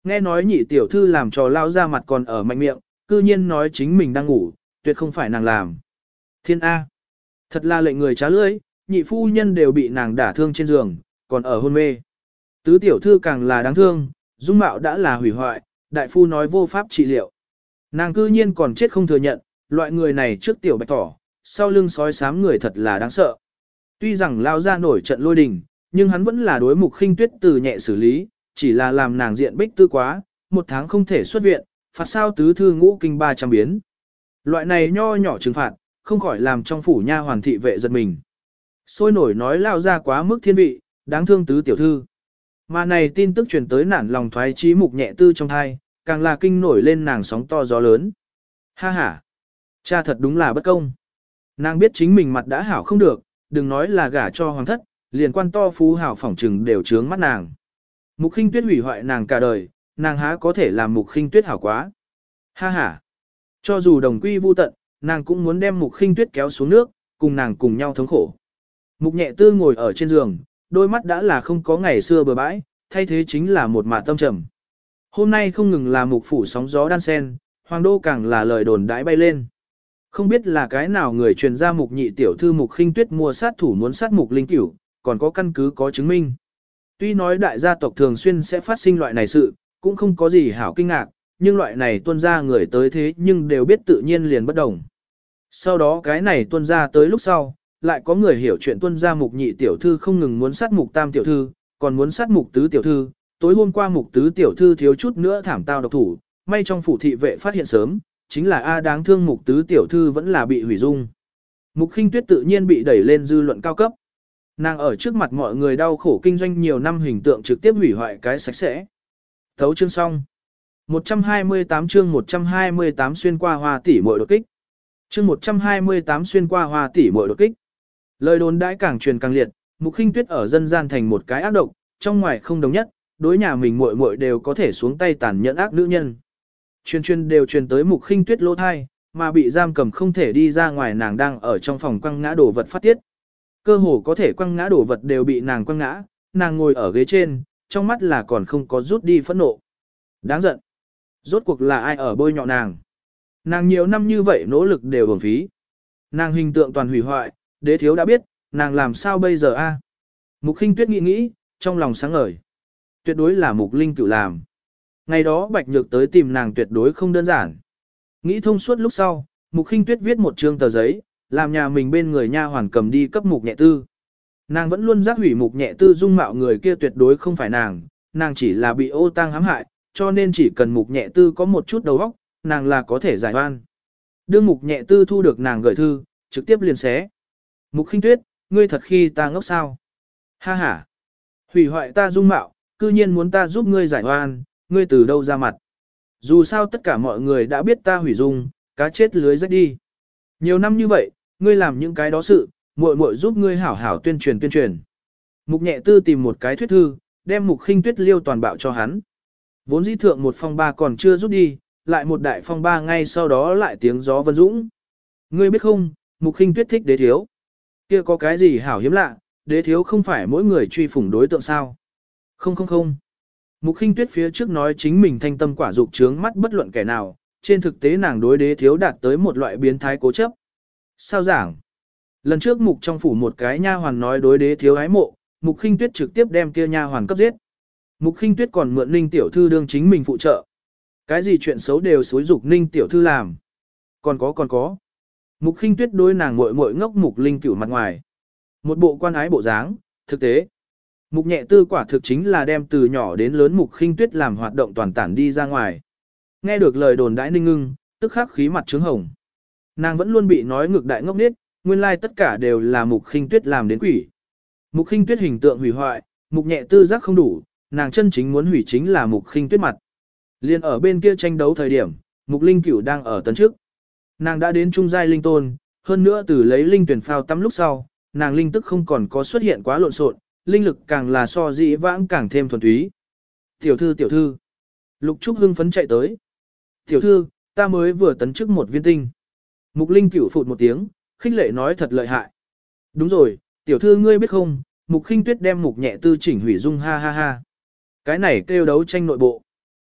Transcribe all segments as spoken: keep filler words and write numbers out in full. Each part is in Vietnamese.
Nghe nói nhị tiểu thư làm trò lao ra mặt còn ở mạnh miệng, cư nhiên nói chính mình đang ngủ, tuyệt không phải nàng làm. Thiên A. Thật là lệnh người trá lưỡi, nhị phu nhân đều bị nàng đả thương trên giường, còn ở hôn mê. Tứ tiểu thư càng là đáng thương, dung mạo đã là hủy hoại, đại phu nói vô pháp trị liệu. Nàng cư nhiên còn chết không thừa nhận, loại người này trước tiểu bạch thỏ, sau lưng sói xám người thật là đáng sợ. Tuy rằng lao ra nổi trận lôi đình, nhưng hắn vẫn là đối Mục Khinh Tuyết từ nhẹ xử lý, chỉ là làm nàng diện bích tư quá, một tháng không thể xuất viện, phạt sao tứ thư ngũ kinh ba trăm biến. Loại này nho nhỏ trừng phạt, không khỏi làm trong phủ nha hoàn thị vệ giật mình. Sôi nổi nói lao ra quá mức thiên vị, đáng thương tứ tiểu thư. Mà này tin tức truyền tới nản lòng thoái chí Mục Nhẹ Tư trong thai, càng là kinh nổi lên nàng sóng to gió lớn. Ha ha, cha thật đúng là bất công. Nàng biết chính mình mặt đã hảo không được, đừng nói là gả cho hoàng thất, liền quan to phú hảo phỏng trừng đều trướng mắt nàng. Mục Khinh Tuyết hủy hoại nàng cả đời, nàng há có thể làm Mục Khinh Tuyết hảo quá. Ha ha, cho dù đồng quy vu tận, nàng cũng muốn đem Mục Khinh Tuyết kéo xuống nước, cùng nàng cùng nhau thống khổ. Mục Nhẹ Tư ngồi ở trên giường, đôi mắt đã là không có ngày xưa bừa bãi, thay thế chính là một mạt tâm trầm. Hôm nay không ngừng là Mục phủ sóng gió đan sen, hoàng đô càng là lời đồn đãi bay lên. Không biết là cái nào người truyền ra Mục nhị tiểu thư Mục Khinh Tuyết mua sát thủ muốn sát Mục Linh Cửu, còn có căn cứ có chứng minh. Tuy nói đại gia tộc thường xuyên sẽ phát sinh loại này sự, cũng không có gì hảo kinh ngạc, nhưng loại này tuân ra người tới thế nhưng đều biết tự nhiên liền bất đồng. Sau đó cái này tuân ra tới lúc sau, lại có người hiểu chuyện tuân ra Mục nhị tiểu thư không ngừng muốn sát Mục tam tiểu thư, còn muốn sát Mục tứ tiểu thư. Tối hôm qua Mục tứ tiểu thư thiếu chút nữa thảm tao độc thủ, may trong phủ thị vệ phát hiện sớm, chính là A đáng thương Mục tứ tiểu thư vẫn là bị hủy dung. Mục Khinh Tuyết tự nhiên bị đẩy lên dư luận cao cấp. Nàng ở trước mặt mọi người đau khổ kinh doanh nhiều năm hình tượng trực tiếp hủy hoại cái sạch sẽ. Thấu chương xong. một trăm hai mươi tám chương một trăm hai mươi tám xuyên qua hoa tỷ muội đột kích. Chương một trăm hai mươi tám xuyên qua hoa tỷ muội đột kích. Lời đồn đãi càng truyền càng liệt, Mục Khinh Tuyết ở dân gian thành một cái ác độc, trong ngoài không đồng nhất, đối nhà mình muội muội đều có thể xuống tay tàn nhẫn ác nữ nhân. Chuyên chuyên đều truyền tới Mục Khinh Tuyết lỗ thai, mà bị giam cầm không thể đi ra ngoài nàng đang ở trong phòng quăng ngã đồ vật phát tiết. Cơ hồ có thể quăng ngã đồ vật đều bị nàng quăng ngã, nàng ngồi ở ghế trên, trong mắt là còn không có rút đi phẫn nộ. Đáng giận. Rốt cuộc là ai ở bôi nhọ nàng? Nàng nhiều năm như vậy nỗ lực đều uổng phí. Nàng hình tượng toàn hủy hoại, đế thiếu đã biết, nàng làm sao bây giờ a? Mục Khinh Tuyết nghĩ nghĩ, trong lòng sáng ngời. Tuyệt đối là Mục Linh Cửu làm. Ngày đó Bạch Nhược tới tìm nàng tuyệt đối không đơn giản. Nghĩ thông suốt lúc sau, Mục Khinh Tuyết viết một trương tờ giấy, làm nhà mình bên người nha hoàn cầm đi cấp Mục Nhẹ Tư. Nàng vẫn luôn giác hủy Mục Nhẹ Tư dung mạo người kia tuyệt đối không phải nàng, nàng chỉ là bị ô tang hãm hại, cho nên chỉ cần Mục Nhẹ Tư có một chút đầu óc, nàng là có thể giải oan. Đương Mục Nhẹ Tư thu được nàng gửi thư, trực tiếp liền xé. Mục Khinh Tuyết, ngươi thật khi ta ngốc sao? Ha ha. Hủy hoại ta dung mạo, cư nhiên muốn ta giúp ngươi giải oan, ngươi từ đâu ra mặt? Dù sao tất cả mọi người đã biết ta hủy dung, cá chết lưới rách đi. Nhiều năm như vậy, ngươi làm những cái đó sự, muội muội giúp ngươi hảo hảo tuyên truyền tuyên truyền. Mục Nhẹ Tư tìm một cái thuyết thư, đem Mục Khinh Tuyết liêu toàn bạo cho hắn. Vốn dĩ thượng một phong ba còn chưa rút đi, lại một đại phong ba ngay sau đó lại tiếng gió vân dũng. Ngươi biết không, Mục Khinh Tuyết thích đế thiếu. Kia có cái gì hảo hiếm lạ, đế thiếu không phải mỗi người truy phủng đối tượng sao? Không không không. Mục Khinh Tuyết phía trước nói chính mình thanh tâm quả dục trướng mắt bất luận kẻ nào, trên thực tế nàng đối đế thiếu đạt tới một loại biến thái cố chấp. Sao giảng? Lần trước Mục trong phủ một cái nha hoàn nói đối đế thiếu ái mộ, Mục Khinh Tuyết trực tiếp đem kia nha hoàn cấp giết. Mục Khinh Tuyết còn mượn Ninh tiểu thư đương chính mình phụ trợ. Cái gì chuyện xấu đều xúi dục Ninh tiểu thư làm. Còn có còn có. Mục Khinh Tuyết đối nàng muội muội ngốc Mục Linh Cửu mặt ngoài. Một bộ quan ái bộ dáng, thực tế. Mục Nhẹ Tư quả thực chính là đem từ nhỏ đến lớn Mục Khinh Tuyết làm hoạt động toàn tản đi ra ngoài. Nghe được lời đồn đãi Ninh Ngưng, tức khắc khí mặt trướng hồng. Nàng vẫn luôn bị nói ngược đại ngốc nghếch, nguyên lai tất cả đều là Mục Khinh Tuyết làm đến quỷ. Mục Khinh Tuyết hình tượng hủy hoại, Mục Nhẹ Tư giác không đủ, nàng chân chính muốn hủy chính là Mục Khinh Tuyết mặt. Liên ở bên kia tranh đấu thời điểm, Mục Linh Cửu đang ở tấn trước. Nàng đã đến trung giai linh tôn, hơn nữa từ lấy linh tuyển phao tắm lúc sau, nàng linh tức không còn có xuất hiện quá lộn xộn, linh lực càng là so dĩ vãng càng thêm thuần túy. Tiểu thư tiểu thư. Lục Trúc hưng phấn chạy tới. Tiểu thư, ta mới vừa tấn chức một viên tinh. Mục Linh Cửu phụt một tiếng, khích lệ nói thật lợi hại. Đúng rồi, tiểu thư ngươi biết không, Mục Khinh Tuyết đem Mục Nhẹ Tư chỉnh hủy dung ha ha ha. Cái này kêu đấu tranh nội bộ.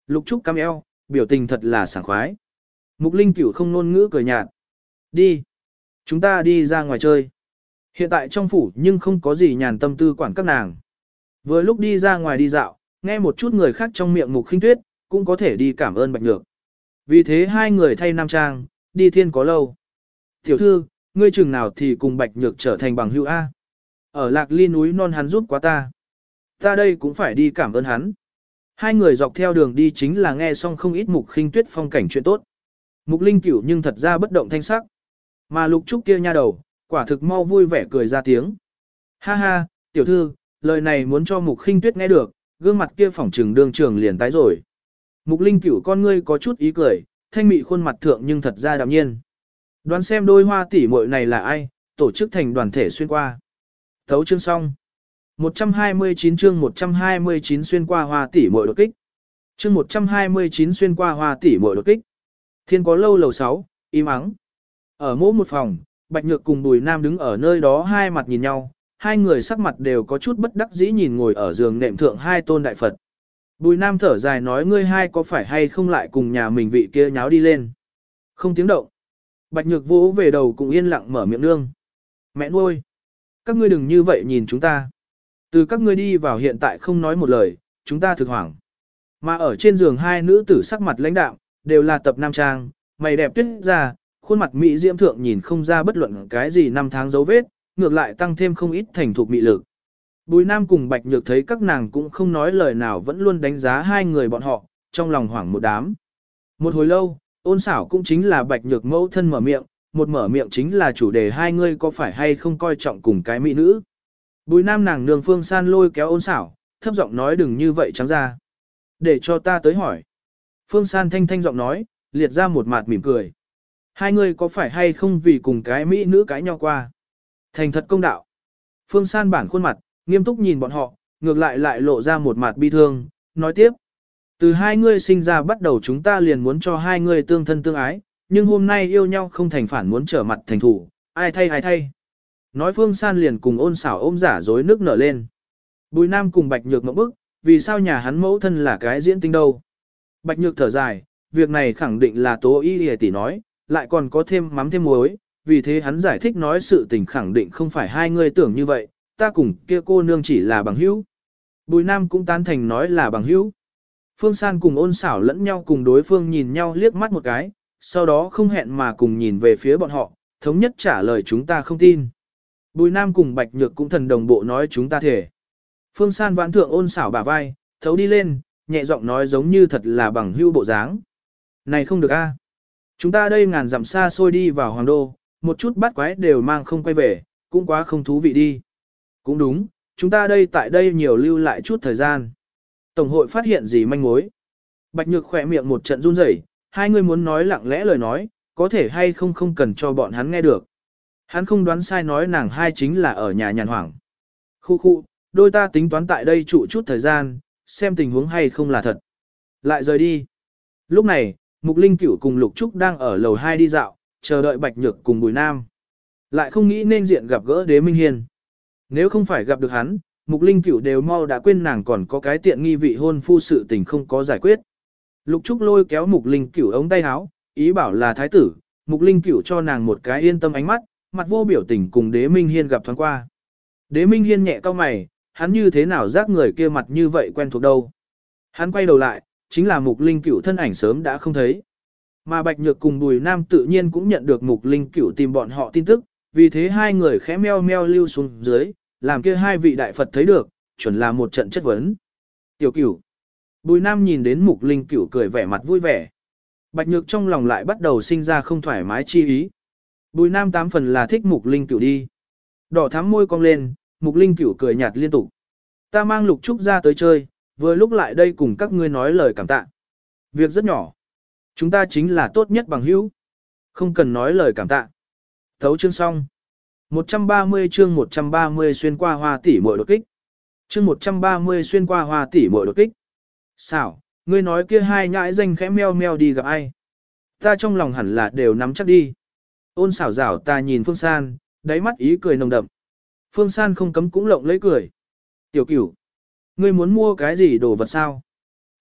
Lục Trúc cam eo, biểu tình thật là sảng khoái. Mục Linh Cửu không ngôn ngữ cười nhạt. Đi. Chúng ta đi ra ngoài chơi. Hiện tại trong phủ nhưng không có gì nhàn tâm tư quản các nàng. Vừa lúc đi ra ngoài đi dạo, nghe một chút người khác trong miệng Mục Khinh Tuyết, cũng có thể đi cảm ơn Bạch Nhược. Vì thế hai người thay nam trang, đi thiên có lâu. Tiểu thư, ngươi chừng nào thì cùng Bạch Nhược trở thành bằng hữu A. Ở Lạc Ly núi non hắn giúp quá ta. Ta đây cũng phải đi cảm ơn hắn. Hai người dọc theo đường đi chính là nghe xong không ít Mục Khinh Tuyết phong cảnh chuyện tốt. Mục Linh Cửu nhưng thật ra bất động thanh sắc. Mà Lục Trúc kia nha đầu, quả thực mau vui vẻ cười ra tiếng. Ha ha, tiểu thư, lời này muốn cho Mục Khinh Tuyết nghe được, gương mặt kia phỏng trừng đương trường liền tái rồi. Mục Linh Cửu con ngươi có chút ý cười, thanh mị khuôn mặt thượng nhưng thật ra đạm nhiên. Đoán xem đôi hoa tỷ muội này là ai, tổ chức thành đoàn thể xuyên qua. Thấu chương xong. một trăm hai mươi chín chương một trăm hai mươi chín xuyên qua hoa tỷ muội đột kích. Chương một trăm hai mươi chín xuyên qua hoa tỷ muội đột kích. Thiên có lâu lầu sáu, im ắng. Ở mỗi một phòng, Bạch Nhược cùng Bùi Nam đứng ở nơi đó hai mặt nhìn nhau, hai người sắc mặt đều có chút bất đắc dĩ nhìn ngồi ở giường nệm thượng hai tôn đại Phật. Bùi Nam thở dài nói ngươi hai có phải hay không lại cùng nhà mình vị kia nháo đi lên. Không tiếng động. Bạch Nhược vỗ về đầu cũng yên lặng mở miệng nương. Mẹ nuôi. Các ngươi đừng như vậy nhìn chúng ta. Từ các ngươi đi vào hiện tại không nói một lời, chúng ta thực hoảng. Mà ở trên giường hai nữ tử sắc mặt lãnh đạm, đều là tập nam trang, mày đẹp tuyết ra, khuôn mặt mỹ diễm thượng nhìn không ra bất luận cái gì năm tháng dấu vết, ngược lại tăng thêm không ít thành thục mị lực. Bùi Nam cùng Bạch Nhược thấy các nàng cũng không nói lời nào vẫn luôn đánh giá hai người bọn họ, trong lòng hoảng một đám. Một hồi lâu, Ôn Xảo cũng chính là Bạch Nhược mẫu thân mở miệng, một mở miệng chính là chủ đề hai người có phải hay không coi trọng cùng cái mỹ nữ. Bùi Nam nàng nương Phương San lôi kéo Ôn Xảo, thấp giọng nói đừng như vậy trắng ra. Để cho ta tới hỏi. Phương San thanh thanh giọng nói, liệt ra một mặt mỉm cười. Hai người có phải hay không vì cùng cái mỹ nữ cãi nhau qua? Thành thật công đạo. Phương San bản khuôn mặt, nghiêm túc nhìn bọn họ, ngược lại lại lộ ra một mặt bi thương, nói tiếp. Từ hai người sinh ra bắt đầu chúng ta liền muốn cho hai người tương thân tương ái, nhưng hôm nay yêu nhau không thành phản muốn trở mặt thành thủ, ai thay ai thay. Nói Phương San liền cùng Ôn Xảo ôm giả dối nước nở lên. Bùi Nam cùng Bạch Nhược ngậm bức, vì sao nhà hắn mẫu thân là cái diễn tinh đâu. Bạch Nhược thở dài, việc này khẳng định là Tố Y Y tỷ nói, lại còn có thêm mắm thêm muối, vì thế hắn giải thích nói sự tình khẳng định không phải hai người tưởng như vậy, ta cùng kia cô nương chỉ là bằng hữu. Bùi Nam cũng tán thành nói là bằng hữu. Phương San cùng Ôn Xảo lẫn nhau cùng đối phương nhìn nhau liếc mắt một cái, sau đó không hẹn mà cùng nhìn về phía bọn họ, thống nhất trả lời chúng ta không tin. Bùi Nam cùng Bạch Nhược cũng thần đồng bộ nói chúng ta thể. Phương San vãn thượng Ôn Xảo bả vai, thấu đi lên, nhẹ giọng nói giống như thật là bằng hữu bộ dáng. Này không được a. Chúng ta đây ngàn dặm xa xôi đi vào Hoàng Đô, một chút bắt quái đều mang không quay về, cũng quá không thú vị đi. Cũng đúng, chúng ta đây tại đây nhiều lưu lại chút thời gian. Tổng hội phát hiện gì manh mối. Bạch Nhược khỏe miệng một trận run rẩy, hai người muốn nói lặng lẽ lời nói, có thể hay không không cần cho bọn hắn nghe được. Hắn không đoán sai nói nàng hai chính là ở nhà nhàn hoảng. Khu khu, đôi ta tính toán tại đây trụ chút thời gian, xem tình huống hay không là thật. Lại rời đi. Lúc này, Mục Linh Cửu cùng Lục Trúc đang ở lầu hai đi dạo, chờ đợi Bạch Nhược cùng Bùi Nam. Lại không nghĩ nên diện gặp gỡ Đế Minh Hiên. Nếu không phải gặp được hắn, Mục Linh Cửu đều mau đã quên nàng còn có cái tiện nghi vị hôn phu sự tình không có giải quyết. Lục Trúc lôi kéo Mục Linh Cửu ống tay áo, ý bảo là thái tử, Mục Linh Cửu cho nàng một cái yên tâm ánh mắt, mặt vô biểu tình cùng Đế Minh Hiên gặp thoáng qua. Đế Minh Hiên nhẹ cau mày, hắn như thế nào giác người kia mặt như vậy quen thuộc đâu. Hắn quay đầu lại, chính là Mục Linh Cửu thân ảnh sớm đã không thấy. Mà Bạch Nhược cùng Bùi Nam tự nhiên cũng nhận được Mục Linh Cửu tìm bọn họ tin tức, vì thế hai người khẽ meo meo lưu xuống dưới, làm kia hai vị đại Phật thấy được, chuẩn là một trận chất vấn. Tiểu Cửu. Bùi Nam nhìn đến Mục Linh Cửu cười vẻ mặt vui vẻ. Bạch Nhược trong lòng lại bắt đầu sinh ra không thoải mái chi ý. Bùi Nam tám phần là thích Mục Linh Cửu đi. Đỏ thắm môi cong lên, Mục Linh Cửu cười nhạt liên tục. Ta mang Lục Trúc ra tới chơi, vừa lúc lại đây cùng các ngươi nói lời cảm tạ. Việc rất nhỏ. Chúng ta chính là tốt nhất bằng hữu. Không cần nói lời cảm tạ. Thấu chương xong. một trăm ba mươi chương một trăm ba mươi xuyên qua hoa tỷ muội đột kích. Chương một trăm ba mươi xuyên qua hoa tỷ muội đột kích. Xảo, ngươi nói kia hai nhãi danh khẽ meo meo đi gặp ai? Ta trong lòng hẳn là đều nắm chắc đi. Ôn xảo rảo ta nhìn Phương San, đáy mắt ý cười nồng đậm. Phương San không cấm cũng lộng lấy cười. Tiểu Cửu, ngươi muốn mua cái gì đồ vật sao?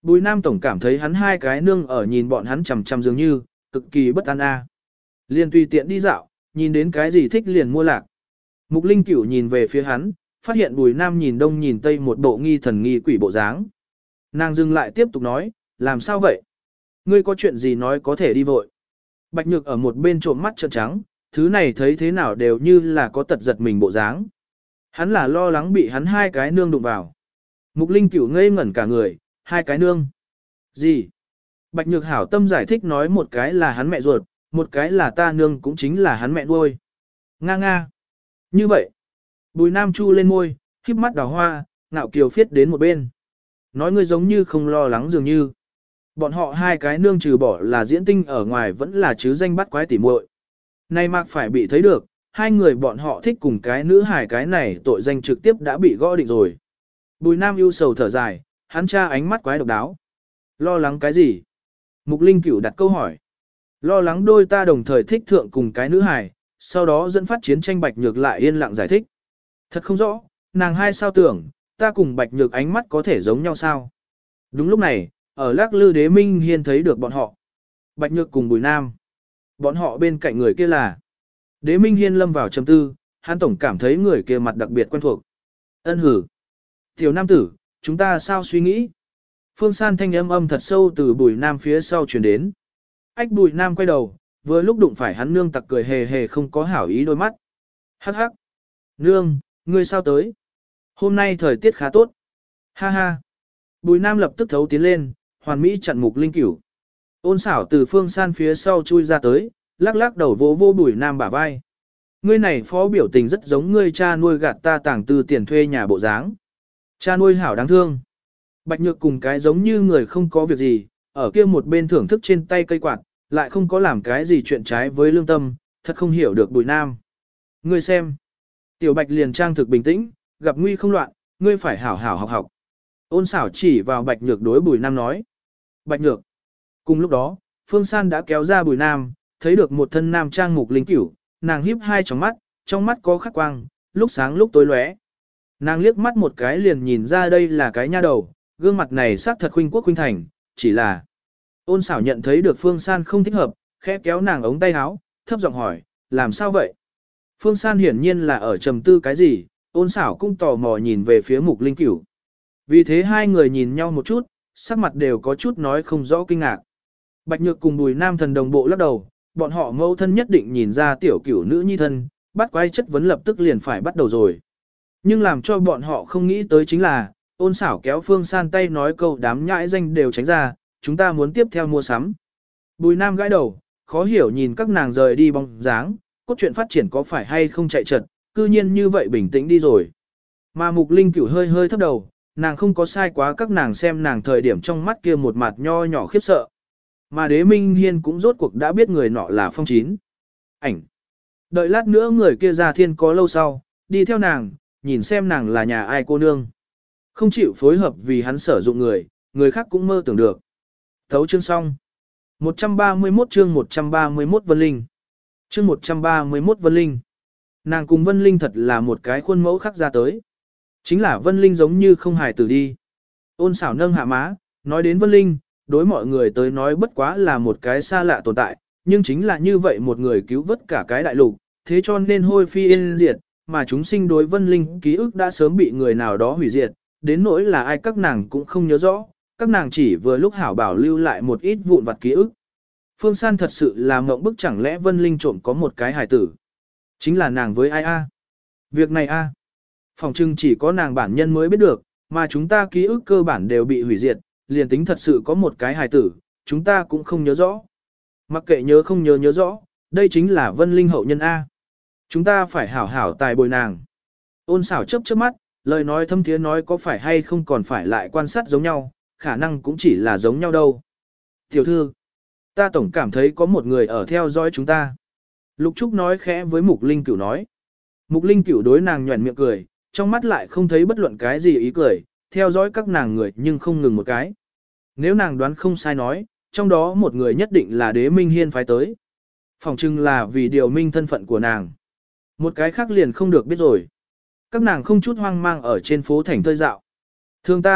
Bùi Nam tổng cảm thấy hắn hai cái nương ở nhìn bọn hắn chằm chằm dường như, cực kỳ bất an a. Liền tùy tiện đi dạo, nhìn đến cái gì thích liền mua lạc. Mục Linh Cửu nhìn về phía hắn, phát hiện Bùi Nam nhìn đông nhìn tây một bộ nghi thần nghi quỷ bộ dáng. Nàng dừng lại tiếp tục nói, làm sao vậy? Ngươi có chuyện gì nói có thể đi vội. Bạch Nhược ở một bên trộm mắt trợn trắng, thứ này thấy thế nào đều như là có tật giật mình bộ dáng. Hắn là lo lắng bị hắn hai cái nương đụng vào. Mục Linh Cửu ngây ngẩn cả người, hai cái nương. Gì? Bạch Nhược hảo tâm giải thích nói một cái là hắn mẹ ruột, một cái là ta nương cũng chính là hắn mẹ nuôi. Nga nga. Như vậy. Bùi Nam chu lên môi, híp mắt đào hoa, ngạo kiều phiết đến một bên. Nói ngươi giống như không lo lắng dường như. Bọn họ hai cái nương trừ bỏ là diễn tinh ở ngoài vẫn là chứ danh bắt quái tỉ muội. Nay mạc phải bị thấy được, hai người bọn họ thích cùng cái nữ hài cái này tội danh trực tiếp đã bị gõ định rồi. Bùi Nam ưu sầu thở dài, hắn tra ánh mắt quái độc đáo. Lo lắng cái gì? Mục Linh Cửu đặt câu hỏi. Lo lắng đôi ta đồng thời thích thượng cùng cái nữ hài, sau đó dẫn phát chiến tranh Bạch Nhược lại yên lặng giải thích. Thật không rõ, nàng hai sao tưởng, ta cùng Bạch Nhược ánh mắt có thể giống nhau sao? Đúng lúc này, ở Lắc Lư Đế Minh Hiên thấy được bọn họ. Bạch Nhược cùng Bùi Nam. Bọn họ bên cạnh người kia là. Đế Minh Hiên lâm vào trầm tư, hắn tổng cảm thấy người kia mặt đặc biệt quen thuộc. Ân hử. Tiểu nam tử, chúng ta sao suy nghĩ? Phương San thanh âm âm thật sâu từ Bùi Nam phía sau truyền đến. Ách Bùi Nam quay đầu, vừa lúc đụng phải hắn nương tặc cười hề hề không có hảo ý đôi mắt. Hắc hắc. Nương, ngươi sao tới? Hôm nay thời tiết khá tốt. Ha ha. Bùi Nam lập tức thấu tiến lên, hoàn mỹ chặn Mục Linh Cửu. Ôn xảo từ Phương San phía sau chui ra tới, lắc lắc đầu vỗ vô Bùi Nam bả vai. Ngươi này phó biểu tình rất giống ngươi cha nuôi gạt ta tàng tư tiền thuê nhà bộ dáng. Cha nuôi hảo đáng thương. Bạch Nhược cùng cái giống như người không có việc gì, ở kia một bên thưởng thức trên tay cây quạt, lại không có làm cái gì chuyện trái với lương tâm, thật không hiểu được Bùi Nam. Ngươi xem. Tiểu Bạch liền trang thực bình tĩnh, gặp nguy không loạn, ngươi phải hảo hảo học học. Ôn xảo chỉ vào Bạch Nhược đối Bùi Nam nói. Bạch Nhược. Cùng lúc đó, Phương San đã kéo ra Bùi Nam, thấy được một thân nam trang Mục Linh Cửu, nàng híp hai tròng mắt, trong mắt có khắc quang, lúc sáng lúc tối lóe. Nàng liếc mắt một cái liền nhìn ra đây là cái nha đầu, gương mặt này xác thật khuynh quốc khuynh thành, chỉ là. Ôn xảo nhận thấy được Phương San không thích hợp, khẽ kéo nàng ống tay áo, thấp giọng hỏi, làm sao vậy? Phương San hiển nhiên là ở trầm tư cái gì, ôn xảo cũng tò mò nhìn về phía Mục Linh Cửu. Vì thế hai người nhìn nhau một chút, sắc mặt đều có chút nói không rõ kinh ngạc. Bạch Nhược cùng Bùi Nam thần đồng bộ lắc đầu, bọn họ mâu thân nhất định nhìn ra tiểu cửu nữ nhi thân, bắt quái chất vấn lập tức liền phải bắt đầu rồi. Nhưng làm cho bọn họ không nghĩ tới chính là, ôn xảo kéo Phương San tay nói câu đám nhãi danh đều tránh ra, chúng ta muốn tiếp theo mua sắm. Bùi Nam gãi đầu, khó hiểu nhìn các nàng rời đi bóng dáng, cốt truyện phát triển có phải hay không chạy trật, cư nhiên như vậy bình tĩnh đi rồi. Mà Mục Linh Cửu hơi hơi thấp đầu, nàng không có sai quá các nàng xem nàng thời điểm trong mắt kia một mặt nho nhỏ khiếp sợ. Mà Đế Minh Hiên cũng rốt cuộc đã biết người nọ là Phong Chín. Ảnh. Đợi lát nữa người kia ra thiên có lâu sau, đi theo nàng, nhìn xem nàng là nhà ai cô nương. Không chịu phối hợp vì hắn sử dụng người, người khác cũng mơ tưởng được. Thấu chương xong. một trăm ba mươi mốt chương một trăm ba mươi mốt Vân Linh. Chương một trăm ba mươi mốt Vân Linh. Nàng cùng Vân Linh thật là một cái khuôn mẫu khắc ra tới. Chính là Vân Linh giống như không hài tử đi. Ôn xảo nâng hạ má, nói đến Vân Linh, đối mọi người tới nói bất quá là một cái xa lạ tồn tại, nhưng chính là như vậy một người cứu vớt cả cái đại lục, thế cho nên hôi phi yên diệt, mà chúng sinh đối Vân Linh ký ức đã sớm bị người nào đó hủy diệt, đến nỗi là ai các nàng cũng không nhớ rõ, các nàng chỉ vừa lúc hảo bảo lưu lại một ít vụn vặt ký ức. Phương San thật sự là mộng bức, chẳng lẽ Vân Linh trộm có một cái hài tử. Chính là nàng với ai a? Việc này a, phòng trưng chỉ có nàng bản nhân mới biết được, mà chúng ta ký ức cơ bản đều bị hủy diệt, liền tính thật sự có một cái hài tử, chúng ta cũng không nhớ rõ. Mặc kệ nhớ không nhớ nhớ rõ, đây chính là Vân Linh hậu nhân A. Chúng ta phải hảo hảo tài bồi nàng. Ôn xảo chớp chớp mắt, lời nói thâm thiế nói có phải hay không còn phải lại quan sát giống nhau, khả năng cũng chỉ là giống nhau đâu. Tiểu thư, ta tổng cảm thấy có một người ở theo dõi chúng ta. Lục Trúc nói khẽ với Mục Linh Cửu nói. Mục Linh Cửu đối nàng nhuẩn miệng cười, trong mắt lại không thấy bất luận cái gì ý cười, theo dõi các nàng người nhưng không ngừng một cái. Nếu nàng đoán không sai nói, trong đó một người nhất định là Đế Minh Hiên phái tới. Phòng trưng là vì điều minh thân phận của nàng. Một cái khác liền không được biết rồi. Các nàng không chút hoang mang ở trên phố thành thơi dạo. Thương Tam,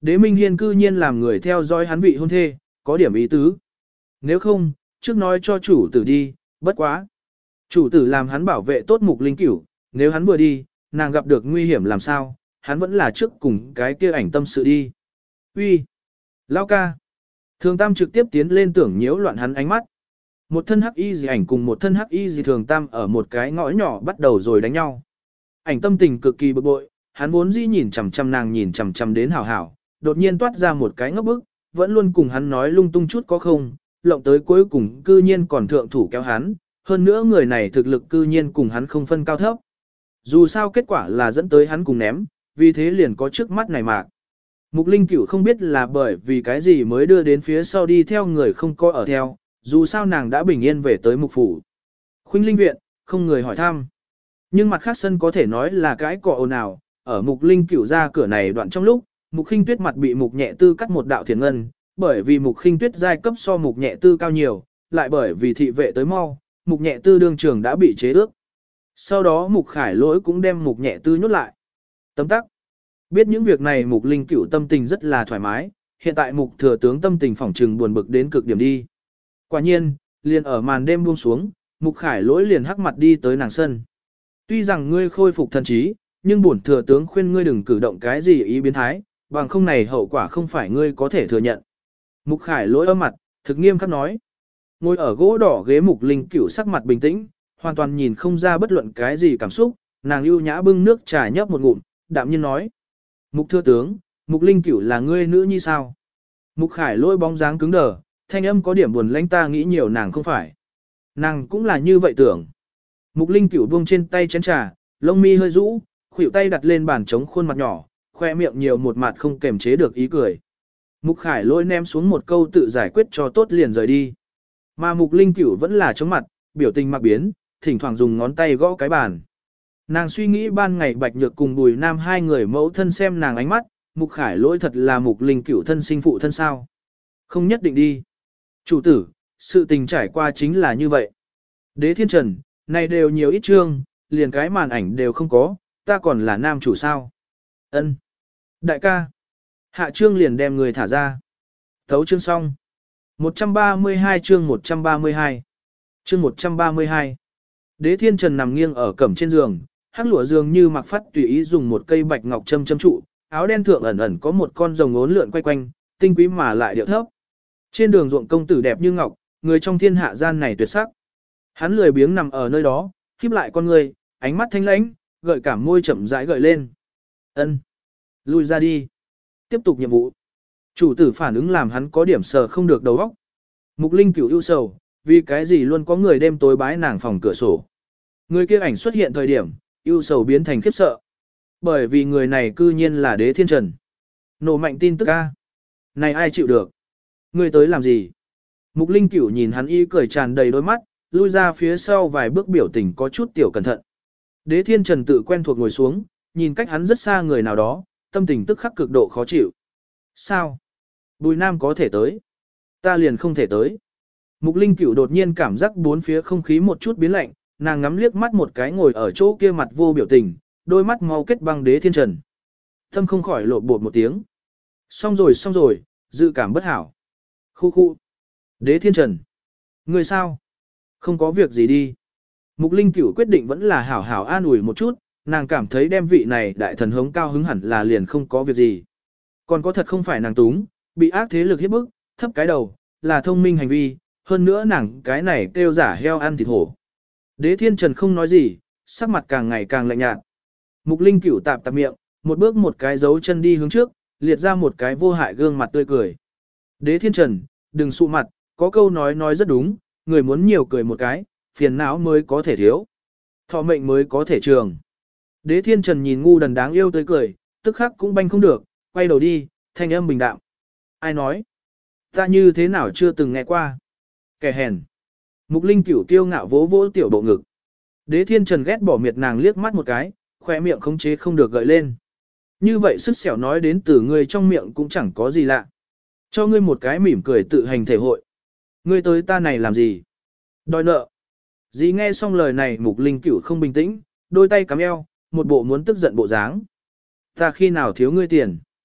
Đế Minh Hiên cư nhiên làm người theo dõi hắn vị hôn thê, có điểm ý tứ. Nếu không, trước nói cho chủ tử đi, bất quá. Chủ tử làm hắn bảo vệ tốt Mục Linh Cửu, nếu hắn vừa đi, nàng gặp được nguy hiểm làm sao, hắn vẫn là trước cùng cái kia ảnh tâm sự đi. Uy, Lão ca. Thường Tam trực tiếp tiến lên tưởng nhiễu loạn hắn ánh mắt. Một thân hắc y gì ảnh cùng một thân hắc y gì Thường Tam ở một cái ngõ nhỏ bắt đầu rồi đánh nhau. Ảnh tâm tình cực kỳ bực bội, hắn vốn dĩ nhìn chằm chằm nàng nhìn chằm chằm đến hảo hảo, đột nhiên toát ra một cái ngốc bức, vẫn luôn cùng hắn nói lung tung chút có không, lộng tới cuối cùng cư nhiên còn thượng thủ kéo hắn, hơn nữa người này thực lực cư nhiên cùng hắn không phân cao thấp. Dù sao kết quả là dẫn tới hắn cùng ném, vì thế liền có trước mắt này mà. Mục Linh Cửu không biết là bởi vì cái gì mới đưa đến phía sau đi theo người không có ở theo, dù sao nàng đã bình yên về tới mục phủ. Khuynh Linh viện, không người hỏi thăm. Nhưng mặt khác sân có thể nói là cái cọ ồn ào, ở Mục Linh Cửu ra cửa này đoạn trong lúc, Mục Khinh Tuyết mặt bị Mục Nhẹ Tư cắt một đạo thiền ngân, bởi vì Mục Khinh Tuyết giai cấp so Mục Nhẹ Tư cao nhiều, lại bởi vì thị vệ tới mau, Mục Nhẹ Tư đương trường đã bị chế ước. Sau đó Mục Khải Lỗi cũng đem Mục Nhẹ Tư nhốt lại. Tấm tắc. Biết những việc này Mục Linh Cửu tâm tình rất là thoải mái, hiện tại Mục Thừa tướng tâm tình phỏng trừng buồn bực đến cực điểm đi. Quả nhiên, liền ở màn đêm buông xuống, Mục Khải Lỗi liền hắc mặt đi tới nàng sân. Tuy rằng ngươi khôi phục thần trí, nhưng bổn thừa tướng khuyên ngươi đừng cử động cái gì ý biến thái, bằng không này hậu quả không phải ngươi có thể thừa nhận. Mục Khải Lỗi âm mặt, thực nghiêm khắc nói. Ngồi ở gỗ đỏ ghế Mục Linh Cửu sắc mặt bình tĩnh, hoàn toàn nhìn không ra bất luận cái gì cảm xúc, nàng ưu nhã bưng nước trà nhấp một ngụm, đạm nhiên nói. Mục thừa tướng, Mục Linh Cửu là ngươi nữ nhi sao? Mục Khải Lỗi bóng dáng cứng đờ, thanh âm có điểm buồn lãnh ta nghĩ nhiều nàng không phải. Nàng cũng là như vậy tưởng. Mục Linh Cửu buông trên tay chén trà, lông mi hơi rũ, khuỷu tay đặt lên bàn trống khuôn mặt nhỏ, khoe miệng nhiều một mặt không kềm chế được ý cười. Mục Khải Lỗi ném xuống một câu tự giải quyết cho tốt liền rời đi. Mà Mục Linh Cửu vẫn là chống mặt, biểu tình mặc biến, thỉnh thoảng dùng ngón tay gõ cái bàn. Nàng suy nghĩ ban ngày Bạch Nhược cùng Bùi Nam hai người mẫu thân xem nàng ánh mắt, Mục Khải Lỗi thật là Mục Linh Cửu thân sinh phụ thân sao? Không nhất định đi. Chủ tử, sự tình trải qua chính là như vậy. Đế Thiên Trần, này đều nhiều ít chương, liền cái màn ảnh đều không có, ta còn là nam chủ sao? Ân. Đại ca. Hạ chương liền đem người thả ra. Thấu chương xong. một trăm ba mươi hai chương một trăm ba mươi hai. Chương một trăm ba mươi hai. Đế Thiên Trần nằm nghiêng ở cẩm trên giường, hắc lụa dường như mặc phát tùy ý dùng một cây bạch ngọc châm châm trụ, áo đen thượng ẩn ẩn có một con rồng ốn lượn quay quanh, tinh quý mà lại điệu thấp. Trên đường ruộng công tử đẹp như ngọc, người trong thiên hạ gian này tuyệt sắc. Hắn lười biếng nằm ở nơi đó, khép lại con người, ánh mắt thanh lãnh, gợi cảm môi chậm rãi gợi lên. Ân, lui ra đi. Tiếp tục nhiệm vụ. Chủ tử phản ứng làm hắn có điểm sờ không được đầu óc. Mục Linh Cửu ưu sầu, vì cái gì luôn có người đêm tối bái nàng phòng cửa sổ. Người kia ảnh xuất hiện thời điểm, ưu sầu biến thành khiếp sợ. Bởi vì người này cư nhiên là Đế Thiên Trần. Nổ mạnh tin tức a. Này ai chịu được? Người tới làm gì? Mục Linh Cửu nhìn hắn y cười tràn đầy đôi mắt, lui ra phía sau vài bước biểu tình có chút tiểu cẩn thận. Đế Thiên Trần tự quen thuộc ngồi xuống, nhìn cách hắn rất xa người nào đó, tâm tình tức khắc cực độ khó chịu. Sao? Bùi Nam có thể tới. Ta liền không thể tới. Mục Linh Cửu đột nhiên cảm giác bốn phía không khí một chút biến lạnh, nàng ngắm liếc mắt một cái ngồi ở chỗ kia mặt vô biểu tình, đôi mắt mau kết băng Đế Thiên Trần. Tâm không khỏi lộn bột một tiếng. Xong rồi xong rồi, dự cảm bất hảo. Khu khu. Đế Thiên Trần. Người sao? Không có việc gì đi. Mục Linh Cửu quyết định vẫn là hảo hảo an ủi một chút, nàng cảm thấy đem vị này đại thần hống cao hứng hẳn là liền không có việc gì. Còn có thật không phải nàng túng, bị ác thế lực hiếp bức, thấp cái đầu, là thông minh hành vi, hơn nữa nàng cái này kêu giả heo ăn thịt hổ. Đế Thiên Trần không nói gì, sắc mặt càng ngày càng lạnh nhạt. Mục Linh Cửu tạp tạp miệng, một bước một cái dấu chân đi hướng trước, liệt ra một cái vô hại gương mặt tươi cười. Đế Thiên Trần, đừng sụ mặt, có câu nói nói rất đúng, người muốn nhiều cười một cái, phiền não mới có thể thiếu, thọ mệnh mới có thể trường. Đế Thiên Trần nhìn ngu đần đáng yêu tươi cười, tức khắc cũng banh không được, quay đầu đi, thanh âm bình đạm. Ai nói? Ta như thế nào chưa từng nghe qua? Kẻ hèn. Mục Linh Cửu kiêu ngạo vỗ vỗ tiểu bộ ngực. Đế Thiên Trần ghét bỏ miệt nàng liếc mắt một cái, khỏe miệng khống chế không được gợi lên. Như vậy sức xẻo nói đến từ ngươi trong miệng cũng chẳng có gì lạ. Cho ngươi một cái mỉm cười tự hành thể hội. Ngươi tới ta này làm gì? Đòi nợ. Dì nghe xong lời này Mục Linh Cửu không bình tĩnh, đôi tay cắm eo, một bộ muốn tức giận bộ dáng. Ta khi nào thiếu ngươi tiền?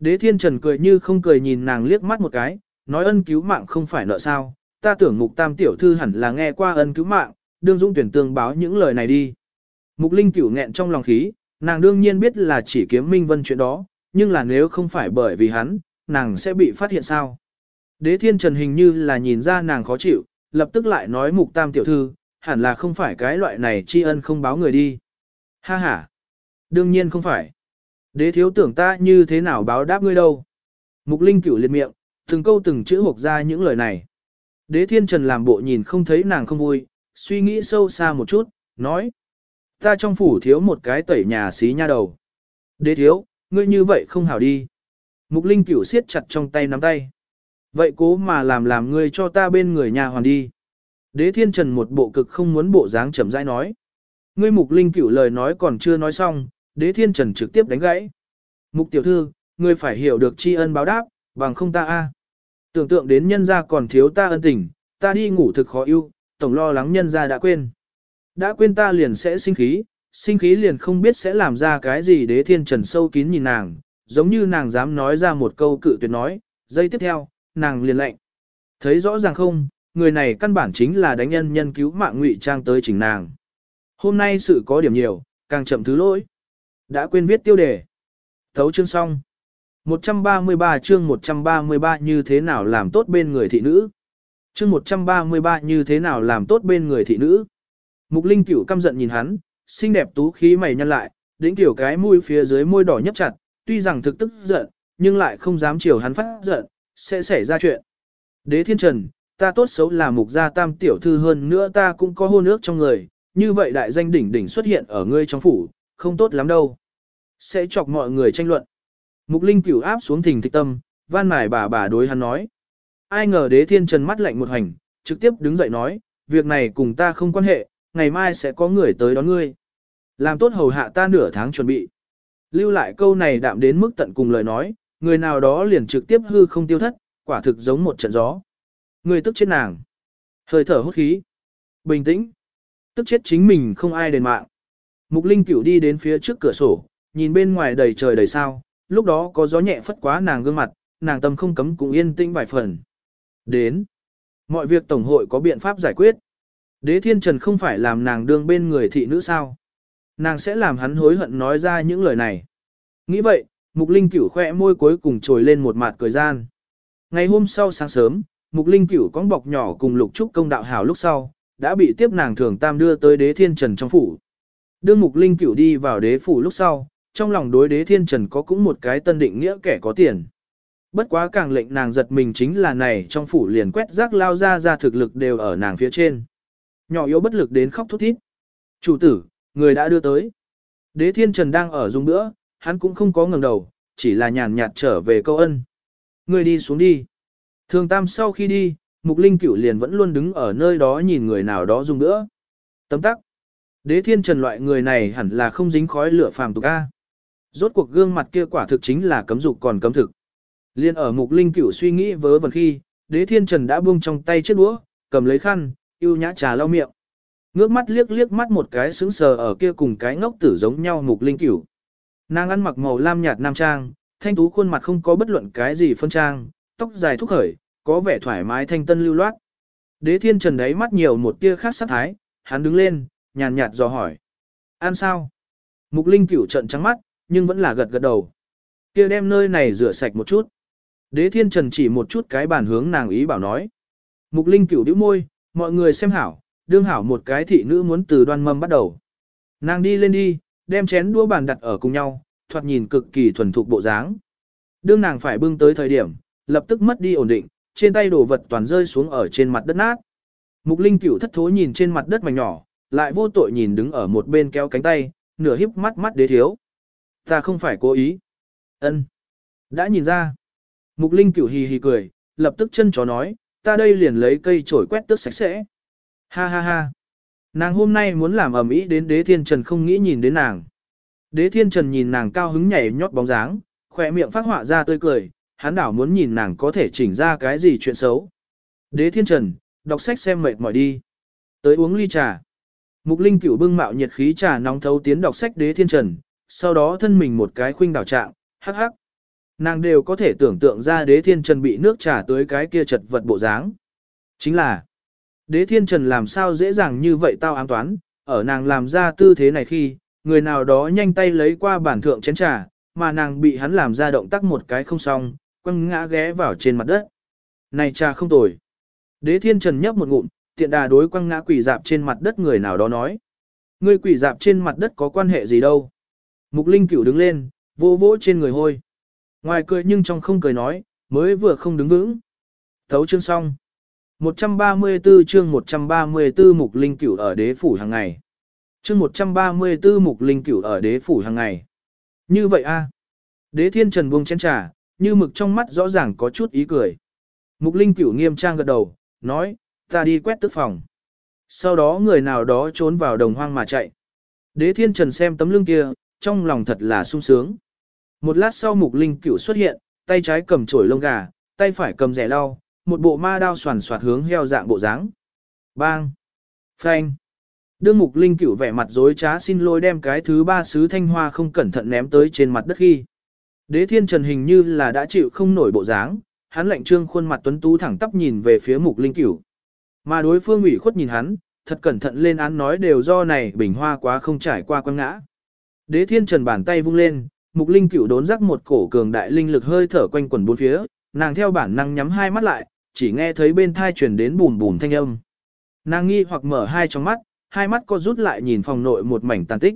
Đế Thiên Trần cười như không cười nhìn nàng liếc mắt một cái, nói ân cứu mạng không phải nợ sao, ta tưởng Mục Tam tiểu thư hẳn là nghe qua ân cứu mạng, đương dũng tuyển tương báo những lời này đi. Mục Linh Cửu nghẹn trong lòng khí, nàng đương nhiên biết là chỉ kiếm Minh Vân chuyện đó, nhưng là nếu không phải bởi vì hắn, nàng sẽ bị phát hiện sao. Đế Thiên Trần hình như là nhìn ra nàng khó chịu, lập tức lại nói Mục Tam tiểu thư, hẳn là không phải cái loại này tri ân không báo người đi. Ha ha, đương nhiên không phải. Đế thiếu tưởng ta như thế nào báo đáp ngươi đâu. Mục Linh Cửu liệt miệng, từng câu từng chữ hộc ra những lời này. Đế Thiên Trần làm bộ nhìn không thấy nàng không vui, suy nghĩ sâu xa một chút, nói. Ta trong phủ thiếu một cái tẩy nhà xí nha đầu. Đế thiếu, ngươi như vậy không hảo đi. Mục Linh Cửu siết chặt trong tay nắm tay. Vậy cố mà làm làm ngươi cho ta bên người nhà hoàn đi. Đế Thiên Trần một bộ cực không muốn bộ dáng chậm rãi nói. Ngươi Mục Linh Cửu lời nói còn chưa nói xong, Đế Thiên Trần trực tiếp đánh gãy. Mục tiểu thư, ngươi phải hiểu được tri ân báo đáp, bằng không ta a. Tưởng tượng đến nhân gia còn thiếu ta ân tình, ta đi ngủ thực khó yêu, tổng lo lắng nhân gia đã quên. Đã quên ta liền sẽ sinh khí, sinh khí liền không biết sẽ làm ra cái gì. Đế Thiên Trần sâu kín nhìn nàng, giống như nàng dám nói ra một câu cự tuyệt nói, giây tiếp theo, nàng liền lệnh. Thấy rõ ràng không, người này căn bản chính là đánh nhân nhân cứu mạng ngụy trang tới chỉnh nàng. Hôm nay sự có điểm nhiều, càng chậm thứ lỗi. Đã quên viết tiêu đề. Thấu chương xong. một trăm ba mươi ba chương một trăm ba mươi ba như thế nào làm tốt bên người thị nữ. Chương một trăm ba mươi ba như thế nào làm tốt bên người thị nữ. Mục Linh Cửu căm giận nhìn hắn, xinh đẹp tú khí mày nhăn lại, đỉnh tiểu cái mũi phía dưới môi đỏ nhấp chặt, tuy rằng thực tức giận, nhưng lại không dám chiều hắn phát giận, sẽ xảy ra chuyện. Đế Thiên Trần, ta tốt xấu là mục gia tam tiểu thư, hơn nữa ta cũng có hôn ước trong người, như vậy đại danh đỉnh đỉnh xuất hiện ở ngươi trong phủ, không tốt lắm đâu. Sẽ chọc mọi người tranh luận. Mục Linh Cửu áp xuống thình thịch tâm, van mài bà bà đối hắn nói. Ai ngờ Đế Thiên Trần mắt lạnh một hành, trực tiếp đứng dậy nói, việc này cùng ta không quan hệ, ngày mai sẽ có người tới đón ngươi. Làm tốt hầu hạ ta nửa tháng chuẩn bị. Lưu lại câu này đạm đến mức tận cùng lời nói, người nào đó liền trực tiếp hư không tiêu thất, quả thực giống một trận gió. Người tức chết nàng. Hơi thở hốt khí. Bình tĩnh. Tức chết chính mình không ai đền mạng. Mục Linh Cửu đi đến phía trước cửa sổ, nhìn bên ngoài đầy trời đầy sao, lúc đó có gió nhẹ phất quá nàng gương mặt, nàng tâm không cấm cũng yên tĩnh vài phần. Đến. Mọi việc tổng hội có biện pháp giải quyết. Đế Thiên Trần không phải làm nàng đương bên người thị nữ sao. Nàng sẽ làm hắn hối hận nói ra những lời này. Nghĩ vậy, Mục Linh Cửu khoe môi cuối cùng trồi lên một mặt cười gian. Ngày hôm sau sáng sớm, Mục Linh Cửu con bọc nhỏ cùng Lục Trúc công đạo hảo lúc sau, đã bị tiếp nàng thường tam đưa tới Đế Thiên Trần trong phủ. Đưa Mục Linh Cửu đi vào đế phủ lúc sau, trong lòng đối Đế Thiên Trần có cũng một cái tân định nghĩa kẻ có tiền. Bất quá càng lệnh nàng giật mình chính là này trong phủ liền quét rác lao ra ra thực lực đều ở nàng phía trên. Nhỏ yếu bất lực đến khóc thút thít. Chủ tử, người đã đưa tới. Đế Thiên Trần đang ở dùng bữa, hắn cũng không có ngẩng đầu, chỉ là nhàn nhạt trở về câu ân. Người đi xuống đi. Thường tam sau khi đi, Mục Linh Cửu liền vẫn luôn đứng ở nơi đó nhìn người nào đó dùng bữa. Tấm tắc. Đế Thiên Trần loại người này hẳn là không dính khói lửa phàm tục a. Rốt cuộc gương mặt kia quả thực chính là cấm dục còn cấm thực. Liên ở Mục Linh Cửu suy nghĩ vớ vẩn khi, Đế Thiên Trần đã buông trong tay chiếc đũa, cầm lấy khăn, yêu nhã trà lau miệng. Ngước mắt liếc liếc mắt một cái sững sờ ở kia cùng cái ngốc tử giống nhau Mục Linh Cửu. Nàng ăn mặc màu lam nhạt nam trang, thanh tú khuôn mặt không có bất luận cái gì phân trang, tóc dài thúc khởi, có vẻ thoải mái thanh tân lưu loát. Đế Thiên Trần đáy mắt nhiều một tia khác sát thái, hắn đứng lên, nhàn nhạt dò hỏi. Ăn sao? Mục Linh Cửu trợn trắng mắt, nhưng vẫn là gật gật đầu. Kia đem nơi này rửa sạch một chút. Đế Thiên Trần chỉ một chút cái bàn hướng nàng ý bảo nói. Mục Linh Cửu bĩu môi, mọi người xem hảo, đương hảo một cái thị nữ muốn từ đoan mâm bắt đầu. Nàng đi lên đi, đem chén đũa bàn đặt ở cùng nhau, thoạt nhìn cực kỳ thuần thục bộ dáng. Đương nàng phải bưng tới thời điểm, lập tức mất đi ổn định, trên tay đồ vật toàn rơi xuống ở trên mặt đất nát. Mục Linh Cửu thất thố nhìn trên mặt đất mảnh nhỏ, lại vô tội nhìn đứng ở một bên kéo cánh tay, nửa híp mắt mắt Đế thiếu. Ta không phải cố ý. Ân, đã nhìn ra. Mục Linh Cửu hì hì cười, lập tức chân chó nói, ta đây liền lấy cây chổi quét tước sạch sẽ. Ha ha ha. Nàng hôm nay muốn làm ầm ĩ đến Đế Thiên Trần không nghĩ nhìn đến nàng. Đế Thiên Trần nhìn nàng cao hứng nhảy nhót bóng dáng, khỏe miệng phát họa ra tươi cười, hắn đảo muốn nhìn nàng có thể chỉnh ra cái gì chuyện xấu. Đế Thiên Trần, đọc sách xem mệt mỏi đi. Tới uống ly trà. Mục Linh Cửu bưng mạo nhiệt khí trà nóng thấu tiến đọc sách Đế Thiên Trần, sau đó thân mình một cái khuynh đảo trạng, hắc hắc. Nàng đều có thể tưởng tượng ra đế thiên trần bị nước trà tới cái kia chật vật bộ dáng. Chính là, đế thiên trần làm sao dễ dàng như vậy tao ám toán, ở nàng làm ra tư thế này khi, người nào đó nhanh tay lấy qua bản thượng chén trà, mà nàng bị hắn làm ra động tác một cái không xong, quăng ngã ghé vào trên mặt đất. Này trà không tồi. Đế thiên trần nhấp một ngụm, tiện đà đối quăng ngã quỷ dạp trên mặt đất người nào đó nói. Ngươi quỷ dạp trên mặt đất có quan hệ gì đâu. Mục Linh Cửu đứng lên, vỗ vỗ trên người hôi. Ngoài cười nhưng trong không cười nói, mới vừa không đứng vững. Thấu chương xong. một trăm ba mươi tư chương một trăm ba mươi tư Mục Linh Cửu ở đế phủ hàng ngày. Chương một trăm ba mươi tư Mục Linh Cửu ở đế phủ hàng ngày. Như vậy a? Đế thiên trần buông chén trà, như mực trong mắt rõ ràng có chút ý cười. Mục Linh Cửu nghiêm trang gật đầu, nói, ta đi quét tức phòng. Sau đó người nào đó trốn vào đồng hoang mà chạy. Đế thiên trần xem tấm lưng kia, trong lòng thật là sung sướng. Một lát sau Mục Linh Cửu xuất hiện, tay trái cầm chổi lông gà, tay phải cầm rẻ lau, một bộ ma đao xoàn xoạt hướng heo dạng bộ dáng. Bang! Phanh! Đương Mục Linh Cửu vẻ mặt dối trá xin lỗi đem cái thứ ba sứ thanh hoa không cẩn thận ném tới trên mặt đất khi. Đế thiên trần hình như là đã chịu không nổi bộ dáng, hắn lạnh trương khuôn mặt tuấn tú thẳng tắp nhìn về phía Mục Linh Cửu. Mà đối phương ủy khuất nhìn hắn, thật cẩn thận lên án nói đều do này bình hoa quá không trải qua quăng ngã. Đế thiên trần bàn tay vung lên, Mục Linh Cửu đốn rắc một cổ cường đại linh lực hơi thở quanh quẩn bốn phía, nàng theo bản năng nhắm hai mắt lại, chỉ nghe thấy bên thai truyền đến bùm bùm thanh âm. Nàng nghi hoặc mở hai trong mắt, hai mắt co rút lại nhìn phòng nội một mảnh tàn tích.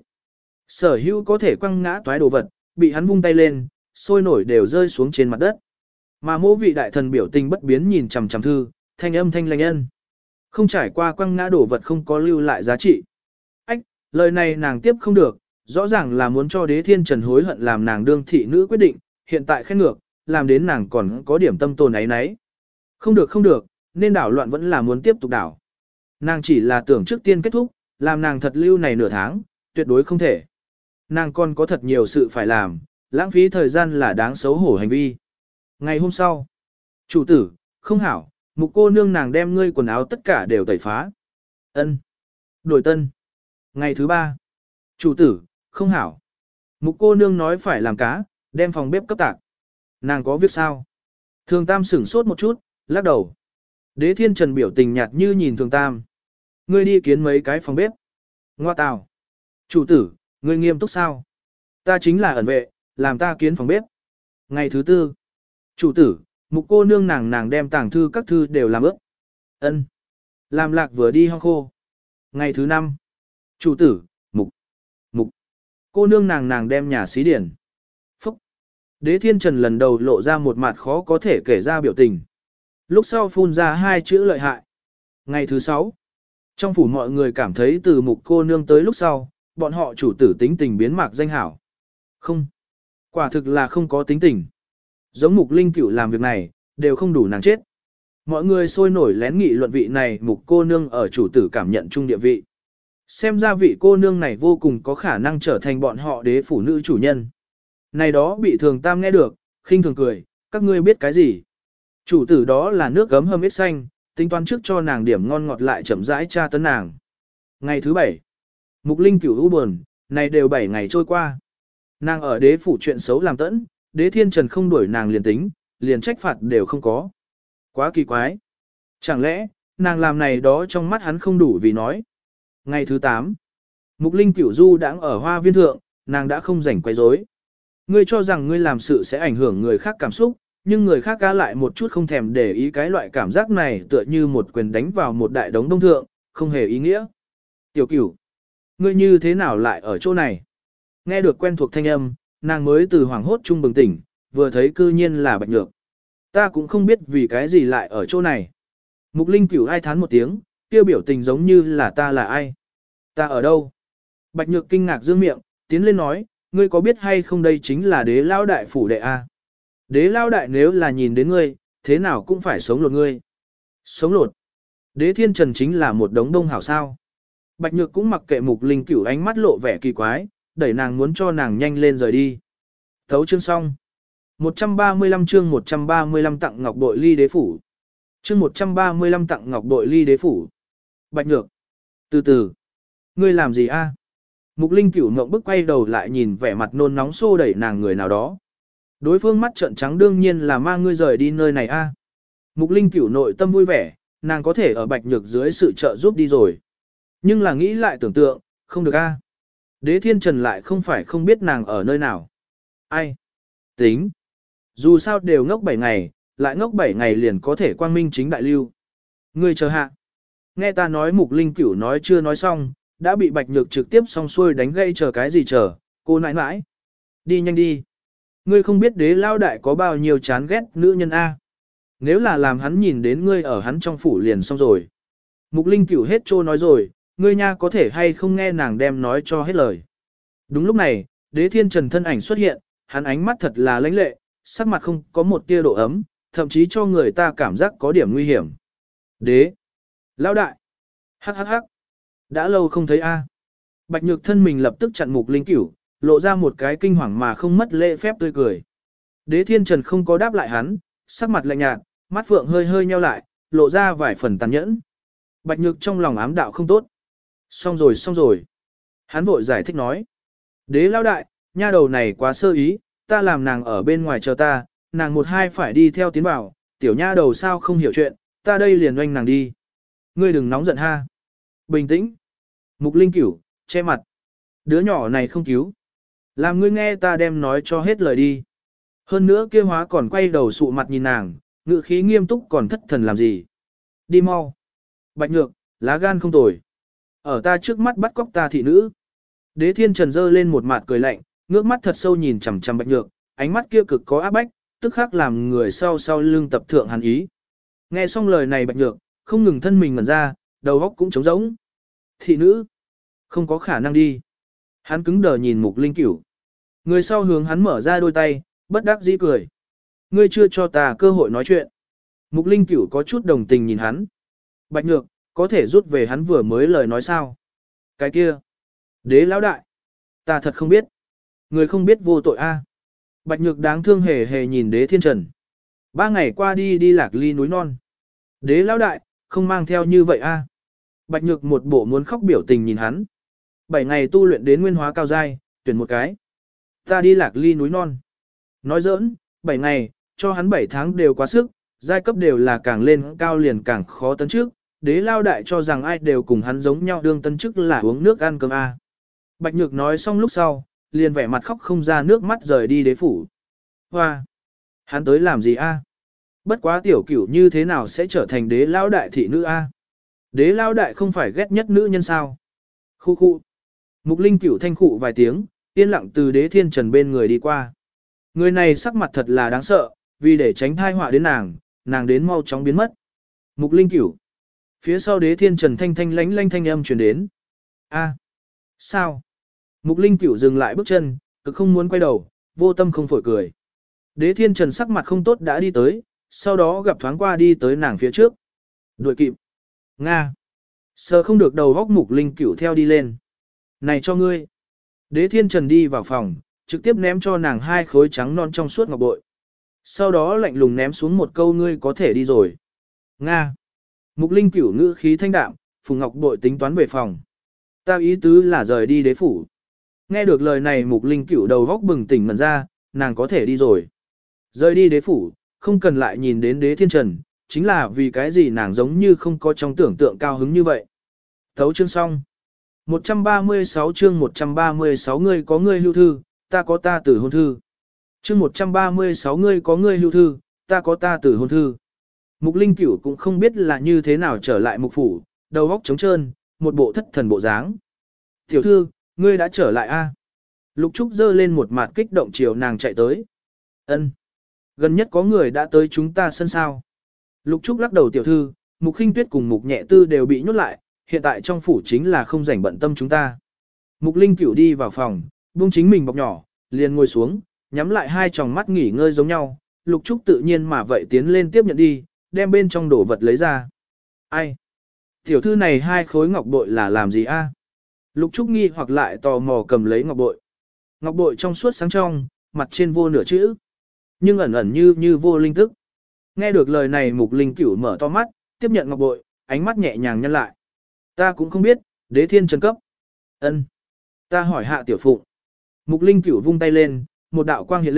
Sở hữu có thể quăng ngã toái đồ vật, bị hắn vung tay lên, sôi nổi đều rơi xuống trên mặt đất. Mà mỗi vị đại thần biểu tình bất biến nhìn chằm chằm thư, thanh âm thanh lành ân. Không trải qua quăng ngã đồ vật không có lưu lại giá trị. Ách, lời này nàng tiếp không được, rõ ràng là muốn cho đế thiên trần hối hận làm nàng đương thị nữ quyết định, hiện tại khen ngược, làm đến nàng còn có điểm tâm tồn ấy nấy. Không được không được, nên đảo loạn vẫn là muốn tiếp tục đảo. Nàng chỉ là tưởng trước tiên kết thúc, làm nàng thật lưu này nửa tháng, tuyệt đối không thể. Nàng còn có thật nhiều sự phải làm, lãng phí thời gian là đáng xấu hổ hành vi. Ngày hôm sau, chủ tử, không hảo, Mục cô nương nàng đem ngươi quần áo tất cả đều tẩy phá. Ân, đổi tân. Ngày thứ ba, chủ tử, không hảo. Mục cô nương nói phải làm cá, đem phòng bếp cấp tạc. Nàng có việc sao? Thường Tam sửng sốt một chút, lắc đầu. Đế thiên trần biểu tình nhạt như nhìn Thường Tam. Ngươi đi kiến mấy cái phòng bếp. Ngoa tào. Chủ tử, ngươi nghiêm túc sao? Ta chính là ẩn vệ, làm ta kiến phòng bếp. Ngày thứ tư. Chủ tử, Mục cô nương nàng nàng đem tàng thư các thư đều làm ướt. Ân. Làm lạc vừa đi hong khô. Ngày thứ năm. Chủ tử, Mục. Mục. Cô nương nàng nàng đem nhà xí điển. Phúc. Đế thiên trần lần đầu lộ ra một mặt khó có thể kể ra biểu tình. Lúc sau phun ra hai chữ lợi hại. Ngày thứ sáu. Trong phủ mọi người cảm thấy từ Mục cô nương tới lúc sau, bọn họ chủ tử tính tình biến mạc danh hảo. Không. Quả thực là không có tính tình. Giống Mục Linh Cửu làm việc này, đều không đủ nàng chết. Mọi người sôi nổi lén nghị luận vị này Mục cô nương ở chủ tử cảm nhận chung địa vị. Xem ra vị cô nương này vô cùng có khả năng trở thành bọn họ đế phủ nữ chủ nhân. Này đó bị Thường Tam nghe được, khinh thường cười, các ngươi biết cái gì? Chủ tử đó là nước gấm hâm ít xanh, tính toán trước cho nàng điểm ngon ngọt lại chậm rãi tra tấn nàng. Ngày thứ bảy, Mục Linh Cửu u buồn, này đều bảy ngày trôi qua. Nàng ở đế phủ chuyện xấu làm tẫn, đế thiên trần không đuổi nàng liền tính, liền trách phạt đều không có. Quá kỳ quái. Chẳng lẽ, nàng làm này đó trong mắt hắn không đủ vì nói. Ngày thứ tám, Mục Linh Cửu du đang ở hoa viên thượng, nàng đã không rảnh quấy rối. Ngươi cho rằng ngươi làm sự sẽ ảnh hưởng người khác cảm xúc, nhưng người khác cá lại một chút không thèm để ý cái loại cảm giác này tựa như một quyền đánh vào một đại đống đông thượng, không hề ý nghĩa. Tiểu Cửu, ngươi như thế nào lại ở chỗ này? Nghe được quen thuộc thanh âm, nàng mới từ hoảng hốt trung bừng tỉnh, vừa thấy cư nhiên là Bạch Nhược. Ta cũng không biết vì cái gì lại ở chỗ này. Mục Linh Cửu ai thán một tiếng, kêu biểu tình giống như là ta là ai. Ta ở đâu? Bạch Nhược kinh ngạc dương miệng, tiến lên nói, ngươi có biết hay không đây chính là đế lao đại phủ đệ A. Đế lao đại nếu là nhìn đến ngươi, thế nào cũng phải sống lột ngươi. Sống lột. Đế thiên trần chính là một đống đông hảo sao. Bạch Nhược cũng mặc kệ Mục Linh Cửu ánh mắt lộ vẻ kỳ quái, đẩy nàng muốn cho nàng nhanh lên rời đi. Thấu chương xong. một trăm ba mươi lăm chương một trăm ba mươi lăm tặng ngọc bội ly đế phủ. Chương một trăm ba mươi lăm tặng ngọc bội ly đế phủ. Bạch Nhược. Từ từ. Ngươi làm gì a? Mục Linh Cửu ngậm bức quay đầu lại nhìn vẻ mặt nôn nóng xô đẩy nàng người nào đó. Đối phương mắt trợn trắng đương nhiên là mang ngươi rời đi nơi này a. Mục Linh Cửu nội tâm vui vẻ, nàng có thể ở Bạch Nhược dưới sự trợ giúp đi rồi. Nhưng là nghĩ lại tưởng tượng, không được a. Đế Thiên Trần lại không phải không biết nàng ở nơi nào. Ai? Tính. Dù sao đều ngốc bảy ngày, lại ngốc bảy ngày liền có thể quang minh chính đại lưu. Ngươi chờ hạ. Nghe ta nói Mục Linh Cửu nói chưa nói xong, đã bị Bạch Nhược trực tiếp xong xuôi đánh gây chờ cái gì chờ, cô nãi nãi. Đi nhanh đi. Ngươi không biết đế lao đại có bao nhiêu chán ghét nữ nhân A. Nếu là làm hắn nhìn đến ngươi ở hắn trong phủ liền xong rồi. Mục Linh Cửu hết trô nói rồi, ngươi nha có thể hay không nghe nàng đem nói cho hết lời. Đúng lúc này, đế thiên trần thân ảnh xuất hiện, hắn ánh mắt thật là lãnh lệ, sắc mặt không có một tia độ ấm, thậm chí cho người ta cảm giác có điểm nguy hiểm. Đế! Lão đại! Hắc hắc hắc! Đã lâu không thấy A. Bạch Nhược thân mình lập tức chặn Mục Linh Cửu, lộ ra một cái kinh hoàng mà không mất lễ phép tươi cười. Đế thiên trần không có đáp lại hắn, sắc mặt lạnh nhạt, mắt phượng hơi hơi nheo lại, lộ ra vài phần tàn nhẫn. Bạch Nhược trong lòng ám đạo không tốt. Xong rồi xong rồi. Hắn vội giải thích nói. Đế lão đại, nha đầu này quá sơ ý, ta làm nàng ở bên ngoài chờ ta, nàng một hai phải đi theo tiến vào, tiểu nha đầu sao không hiểu chuyện, ta đây liền oanh nàng đi. Ngươi đừng nóng giận ha. Bình tĩnh. Mục Linh Cửu, che mặt. Đứa nhỏ này không cứu. Làm ngươi nghe ta đem nói cho hết lời đi. Hơn nữa kia hóa còn quay đầu sụ mặt nhìn nàng, ngự khí nghiêm túc còn thất thần làm gì. Đi mau. Bạch Nhược, lá gan không tồi. Ở ta trước mắt bắt cóc ta thị nữ. Đế thiên trần dơ lên một mặt cười lạnh, ngước mắt thật sâu nhìn chằm chằm Bạch Nhược, ánh mắt kia cực có áp bách, tức khắc làm người sau sau lưng tập thượng hàn ý. Nghe xong lời này Bạch Nhược, không ngừng thân mình ngẩn ra, đầu óc cũng trống rỗng. Thị nữ, không có khả năng đi. Hắn cứng đờ nhìn Mục Linh Cửu. Người sau hướng hắn mở ra đôi tay, bất đắc dĩ cười. Ngươi chưa cho ta cơ hội nói chuyện. Mục Linh Cửu có chút đồng tình nhìn hắn. Bạch Nhược, có thể rút về hắn vừa mới lời nói sao? Cái kia. Đế lão đại. Ta thật không biết. Người không biết vô tội a. Bạch Nhược đáng thương hề hề nhìn Đế Thiên Trần. Ba ngày qua đi đi Lạc Ly núi non. Đế lão đại, không mang theo như vậy a. Bạch Nhược một bộ muốn khóc biểu tình nhìn hắn. Bảy ngày tu luyện đến nguyên hóa cao giai, tuyển một cái. Ta đi Lạc Ly núi non. Nói giỡn, bảy ngày, cho hắn bảy tháng đều quá sức, giai cấp đều là càng lên cao liền càng khó tấn trước. Đế lao đại cho rằng ai đều cùng hắn giống nhau đương tấn chức là uống nước ăn cơm a. Bạch Nhược nói xong lúc sau, liền vẻ mặt khóc không ra nước mắt rời đi đế phủ. Hoa! Hắn tới làm gì a? Bất quá tiểu cửu như thế nào sẽ trở thành đế lao đại thị nữ a? Đế lao đại không phải ghét nhất nữ nhân sao? Khu khu! Mục Linh Cửu thanh khụ vài tiếng, yên lặng từ đế thiên trần bên người đi qua. Người này sắc mặt thật là đáng sợ, vì để tránh thai họa đến nàng, nàng đến mau chóng biến mất. Mục Linh Cửu. Phía sau đế thiên trần thanh thanh lánh lánh thanh âm truyền đến. A. Sao? Mục Linh Cửu dừng lại bước chân, cực không muốn quay đầu, vô tâm không phổi cười. Đế thiên trần sắc mặt không tốt đã đi tới, sau đó gặp thoáng qua đi tới nàng phía trước. Đuổi kịp. Nga. Sờ không được đầu góc Mục Linh Cửu theo đi lên. Này cho ngươi. Đế thiên trần đi vào phòng, trực tiếp ném cho nàng hai khối trắng non trong suốt ngọc bội. Sau đó lạnh lùng ném xuống một câu ngươi có thể đi rồi. Nga. Mục Linh Cửu ngữ khí thanh đạm, Phùng Ngọc Bội tính toán về phòng. Ta ý tứ là rời đi đế phủ. Nghe được lời này Mục Linh Cửu đầu góc bừng tỉnh mẩn ra, nàng có thể đi rồi. Rời đi đế phủ, không cần lại nhìn đến đế thiên trần, chính là vì cái gì nàng giống như không có trong tưởng tượng cao hứng như vậy. Thấu chương xong. một trăm ba mươi sáu chương một trăm ba mươi sáu ngươi có ngươi hưu thư, ta có ta tử hôn thư. Chương một trăm ba mươi sáu ngươi có ngươi hưu thư, ta có ta tử hôn thư. Mục Linh Cửu cũng không biết là như thế nào trở lại mục phủ, đầu óc trống trơn, một bộ thất thần bộ dáng. Tiểu thư, ngươi đã trở lại a? Lục Trúc giơ lên một mặt kích động chiều nàng chạy tới. Ân, gần nhất có người đã tới chúng ta sân sao. Lục Trúc lắc đầu tiểu thư, Mục Khinh Tuyết cùng Mục Nhẹ Tư đều bị nhốt lại, hiện tại trong phủ chính là không rảnh bận tâm chúng ta. Mục Linh Cửu đi vào phòng, buông chính mình bọc nhỏ, liền ngồi xuống, nhắm lại hai tròng mắt nghỉ ngơi giống nhau. Lục Trúc tự nhiên mà vậy tiến lên tiếp nhận đi, đem bên trong đồ vật lấy ra. Ai? Tiểu thư này hai khối ngọc bội là làm gì a? Lục Trúc nghi hoặc lại tò mò cầm lấy ngọc bội. Ngọc bội trong suốt sáng trong, mặt trên vô nửa chữ, nhưng ẩn ẩn như như vô linh tức. Nghe được lời này Mục Linh Cửu mở to mắt, tiếp nhận ngọc bội, ánh mắt nhẹ nhàng nhăn lại. Ta cũng không biết, đế thiên trần cấp. Ân, ta hỏi hạ tiểu phụng. Mục Linh Cửu vung tay lên, một đạo quang hiện lên,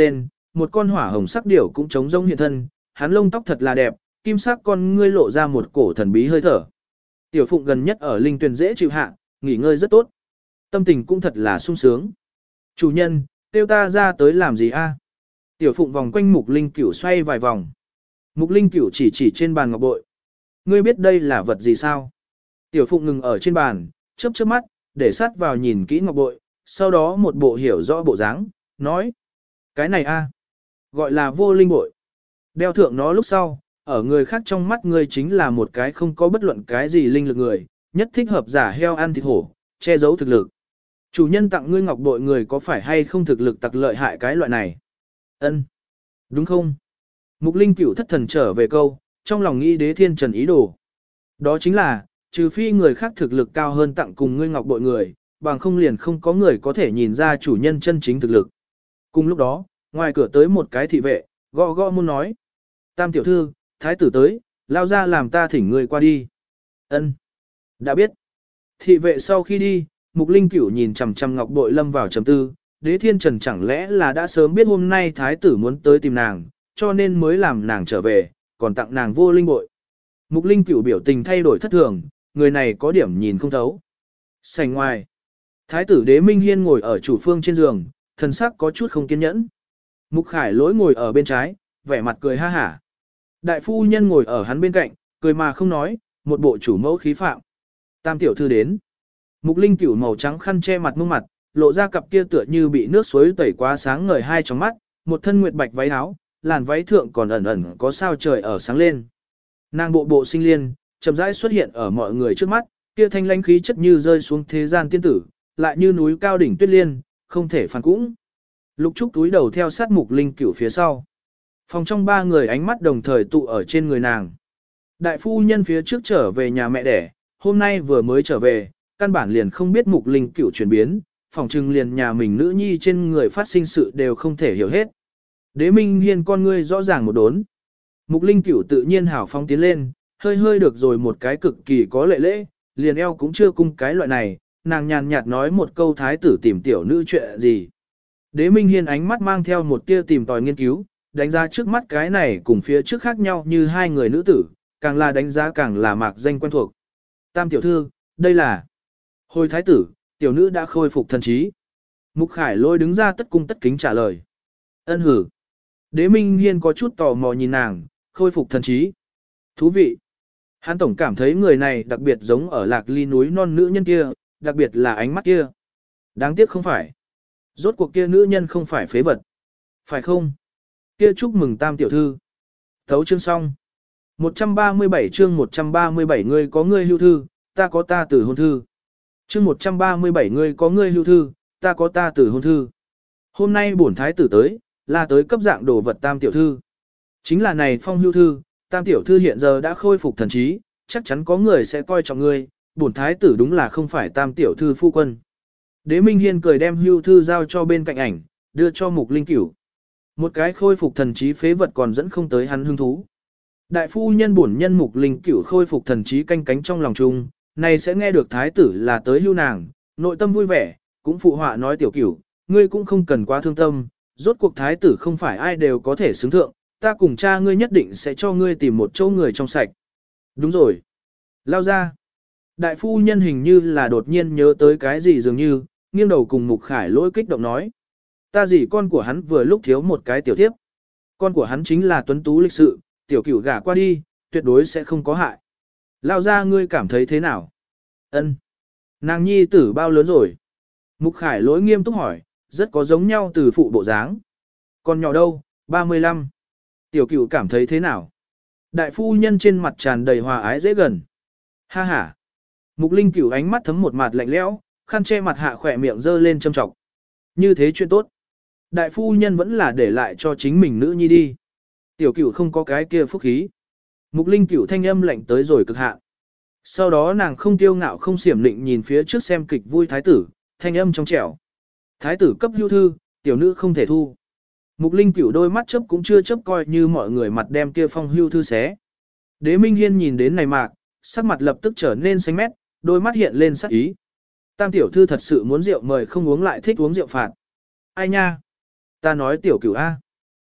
một con hỏa hồng sắc điểu cũng trống rông hiện thân, hắn lông tóc thật là đẹp, kim sắc con ngươi lộ ra một cổ thần bí hơi thở. Tiểu Phụng gần nhất ở linh tuyền dễ chịu hạ, nghỉ ngơi rất tốt. Tâm tình cũng thật là sung sướng. Chủ nhân, tiêu ta ra tới làm gì a? Tiểu Phụng vòng quanh Mục Linh Cửu xoay vài vòng. Mục Linh Cửu chỉ chỉ trên bàn ngọc bội. Ngươi biết đây là vật gì sao? Tiểu Phụng ngừng ở trên bàn, chớp chớp mắt, để sát vào nhìn kỹ ngọc bội, sau đó một bộ hiểu rõ bộ dáng, nói. Cái này a, gọi là vô linh bội. Đeo thượng nó lúc sau, ở người khác trong mắt ngươi chính là một cái không có bất luận cái gì linh lực người, nhất thích hợp giả heo ăn thịt hổ, che giấu thực lực. Chủ nhân tặng ngươi ngọc bội người có phải hay không thực lực tặc lợi hại cái loại này? Ân, đúng không? Mục Linh Cửu thất thần trở về câu, trong lòng nghĩ Đế Thiên Trần ý đồ. Đó chính là, trừ phi người khác thực lực cao hơn tặng cùng ngươi ngọc bội người, bằng không liền không có người có thể nhìn ra chủ nhân chân chính thực lực. Cùng lúc đó, ngoài cửa tới một cái thị vệ, gõ gõ môn nói. Tam tiểu thư, thái tử tới, lao ra làm ta thỉnh người qua đi. Ân, đã biết. Thị vệ sau khi đi, Mục Linh Cửu nhìn chằm chằm ngọc bội lâm vào trầm tư, Đế Thiên Trần chẳng lẽ là đã sớm biết hôm nay thái tử muốn tới tìm nàng, cho nên mới làm nàng trở về, còn tặng nàng vô linh bội. Mục Linh Cửu biểu tình thay đổi thất thường, người này có điểm nhìn không thấu. Sảnh ngoài, thái tử Đế Minh Hiên ngồi ở chủ phương trên giường, thần sắc có chút không kiên nhẫn. Mục Khải Lỗi ngồi ở bên trái, vẻ mặt cười ha hả. Đại phu nhân ngồi ở hắn bên cạnh, cười mà không nói, một bộ chủ mẫu khí phạm. Tam tiểu thư đến. Mục Linh Cửu màu trắng khăn che mặt mông mặt, lộ ra cặp kia tựa như bị nước suối tẩy quá sáng ngời hai trong mắt, một thân nguyệt bạch váy áo, làn váy thượng còn ẩn ẩn có sao trời ở sáng lên. Nàng bộ bộ sinh liên, chậm rãi xuất hiện ở mọi người trước mắt, kia thanh lãnh khí chất như rơi xuống thế gian tiên tử, lại như núi cao đỉnh tuyết liên, không thể phản cũng. Lục Trúc túi đầu theo sát Mục Linh Cửu phía sau. Phòng trong ba người ánh mắt đồng thời tụ ở trên người nàng. Đại phu nhân phía trước trở về nhà mẹ đẻ, hôm nay vừa mới trở về, căn bản liền không biết Mục Linh Cửu chuyển biến, phòng trừng liền nhà mình nữ nhi trên người phát sinh sự đều không thể hiểu hết. Đế Minh Hiên con ngươi rõ ràng một đốn. Mục Linh Cửu tự nhiên hào phóng tiến lên, hơi hơi được rồi một cái cực kỳ có lệ lễ, liền eo cũng chưa cung cái loại này, nàng nhàn nhạt nói một câu thái tử tìm tiểu nữ chuyện gì. Đế Minh Hiên ánh mắt mang theo một tia tìm tòi nghiên cứu, đánh giá trước mắt cái này cùng phía trước khác nhau như hai người nữ tử, càng là đánh giá càng là mạc danh quen thuộc. Tam tiểu thư, đây là Hồi thái tử, tiểu nữ đã khôi phục thần trí. Mục Khải Lôi đứng ra tất cung tất kính trả lời. Ân hử. Đế Minh Hiên có chút tò mò nhìn nàng, khôi phục thần trí. Thú vị. Hắn tổng cảm thấy người này đặc biệt giống ở Lạc Ly núi non nữ nhân kia, đặc biệt là ánh mắt kia. Đáng tiếc không phải. Rốt cuộc kia nữ nhân không phải phế vật. Phải không? Kia chúc mừng tam tiểu thư. Thấu chương xong. một trăm ba mươi bảy chương một trăm ba mươi bảy ngươi có ngươi hưu thư, ta có ta tử hôn thư. Chương một trăm ba mươi bảy ngươi có ngươi hưu thư, ta có ta tử hôn thư. Hôm nay bổn thái tử tới, là tới cấp dạng đồ vật tam tiểu thư. Chính là này phong hưu thư, tam tiểu thư hiện giờ đã khôi phục thần trí, chắc chắn có người sẽ coi trọng ngươi, bổn thái tử đúng là không phải tam tiểu thư phu quân. Đế Minh Hiên cười đem hưu thư giao cho bên cạnh ảnh, đưa cho Mục Linh Cửu. Một cái khôi phục thần trí phế vật còn dẫn không tới hắn hứng thú. Đại phu nhân bổn nhân Mục Linh Cửu khôi phục thần trí canh cánh trong lòng chung, này sẽ nghe được thái tử là tới hưu nàng, nội tâm vui vẻ, cũng phụ họa nói tiểu Cửu, ngươi cũng không cần quá thương tâm, rốt cuộc thái tử không phải ai đều có thể xứng thượng, ta cùng cha ngươi nhất định sẽ cho ngươi tìm một chỗ người trong sạch. Đúng rồi. Lao ra. Đại phu nhân hình như là đột nhiên nhớ tới cái gì dường như, nghiêng đầu cùng Mục Khải Lỗi kích động nói. Ta gì con của hắn vừa lúc thiếu một cái tiểu thiếp. Con của hắn chính là tuấn tú lịch sự, tiểu Cửu gả qua đi, tuyệt đối sẽ không có hại. Lao ra ngươi cảm thấy thế nào? Ân. Nàng nhi tử bao lớn rồi? Mục Khải Lỗi nghiêm túc hỏi, rất có giống nhau từ phụ bộ dáng. Còn nhỏ đâu, ba mươi lăm. Tiểu Cửu cảm thấy thế nào? Đại phu nhân trên mặt tràn đầy hòa ái dễ gần. Ha ha. Mục Linh Cửu ánh mắt thấm một mặt lạnh lẽo, khăn che mặt hạ khỏe miệng dơ lên châm trọng. Như thế chuyện tốt. Đại phu nhân vẫn là để lại cho chính mình nữ nhi đi. Tiểu Cửu không có cái kia phúc khí. Mục Linh Cửu thanh âm lạnh tới rồi cực hạn. Sau đó nàng không tiêu ngạo không xiểm lịnh nhìn phía trước xem kịch vui thái tử, thanh âm trong trẻo. Thái tử cấp hưu thư, tiểu nữ không thể thu. Mục Linh Cửu đôi mắt chớp cũng chưa chớp coi như mọi người mặt đem kia phong hưu thư xé. Đế Minh Hiên nhìn đến này mạc, sắc mặt lập tức trở nên xanh mét, đôi mắt hiện lên sắc ý. Tam tiểu thư thật sự muốn rượu mời không uống lại thích uống rượu phạt. Ai nha? Ta nói tiểu Cửu A.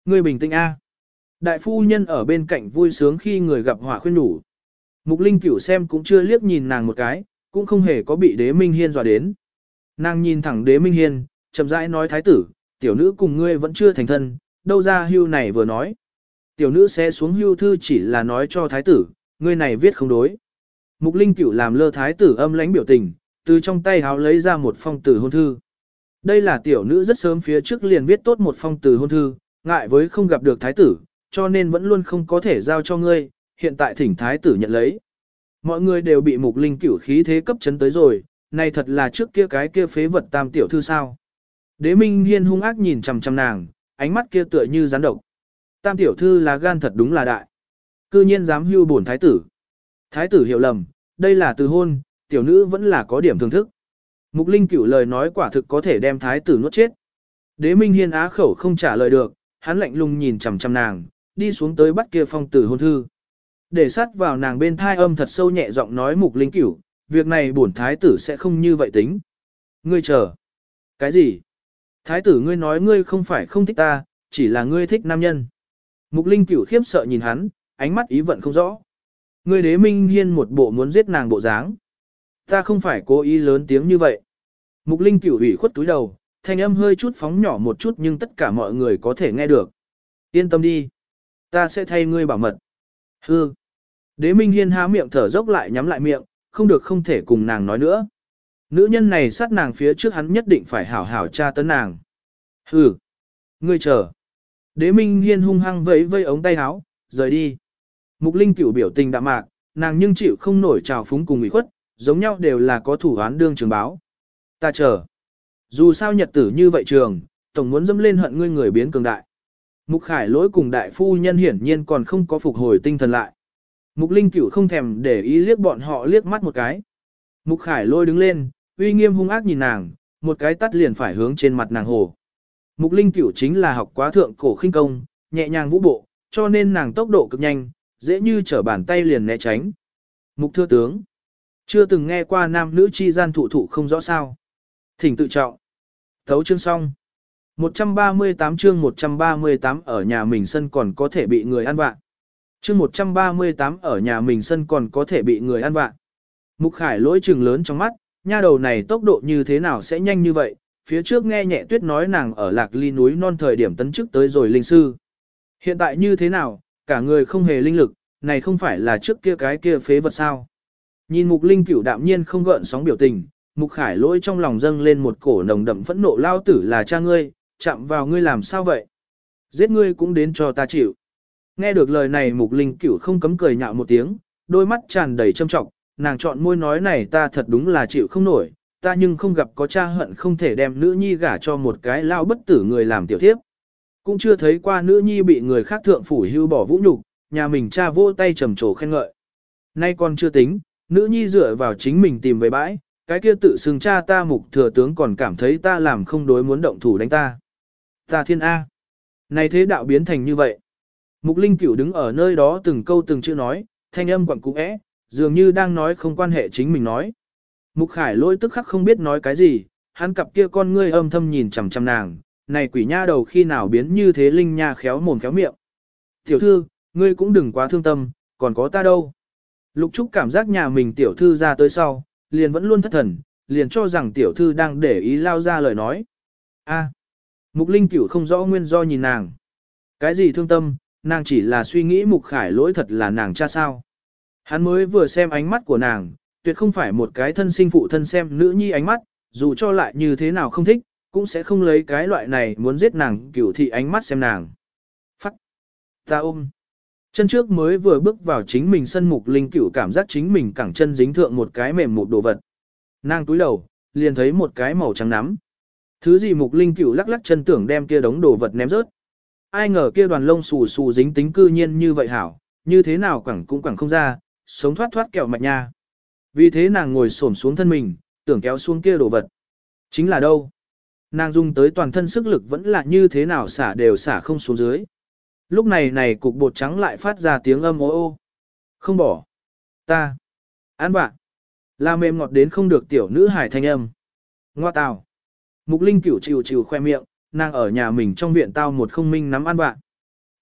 Ngươi bình tĩnh a. Đại phu nhân ở bên cạnh vui sướng khi người gặp họa khuyên nhủ. Mục Linh Cửu xem cũng chưa liếc nhìn nàng một cái, cũng không hề có bị Đế Minh Hiên dọa đến. Nàng nhìn thẳng Đế Minh Hiên, chậm rãi nói thái tử, tiểu nữ cùng ngươi vẫn chưa thành thân, đâu ra hưu này vừa nói. Tiểu nữ sẽ xuống hưu thư chỉ là nói cho thái tử, ngươi này viết không đối. Mục Linh Cửu làm lơ thái tử âm lãnh biểu tình, từ trong tay háo lấy ra một phong từ hôn thư. Đây là tiểu nữ rất sớm phía trước liền viết tốt một phong từ hôn thư, ngại với không gặp được thái tử, cho nên vẫn luôn không có thể giao cho ngươi, hiện tại thỉnh thái tử nhận lấy. Mọi người đều bị Mục Linh Cửu khí thế cấp chấn tới rồi, này thật là trước kia cái kia phế vật tam tiểu thư sao. Đế Minh Hiên hung ác nhìn chằm chằm nàng, ánh mắt kia tựa như rắn độc. Tam tiểu thư là gan thật đúng là đại. Cư nhiên dám hưu bổn thái tử. Thái tử hiểu lầm, đây là từ hôn, tiểu nữ vẫn là có điểm thưởng thức. Mục Linh Cửu lời nói quả thực có thể đem thái tử nuốt chết. Đế Minh Hiên á khẩu không trả lời được, hắn lạnh lùng nhìn chằm chằm nàng, đi xuống tới bắt kia phong tử hôn thư. Để sát vào nàng bên thai âm thật sâu nhẹ giọng nói Mục Linh Cửu, việc này bổn thái tử sẽ không như vậy tính. Ngươi chờ. Cái gì? Thái tử ngươi nói ngươi không phải không thích ta, chỉ là ngươi thích nam nhân. Mục Linh Cửu khiếp sợ nhìn hắn, ánh mắt ý vận không rõ. Ngươi Đế Minh Hiên một bộ muốn giết nàng bộ dáng. Ta không phải cố ý lớn tiếng như vậy. Mục Linh Cửu ủy khuất túi đầu, thanh âm hơi chút phóng nhỏ một chút nhưng tất cả mọi người có thể nghe được. Yên tâm đi. Ta sẽ thay ngươi bảo mật. Hư. Đế Minh Hiên há miệng thở dốc lại nhắm lại miệng, không được không thể cùng nàng nói nữa. Nữ nhân này sát nàng phía trước hắn nhất định phải hảo hảo tra tấn nàng. Hừ. Ngươi chờ. Đế Minh Hiên hung hăng vẫy vây ống tay áo, rời đi. Mục Linh Cửu biểu tình đạm mạc, nàng nhưng chịu không nổi trào phúng cùng ủy khuất, giống nhau đều là có thủ án đương trường báo. Ta chờ. Dù sao nhật tử như vậy trường, tổng muốn dẫm lên hận ngươi người biến cường đại. Mục Khải Lỗi cùng đại phu nhân hiển nhiên còn không có phục hồi tinh thần lại. Mục Linh Cửu không thèm để ý liếc bọn họ liếc mắt một cái. Mục Khải Lỗi đứng lên, uy nghiêm hung ác nhìn nàng, một cái tắt liền phải hướng trên mặt nàng hồ. Mục Linh Cửu chính là học quá thượng cổ khinh công, nhẹ nhàng vũ bộ, cho nên nàng tốc độ cực nhanh, dễ như trở bàn tay liền né tránh. Mục thưa tướng, chưa từng nghe qua nam nữ chi gian thụ thụ không rõ sao. Thỉnh tự trọng. Thấu chương xong. một trăm ba mươi tám chương một trăm ba mươi tám ở nhà mình sân còn có thể bị người ăn vạ. Chương một trăm ba mươi tám ở nhà mình sân còn có thể bị người ăn vạ. Mục Khải Lỗi trừng lớn trong mắt, nha đầu này tốc độ như thế nào sẽ nhanh như vậy, phía trước nghe Nhẹ Tuyết nói nàng ở Lạc Ly núi non thời điểm tấn chức tới rồi linh sư. Hiện tại như thế nào, cả người không hề linh lực, này không phải là trước kia cái kia phế vật sao. Nhìn Mục Linh Cửu đạm nhiên không gợn sóng biểu tình, Mục Khải Lỗi trong lòng dâng lên một cổ nồng đậm phẫn nộ, lao tử là cha ngươi, chạm vào ngươi làm sao vậy? Giết ngươi cũng đến cho ta chịu. Nghe được lời này Mục Linh Cửu không cấm cười nhạo một tiếng, đôi mắt tràn đầy châm trọng, nàng chọn môi nói này ta thật đúng là chịu không nổi, ta nhưng không gặp có cha hận không thể đem nữ nhi gả cho một cái lao bất tử người làm tiểu thiếp. Cũng chưa thấy qua nữ nhi bị người khác thượng phủ hưu bỏ vũ nhục, nhà mình cha vỗ tay trầm trồ khen ngợi. Nay còn chưa tính, nữ nhi dựa vào chính mình tìm về bãi, cái kia tự xưng cha ta Mục thừa tướng còn cảm thấy ta làm không đối muốn động thủ đánh ta. Ta thiên A. Này thế đạo biến thành như vậy. Mục Linh Cửu đứng ở nơi đó từng câu từng chữ nói, thanh âm quặn cũ é, dường như đang nói không quan hệ chính mình nói. Mục Khải Lỗi tức khắc không biết nói cái gì, hắn cặp kia con ngươi âm thầm nhìn chằm chằm nàng, này quỷ nha đầu khi nào biến như thế linh nha khéo mồm khéo miệng. Tiểu thư, ngươi cũng đừng quá thương tâm, còn có ta đâu. Lục Trúc cảm giác nhà mình tiểu thư ra tới sau, liền vẫn luôn thất thần, liền cho rằng tiểu thư đang để ý lao ra lời nói. A. Mục Linh Cửu không rõ nguyên do nhìn nàng. Cái gì thương tâm, nàng chỉ là suy nghĩ Mục Khải Lỗi thật là nàng cha sao. Hắn mới vừa xem ánh mắt của nàng, tuyệt không phải một cái thân sinh phụ thân xem nữ nhi ánh mắt, dù cho lại như thế nào không thích, cũng sẽ không lấy cái loại này muốn giết nàng cửu thị ánh mắt xem nàng. Phắc. Ta ôm. Chân trước mới vừa bước vào chính mình sân Mục Linh Cửu cảm giác chính mình cẳng chân dính thượng một cái mềm một đồ vật. Nàng túi đầu, liền thấy một cái màu trắng nắm. Thứ gì Mục Linh Cửu lắc lắc chân tưởng đem kia đống đồ vật ném rớt. Ai ngờ kia đoàn lông xù xù dính tính cư nhiên như vậy hảo, như thế nào quẳng cũng quẳng không ra, sống thoát thoát kẹo mạch nha. Vì thế nàng ngồi xổm xuống thân mình, tưởng kéo xuống kia đồ vật. Chính là đâu? Nàng dùng tới toàn thân sức lực vẫn là như thế nào xả đều xả không xuống dưới. Lúc này này cục bột trắng lại phát ra tiếng âm ô ô. Không bỏ. Ta. Ăn bạn. Là mềm ngọt đến không được tiểu nữ hải thanh âm. Ngoa tào. Mục Linh Cửu chịu chịu khoe miệng, nàng ở nhà mình trong viện tao một không minh nắm ăn bạn.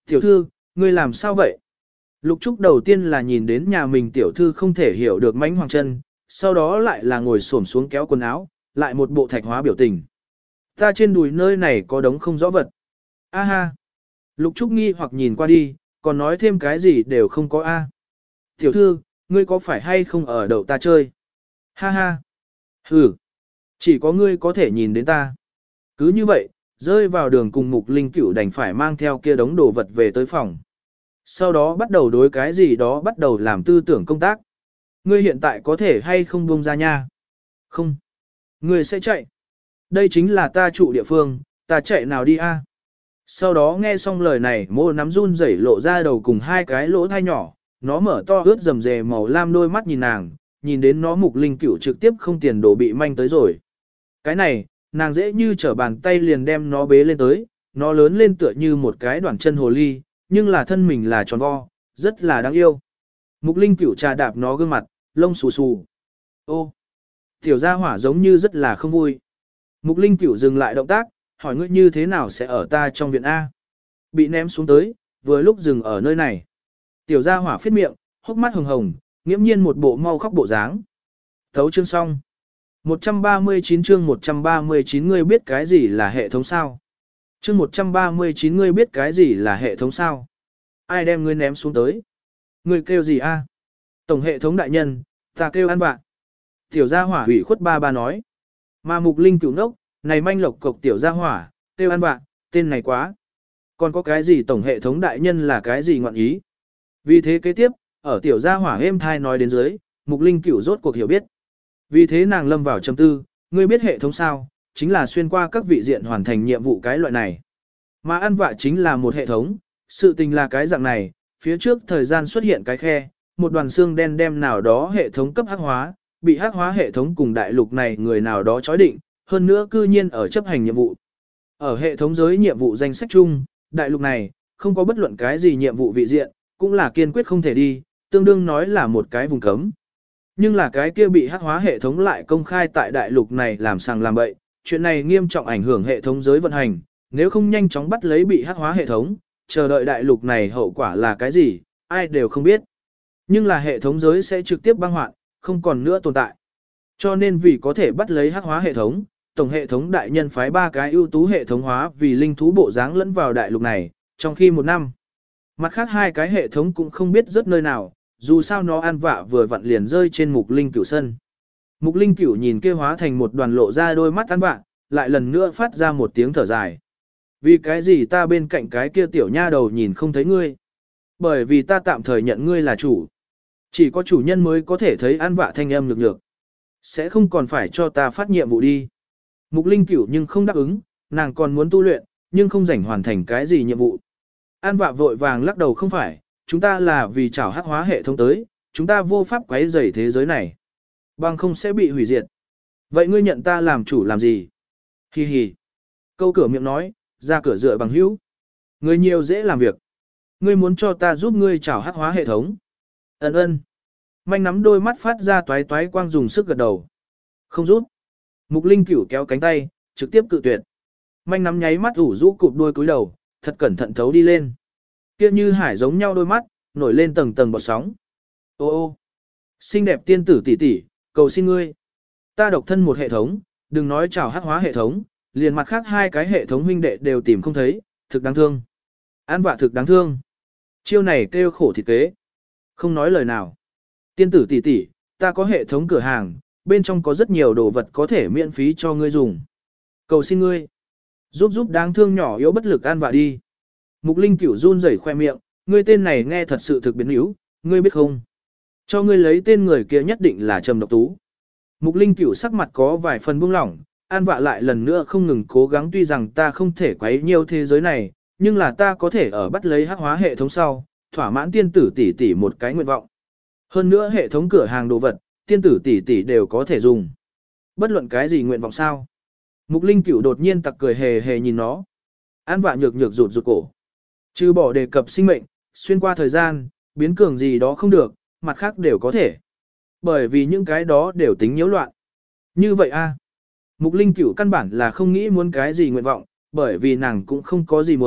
Tiểu thư, ngươi làm sao vậy? Lục Trúc đầu tiên là nhìn đến nhà mình tiểu thư không thể hiểu được mánh hoàng chân, sau đó lại là ngồi xổm xuống kéo quần áo, lại một bộ thạch hóa biểu tình. Ta trên đùi nơi này có đống không rõ vật. A ha. Lục Trúc nghi hoặc nhìn qua đi, còn nói thêm cái gì đều không có a. Tiểu thư, ngươi có phải hay không ở đậu ta chơi? Ha ha. Hừ. Chỉ có ngươi có thể nhìn đến ta. Cứ như vậy, rơi vào đường cùng Mục Linh Cửu đành phải mang theo kia đống đồ vật về tới phòng. Sau đó bắt đầu đối cái gì đó bắt đầu làm tư tưởng công tác. Ngươi hiện tại có thể hay không buông ra nha? Không. Ngươi sẽ chạy. Đây chính là ta trụ địa phương, ta chạy nào đi a? Sau đó nghe xong lời này, mô nắm run rẩy lộ ra đầu cùng hai cái lỗ thai nhỏ, nó mở to ướt rầm rề màu lam đôi mắt nhìn nàng, nhìn đến nó Mục Linh Cửu trực tiếp không tiền đồ bị manh tới rồi. Cái này, nàng dễ như trở bàn tay liền đem nó bế lên tới, nó lớn lên tựa như một cái đoạn chân hồ ly, nhưng là thân mình là tròn vo, rất là đáng yêu. Mục Linh Cửu trà đạp nó gương mặt, lông xù xù. Ô, tiểu gia hỏa giống như rất là không vui. Mục Linh Cửu dừng lại động tác, hỏi ngươi như thế nào sẽ ở ta trong viện A. Bị ném xuống tới, vừa lúc dừng ở nơi này. Tiểu gia hỏa phết miệng, hốc mắt hồng hồng, nghiễm nhiên một bộ mau khóc bộ dáng. Thấu chương xong. một trăm ba mươi chín chương một trăm ba mươi chín ngươi biết cái gì là hệ thống sao? Chương một trăm ba mươi chín ngươi biết cái gì là hệ thống sao? Ai đem ngươi ném xuống tới? Ngươi kêu gì a? Tổng hệ thống đại nhân, ta kêu ăn bạn. Tiểu gia hỏa ủy khuất ba ba nói. Mà Mục Linh Cửu nốc, này manh lộc cộc tiểu gia hỏa, kêu ăn bạn, tên này quá. Còn có cái gì tổng hệ thống đại nhân là cái gì ngọn ý? Vì thế kế tiếp, ở tiểu gia hỏa êm thai nói đến dưới, Mục Linh Cửu rốt cuộc hiểu biết. Vì thế nàng lâm vào trầm tư, ngươi biết hệ thống sao, chính là xuyên qua các vị diện hoàn thành nhiệm vụ cái loại này. Mà ăn vạ chính là một hệ thống, sự tình là cái dạng này, phía trước thời gian xuất hiện cái khe, một đoàn xương đen đem nào đó hệ thống cấp hắc hóa, bị hắc hóa hệ thống cùng đại lục này người nào đó chói định, hơn nữa cư nhiên ở chấp hành nhiệm vụ. Ở hệ thống giới nhiệm vụ danh sách chung, đại lục này, không có bất luận cái gì nhiệm vụ vị diện, cũng là kiên quyết không thể đi, tương đương nói là một cái vùng cấm. Nhưng là cái kia bị hắc hóa hệ thống lại công khai tại đại lục này làm sàng làm bậy, chuyện này nghiêm trọng ảnh hưởng hệ thống giới vận hành, nếu không nhanh chóng bắt lấy bị hắc hóa hệ thống, chờ đợi đại lục này hậu quả là cái gì, ai đều không biết. Nhưng là hệ thống giới sẽ trực tiếp băng hoạn, không còn nữa tồn tại. Cho nên vì có thể bắt lấy hắc hóa hệ thống, tổng hệ thống đại nhân phái ba cái ưu tú hệ thống hóa vì linh thú bộ dáng lẫn vào đại lục này, trong khi một năm. Mặt khác hai cái hệ thống cũng không biết rất nơi nào, dù sao nó ăn vạ vừa vặn liền rơi trên Mục Linh Cửu sân. Mục Linh Cửu nhìn kia hóa thành một đoàn lộ ra đôi mắt ăn vạ, lại lần nữa phát ra một tiếng thở dài. Vì cái gì ta bên cạnh cái kia tiểu nha đầu nhìn không thấy ngươi? Bởi vì ta tạm thời nhận ngươi là chủ. Chỉ có chủ nhân mới có thể thấy ăn vạ thanh âm nhược nhược. Sẽ không còn phải cho ta phát nhiệm vụ đi. Mục Linh Cửu nhưng không đáp ứng, nàng còn muốn tu luyện, nhưng không rảnh hoàn thành cái gì nhiệm vụ. An vạ vội vàng lắc đầu không phải, chúng ta là vì chảo hắc hóa hệ thống tới, chúng ta vô pháp quấy rầy thế giới này. Bằng không sẽ bị hủy diệt. Vậy ngươi nhận ta làm chủ làm gì? Hi hi. Câu cửa miệng nói, ra cửa dựa bằng hữu. Ngươi nhiều dễ làm việc. Ngươi muốn cho ta giúp ngươi chảo hắc hóa hệ thống. Ấn ơn. Manh nắm đôi mắt phát ra toái toái quang dùng sức gật đầu. Không giúp. Mục Linh Cửu kéo cánh tay, trực tiếp cự tuyệt. Manh nắm nháy mắt ủ rũ cụp đuôi cúi đầu, thật cẩn thận thấu đi lên. Kia như hải giống nhau đôi mắt, nổi lên tầng tầng bọt sóng. Ô ô, xinh đẹp tiên tử tỷ tỷ, cầu xin ngươi. Ta độc thân một hệ thống, đừng nói chào hắc hóa hệ thống, liền mặt khác hai cái hệ thống huynh đệ đều tìm không thấy, thực đáng thương. An vạ thực đáng thương. Chiêu này kêu khổ thịt kế. Không nói lời nào. Tiên tử tỷ tỷ, ta có hệ thống cửa hàng, bên trong có rất nhiều đồ vật có thể miễn phí cho ngươi dùng. Cầu xin ngươi. Giúp giúp đáng thương nhỏ yếu bất lực an vạ đi. Mục Linh Cửu run rẩy khoe miệng, ngươi tên này nghe thật sự thực biến yếu, ngươi biết không? Cho ngươi lấy tên người kia nhất định là Trầm Độc Tú. Mục Linh Cửu sắc mặt có vài phần buông lỏng, an vạ lại lần nữa không ngừng cố gắng tuy rằng ta không thể quấy nhiều thế giới này, nhưng là ta có thể ở bắt lấy hắc hóa hệ thống sau, thỏa mãn tiên tử tỷ tỷ một cái nguyện vọng. Hơn nữa hệ thống cửa hàng đồ vật, tiên tử tỷ tỷ đều có thể dùng. Bất luận cái gì nguyện vọng sao? Mục Linh Cửu đột nhiên tặc cười hề hề nhìn nó. An vạ nhược nhược rụt rụt cổ. Trừ bỏ đề cập sinh mệnh, xuyên qua thời gian, biến cường gì đó không được, mặt khác đều có thể. Bởi vì những cái đó đều tính nhiễu loạn. Như vậy a, Mục Linh Cửu căn bản là không nghĩ muốn cái gì nguyện vọng, bởi vì nàng cũng không có gì muốn,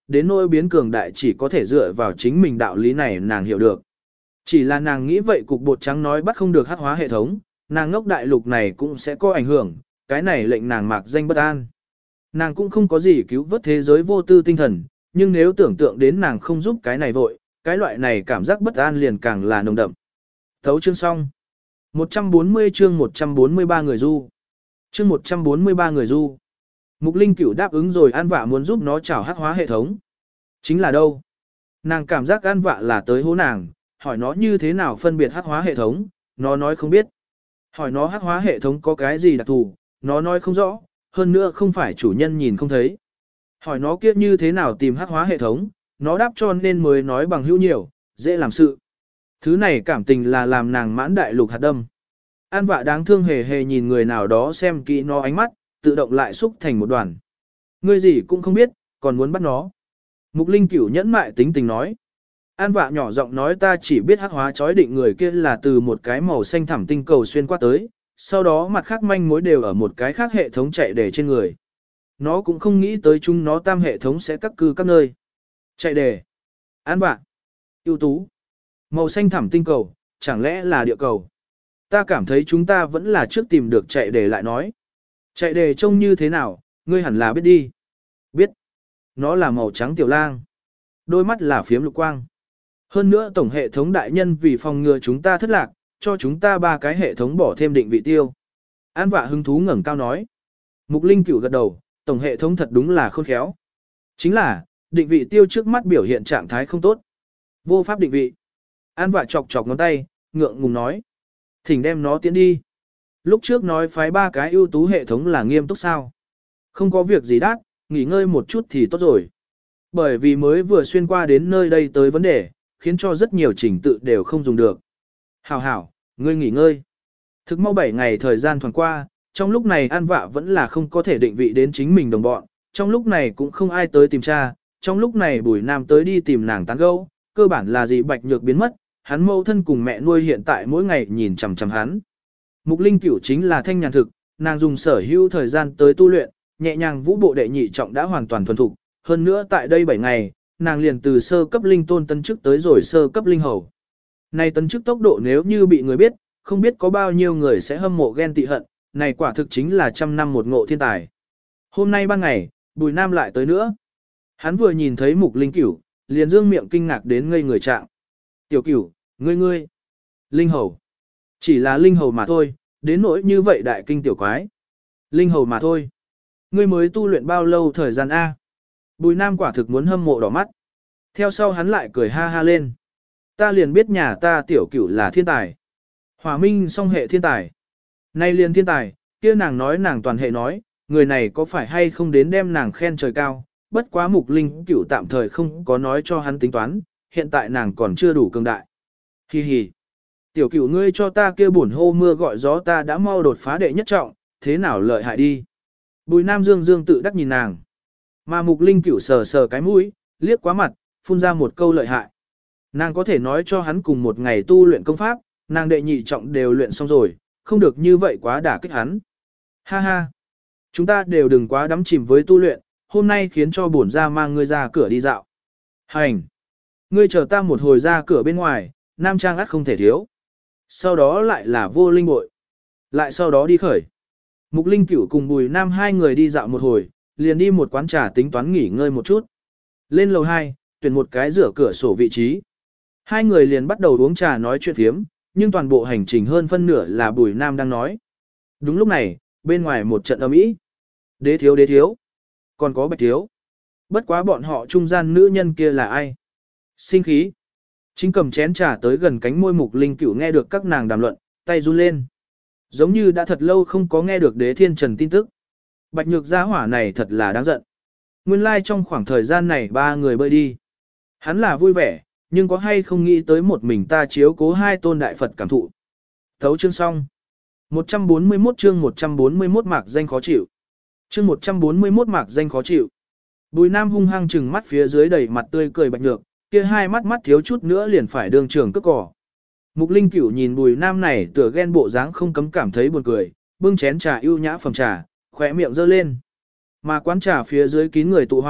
đến nỗi biến cường đại chỉ có thể dựa vào chính mình đạo lý này nàng hiểu được. Chỉ là nàng nghĩ vậy cục bột trắng nói bắt không được hắc hóa hệ thống, nàng ngốc đại lục này cũng sẽ có ảnh hưởng, cái này lệnh nàng mạc danh bất an. Nàng cũng không có gì cứu vớt thế giới vô tư tinh thần, nhưng nếu tưởng tượng đến nàng không giúp cái này vội, cái loại này cảm giác bất an liền càng là nồng đậm. Thấu chương xong. một trăm bốn mươi chương một trăm bốn mươi ba người du. Chương một trăm bốn mươi ba người du. Mục Linh Cửu đáp ứng rồi An Vạ muốn giúp nó trảo hắc hóa hệ thống. Chính là đâu? Nàng cảm giác An Vạ là tới hố nàng, hỏi nó như thế nào phân biệt hắc hóa hệ thống, nó nói không biết. Hỏi nó hắc hóa hệ thống có cái gì đặc thù, nó nói không rõ, hơn nữa không phải chủ nhân nhìn không thấy. Hỏi nó kiếp như thế nào tìm hắc hóa hệ thống, nó đáp cho nên mới nói bằng hữu nhiều, dễ làm sự. Thứ này cảm tình là làm nàng mãn đại lục hạt đâm. An Vạ đáng thương hề hề nhìn người nào đó xem kỹ nó ánh mắt, tự động lại xúc thành một đoàn. Ngươi gì cũng không biết, còn muốn bắt nó. Mục Linh Cửu nhẫn mại tính tình nói. An Vạ nhỏ giọng nói ta chỉ biết hắc hóa chói định người kia là từ một cái màu xanh thẳm tinh cầu xuyên qua tới, sau đó mặt khác manh mối đều ở một cái khác hệ thống chạy đề trên người. Nó cũng không nghĩ tới chúng nó tam hệ thống sẽ cắt cư các nơi. Chạy đề. An Vạ. Ưu tú. Màu xanh thẳm tinh cầu, chẳng lẽ là địa cầu? Ta cảm thấy chúng ta vẫn là trước tìm được chạy đề lại nói. Chạy đề trông như thế nào, ngươi hẳn là biết đi. Biết. Nó là màu trắng tiểu lang. Đôi mắt là phiếm lục quang. Hơn nữa tổng hệ thống đại nhân vì phòng ngừa chúng ta thất lạc, cho chúng ta ba cái hệ thống bỏ thêm định vị tiêu. An Vạ hứng thú ngẩng cao nói. Mục Linh Cửu gật đầu, tổng hệ thống thật đúng là khôn khéo. Chính là, định vị tiêu trước mắt biểu hiện trạng thái không tốt. Vô pháp định vị. An Vạ chọc chọc ngón tay, ngượng ngùng nói. Thỉnh đem nó tiến đi. Lúc trước nói phái ba cái ưu tú hệ thống là nghiêm túc sao. Không có việc gì đắt, nghỉ ngơi một chút thì tốt rồi. Bởi vì mới vừa xuyên qua đến nơi đây tới vấn đề, khiến cho rất nhiều trình tự đều không dùng được. Hảo hảo, ngươi nghỉ ngơi. Thực mau bảy ngày thời gian thoảng qua, trong lúc này An Vạ vẫn là không có thể định vị đến chính mình đồng bọn, trong lúc này cũng không ai tới tìm tra, trong lúc này Bùi Nam tới đi tìm nàng tán gẫu, cơ bản là gì Bạch Nhược biến mất, hắn mâu thân cùng mẹ nuôi hiện tại mỗi ngày nhìn chằm chằm hắn. Mục Linh Cửu chính là thanh nhàn thực, nàng dùng sở hữu thời gian tới tu luyện, nhẹ nhàng vũ bộ đệ nhị trọng đã hoàn toàn thuần thục, hơn nữa tại đây bảy ngày, nàng liền từ sơ cấp linh tôn tấn chức tới rồi sơ cấp linh hầu. Này tấn chức tốc độ nếu như bị người biết, không biết có bao nhiêu người sẽ hâm mộ ghen tị hận, này quả thực chính là trăm năm một ngộ thiên tài. Hôm nay ban ngày, Bùi Nam lại tới nữa. Hắn vừa nhìn thấy Mục Linh Cửu, liền dương miệng kinh ngạc đến ngây người trạng. Tiểu Cửu, ngươi ngươi, linh hầu. Chỉ là linh hầu mà thôi, đến nỗi như vậy đại kinh tiểu quái. Linh hầu mà thôi. Ngươi mới tu luyện bao lâu thời gian A? Bùi Nam quả thực muốn hâm mộ đỏ mắt. Theo sau hắn lại cười ha ha lên. Ta liền biết nhà ta tiểu cửu là thiên tài. Hỏa minh song hệ thiên tài. Nay liền thiên tài, kia nàng nói nàng toàn hệ nói, người này có phải hay không đến đem nàng khen trời cao, bất quá Mục Linh Cửu tạm thời không có nói cho hắn tính toán, hiện tại nàng còn chưa đủ cường đại. Hi hi. Tiểu cửu ngươi cho ta kia buồn hô mưa gọi gió ta đã mau đột phá đệ nhất trọng, thế nào lợi hại đi. Bùi Nam Dương Dương tự đắc nhìn nàng. Mà Mục Linh Cửu sờ sờ cái mũi, liếc quá mặt, phun ra một câu lợi hại. Nàng có thể nói cho hắn cùng một ngày tu luyện công pháp, nàng đệ nhị trọng đều luyện xong rồi, không được như vậy quá đả kích hắn. Ha ha. Chúng ta đều đừng quá đắm chìm với tu luyện, hôm nay khiến cho bổn ra mang ngươi ra cửa đi dạo. Hành. Ngươi chờ ta một hồi ra cửa bên ngoài, nam trang ắt không thể thiếu. Sau đó lại là vô linh bội. Lại sau đó đi khởi. Mục Linh Cửu cùng Bùi Nam hai người đi dạo một hồi, liền đi một quán trà tính toán nghỉ ngơi một chút. Lên lầu hai, tuyển một cái rửa cửa sổ vị trí. Hai người liền bắt đầu uống trà nói chuyện phiếm, nhưng toàn bộ hành trình hơn phân nửa là Bùi Nam đang nói. Đúng lúc này, bên ngoài một trận ầm ĩ. Đế thiếu đế thiếu. Còn có bạch thiếu. Bất quá bọn họ trung gian nữ nhân kia là ai? Sinh khí. Chính cầm chén trà tới gần cánh môi Mục Linh Cửu nghe được các nàng đàm luận, tay run lên. Giống như đã thật lâu không có nghe được đế thiên trần tin tức. Bạch nhược gia hỏa này thật là đáng giận. Nguyên lai like trong khoảng thời gian này ba người bơi đi. Hắn là vui vẻ, nhưng có hay không nghĩ tới một mình ta chiếu cố hai tôn đại Phật cảm thụ. Thấu chương xong. một trăm bốn mươi mốt chương một trăm bốn mươi mốt mạc danh khó chịu. Chương một trăm bốn mươi mốt mạc danh khó chịu. Bùi Nam hung hăng trừng mắt phía dưới đầy mặt tươi cười bạch nhược, kia hai mắt mắt thiếu chút nữa liền phải đường trường cướp cỏ. Mục Linh Cửu nhìn Bùi Nam này tựa ghen bộ dáng không cấm cảm thấy buồn cười, bưng chén trà ưu nhã phẩm trà, khóe miệng giơ lên. Mà quán trà phía dưới kín người tụ hoạn,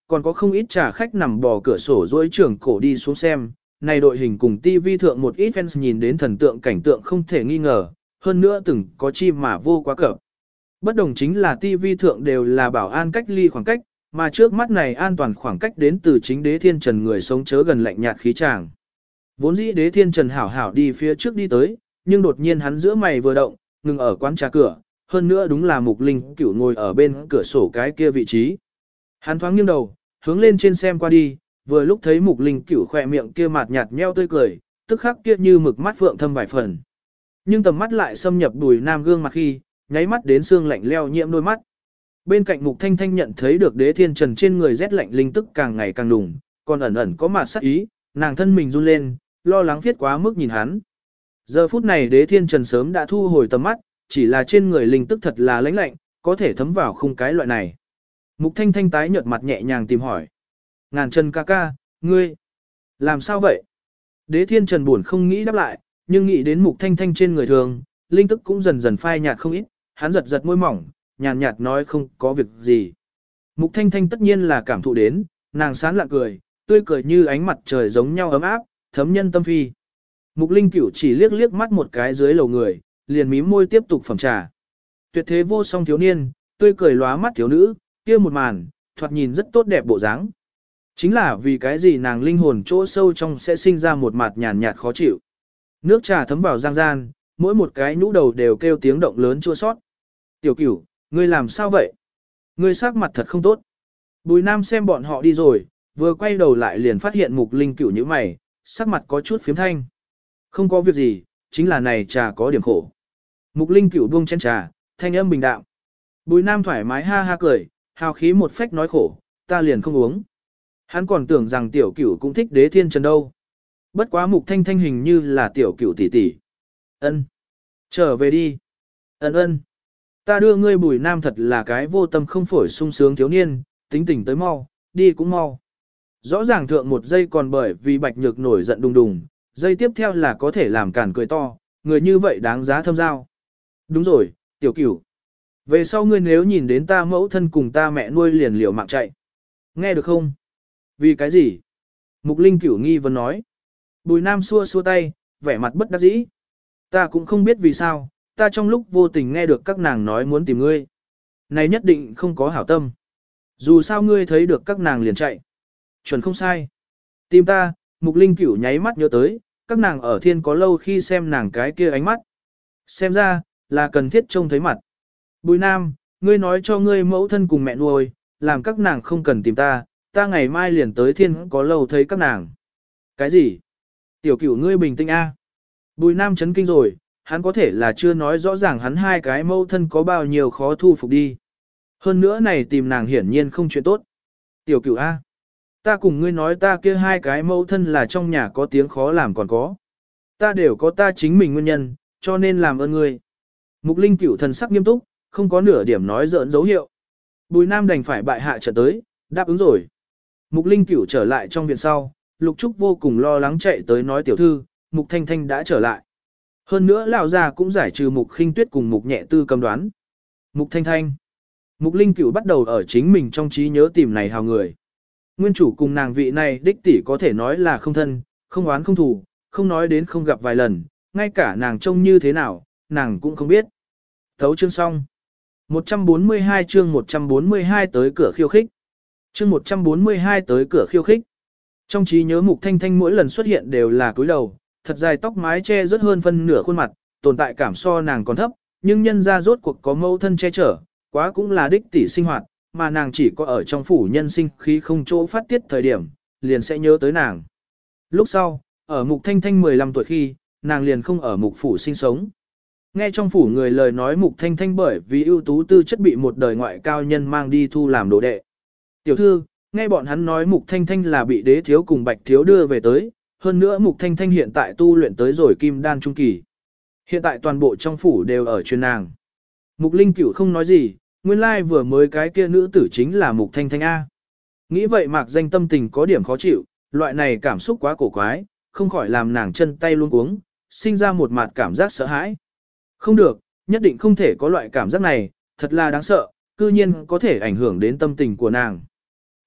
còn có không ít trà khách nằm bò cửa sổ dối trưởng cổ đi xuống xem. Này đội hình cùng ti vi thượng một ít fans nhìn đến thần tượng cảnh tượng không thể nghi ngờ, hơn nữa từng có chi mà vô quá cập. Bất đồng chính là ti vi thượng đều là bảo an cách ly khoảng cách, mà trước mắt này an toàn khoảng cách đến từ chính đế thiên trần người sống chớ gần lạnh nhạt khí tràng. Vốn dĩ đế thiên trần hảo hảo đi phía trước đi tới, nhưng đột nhiên hắn giữa mày vừa động, ngừng ở quán trà cửa, hơn nữa đúng là Mục Linh Cửu ngồi ở bên cửa sổ cái kia vị trí. Hắn thoáng nghiêng đầu, hướng lên trên xem qua đi, vừa lúc thấy Mục Linh Cửu khỏe miệng kia mạt nhạt nheo tươi cười, tức khắc kia như mực mắt phượng thâm vài phần. Nhưng tầm mắt lại xâm nhập Bùi Nam gương mặt khi, nháy mắt đến xương lạnh leo nhiễm đôi mắt. Bên cạnh Mục Thanh Thanh nhận thấy được đế thiên trần trên người rét lạnh linh tức càng ngày càng đùng, còn ẩn ẩn có mạt sắc ý, nàng thân mình run lên, lo lắng viết quá mức nhìn hắn. Giờ phút này đế thiên trần sớm đã thu hồi tầm mắt, chỉ là trên người linh tức thật là lãnh lạnh, có thể thấm vào khung cái loại này. Mục Thanh Thanh tái nhợt mặt nhẹ nhàng tìm hỏi. Ngàn Trần ca ca, ngươi, làm sao vậy? Đế thiên trần buồn không nghĩ đáp lại, nhưng nghĩ đến Mục Thanh Thanh trên người thường, linh tức cũng dần dần phai nhạt không ít, hắn giật giật môi mỏng, nhàn nhạt nói không có việc gì. Mục Thanh Thanh tất nhiên là cảm thụ đến, nàng sán lạ cười, tươi cười như ánh mặt trời giống nhau ấm áp, thấm nhân tâm phi. Mục Linh Cửu chỉ liếc liếc mắt một cái dưới lầu người, liền mím môi tiếp tục phẩm trà. Tuyệt thế vô song thiếu niên, tươi cười lóa mắt thiếu nữ, kia một màn, thoạt nhìn rất tốt đẹp bộ dáng. Chính là vì cái gì nàng linh hồn chỗ sâu trong sẽ sinh ra một mặt nhàn nhạt khó chịu. Nước trà thấm vào giang gian, mỗi một cái nhũ đầu đều kêu tiếng động lớn chua sót. Tiểu Cửu, ngươi làm sao vậy? Ngươi sắc mặt thật không tốt. Bùi Nam xem bọn họ đi rồi, vừa quay đầu lại liền phát hiện Mục Linh Cửu như mày, sắc mặt có chút phiếm thanh. Không có việc gì, chính là này trà có điểm khổ. Mục Linh Cửu buông chén trà, thanh âm bình đạm. Bùi Nam thoải mái ha ha cười, hào khí một phách nói khổ, ta liền không uống. Hắn còn tưởng rằng Tiểu Cửu cũng thích đế thiên trần đâu. Bất quá Mục Thanh Thanh hình như là Tiểu Cửu tỷ tỷ. Ân, trở về đi. Ân ân. Ta đưa ngươi. Bùi Nam thật là cái vô tâm không phổi sung sướng thiếu niên, tính tình tới mau, đi cũng mau. Rõ ràng thượng một giây còn bởi vì Bạch Nhược nổi giận đùng đùng, giây tiếp theo là có thể làm cản cười to, người như vậy đáng giá thâm giao. Đúng rồi, Tiểu Cửu. Về sau ngươi nếu nhìn đến ta mẫu thân cùng ta mẹ nuôi liền liều mạng chạy. Nghe được không? Vì cái gì? Mục Linh Cửu nghi vấn nói. Bùi Nam xua xua tay, vẻ mặt bất đắc dĩ. Ta cũng không biết vì sao, ta trong lúc vô tình nghe được các nàng nói muốn tìm ngươi. Này nhất định không có hảo tâm. Dù sao ngươi thấy được các nàng liền chạy. Chuẩn không sai. Tìm ta, Mục Linh Cửu nháy mắt nhớ tới, các nàng ở thiên có lâu khi xem nàng cái kia ánh mắt. Xem ra, là cần thiết trông thấy mặt. Bùi Nam, ngươi nói cho ngươi mẫu thân cùng mẹ nuôi, làm các nàng không cần tìm ta, ta ngày mai liền tới thiên có lâu thấy các nàng. Cái gì? Tiểu Cửu ngươi bình tĩnh a. Bùi Nam chấn kinh rồi, hắn có thể là chưa nói rõ ràng hắn hai cái mẫu thân có bao nhiêu khó thu phục đi. Hơn nữa này tìm nàng hiển nhiên không chuyện tốt. Tiểu Cửu a. Ta cùng ngươi nói ta kia hai cái mẫu thân là trong nhà có tiếng khó làm còn có. Ta đều có ta chính mình nguyên nhân, cho nên làm ơn ngươi. Mục Linh Cửu thần sắc nghiêm túc, không có nửa điểm nói giỡn dấu hiệu. Bùi Nam đành phải bại hạ trở tới, đáp ứng rồi. Mục Linh Cửu trở lại trong viện sau, Lục Trúc vô cùng lo lắng chạy tới nói tiểu thư, Mục Thanh Thanh đã trở lại. Hơn nữa lão già cũng giải trừ Mục Khinh Tuyết cùng Mục Nhẹ Tư cầm đoán. Mục Thanh Thanh. Mục Linh Cửu bắt đầu ở chính mình trong trí nhớ tìm này hào người. Nguyên chủ cùng nàng vị này đích tỷ có thể nói là không thân, không oán không thù, không nói đến không gặp vài lần, ngay cả nàng trông như thế nào, nàng cũng không biết. Thấu chương xong. một trăm bốn mươi hai chương một trăm bốn mươi hai tới cửa khiêu khích. Chương một trăm bốn mươi hai tới cửa khiêu khích. Trong trí nhớ Mục Thanh Thanh mỗi lần xuất hiện đều là cúi đầu, thật dài tóc mái che rất hơn phân nửa khuôn mặt, tồn tại cảm so nàng còn thấp, nhưng nhân ra rốt cuộc có mẫu thân che chở, quá cũng là đích tỷ sinh hoạt, mà nàng chỉ có ở trong phủ nhân sinh khí không chỗ phát tiết thời điểm, liền sẽ nhớ tới nàng. Lúc sau, ở Mục Thanh Thanh mười lăm tuổi khi, nàng liền không ở Mục phủ sinh sống. Nghe trong phủ người lời nói Mục Thanh Thanh bởi vì ưu tú tư chất bị một đời ngoại cao nhân mang đi thu làm đồ đệ. Tiểu thư, nghe bọn hắn nói Mục Thanh Thanh là bị đế thiếu cùng bạch thiếu đưa về tới, hơn nữa Mục Thanh Thanh hiện tại tu luyện tới rồi kim đan trung kỳ. Hiện tại toàn bộ trong phủ đều ở chuyên nàng. Mục Linh Cửu không nói gì, nguyên lai vừa mới cái kia nữ tử chính là Mục Thanh Thanh A. Nghĩ vậy Mạc Danh tâm tình có điểm khó chịu, loại này cảm xúc quá cổ quái, không khỏi làm nàng chân tay luống cuống, sinh ra một mặt cảm giác sợ hãi. Không được, nhất định không thể có loại cảm giác này, thật là đáng sợ, cư nhiên có thể ảnh hưởng đến tâm tình của nàng.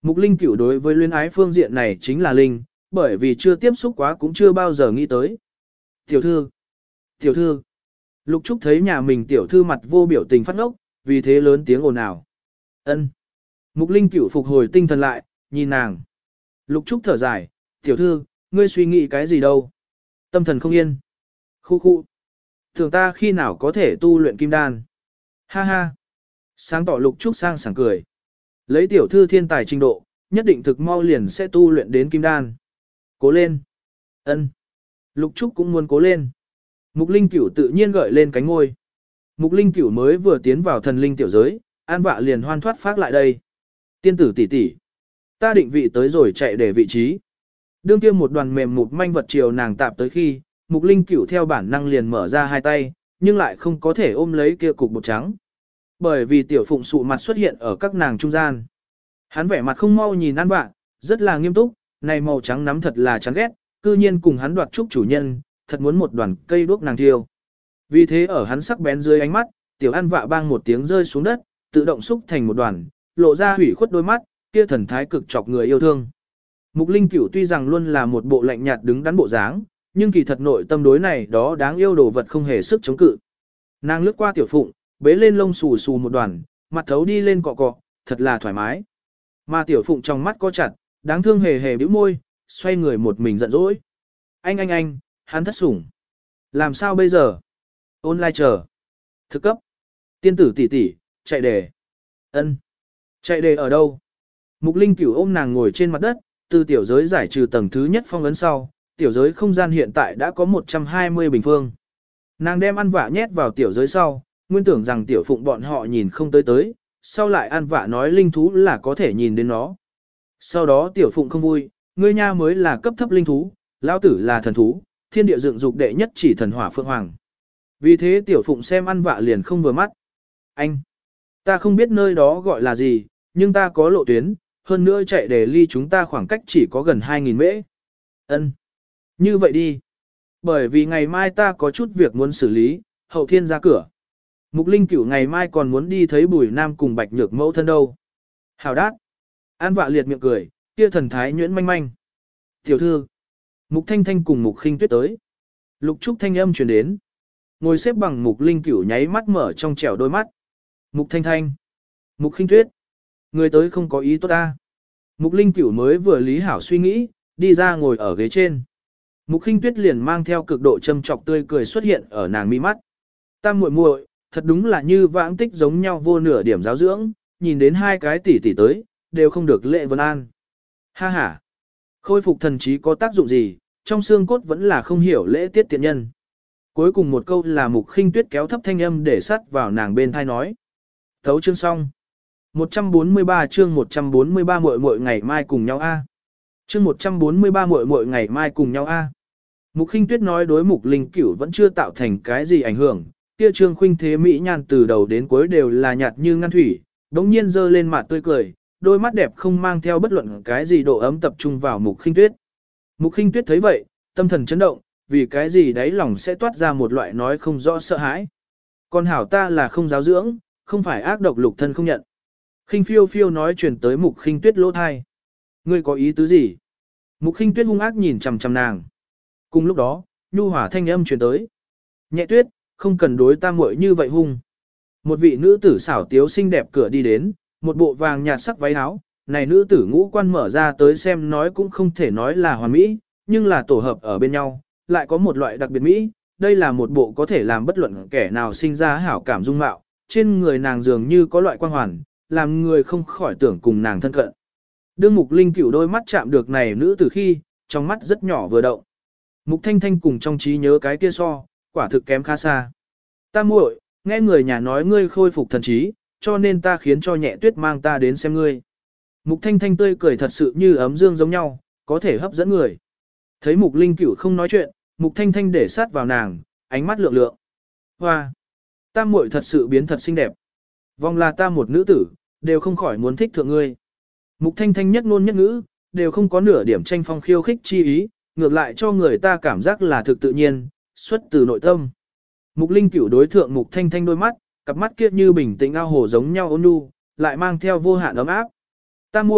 Mục Linh Cửu đối với luyến ái phương diện này chính là linh, bởi vì chưa tiếp xúc quá cũng chưa bao giờ nghĩ tới. Tiểu thư, tiểu thư. Lục Trúc thấy nhà mình tiểu thư mặt vô biểu tình phát ngốc, vì thế lớn tiếng ồn ào. Ân. Mục Linh Cửu phục hồi tinh thần lại, nhìn nàng. Lục Trúc thở dài, tiểu thư, ngươi suy nghĩ cái gì đâu? Tâm thần không yên. Khu khu. Tưởng ta khi nào có thể tu luyện kim đan? Ha ha. Sáng tỏ Lục Trúc sang sảng cười. Lấy tiểu thư thiên tài trình độ, nhất định thực mau liền sẽ tu luyện đến kim đan. Cố lên. Ân. Lục Trúc cũng muốn cố lên. Mục Linh Cửu tự nhiên gợi lên cánh ngôi. Mục Linh Cửu mới vừa tiến vào thần linh tiểu giới, An Vạ liền hoan thoát phát lại đây. Tiên tử tỷ tỷ, ta định vị tới rồi chạy để vị trí. Đương kia một đoàn mềm mục manh vật chiều nàng tạp tới khi, Mục Linh Cửu theo bản năng liền mở ra hai tay, nhưng lại không có thể ôm lấy kia cục bột trắng. Bởi vì tiểu phụng sụ mặt xuất hiện ở các nàng trung gian. Hắn vẻ mặt không mau nhìn An Vạ, rất là nghiêm túc, này màu trắng nắm thật là chán ghét, cư nhiên cùng hắn đoạt trúc chủ nhân, thật muốn một đoàn cây đuốc nàng thiêu. Vì thế ở hắn sắc bén dưới ánh mắt, tiểu An Vạ bang một tiếng rơi xuống đất, tự động xúc thành một đoàn, lộ ra hủy khuất đôi mắt, kia thần thái cực chọc người yêu thương. Mục Linh Cửu tuy rằng luôn là một bộ lạnh nhạt đứng đắn bộ dáng, nhưng kỳ thật nội tâm đối này đó đáng yêu đồ vật không hề sức chống cự. Nàng lướt qua tiểu phụng, bế lên lông xù xù một đoàn, mặt thấu đi lên cọ cọ, thật là thoải mái. Mà tiểu phụng trong mắt co chặt, đáng thương hề hề bĩu môi, xoay người một mình giận dỗi. Anh anh anh, hắn thất sủng. Làm sao bây giờ? Online chờ. Thực cấp. Tiên tử tỷ tỷ, chạy đề. Ân. Chạy đề ở đâu? Mục Linh Cửu ôm nàng ngồi trên mặt đất, từ tiểu giới giải trừ tầng thứ nhất phong ấn sau, tiểu giới không gian hiện tại đã có một trăm hai mươi bình phương. Nàng đem ăn vạ nhét vào tiểu giới sau, nguyên tưởng rằng tiểu phụng bọn họ nhìn không tới tới, sau lại ăn vạ nói linh thú là có thể nhìn đến nó. Sau đó tiểu phụng không vui, ngươi nha mới là cấp thấp linh thú, lão tử là thần thú, thiên địa dựng dục đệ nhất chỉ thần hỏa phượng hoàng. Vì thế tiểu phụng xem ăn vạ liền không vừa mắt. Anh, ta không biết nơi đó gọi là gì, nhưng ta có lộ tuyến, hơn nữa chạy để ly chúng ta khoảng cách chỉ có gần hai nghìn mễ. Ân, như vậy đi. Bởi vì ngày mai ta có chút việc muốn xử lý, hậu thiên ra cửa. Mục Linh Cửu ngày mai còn muốn đi thấy Bùi Nam cùng Bạch Nhược mẫu thân đâu. Hào đát. An Vạ liệt miệng cười, kia thần thái nhuyễn manh manh. Tiểu thư. Mục Thanh Thanh cùng Mục Khinh Tuyết tới. Lục Trúc thanh âm truyền đến. Ngồi xếp bằng Mục Linh Cửu nháy mắt mở trong trẻo đôi mắt. Mục Thanh Thanh. Mục Khinh Tuyết. Người tới không có ý tốt ta. Mục Linh Cửu mới vừa lý hảo suy nghĩ, đi ra ngồi ở ghế trên. Mục Khinh Tuyết liền mang theo cực độ châm trọc tươi cười xuất hiện ở nàng mi mắt. Ta muội muội, thật đúng là như vãng tích giống nhau vô nửa điểm giáo dưỡng, nhìn đến hai cái tỷ tỷ tới, đều không được lệ vân an. Ha ha. Khôi phục thần trí có tác dụng gì, trong xương cốt vẫn là không hiểu lễ tiết tiện nhân. Cuối cùng một câu là Mục Khinh Tuyết kéo thấp thanh âm để sắt vào nàng bên thai nói. Thấu chương xong. một trăm bốn mươi ba chương một trăm bốn mươi ba muội muội ngày mai cùng nhau a. Chương một trăm bốn mươi ba muội muội ngày mai cùng nhau a. Mục Khinh Tuyết nói đối Mục Linh Cửu vẫn chưa tạo thành cái gì ảnh hưởng, kia Trương Khuynh Thế mỹ nhan từ đầu đến cuối đều là nhạt như ngăn thủy, đống nhiên dơ lên mặt tươi cười, đôi mắt đẹp không mang theo bất luận cái gì độ ấm tập trung vào Mục Khinh Tuyết. Mục Khinh Tuyết thấy vậy, tâm thần chấn động, vì cái gì đấy lòng sẽ toát ra một loại nói không rõ sợ hãi. Con hảo ta là không giáo dưỡng, không phải ác độc lục thân không nhận. Khinh phiêu phiêu nói truyền tới Mục Khinh Tuyết lỗ thai. Ngươi có ý tứ gì? Mục Khinh Tuyết hung ác nhìn chằm chằm nàng. Cùng lúc đó, nhu hỏa thanh âm truyền tới. Nhẹ Tuyết, không cần đối ta muội như vậy hung. Một vị nữ tử xảo tiếu xinh đẹp cửa đi đến, một bộ vàng nhạt sắc váy áo, này nữ tử ngũ quan mở ra tới xem nói cũng không thể nói là hoàn mỹ, nhưng là tổ hợp ở bên nhau, lại có một loại đặc biệt mỹ, đây là một bộ có thể làm bất luận kẻ nào sinh ra hảo cảm dung mạo, trên người nàng dường như có loại quan hoàn, làm người không khỏi tưởng cùng nàng thân cận. Đương Mục Linh Cửu đôi mắt chạm được này nữ tử khi, trong mắt rất nhỏ vừa động. Mục Thanh Thanh cùng trong trí nhớ cái kia so, quả thực kém khá xa. Ta muội, nghe người nhà nói ngươi khôi phục thần trí, cho nên ta khiến cho Nhẹ Tuyết mang ta đến xem ngươi. Mục Thanh Thanh tươi cười thật sự như ấm dương giống nhau, có thể hấp dẫn người. Thấy Mục Linh Cửu không nói chuyện, Mục Thanh Thanh để sát vào nàng, ánh mắt lượng lượng. Hoa, ta muội thật sự biến thật xinh đẹp. Vòng là ta một nữ tử, đều không khỏi muốn thích thượng ngươi. Mục Thanh Thanh nhất ngôn nhất ngữ, đều không có nửa điểm tranh phong khiêu khích chi ý, ngược lại cho người ta cảm giác là thực tự nhiên, xuất từ nội tâm. Mục Linh Cửu đối thượng Mục Thanh Thanh đôi mắt, cặp mắt kia như bình tĩnh ao hồ giống nhau ôn nhu, lại mang theo vô hạn ấm áp. Ta muội,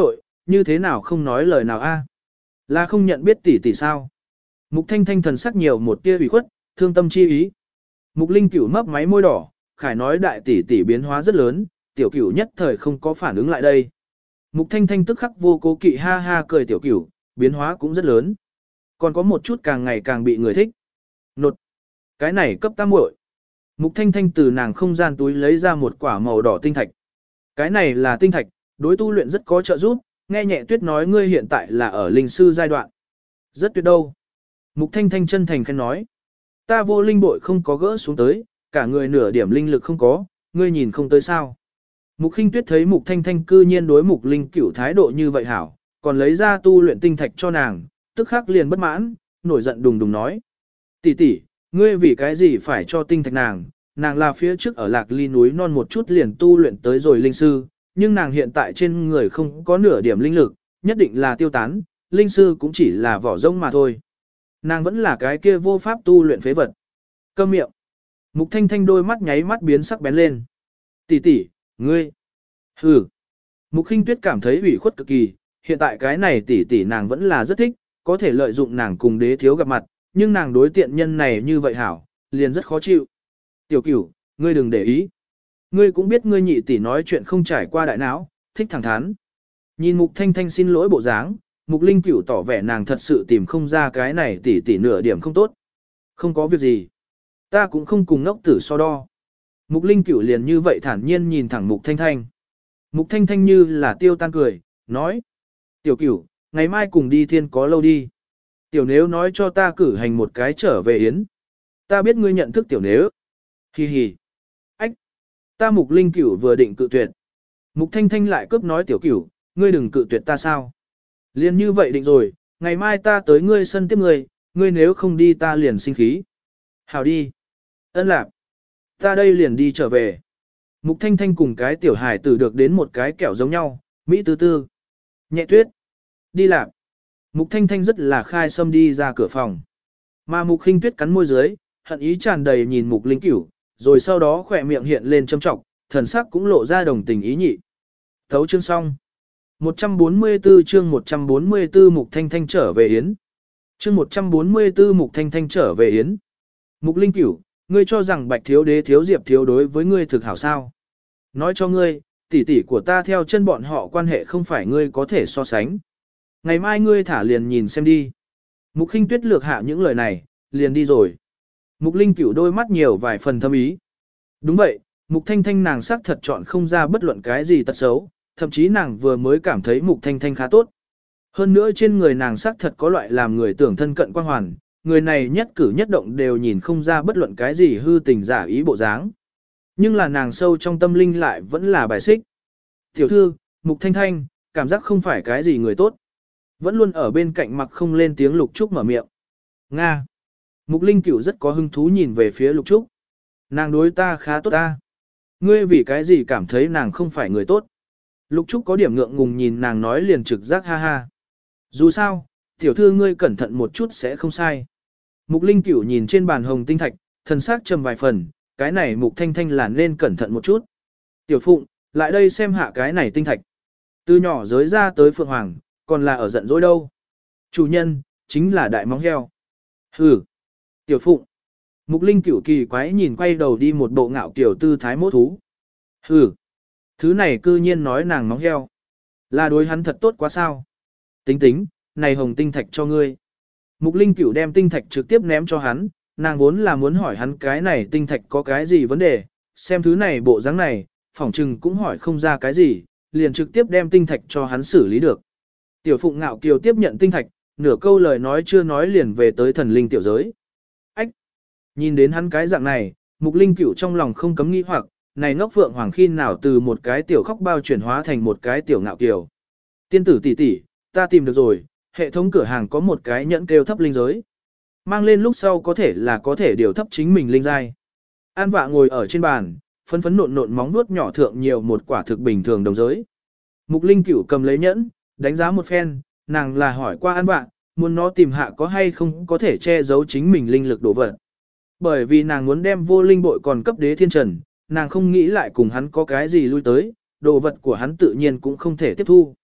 như thế nào không nói lời nào a? Là không nhận biết tỷ tỷ sao? Mục Thanh Thanh thần sắc nhiều một tia ủy khuất, thương tâm chi ý. Mục Linh Cửu mấp máy môi đỏ, khải nói đại tỷ tỷ biến hóa rất lớn, tiểu Cửu nhất thời không có phản ứng lại đây. Mục Thanh Thanh tức khắc vô cố kỵ ha ha cười tiểu Cửu, biến hóa cũng rất lớn. Còn có một chút càng ngày càng bị người thích. Nột. Cái này cấp tam muội. Mục Thanh Thanh từ nàng không gian túi lấy ra một quả màu đỏ tinh thạch. Cái này là tinh thạch, đối tu luyện rất có trợ giúp, nghe nhẹ tuyết nói ngươi hiện tại là ở linh sư giai đoạn. Rất tuyệt đâu. Mục Thanh Thanh chân thành khen nói. Ta vô linh bội không có gỡ xuống tới, cả người nửa điểm linh lực không có, ngươi nhìn không tới sao. Mục Khinh Tuyết thấy Mục Thanh Thanh cư nhiên đối Mục Linh Cửu thái độ như vậy hảo, còn lấy ra tu luyện tinh thạch cho nàng, tức khắc liền bất mãn, nổi giận đùng đùng nói. Tỷ tỷ, ngươi vì cái gì phải cho tinh thạch nàng, nàng là phía trước ở Lạc Ly núi non một chút liền tu luyện tới rồi linh sư, nhưng nàng hiện tại trên người không có nửa điểm linh lực, nhất định là tiêu tán, linh sư cũng chỉ là vỏ rông mà thôi. Nàng vẫn là cái kia vô pháp tu luyện phế vật. Câm miệng. Mục Thanh Thanh đôi mắt nháy mắt biến sắc bén lên. Tỷ tỷ, ngươi. Hừ. Mục Khinh Tuyết cảm thấy ủy khuất cực kỳ, hiện tại cái này tỷ tỷ nàng vẫn là rất thích, có thể lợi dụng nàng cùng đế thiếu gặp mặt, nhưng nàng đối tiện nhân này như vậy hảo, liền rất khó chịu. Tiểu Cửu, ngươi đừng để ý. Ngươi cũng biết ngươi nhị tỷ nói chuyện không trải qua đại não, thích thẳng thắn. Nhìn Mục Thanh Thanh xin lỗi bộ dáng, Mục Linh Cửu tỏ vẻ nàng thật sự tìm không ra cái này tỷ tỷ nửa điểm không tốt. Không có việc gì. Ta cũng không cùng ngốc tử so đo. Mục Linh Cửu liền như vậy thản nhiên nhìn thẳng Mục Thanh Thanh. Mục Thanh Thanh như là tiêu tan cười, nói. Tiểu Cửu, ngày mai cùng đi thiên có lâu đi. Tiểu nếu nói cho ta cử hành một cái trở về yến. Ta biết ngươi nhận thức tiểu nếu. Hi hi. Ách. Ta Mục Linh Cửu vừa định cự tuyệt. Mục Thanh Thanh lại cướp nói tiểu Cửu, ngươi đừng cự tuyệt ta sao. Liền như vậy định rồi, ngày mai ta tới ngươi sân tiếp ngươi, ngươi nếu không đi ta liền sinh khí. Hào đi. Ân lạc. Ta đây liền đi trở về. Mục Thanh Thanh cùng cái tiểu hải tử được đến một cái kẹo giống nhau, Mỹ tư tư. Nhẹ tuyết. Đi lạc. Mục Thanh Thanh rất là khai tâm đi ra cửa phòng. Mà Mục Khinh Tuyết cắn môi dưới, hận ý tràn đầy nhìn Mục Linh Cửu, rồi sau đó khỏe miệng hiện lên châm trọng, thần sắc cũng lộ ra đồng tình ý nhị. Thấu chương xong. một trăm bốn mươi tư chương một trăm bốn mươi tư Mục Thanh Thanh trở về yến. Chương một trăm bốn mươi tư Mục Thanh Thanh trở về yến. Mục Linh Cửu, ngươi cho rằng Bạch thiếu đế thiếu Diệp thiếu đối với ngươi thực hảo sao? Nói cho ngươi, tỷ tỷ của ta theo chân bọn họ quan hệ không phải ngươi có thể so sánh. Ngày mai ngươi thả liền nhìn xem đi. Mục Khinh Tuyết lược hạ những lời này, liền đi rồi. Mục Linh Cửu đôi mắt nhiều vài phần thâm ý. Đúng vậy, Mục Thanh Thanh nàng sắc thật chọn không ra bất luận cái gì tật xấu, thậm chí nàng vừa mới cảm thấy Mục Thanh Thanh khá tốt. Hơn nữa trên người nàng sắc thật có loại làm người tưởng thân cận quan hoàn, người này nhất cử nhất động đều nhìn không ra bất luận cái gì hư tình giả ý bộ dáng. Nhưng là nàng sâu trong tâm linh lại vẫn là bài xích. Tiểu thư, Mục Thanh Thanh, cảm giác không phải cái gì người tốt. Vẫn luôn ở bên cạnh mặc không lên tiếng Lục Trúc mở miệng. Nga. Mục Linh Cửu rất có hứng thú nhìn về phía Lục Trúc. Nàng đối ta khá tốt ta. Ngươi vì cái gì cảm thấy nàng không phải người tốt? Lục Trúc có điểm ngượng ngùng nhìn nàng nói liền trực giác ha ha. Dù sao, tiểu thư ngươi cẩn thận một chút sẽ không sai. Mục Linh Cửu nhìn trên bàn hồng tinh thạch, thần sắc trầm vài phần, cái này Mục Thanh Thanh là nên cẩn thận một chút. Tiểu Phụng, lại đây xem hạ cái này tinh thạch. Từ nhỏ giới ra tới Phượng Hoàng, còn là ở giận dỗi đâu. Chủ nhân, chính là đại móng heo. Hừ. Tiểu Phụng. Mục Linh Cửu kỳ quái nhìn quay đầu đi một bộ ngạo kiểu tư thái mốt thú. Hừ. Thứ này cư nhiên nói nàng móng heo. Là đối hắn thật tốt quá sao. Tính tính, này hồng tinh thạch cho ngươi. Mục Linh Cửu đem tinh thạch trực tiếp ném cho hắn, nàng vốn là muốn hỏi hắn cái này tinh thạch có cái gì vấn đề, xem thứ này bộ dáng này, phỏng chừng cũng hỏi không ra cái gì, liền trực tiếp đem tinh thạch cho hắn xử lý được. Tiểu Phụng ngạo kiều tiếp nhận tinh thạch, nửa câu lời nói chưa nói liền về tới thần linh tiểu giới. Ách! Nhìn đến hắn cái dạng này, Mục Linh Cửu trong lòng không cấm nghĩ hoặc, này ngốc Phượng Hoàng khi nào từ một cái tiểu khóc bao chuyển hóa thành một cái tiểu ngạo kiều. Tiên tử tỷ tỷ, ta tìm được rồi, hệ thống cửa hàng có một cái nhẫn kêu thấp linh giới. Mang lên lúc sau có thể là có thể điều thấp chính mình linh giai. An Vạ ngồi ở trên bàn, phấn phấn nộn nộn móng nuốt nhỏ thượng nhiều một quả thực bình thường đồng giới. Mục Linh Cửu cầm lấy nhẫn, đánh giá một phen, nàng là hỏi qua An Vạ, muốn nó tìm hạ có hay không có thể che giấu chính mình linh lực đổ vật. Bởi vì nàng muốn đem vô linh bội còn cấp đế thiên trần, nàng không nghĩ lại cùng hắn có cái gì lui tới, đồ vật của hắn tự nhiên cũng không thể tiếp thu.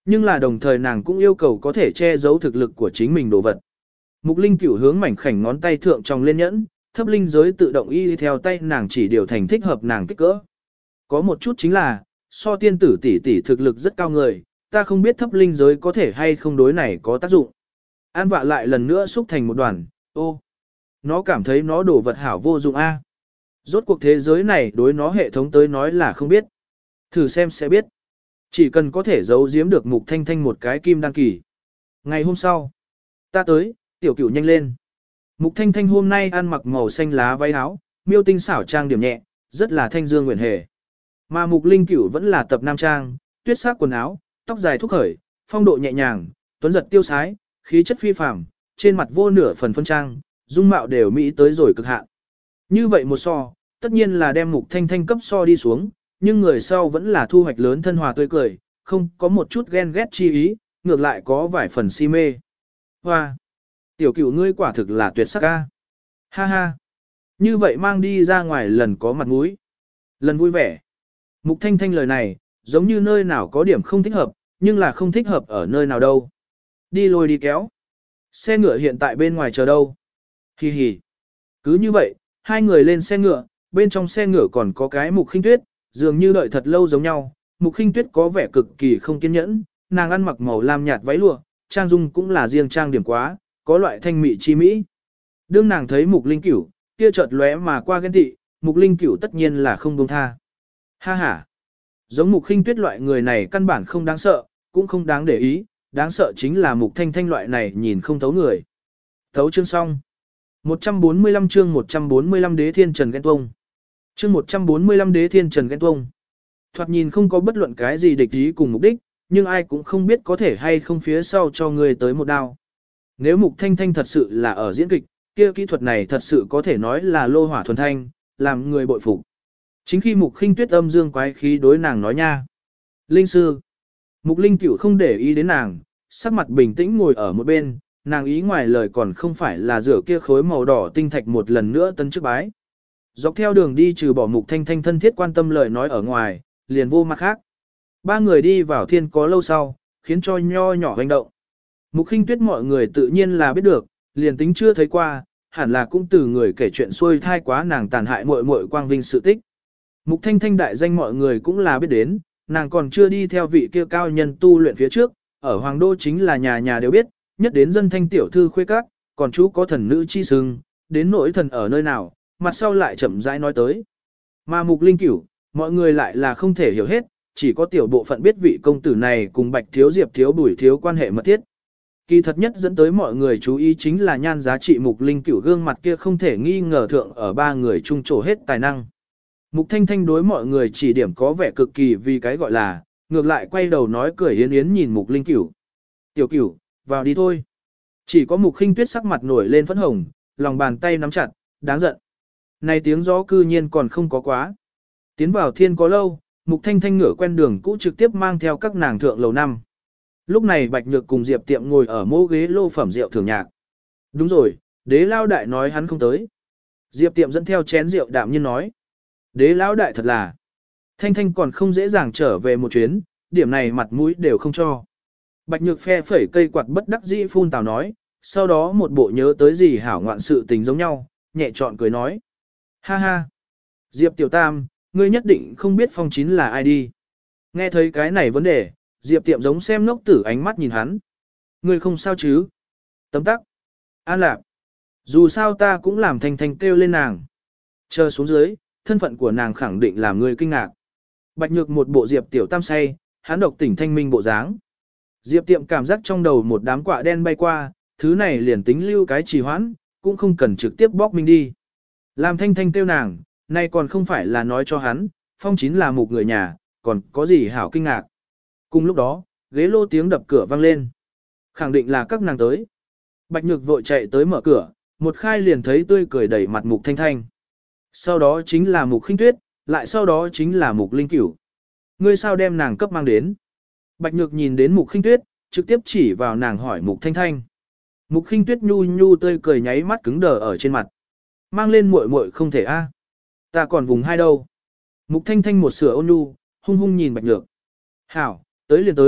Nhưng là đồng thời nàng cũng yêu cầu có thể che giấu thực lực của chính mình đồ vật. Mục Linh Cửu hướng mảnh khảnh ngón tay thượng tròng lên nhẫn, thấp linh giới tự động y theo tay nàng chỉ điều thành thích hợp nàng kích cỡ. Có một chút chính là, so tiên tử tỷ tỷ thực lực rất cao người, ta không biết thấp linh giới có thể hay không đối này có tác dụng. An vạ lại lần nữa xúc thành một đoàn, ô. Nó cảm thấy nó đồ vật hảo vô dụng a. Rốt cuộc thế giới này đối nó hệ thống tới nói là không biết. Thử xem sẽ biết. Chỉ cần có thể giấu giếm được Mục Thanh Thanh một cái kim đan kỳ. Ngày hôm sau, ta tới, tiểu cửu nhanh lên. Mục Thanh Thanh hôm nay ăn mặc màu xanh lá váy áo, miêu tinh xảo trang điểm nhẹ, rất là thanh dương nguyện hề. Mà Mục Linh Cửu vẫn là tập nam trang, tuyết sắc quần áo, tóc dài thúc khởi, phong độ nhẹ nhàng, tuấn giật tiêu sái, khí chất phi phàm, trên mặt vô nửa phần phân trang, dung mạo đều mỹ tới rồi cực hạn. Như vậy một so, tất nhiên là đem Mục Thanh Thanh cấp so đi xuống, nhưng người sau vẫn là thu hoạch lớn thân hòa tươi cười, không có một chút ghen ghét chi ý, ngược lại có vài phần si mê. Hoa! Tiểu cửu ngươi quả thực là tuyệt sắc ca. Ha ha! Như vậy mang đi ra ngoài lần có mặt mũi. Lần vui vẻ. Mục Thanh Thanh lời này, giống như nơi nào có điểm không thích hợp, nhưng là không thích hợp ở nơi nào đâu. Đi lôi đi kéo. Xe ngựa hiện tại bên ngoài chờ đâu. Hi hi. Cứ như vậy, hai người lên xe ngựa, bên trong xe ngựa còn có cái Mục Khinh Tuyết, dường như đợi thật lâu giống nhau. Mục Khinh Tuyết có vẻ cực kỳ không kiên nhẫn, nàng ăn mặc màu lam nhạt váy lụa, trang dung cũng là riêng trang điểm quá, có loại thanh mị chi mỹ. Đương nàng thấy Mục Linh Cửu, kia chợt lóe mà qua ghen tị, Mục Linh Cửu tất nhiên là không buông tha. Ha ha. Giống Mục Khinh Tuyết loại người này căn bản không đáng sợ, cũng không đáng để ý, đáng sợ chính là Mục Thanh Thanh loại này nhìn không thấu người. Thấu chương xong. một trăm bốn mươi lăm chương một trăm bốn mươi lăm Đế Thiên Trần ghen tuông. Chương một trăm bốn mươi lăm Đế Thiên Trần ghen tuông. Thoạt nhìn không có bất luận cái gì địch ý cùng mục đích, nhưng ai cũng không biết có thể hay không phía sau cho người tới một đao. Nếu Mục Thanh Thanh thật sự là ở diễn kịch, kia kỹ thuật này thật sự có thể nói là lô hỏa thuần thanh, làm người bội phục. Chính khi Mục Khinh Tuyết âm dương quái khí đối nàng nói nha. Linh sư. Mục Linh Cửu không để ý đến nàng, sắc mặt bình tĩnh ngồi ở một bên, nàng ý ngoài lời còn không phải là rửa kia khối màu đỏ tinh thạch một lần nữa tân trước bái. Dọc theo đường đi trừ bỏ Mục Thanh Thanh thân thiết quan tâm lời nói ở ngoài, liền vô mặt khác. Ba người đi vào thiên có lâu sau, khiến cho nho nhỏ hoành động. Mục Khinh Tuyết mọi người tự nhiên là biết được, liền tính chưa thấy qua, hẳn là cũng từ người kể chuyện xuôi thai quá nàng tàn hại muội muội quang vinh sự tích. Mục Thanh Thanh đại danh mọi người cũng là biết đến, nàng còn chưa đi theo vị kia cao nhân tu luyện phía trước, ở Hoàng Đô chính là nhà nhà đều biết, nhất đến dân thanh tiểu thư khuê các, còn chú có thần nữ chi sừng, đến nỗi thần ở nơi nào, mặt sau lại chậm rãi nói tới. Mà Mục Linh Cửu, mọi người lại là không thể hiểu hết, chỉ có tiểu bộ phận biết vị công tử này cùng Bạch Thiếu Diệp Thiếu Bùi Thiếu quan hệ mật thiết. Kỳ thật nhất dẫn tới mọi người chú ý chính là nhan giá trị Mục Linh Cửu gương mặt kia không thể nghi ngờ thượng ở ba người trung trổ hết tài năng. Mục Thanh Thanh đối mọi người chỉ điểm có vẻ cực kỳ vì cái gọi là, ngược lại quay đầu nói cười yến yến nhìn Mục Linh Cửu. Tiểu Cửu, vào đi thôi. Chỉ có Mục Khinh Tuyết sắc mặt nổi lên phẫn hồng, lòng bàn tay nắm chặt, đáng giận. Này tiếng gió cư nhiên còn không có quá. Tiến vào thiên có lâu, Mục Thanh Thanh ngửa quen đường cũ trực tiếp mang theo các nàng thượng lầu năm. Lúc này Bạch Nhược cùng Diệp Tiệm ngồi ở mô ghế lô phẩm rượu thường nhạc. Đúng rồi, Đế Lao Đại nói hắn không tới. Diệp Tiệm dẫn theo chén rượu đạm nhiên nói. Đế Lão Đại thật là. Thanh Thanh còn không dễ dàng trở về một chuyến, điểm này mặt mũi đều không cho. Bạch Nhược phe phẩy cây quạt bất đắc dĩ phun tào nói, sau đó một bộ nhớ tới gì hảo ngoạn sự tình giống nhau, nhẹ trọn cười nói. Ha ha. Diệp Tiểu Tam, ngươi nhất định không biết Phong Chín là ai đi. Nghe thấy cái này vấn đề, Diệp Tiệm giống xem ngốc tử ánh mắt nhìn hắn. Ngươi không sao chứ? Tấm tắc. An lạc. Dù sao ta cũng làm Thanh Thanh kêu lên nàng. Chờ xuống dưới, thân phận của nàng khẳng định làm ngươi kinh ngạc. Bạch Nhược một bộ Diệp Tiểu Tam say, hắn độc tỉnh thanh minh bộ dáng. Diệp Tiệm cảm giác trong đầu một đám quạ đen bay qua, thứ này liền tính lưu cái trì hoãn, cũng không cần trực tiếp bóc mình đi. Làm Thanh Thanh kêu nàng, nay còn không phải là nói cho hắn, Phong Chín là một người nhà, còn có gì hảo kinh ngạc. Cùng lúc đó, ghế lô tiếng đập cửa vang lên. Khẳng định là các nàng tới. Bạch Nhược vội chạy tới mở cửa, một khai liền thấy tươi cười đẩy mặt Mục Thanh Thanh. Sau đó chính là Mục Khinh Tuyết, lại sau đó chính là Mục Linh Cửu. Ngươi sao đem nàng cấp mang đến? Bạch Nhược nhìn đến Mục Khinh Tuyết, trực tiếp chỉ vào nàng hỏi Mục Thanh Thanh. Mục Khinh Tuyết nhu nhu tươi cười nháy mắt cứng đờ ở trên mặt. Mang lên muội muội không thể a. Ta còn vùng hai đâu. Mục Thanh Thanh một sửa ôn nhu, hung hung nhìn Bạch Nhược. Hảo, tới liền tới,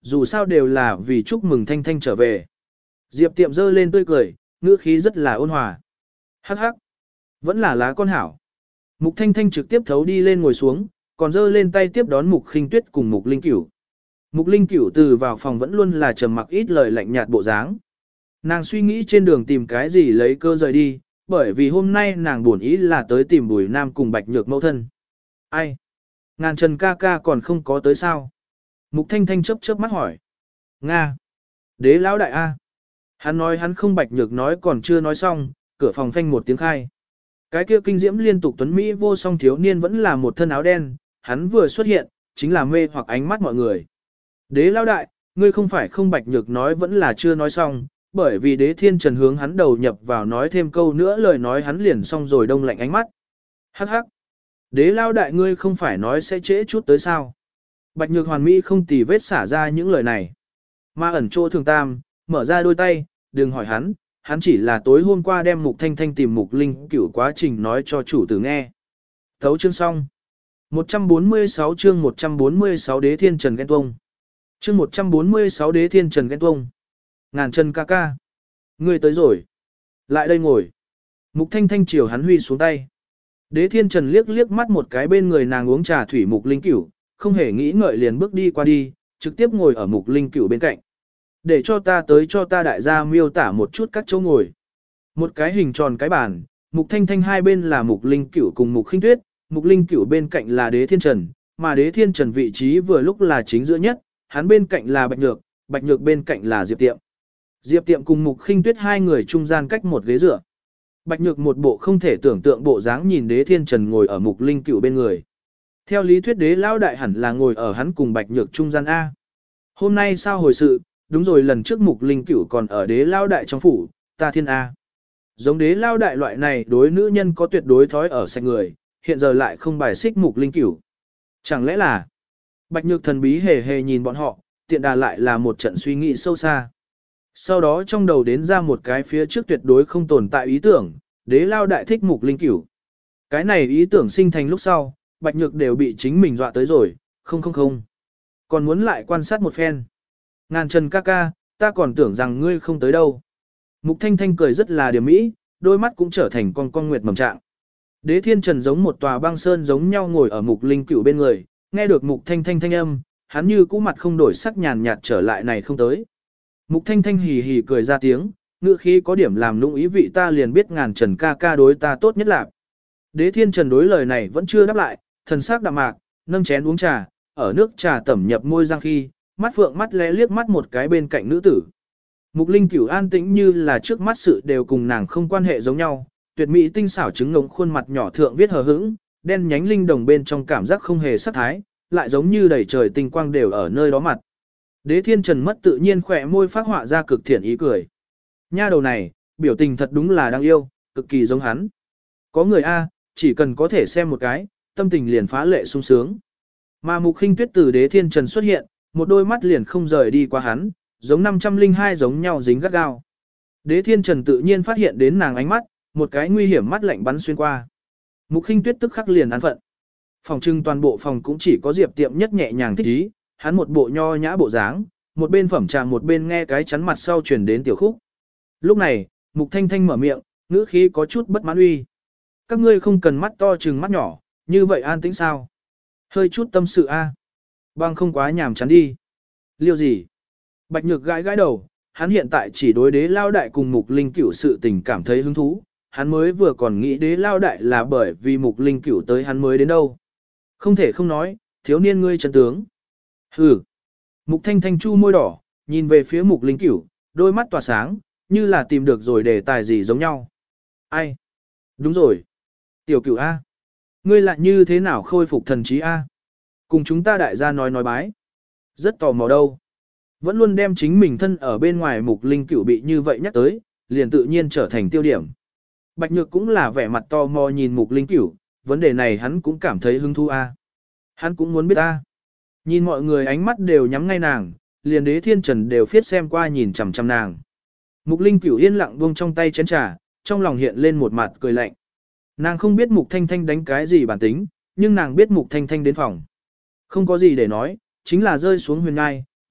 dù sao đều là vì chúc mừng Thanh Thanh trở về. Diệp Tiệm giơ lên tươi cười, ngữ khí rất là ôn hòa. Hắc hắc, vẫn là lá con hảo. Mục Thanh Thanh trực tiếp thấu đi lên ngồi xuống, còn giơ lên tay tiếp đón Mục Khinh Tuyết cùng Mục Linh Cửu. Mục Linh Cửu từ vào phòng vẫn luôn là trầm mặc ít lời lạnh nhạt bộ dáng. Nàng suy nghĩ trên đường tìm cái gì lấy cơ rời đi, bởi vì hôm nay nàng buồn ý là tới tìm Bùi Nam cùng Bạch Nhược mẫu thân. Ai? Ngàn Trần ca ca còn không có tới sao? Mục Thanh Thanh chớp chớp mắt hỏi. Nga. Đế lão đại A. Hắn nói hắn không Bạch Nhược nói còn chưa nói xong, cửa phòng phanh một tiếng khai. Cái kia kinh diễm liên tục tuấn Mỹ vô song thiếu niên vẫn là một thân áo đen, hắn vừa xuất hiện, chính là mê hoặc ánh mắt mọi người. Đế lão đại, ngươi không phải không Bạch Nhược nói vẫn là chưa nói xong, bởi vì Đế Thiên Trần hướng hắn đầu nhập vào nói thêm câu nữa lời nói hắn liền xong rồi đông lạnh ánh mắt. Hắc hắc. Đế lão đại ngươi không phải nói sẽ trễ chút tới sao? Bạch Nhược hoàn mỹ không tì vết xả ra những lời này. Ma ẩn chỗ thường tam, mở ra đôi tay, đừng hỏi hắn, hắn chỉ là tối hôm qua đem Mục Thanh Thanh tìm Mục Linh Cửu quá trình nói cho chủ tử nghe. Thấu chương xong. một trăm bốn mươi sáu chương một trăm bốn mươi sáu Đế Thiên Trần ghen tuông. Chương một trăm bốn mươi sáu Đế Thiên Trần ghen tuông. Ngàn Trần ca ca. Ngươi tới rồi. Lại đây ngồi. Mục Thanh Thanh chiều hắn huy xuống tay. Đế Thiên Trần liếc liếc mắt một cái bên người nàng uống trà thủy Mục Linh Cửu, không hề nghĩ ngợi liền bước đi qua đi, trực tiếp ngồi ở Mục Linh Cửu bên cạnh. Để cho ta tới cho ta đại gia miêu tả một chút các chỗ ngồi. Một cái hình tròn cái bàn, Mục Thanh Thanh hai bên là Mục Linh Cửu cùng Mục Khinh Tuyết, Mục Linh Cửu bên cạnh là Đế Thiên Trần, mà Đế Thiên Trần vị trí vừa lúc là chính giữa nhất, hắn bên cạnh là Bạch Nhược, Bạch Nhược bên cạnh là Diệp Tiệm. Diệp Tiệm cùng Mục Khinh Tuyết hai người trung gian cách một ghế dựa. Bạch Nhược một bộ không thể tưởng tượng bộ dáng nhìn Đế Thiên Trần ngồi ở Mục Linh Cửu bên người. Theo lý thuyết Đế lão đại hẳn là ngồi ở hắn cùng Bạch Nhược trung gian A. Hôm nay sao hồi sự, đúng rồi lần trước Mục Linh Cửu còn ở Đế lão đại trong phủ, ta thiên A. Giống Đế lão đại loại này đối nữ nhân có tuyệt đối thói ở sạch người, hiện giờ lại không bài xích Mục Linh Cửu. Chẳng lẽ là Bạch Nhược thần bí hề hề nhìn bọn họ, tiện đà lại là một trận suy nghĩ sâu xa. Sau đó trong đầu đến ra một cái phía trước tuyệt đối không tồn tại ý tưởng, Đế lão đại thích Mục Linh Cửu. Cái này ý tưởng sinh thành lúc sau, Bạch Nhược đều bị chính mình dọa tới rồi, không không không. Còn muốn lại quan sát một phen. Ngàn Trần ca ca, ta còn tưởng rằng ngươi không tới đâu. Mục Thanh Thanh cười rất là điểm mỹ, đôi mắt cũng trở thành con con nguyệt mầm trạng. Đế Thiên Trần giống một tòa băng sơn giống nhau ngồi ở Mục Linh Cửu bên người, nghe được Mục Thanh Thanh thanh âm, hắn như cũ mặt không đổi sắc nhàn nhạt trở lại này không tới. Mục Thanh Thanh hì hì cười ra tiếng, ngữ khí có điểm làm nũng ý vị ta liền biết Ngàn Trần ca ca đối ta tốt nhất là. Đế Thiên Trần đối lời này vẫn chưa đáp lại, thần sắc đạm mạc, nâng chén uống trà, ở nước trà tẩm nhập môi răng khi, mắt phượng mắt lẽ liếc mắt một cái bên cạnh nữ tử. Mục Linh Cửu an tĩnh như là trước mắt sự đều cùng nàng không quan hệ giống nhau, tuyệt mỹ tinh xảo trứng ngống khuôn mặt nhỏ thượng viết hờ hững, đen nhánh linh đồng bên trong cảm giác không hề sắc thái, lại giống như đầy trời tinh quang đều ở nơi đó mặt. Đế Thiên Trần mất tự nhiên khỏe môi phát họa ra cực thiện ý cười. Nha đầu này, biểu tình thật đúng là đáng yêu, cực kỳ giống hắn. Có người A, chỉ cần có thể xem một cái, tâm tình liền phá lệ sung sướng. Mà Mục Khinh Tuyết từ Đế Thiên Trần xuất hiện, một đôi mắt liền không rời đi qua hắn, giống năm trăm lẻ hai giống nhau dính gắt gao. Đế Thiên Trần tự nhiên phát hiện đến nàng ánh mắt, một cái nguy hiểm mắt lạnh bắn xuyên qua. Mục Khinh Tuyết tức khắc liền án phận. Phòng trưng toàn bộ phòng cũng chỉ có Diệp Tiệm nhất nhẹ nhàng thích ý, hắn một bộ nho nhã bộ dáng, một bên phẩm trà một bên nghe cái chắn mặt sau truyền đến tiểu khúc. Lúc này, Mục Thanh Thanh mở miệng, ngữ khí có chút bất mãn uy. Các ngươi không cần mắt to trừng mắt nhỏ, như vậy an tĩnh sao? Hơi chút tâm sự a, à. Bằng không quá nhàm chán đi. Liêu gì? Bạch Nhược gãi gãi đầu, hắn hiện tại chỉ đối Đế lao đại cùng Mục Linh Cửu sự tình cảm thấy hứng thú, hắn mới vừa còn nghĩ Đế lao đại là bởi vì Mục Linh Cửu tới hắn mới đến đâu. Không thể không nói, thiếu niên ngươi chân tướng. Hừ. Mục Thanh Thanh chu môi đỏ, nhìn về phía Mục Linh Cửu, đôi mắt tỏa sáng, như là tìm được rồi đề tài gì giống nhau. Ai? Đúng rồi. Tiểu Cửu A. Ngươi lại như thế nào khôi phục thần trí A? Cùng chúng ta đại gia nói nói bái. Rất tò mò đâu. Vẫn luôn đem chính mình thân ở bên ngoài Mục Linh Cửu bị như vậy nhắc tới, liền tự nhiên trở thành tiêu điểm. Bạch Nhược cũng là vẻ mặt tò mò nhìn Mục Linh Cửu, vấn đề này hắn cũng cảm thấy hứng thú A. Hắn cũng muốn biết A. Nhìn mọi người ánh mắt đều nhắm ngay nàng, liền Đế Thiên Trần đều phiết xem qua nhìn chằm chằm nàng. Mục Linh Cửu yên lặng buông trong tay chén trà, trong lòng hiện lên một mặt cười lạnh. Nàng không biết Mục Thanh Thanh đánh cái gì bản tính, nhưng nàng biết Mục Thanh Thanh đến phòng. Không có gì để nói, chính là rơi xuống huyền ngai,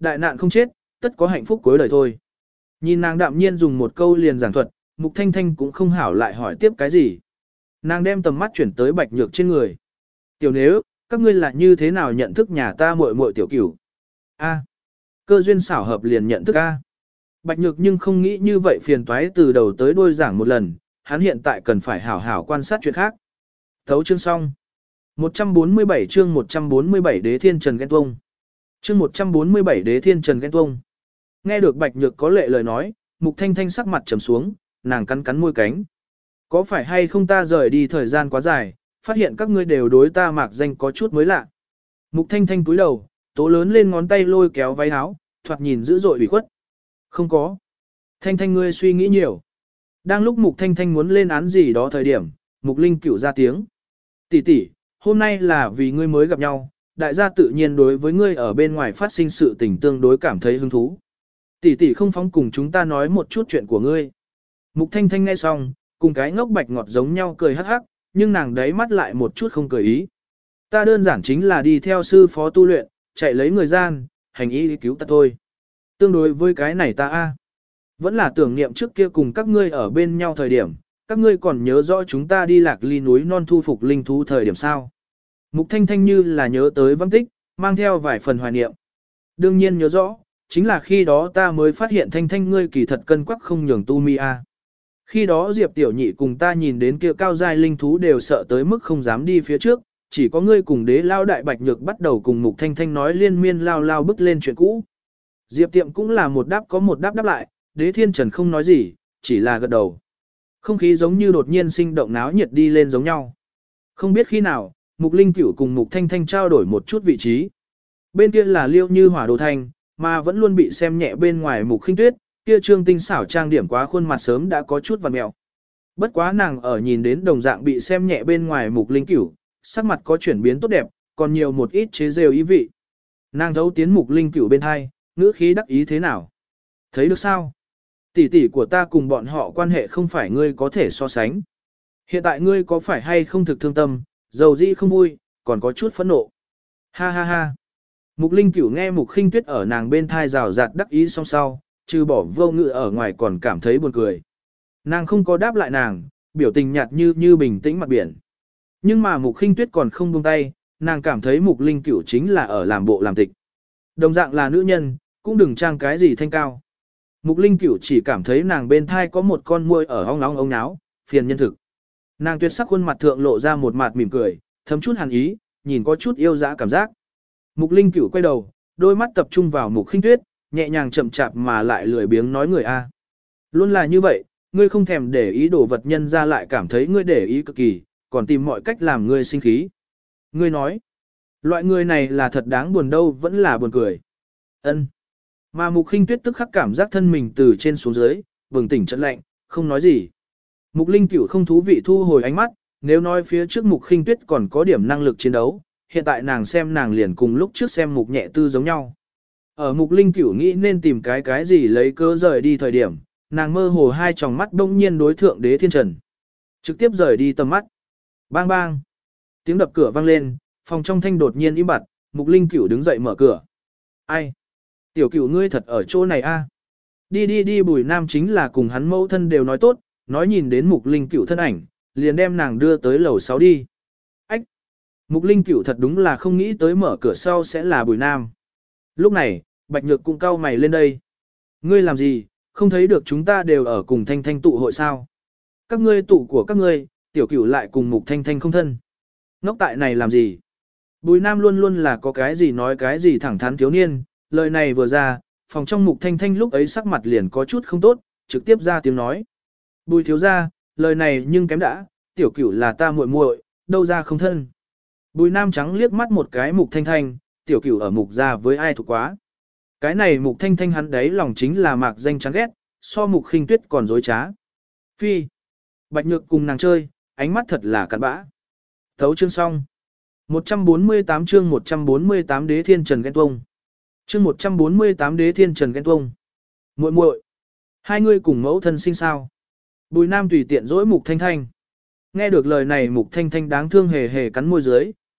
đại nạn không chết, tất có hạnh phúc cuối đời thôi. Nhìn nàng đạm nhiên dùng một câu liền giảng thuật, Mục Thanh Thanh cũng không hảo lại hỏi tiếp cái gì. Nàng đem tầm mắt chuyển tới Bạch Nhược trên người. Tiểu nếu, các ngươi là như thế nào nhận thức nhà ta muội muội tiểu cửu? A, cơ duyên xảo hợp liền nhận thức A. Bạch Nhược nhưng không nghĩ như vậy phiền toái từ đầu tới đuôi giảng một lần, hắn hiện tại cần phải hảo hảo quan sát chuyện khác. Thấu chương xong. một trăm bốn mươi bảy chương một trăm bốn mươi bảy Đế Thiên Trần ghen tuông. Chương một trăm bốn mươi bảy Đế Thiên Trần ghen tuông. Nghe được Bạch Nhược có lệ lời nói, Mục Thanh Thanh sắc mặt trầm xuống, nàng cắn cắn môi cánh. Có phải hay không ta rời đi thời gian quá dài, phát hiện các ngươi đều đối ta mạc danh có chút mới lạ. Mục Thanh Thanh cúi đầu, tố lớn lên ngón tay lôi kéo váy áo, thoạt nhìn dữ dội ủy khuất. Không có. Thanh Thanh ngươi suy nghĩ nhiều. Đang lúc Mục Thanh Thanh muốn lên án gì đó thời điểm, Mục Linh Cửu ra tiếng. Tỷ tỷ, hôm nay là vì ngươi mới gặp nhau, đại gia tự nhiên đối với ngươi ở bên ngoài phát sinh sự tình tương đối cảm thấy hứng thú. Tỷ tỷ không phóng cùng chúng ta nói một chút chuyện của ngươi. Mục Thanh Thanh nghe xong, cùng cái ngốc bạch ngọt giống nhau cười hắc hắc, nhưng nàng đấy mắt lại một chút không cười ý. Ta đơn giản chính là đi theo sư phó tu luyện, chạy lấy người gian, hành y cứu ta thôi. Tương đối với cái này ta a, vẫn là tưởng niệm trước kia cùng các ngươi ở bên nhau thời điểm, các ngươi còn nhớ rõ chúng ta đi lạc ly núi non thu phục linh thú thời điểm sao. Mục Thanh Thanh như là nhớ tới văn tích, mang theo vài phần hoài niệm. Đương nhiên nhớ rõ, chính là khi đó ta mới phát hiện Thanh Thanh ngươi kỳ thật cân quắc không nhường tu mi a. Khi đó Diệp Tiểu Nhị cùng ta nhìn đến kia cao giai linh thú đều sợ tới mức không dám đi phía trước, chỉ có ngươi cùng đế lao đại Bạch Nhược bắt đầu cùng Mục Thanh Thanh nói liên miên lao lao bức lên chuyện cũ. Diệp Tiệm cũng là một đáp có một đáp đáp lại, Đế Thiên Trần không nói gì, chỉ là gật đầu. Không khí giống như đột nhiên sinh động náo nhiệt đi lên giống nhau. Không biết khi nào, Mục Linh Cửu cùng Mục Thanh Thanh trao đổi một chút vị trí. Bên kia là Liêu Như Hỏa Đồ Thanh, mà vẫn luôn bị xem nhẹ bên ngoài Mục Khinh Tuyết, kia trương tinh xảo trang điểm quá khuôn mặt sớm đã có chút vằn mèo. Bất quá nàng ở nhìn đến đồng dạng bị xem nhẹ bên ngoài Mục Linh Cửu, sắc mặt có chuyển biến tốt đẹp, còn nhiều một ít chế rêu ý vị. Nàng thấu tiến Mục Linh Cửu bên hai, ngữ khí đắc ý thế nào? Thấy được sao? Tỷ tỷ của ta cùng bọn họ quan hệ không phải ngươi có thể so sánh. Hiện tại ngươi có phải hay không thực thương tâm, dầu dĩ không vui, còn có chút phẫn nộ. Ha ha ha. Mục Linh Cửu nghe Mục Khinh Tuyết ở nàng bên thai rào rạt đắc ý song sau, trừ bỏ vô ngữ ở ngoài còn cảm thấy buồn cười. Nàng không có đáp lại nàng, biểu tình nhạt như như bình tĩnh mặt biển. Nhưng mà Mục Khinh Tuyết còn không buông tay, nàng cảm thấy Mục Linh Cửu chính là ở làm bộ làm tịch. Đồng dạng là nữ nhân, cũng đừng trang cái gì thanh cao. Mục Linh Cửu chỉ cảm thấy nàng bên thai có một con muôi ở ong nóng ống náo, phiền nhân thực. Nàng tuyệt sắc khuôn mặt thượng lộ ra một mặt mỉm cười, thấm chút hàn ý, nhìn có chút yêu dã cảm giác. Mục Linh Cửu quay đầu, đôi mắt tập trung vào Mục Khinh Tuyết, nhẹ nhàng chậm chạp mà lại lười biếng nói người a. Luôn là như vậy, ngươi không thèm để ý đồ vật nhân ra lại cảm thấy ngươi để ý cực kỳ, còn tìm mọi cách làm ngươi sinh khí. Ngươi nói, loại người này là thật đáng buồn đâu vẫn là buồn cười. Ân. Mà Mục Khinh Tuyết tức khắc cảm giác thân mình từ trên xuống dưới, bừng tỉnh chợt lạnh, không nói gì. Mục Linh Cửu không thú vị thu hồi ánh mắt, nếu nói phía trước Mục Khinh Tuyết còn có điểm năng lực chiến đấu, hiện tại nàng xem nàng liền cùng lúc trước xem Mục Nhẹ Tư giống nhau. Ở Mục Linh Cửu nghĩ nên tìm cái cái gì lấy cớ rời đi thời điểm, nàng mơ hồ hai tròng mắt đông nhiên đối thượng Đế Thiên Trần. Trực tiếp rời đi tầm mắt. Bang bang. Tiếng đập cửa vang lên, phòng trong thanh đột nhiên im bặt, Mục Linh Cửu đứng dậy mở cửa. Ai? Tiểu Cửu ngươi thật ở chỗ này a? À? Đi đi đi Bùi Nam chính là cùng hắn mẫu thân đều nói tốt, nói nhìn đến Mục Linh Cửu thân ảnh, liền đem nàng đưa tới lầu sáu đi. Ách! Mục Linh Cửu thật đúng là không nghĩ tới mở cửa sau sẽ là Bùi Nam. Lúc này, Bạch Nhược cũng cau mày lên đây. Ngươi làm gì, không thấy được chúng ta đều ở cùng Thanh Thanh tụ hội sao? Các ngươi tụ của các ngươi, Tiểu Cửu lại cùng Mục Thanh Thanh không thân. Ngốc tại này làm gì? Bùi Nam luôn luôn là có cái gì nói cái gì thẳng thắn thiếu niên, lời này vừa ra, phòng trong Mục Thanh Thanh lúc ấy sắc mặt liền có chút không tốt, trực tiếp ra tiếng nói. Bùi thiếu ra, lời này nhưng kém đã, Tiểu Cửu là ta muội muội, đâu ra không thân. Bùi Nam trắng liếc mắt một cái Mục Thanh Thanh, Tiểu Cửu ở Mục ra với ai thuộc quá. Cái này Mục Thanh Thanh hắn đấy lòng chính là mạc danh chán ghét, so Mục Khinh Tuyết còn dối trá. Phi. Bạch Nhược cùng nàng chơi, ánh mắt thật là cặn bã. Thấu chương xong. một trăm bốn mươi tám chương một trăm bốn mươi tám Đế Thiên Trần ghen tuông. Chương một trăm bốn mươi tám Đế Thiên Trần ghen tuông. Muội muội, hai người cùng mẫu thân sinh sao? Bùi Nam tùy tiện dỗi Mục Thanh Thanh. Nghe được lời này Mục Thanh Thanh đáng thương hề hề cắn môi dưới,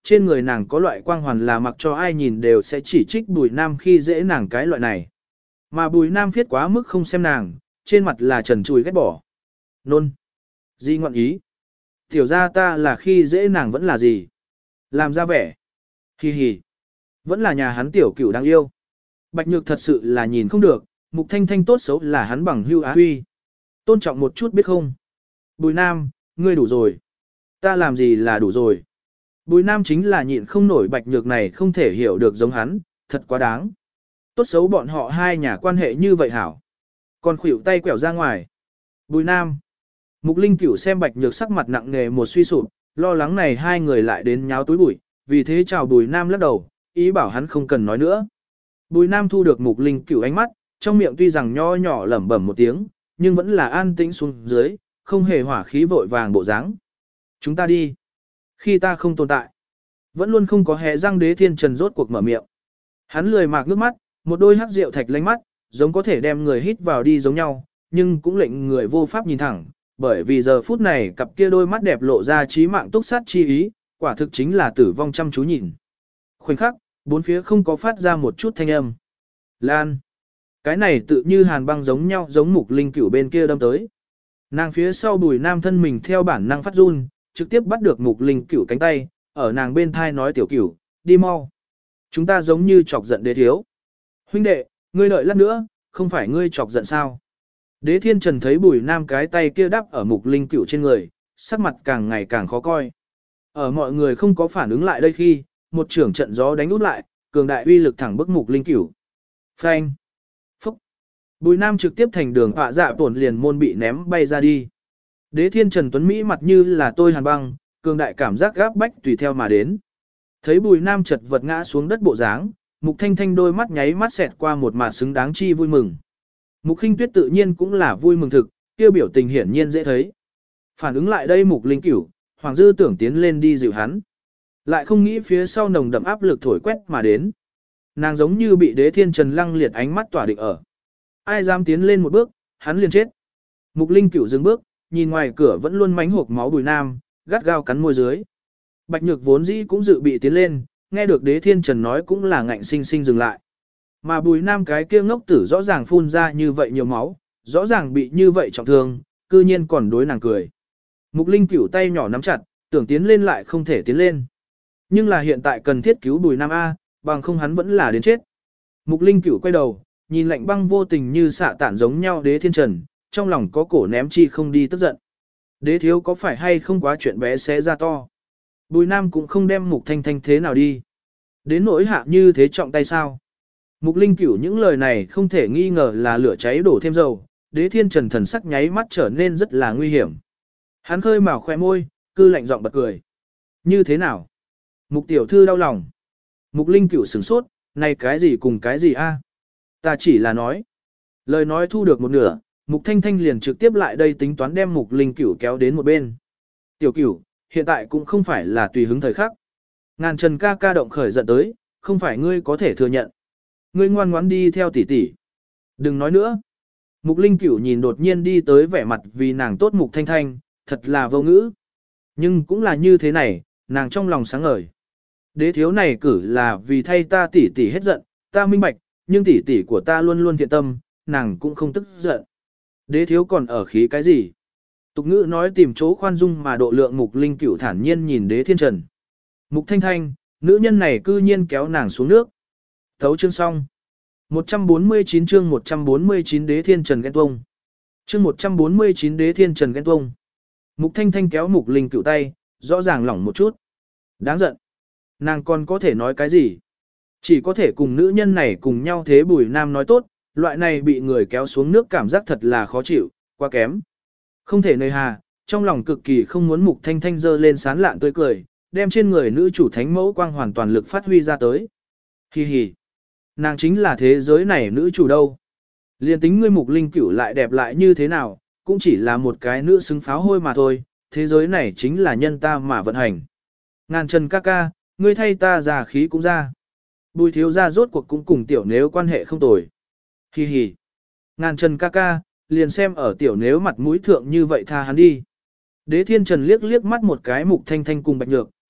trên người nàng có loại quang hoàn là mặc cho ai nhìn đều sẽ chỉ trích Bùi Nam khi dễ nàng cái loại này. Mà Bùi Nam viết quá mức không xem nàng, trên mặt là trần trùi ghét bỏ. Nôn. Di ngọn ý. Tiểu ra ta là khi dễ nàng vẫn là gì? Làm ra vẻ. Hi hi. Vẫn là nhà hắn tiểu cửu đáng yêu. Bạch Nhược thật sự là nhìn không được, Mục Thanh Thanh tốt xấu là hắn bằng hưu á huy. Tôn trọng một chút biết không? Bùi Nam, ngươi đủ rồi. Ta làm gì là đủ rồi? Bùi Nam chính là nhịn không nổi Bạch Nhược này không thể hiểu được giống hắn, thật quá đáng. Tốt xấu bọn họ hai nhà quan hệ như vậy hảo. Còn khuỷu tay quẹo ra ngoài. Bùi Nam. Mục Linh Cửu xem Bạch Nhược sắc mặt nặng nề một suy sụp, lo lắng này hai người lại đến nháo túi bụi, vì thế chào Bùi Nam lắc đầu, ý bảo hắn không cần nói nữa. Bùi Nam thu được Mục Linh Cửu ánh mắt, trong miệng tuy rằng nho nhỏ lẩm bẩm một tiếng, nhưng vẫn là an tĩnh xuống dưới, không hề hỏa khí vội vàng bộ dáng. Chúng ta đi. Khi ta không tồn tại, vẫn luôn không có hé răng Đế Thiên Trần rốt cuộc mở miệng. Hắn lười mạc nước mắt, một đôi hắc rượu thạch lánh mắt, giống có thể đem người hít vào đi giống nhau, nhưng cũng lệnh người vô pháp nhìn thẳng, bởi vì giờ phút này cặp kia đôi mắt đẹp lộ ra trí mạng túc sát chi ý, quả thực chính là tử vong chăm chú nhìn. Khoảnh khắc, bốn phía không có phát ra một chút thanh âm. Lan. Cái này tự như hàn băng giống nhau giống Mục Linh Cửu bên kia đâm tới. Nàng phía sau Bùi Nam thân mình theo bản năng phát run, trực tiếp bắt được Mục Linh Cửu cánh tay, ở nàng bên thai nói tiểu cửu, đi mau. Chúng ta giống như chọc giận Đế thiếu. Huynh đệ, ngươi đợi lát nữa, không phải ngươi chọc giận sao? Đế Thiên Trần thấy Bùi Nam cái tay kia đắp ở Mục Linh Cửu trên người, sắc mặt càng ngày càng khó coi. Ở mọi người không có phản ứng lại đây khi, một trưởng trận gió đánh út lại, cường đại uy lực thẳng bức Mục Linh Cửu. Phanh. Phúc. Bùi Nam trực tiếp thành đường họa dạ tổn liền môn bị ném bay ra đi. Đế Thiên Trần Tuấn Mỹ mặt như là tôi hàn băng, cường đại cảm giác gáp bách tùy theo mà đến. Thấy Bùi Nam chật vật ngã xuống đất bộ dáng, Mục Thanh Thanh đôi mắt nháy mắt xẹt qua một mặt xứng đáng chi vui mừng. Mục Khinh Tuyết tự nhiên cũng là vui mừng thực, tiêu biểu tình hiển nhiên dễ thấy. Phản ứng lại đây Mục Linh Cửu, Hoàng Dư tưởng tiến lên đi dịu hắn. Lại không nghĩ phía sau nồng đậm áp lực thổi quét mà đến. Nàng giống như bị Đế Thiên Trần lăng liệt ánh mắt tỏa định ở. Ai dám tiến lên một bước, hắn liền chết. Mục Linh Cửu dừng bước, nhìn ngoài cửa vẫn luôn mánh hộp máu Bùi Nam, gắt gao cắn môi dưới. Bạch Nhược vốn dĩ cũng dự bị tiến lên, nghe được Đế Thiên Trần nói cũng là ngạnh sinh sinh dừng lại. Mà Bùi Nam cái kia ngốc tử rõ ràng phun ra như vậy nhiều máu, rõ ràng bị như vậy trọng thương, cư nhiên còn đối nàng cười. Mục Linh Cửu tay nhỏ nắm chặt, tưởng tiến lên lại không thể tiến lên. Nhưng là hiện tại cần thiết cứu Bùi Nam A, bằng không hắn vẫn là đến chết. Mục Linh Cửu quay đầu, nhìn lạnh băng vô tình như xạ tản giống nhau Đế Thiên Trần, trong lòng có cổ ném chi không đi tức giận. Đế thiếu có phải hay không quá chuyện bé xé ra to. Bùi Nam cũng không đem Mục Thanh Thanh thế nào đi. Đến nỗi hạ như thế trọng tay sao. Mục Linh Cửu những lời này không thể nghi ngờ là lửa cháy đổ thêm dầu, Đế Thiên Trần thần sắc nháy mắt trở nên rất là nguy hiểm. Hắn khơi mào khoe môi, cư lạnh giọng bật cười. Như thế nào? Mục tiểu thư đau lòng. Mục Linh Cửu sửng sốt, này cái gì cùng cái gì a? Ta chỉ là nói. Lời nói thu được một nửa, Mục Thanh Thanh liền trực tiếp lại đây tính toán đem Mục Linh Cửu kéo đến một bên. Tiểu Cửu, hiện tại cũng không phải là tùy hứng thời khắc. Ngàn Trần ca ca động khởi giận tới, không phải ngươi có thể thừa nhận. Ngươi ngoan ngoãn đi theo tỷ tỷ. Đừng nói nữa. Mục Linh Cửu nhìn đột nhiên đi tới vẻ mặt vì nàng tốt Mục Thanh Thanh, thật là vô ngữ. Nhưng cũng là như thế này, nàng trong lòng sáng ngời. Đế thiếu này cử là vì thay ta tỷ tỷ hết giận, ta minh bạch, nhưng tỷ tỷ của ta luôn luôn thiện tâm, nàng cũng không tức giận. Đế thiếu còn ở khí cái gì? Tục ngữ nói tìm chỗ khoan dung mà độ lượng Mục Linh Cửu thản nhiên nhìn Đế Thiên Trần. Mục Thanh Thanh, nữ nhân này cư nhiên kéo nàng xuống nước. Thấu chương xong. một trăm bốn mươi chín chương một trăm bốn mươi chín Đế Thiên Trần ghen tuông. Chương một trăm bốn mươi chín Đế Thiên Trần ghen tuông. Mục Thanh Thanh kéo Mục Linh Cửu tay, rõ ràng lỏng một chút. Đáng giận. Nàng còn có thể nói cái gì? Chỉ có thể cùng nữ nhân này cùng nhau thế Bùi Nam nói tốt, loại này bị người kéo xuống nước cảm giác thật là khó chịu, quá kém. Không thể nơi hà, trong lòng cực kỳ không muốn Mục Thanh Thanh dơ lên sán lạn tươi cười, đem trên người nữ chủ thánh mẫu quang hoàn toàn lực phát huy ra tới. Hi hi. Nàng chính là thế giới này nữ chủ đâu. Liên tính ngươi Mục Linh Cửu lại đẹp lại như thế nào, cũng chỉ là một cái nữ xứng pháo hôi mà thôi, thế giới này chính là nhân ta mà vận hành. Ngàn Trần ca ca, ngươi thay ta già khí cũng ra. Bùi thiếu gia rốt cuộc cũng cùng tiểu nếu quan hệ không tồi. Hi hi. Ngàn Trần ca ca, liền xem ở tiểu nếu mặt mũi thượng như vậy tha hắn đi. Đế Thiên Trần liếc liếc mắt một cái Mục Thanh Thanh cùng Bạch Nhược,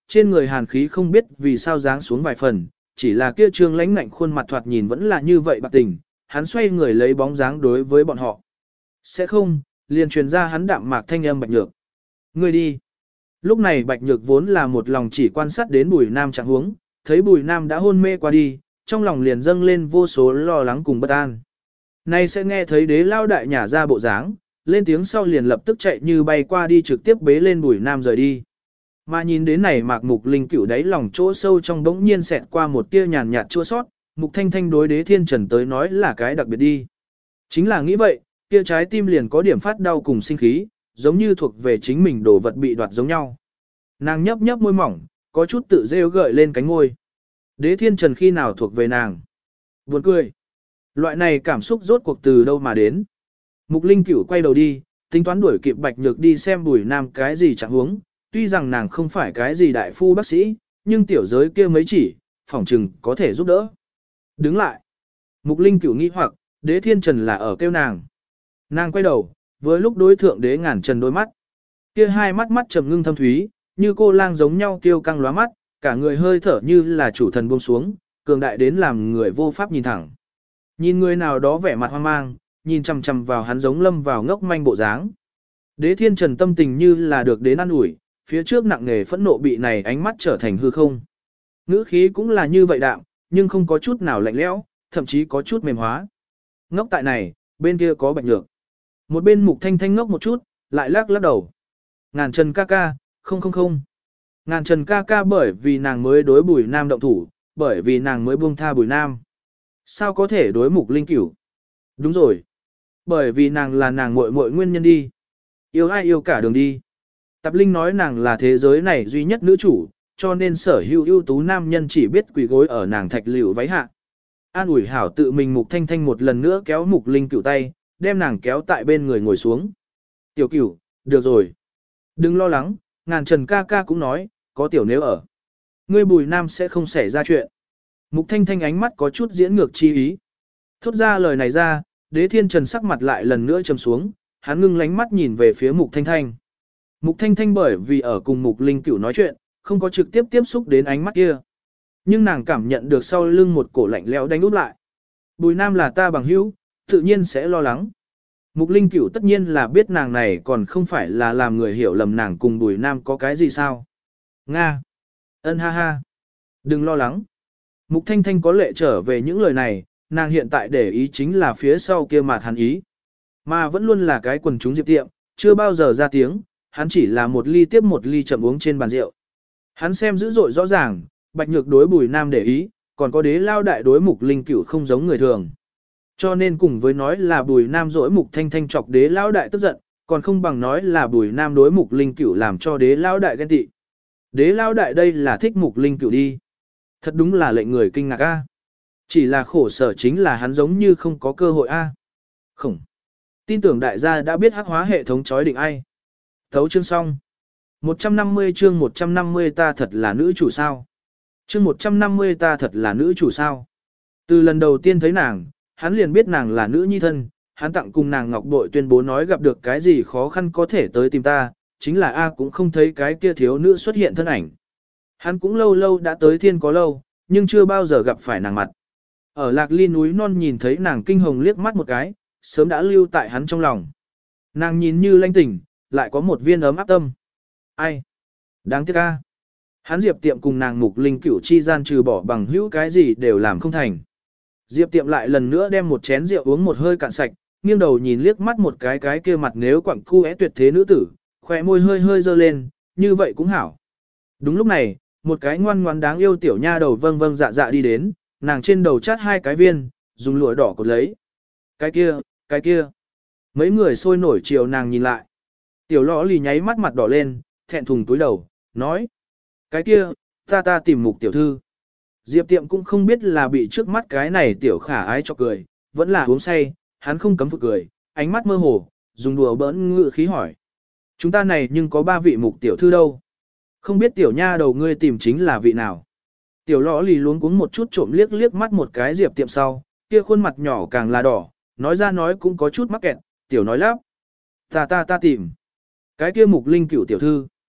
trên người hàn khí không biết vì sao giáng xuống vài phần, chỉ là kia trương lãnh ngạnh khuôn mặt thoạt nhìn vẫn là như vậy bạc tình, hắn xoay người lấy bóng dáng đối với bọn họ. Sẽ không, liền truyền ra hắn đạm mạc thanh âm Bạch Nhược. Ngươi đi. Lúc này Bạch Nhược vốn là một lòng chỉ quan sát đến Bùi Nam trạng huống, thấy Bùi Nam đã hôn mê qua đi, trong lòng liền dâng lên vô số lo lắng cùng bất an. Nay sẽ nghe thấy đế lao đại nhả ra bộ dáng, lên tiếng sau liền lập tức chạy như bay qua đi trực tiếp bế lên Bùi Nam rời đi. Mà nhìn đến này Mạc Mục Linh cửu đáy lòng chỗ sâu trong bỗng nhiên xẹt qua một tia nhàn nhạt chua sót, Mục Thanh Thanh đối đế thiên trần tới nói là cái đặc biệt đi. Chính là nghĩ vậy, kia trái tim liền có điểm phát đau cùng sinh khí, giống như thuộc về chính mình đồ vật bị đoạt giống nhau. Nàng nhấp nhấp môi mỏng, có chút tự rêu gợi lên cánh môi. Đế thiên trần khi nào thuộc về nàng? Buồn cười. Loại này cảm xúc rốt cuộc từ đâu mà đến? Mục Linh cửu quay đầu đi, tính toán đuổi kịp Bạch Nhược đi xem Bùi Nam cái gì chẳng huống. Tuy rằng nàng không phải cái gì đại phu bác sĩ, nhưng tiểu giới kia mấy chỉ, phỏng chừng có thể giúp đỡ. Đứng lại. Mục Linh cửu nghi hoặc, đế thiên trần là ở kêu nàng. Nàng quay đầu, với lúc đối thượng đế ngàn trần đôi mắt. Kia hai mắt mắt trầm ngưng thâm thúy, như cô lang giống nhau kêu căng lóa mắt, cả người hơi thở như là chủ thần buông xuống, cường đại đến làm người vô pháp nhìn thẳng. Nhìn người nào đó vẻ mặt hoang mang, nhìn chằm chằm vào hắn giống lâm vào ngốc manh bộ dáng. Đế thiên trần tâm tình như là được đến ăn ủi, phía trước nặng nề phẫn nộ bị này ánh mắt trở thành hư không. Ngữ khí cũng là như vậy đạm, nhưng không có chút nào lạnh lẽo, thậm chí có chút mềm hóa. Ngốc tại này, bên kia có Bạch Nhược. Một bên Mục Thanh Thanh ngốc một chút, lại lắc lắc đầu. Ngàn Trần ca ca, không không không. Ngàn Trần ca ca bởi vì nàng mới đối Bùi Nam động thủ, bởi vì nàng mới buông tha Bùi Nam. Sao có thể đối Mục Linh cửu? Đúng rồi. Bởi vì nàng là nàng muội muội nguyên nhân đi. Yêu ai yêu cả đường đi. Tạp Linh nói nàng là thế giới này duy nhất nữ chủ, cho nên sở hữu ưu tú nam nhân chỉ biết quỳ gối ở nàng thạch liễu váy hạ. An ủi hảo tự mình Mục Thanh Thanh một lần nữa kéo Mục Linh cửu tay, đem nàng kéo tại bên người ngồi xuống. Tiểu cửu, được rồi. Đừng lo lắng, Ngàn Trần ca ca cũng nói, có tiểu nếu ở. Ngươi Bùi Nam sẽ không xảy ra chuyện. Mục Thanh Thanh ánh mắt có chút diễn ngược chi ý. Thốt ra lời này ra, đế thiên trần sắc mặt lại lần nữa trầm xuống, hắn ngưng lánh mắt nhìn về phía Mục Thanh Thanh. Mục Thanh Thanh bởi vì ở cùng Mục Linh cửu nói chuyện, không có trực tiếp tiếp xúc đến ánh mắt kia. Nhưng nàng cảm nhận được sau lưng một cổ lạnh lẽo đánh úp lại. Bùi Nam là ta bằng hữu, tự nhiên sẽ lo lắng. Mục Linh cửu tất nhiên là biết nàng này còn không phải là làm người hiểu lầm nàng cùng Bùi Nam có cái gì sao. Nga. Ân ha ha. Đừng lo lắng. Mục Thanh Thanh có lệ trở về những lời này, nàng hiện tại để ý chính là phía sau kia mặt hắn ý. Mà vẫn luôn là cái quần chúng Diệp Tiệm, chưa bao giờ ra tiếng, hắn chỉ là một ly tiếp một ly chậm uống trên bàn rượu. Hắn xem dữ dội rõ ràng, Bạch Nhược đối Bùi Nam để ý, còn có đế lao đại đối Mục Linh cửu không giống người thường. Cho nên cùng với nói là Bùi Nam dỗi Mục Thanh Thanh chọc đế lao đại tức giận, còn không bằng nói là Bùi Nam đối Mục Linh cửu làm cho đế lao đại ghen tị. Đế lao đại đây là thích Mục Linh cửu đi. Thật đúng là lệnh người kinh ngạc a. Chỉ là khổ sở chính là hắn giống như không có cơ hội a. Không. Tin tưởng đại gia đã biết hắc hóa hệ thống chói định ai. Thấu chương xong. một trăm năm mươi chương một trăm năm mươi ta thật là nữ chủ sao. Chương một trăm năm mươi ta thật là nữ chủ sao. Từ lần đầu tiên thấy nàng, hắn liền biết nàng là nữ nhi thân, hắn tặng cùng nàng ngọc bội tuyên bố nói gặp được cái gì khó khăn có thể tới tìm ta, chính là A cũng không thấy cái kia thiếu nữ xuất hiện thân ảnh. Hắn cũng lâu lâu đã tới thiên có lâu, nhưng chưa bao giờ gặp phải nàng mặt. Ở Lạc Ly núi non nhìn thấy nàng kinh hồng liếc mắt một cái, sớm đã lưu tại hắn trong lòng. Nàng nhìn như lanh tỉnh, lại có một viên ấm áp tâm. Ai? Đáng tiếc a. Hắn Diệp Tiệm cùng nàng Mục Linh cửu chi gian trừ bỏ bằng hữu cái gì đều làm không thành. Diệp Tiệm lại lần nữa đem một chén rượu uống một hơi cạn sạch, nghiêng đầu nhìn liếc mắt một cái cái kia mặt nếu quặng cu é tuyệt thế nữ tử, khỏe môi hơi hơi dơ lên, như vậy cũng hảo. Đúng lúc này, một cái ngoan ngoãn đáng yêu tiểu nha đầu vâng vâng dạ dạ đi đến, nàng trên đầu chát hai cái viên, dùng lụa đỏ cột lấy. Cái kia, cái kia. Mấy người sôi nổi chiều nàng nhìn lại. Tiểu lõ lì nháy mắt mặt đỏ lên, thẹn thùng túi đầu, nói. Cái kia, ta ta tìm Mục tiểu thư. Diệp Tiệm cũng không biết là bị trước mắt cái này tiểu khả ái cho cười, vẫn là uống say, hắn không cấm phụ cười, ánh mắt mơ hồ, dùng đùa bỡn ngự khí hỏi. Chúng ta này nhưng có ba vị Mục tiểu thư đâu. Không biết tiểu nha đầu ngươi tìm chính là vị nào. Tiểu lõ lì luống cuống một chút trộm liếc liếc mắt một cái Diệp Tiệm sau, kia khuôn mặt nhỏ càng là đỏ, nói ra nói cũng có chút mắc kẹt, tiểu nói lắp. Ta ta ta tìm. Cái kia Mục Linh cửu tiểu thư.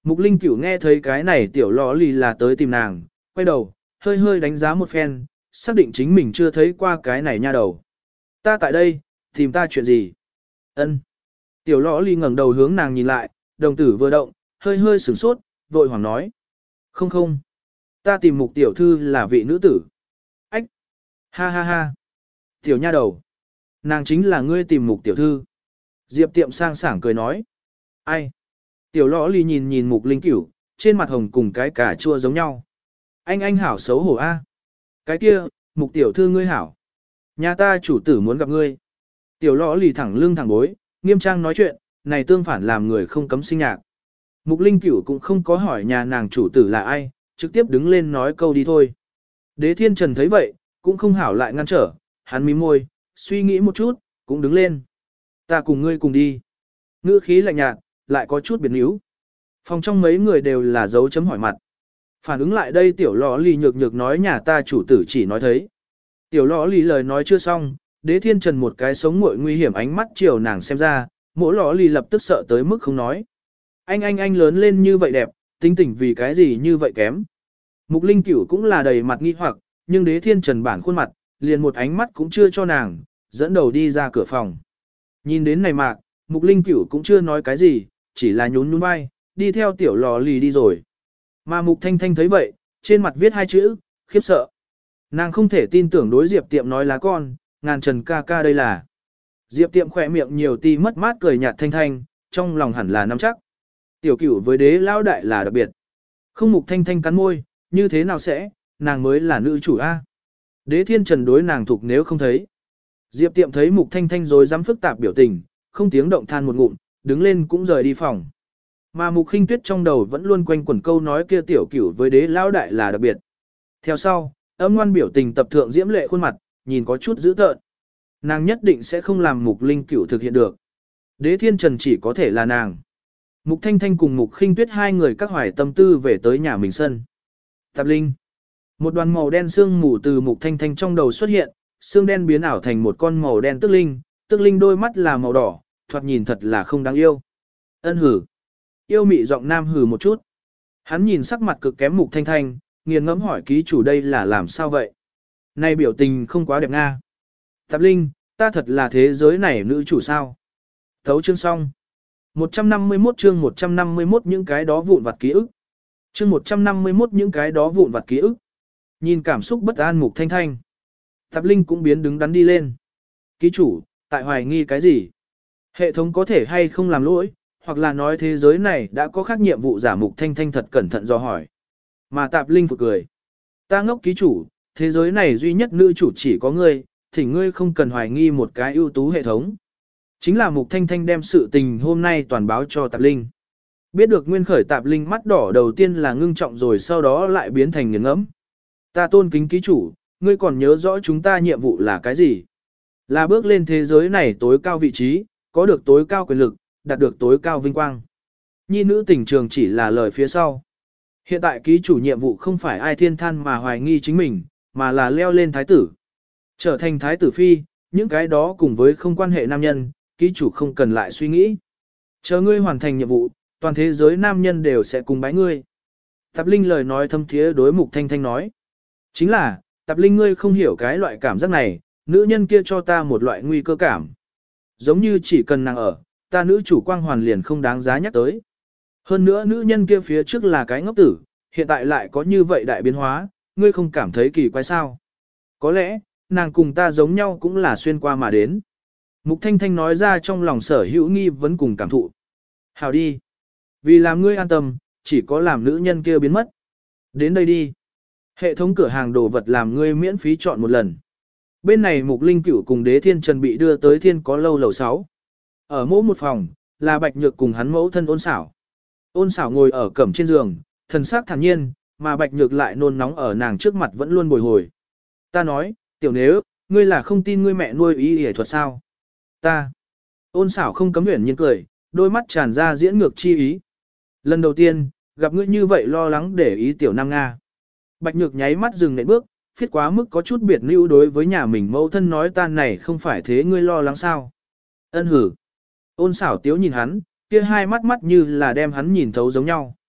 Mục Linh Cửu nghe thấy cái này tiểu lọ lì là tới tìm nàng, quay đầu, hơi hơi đánh giá một phen, xác định chính mình chưa thấy qua cái này nha đầu. Ta tại đây, tìm ta chuyện gì? Ân. Tiểu lọ lì ngẩng đầu hướng nàng nhìn lại, đồng tử vừa động, hơi hơi sửng sốt, vội hoàng nói. Không không. Ta tìm mục tiểu thư là vị nữ tử. Ách. Ha ha ha. Tiểu nha đầu. Nàng chính là ngươi tìm mục tiểu thư. Diệp tiệm sang sảng cười nói. Ai? Tiểu lọ lì nhìn nhìn Mục Linh Cửu, trên mặt hồng cùng cái cà chua giống nhau. Anh anh hảo xấu hổ a. Cái kia, Mục tiểu thư ngươi hảo. Nhà ta chủ tử muốn gặp ngươi. Tiểu lọ lì thẳng lưng thẳng bối, nghiêm trang nói chuyện, này tương phản làm người không cấm sinh nhạc. Mục Linh Cửu cũng không có hỏi nhà nàng chủ tử là ai, trực tiếp đứng lên nói câu đi thôi. Đế Thiên Trần thấy vậy, cũng không hảo lại ngăn trở, hắn mím môi, suy nghĩ một chút, cũng đứng lên. Ta cùng ngươi cùng đi. Ngữ khí lạnh nhạt, lại có chút biệt níu. Phòng trong mấy người đều là dấu chấm hỏi mặt. Phản ứng lại đây tiểu lọ lì nhược nhược nói nhà ta chủ tử chỉ nói thấy. Tiểu lọ lì lời nói chưa xong, Đế Thiên Trần một cái sống muội nguy hiểm ánh mắt chiều nàng xem ra, mỗi lọ lì lập tức sợ tới mức không nói. Anh anh anh lớn lên như vậy đẹp, tính tình vì cái gì như vậy kém. Mục Linh Cửu cũng là đầy mặt nghi hoặc, nhưng Đế Thiên Trần bản khuôn mặt, liền một ánh mắt cũng chưa cho nàng, dẫn đầu đi ra cửa phòng. Nhìn đến này mạc, Mục Linh Cửu cũng chưa nói cái gì, chỉ là nhún nhún vai, đi theo tiểu lò lì đi rồi. Mà Mục Thanh Thanh thấy vậy, trên mặt viết hai chữ, khiếp sợ. Nàng không thể tin tưởng đối Diệp Tiệm nói lá con, ngàn trần ca ca đây là. Diệp Tiệm khỏe miệng nhiều ti mất mát cười nhạt Thanh Thanh, trong lòng hẳn là nắm chắc. Tiểu Cửu với đế lão đại là đặc biệt. Không Mục Thanh Thanh cắn môi, như thế nào sẽ, nàng mới là nữ chủ A. Đế Thiên Trần đối nàng thuộc nếu không thấy. Diệp Tiệm thấy Mục Thanh Thanh rồi dám phức tạp biểu tình, không tiếng động than một ngụm, đứng lên cũng rời đi phòng. Mà Mục Khinh Tuyết trong đầu vẫn luôn quanh quẩn câu nói kia tiểu cửu với đế lão đại là đặc biệt. Theo sau, âm ngoan biểu tình tập thượng diễm lệ khuôn mặt, nhìn có chút dữ tợn. Nàng nhất định sẽ không làm Mục Linh Cửu thực hiện được. Đế Thiên Trần chỉ có thể là nàng. Mục Thanh Thanh cùng Mục Khinh Tuyết hai người các hoài tâm tư về tới nhà mình sân. Tạp Linh. Một đoàn màu đen sương mù từ Mục Thanh Thanh trong đầu xuất hiện, xương đen biến ảo thành một con màu đen tức linh, tức linh đôi mắt là màu đỏ, thoạt nhìn thật là không đáng yêu. Ân hử. Yêu mị giọng nam hử một chút. Hắn nhìn sắc mặt cực kém Mục Thanh Thanh, nghiền ngẫm hỏi ký chủ đây là làm sao vậy? Này biểu tình không quá đẹp nga. Tạp Linh, ta thật là thế giới này nữ chủ sao? Thấu chương xong. một trăm năm mươi mốt chương một trăm năm mươi mốt những cái đó vụn vặt ký ức. Chương một trăm năm mươi mốt những cái đó vụn vặt ký ức. Nhìn cảm xúc bất an Mục Thanh Thanh. Tạp Linh cũng biến đứng đắn đi lên. Ký chủ, tại hoài nghi cái gì? Hệ thống có thể hay không làm lỗi, hoặc là nói thế giới này đã có khác nhiệm vụ giả Mục Thanh Thanh thật cẩn thận do hỏi. Mà Tạp Linh phụ cười. Ta ngốc ký chủ, thế giới này duy nhất nữ chủ chỉ có ngươi, thỉnh ngươi không cần hoài nghi một cái ưu tú hệ thống. Chính là Mục Thanh Thanh đem sự tình hôm nay toàn báo cho Tạp Linh. Biết được nguyên khởi Tạp Linh mắt đỏ đầu tiên là ngưng trọng rồi sau đó lại biến thành nghiền ngẫm. Ta tôn kính ký chủ, ngươi còn nhớ rõ chúng ta nhiệm vụ là cái gì? Là bước lên thế giới này tối cao vị trí, có được tối cao quyền lực, đạt được tối cao vinh quang. Nhi nữ tình trường chỉ là lời phía sau. Hiện tại ký chủ nhiệm vụ không phải ai thiên than mà hoài nghi chính mình, mà là leo lên thái tử. Trở thành thái tử phi, những cái đó cùng với không quan hệ nam nhân, ký chủ không cần lại suy nghĩ. Chờ ngươi hoàn thành nhiệm vụ, toàn thế giới nam nhân đều sẽ cùng bái ngươi. Tạp Linh lời nói thâm thiế đối Mục Thanh Thanh nói. Chính là, Tạp Linh ngươi không hiểu cái loại cảm giác này, nữ nhân kia cho ta một loại nguy cơ cảm. Giống như chỉ cần nàng ở, ta nữ chủ quang hoàn liền không đáng giá nhắc tới. Hơn nữa nữ nhân kia phía trước là cái ngốc tử, hiện tại lại có như vậy đại biến hóa, ngươi không cảm thấy kỳ quái sao? Có lẽ, nàng cùng ta giống nhau cũng là xuyên qua mà đến. Mục Thanh Thanh nói ra trong lòng sở hữu nghi vấn cùng cảm thụ. Hào đi. Vì làm ngươi an tâm, chỉ có làm nữ nhân kia biến mất. Đến đây đi. Hệ thống cửa hàng đồ vật làm ngươi miễn phí chọn một lần. Bên này Mục Linh Cửu cùng Đế Thiên Trần bị đưa tới Thiên Có Lâu lầu sáu. Ở mỗi một phòng, là Bạch Nhược cùng hắn mẫu thân Ôn Xảo. Ôn Xảo ngồi ở cẩm trên giường, thần sắc thản nhiên, mà Bạch Nhược lại nôn nóng ở nàng trước mặt vẫn luôn bồi hồi. Ta nói, tiểu nếu, ngươi là không tin ngươi mẹ nuôi y y thuật sao? Ta. Ôn Xảo không cấm huyền nhiên cười, đôi mắt tràn ra diễn ngược chi ý. Lần đầu tiên, gặp ngươi như vậy lo lắng để ý tiểu Nam Nga. Bạch Nhược nháy mắt dừng nệm bước, phiết quá mức có chút biệt lưu đối với nhà mình mẫu thân nói ta này không phải thế ngươi lo lắng sao. Ân hử. Ôn Xảo tiếu nhìn hắn, kia hai mắt mắt như là đem hắn nhìn thấu giống nhau.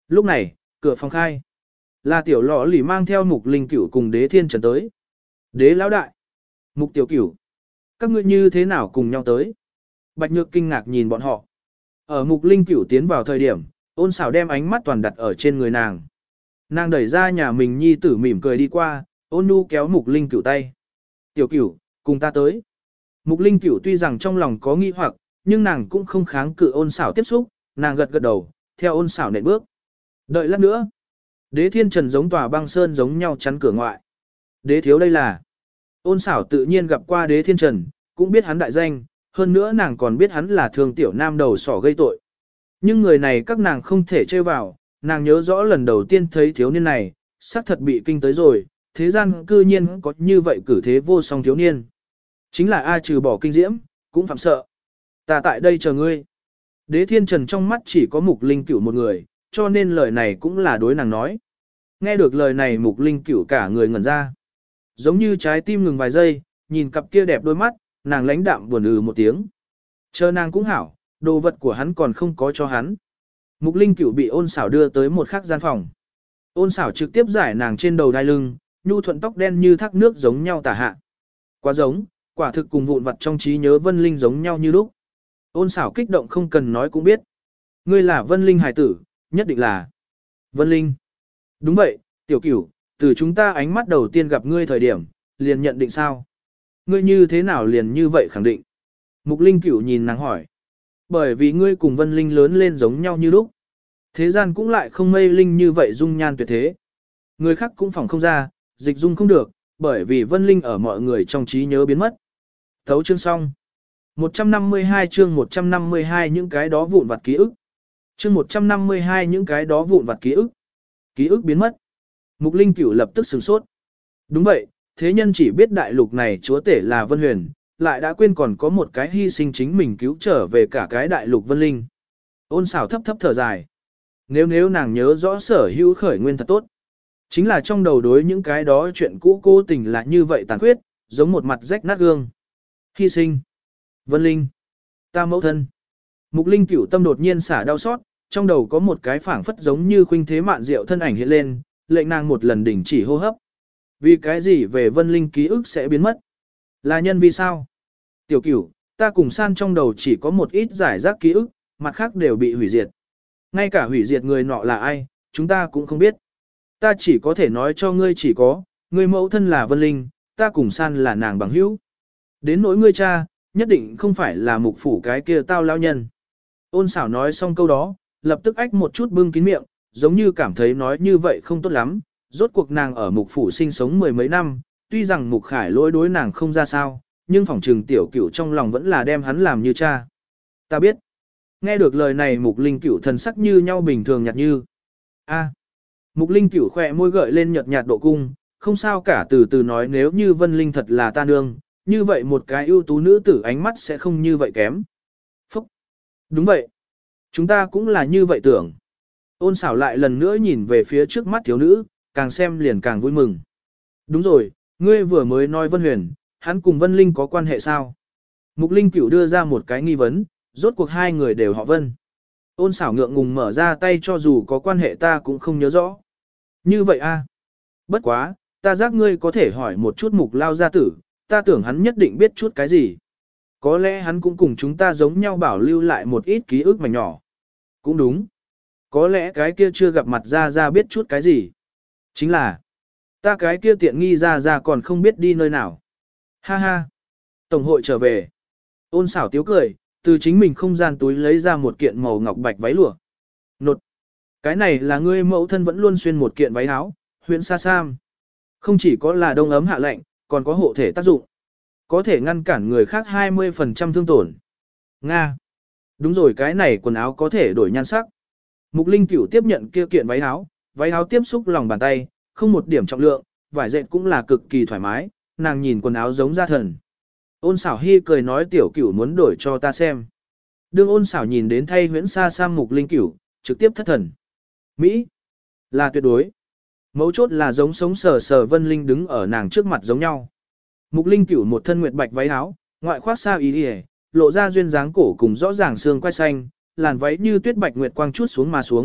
Lúc này, cửa phòng khai. Là tiểu lọ lì mang theo mục linh cửu cùng đế thiên trần tới. Đế lão đại. Mục tiểu cửu. Các ngươi như thế nào cùng nhau tới? Bạch nhược kinh ngạc nhìn bọn họ. Ở mục linh cửu tiến vào thời điểm, ôn xảo đem ánh mắt toàn đặt ở trên người nàng. Nàng đẩy ra nhà mình nhi tử mỉm cười đi qua, ôn nhu kéo mục linh cửu tay. Tiểu cửu, cùng ta tới. Mục linh cửu tuy rằng trong lòng có nghi hoặc, nhưng nàng cũng không kháng cự ôn xảo tiếp xúc, nàng gật gật đầu, theo ôn xảo nện bước. Đợi lát nữa. Đế thiên trần giống tòa băng sơn giống nhau chắn cửa ngoại. Đế thiếu đây là. Ôn xảo tự nhiên gặp qua đế thiên trần, cũng biết hắn đại danh, hơn nữa nàng còn biết hắn là thường tiểu nam đầu sỏ gây tội. Nhưng người này các nàng không thể chơi vào, nàng nhớ rõ lần đầu tiên thấy thiếu niên này, xác thật bị kinh tới rồi, thế gian cư nhiên có như vậy cử thế vô song thiếu niên. Chính là A trừ bỏ kinh diễm, cũng phạm sợ. Ta tại đây chờ ngươi. Đế thiên trần trong mắt chỉ có mục linh cửu một người, cho nên lời này cũng là đối nàng nói. Nghe được lời này mục linh cửu cả người ngẩn ra. Giống như trái tim ngừng vài giây, nhìn cặp kia đẹp đôi mắt, nàng lãnh đạm buồn ừ một tiếng. Chờ nàng cũng hảo, đồ vật của hắn còn không có cho hắn. Mục linh cửu bị ôn xảo đưa tới một khắc gian phòng. Ôn xảo trực tiếp giải nàng trên đầu đai lưng, nhu thuận tóc đen như thác nước giống nhau tả hạ. Quá giống, quả thực cùng vụn vặt trong trí nhớ Vân Linh giống nhau như lúc. Ôn xảo kích động không cần nói cũng biết. Ngươi là Vân Linh hài tử, nhất định là Vân Linh. Đúng vậy, tiểu cửu, từ chúng ta ánh mắt đầu tiên gặp ngươi thời điểm, liền nhận định sao? Ngươi như thế nào liền như vậy khẳng định? Mục linh cửu nhìn nàng hỏi. Bởi vì ngươi cùng Vân Linh lớn lên giống nhau như lúc. Thế gian cũng lại không mây linh như vậy dung nhan tuyệt thế. Người khác cũng phỏng không ra, dịch dung không được, bởi vì Vân Linh ở mọi người trong trí nhớ biến mất. Thấu chương xong. một trăm năm mươi hai chương một trăm năm mươi hai những cái đó vụn vặt ký ức. Chương một trăm năm mươi hai những cái đó vụn vặt ký ức. Ký ức biến mất. Mục linh cửu lập tức sửng sốt. Đúng vậy, thế nhân chỉ biết đại lục này chúa tể là Vân Huyền, lại đã quên còn có một cái hy sinh chính mình cứu trở về cả cái đại lục Vân Linh. Ôn xảo thấp thấp thở dài. Nếu nếu nàng nhớ rõ sở hữu khởi nguyên thật tốt. Chính là trong đầu đối những cái đó chuyện cũ cố tình là như vậy tàn khuyết, giống một mặt rách nát gương. Hy sinh. Vân Linh. Ta mẫu thân. Mục linh cửu tâm đột nhiên xả đau xót, trong đầu có một cái phảng phất giống như khuynh thế mạn diệu thân ảnh hiện lên, lệnh nàng một lần đình chỉ hô hấp. Vì cái gì về Vân Linh ký ức sẽ biến mất? Là nhân vì sao? Tiểu cửu, ta cùng san trong đầu chỉ có một ít giải rác ký ức, mặt khác đều bị hủy diệt. Ngay cả hủy diệt người nọ là ai, chúng ta cũng không biết. Ta chỉ có thể nói cho ngươi chỉ có, ngươi mẫu thân là Vân Linh, ta cùng san là nàng bằng hữu. Đến nỗi ngươi cha, nhất định không phải là mục phủ cái kia tao lao nhân. Ôn xảo nói xong câu đó, lập tức ách một chút bưng kín miệng, giống như cảm thấy nói như vậy không tốt lắm. Rốt cuộc nàng ở mục phủ sinh sống mười mấy năm, tuy rằng mục khải lỗi đối nàng không ra sao, nhưng phỏng trừng tiểu cửu trong lòng vẫn là đem hắn làm như cha. Ta biết. Nghe được lời này mục linh cửu thần sắc như nhau bình thường nhạt như. A. Mục linh cửu khỏe môi gợi lên nhợt nhạt độ cung, không sao cả từ từ nói nếu như Vân Linh thật là ta nương, như vậy một cái ưu tú nữ tử ánh mắt sẽ không như vậy kém. Phúc. Đúng vậy. Chúng ta cũng là như vậy tưởng. Ôn xảo lại lần nữa nhìn về phía trước mắt thiếu nữ, càng xem liền càng vui mừng. Đúng rồi, ngươi vừa mới nói Vân Huyền, hắn cùng Vân Linh có quan hệ sao? Mục linh cửu đưa ra một cái nghi vấn, rốt cuộc hai người đều họ Vân. Ôn xảo ngượng ngùng mở ra tay cho dù có quan hệ ta cũng không nhớ rõ. Như vậy a? Bất quá, ta giác ngươi có thể hỏi một chút mục lao gia tử, ta tưởng hắn nhất định biết chút cái gì. Có lẽ hắn cũng cùng chúng ta giống nhau bảo lưu lại một ít ký ức mảnh nhỏ. Cũng đúng. Có lẽ cái kia chưa gặp mặt ra ra biết chút cái gì. Chính là, ta cái kia tiện nghi ra ra còn không biết đi nơi nào. Ha ha. Tổng hội trở về. Ôn xảo tiếu cười, từ chính mình không gian túi lấy ra một kiện màu ngọc bạch váy lụa. Nột. Cái này là ngươi mẫu thân vẫn luôn xuyên một kiện váy áo, huyện sa sam. Không chỉ có là đông ấm hạ lạnh, còn có hộ thể tác dụng. Có thể ngăn cản người khác hai mươi phần trăm thương tổn. Nga. Đúng rồi cái này quần áo có thể đổi nhan sắc. Mục linh cửu tiếp nhận kia kiện váy áo, váy áo tiếp xúc lòng bàn tay, không một điểm trọng lượng, vải dệt cũng là cực kỳ thoải mái, nàng nhìn quần áo giống ra thần. Ôn xảo hy cười nói tiểu cửu muốn đổi cho ta xem. Đương ôn xảo nhìn đến thay huyễn sa sam mục linh cửu, trực tiếp thất thần. Mỹ. Là tuyệt đối. Mấu chốt là giống sống sờ sờ Vân Linh đứng ở nàng trước mặt giống nhau. Mục linh cửu một thân nguyệt bạch váy áo, ngoại khoác sa ý đi lộ ra duyên dáng cổ cùng rõ ràng xương quai xanh, làn váy như tuyết bạch nguyệt quang chút xuống mà xuống,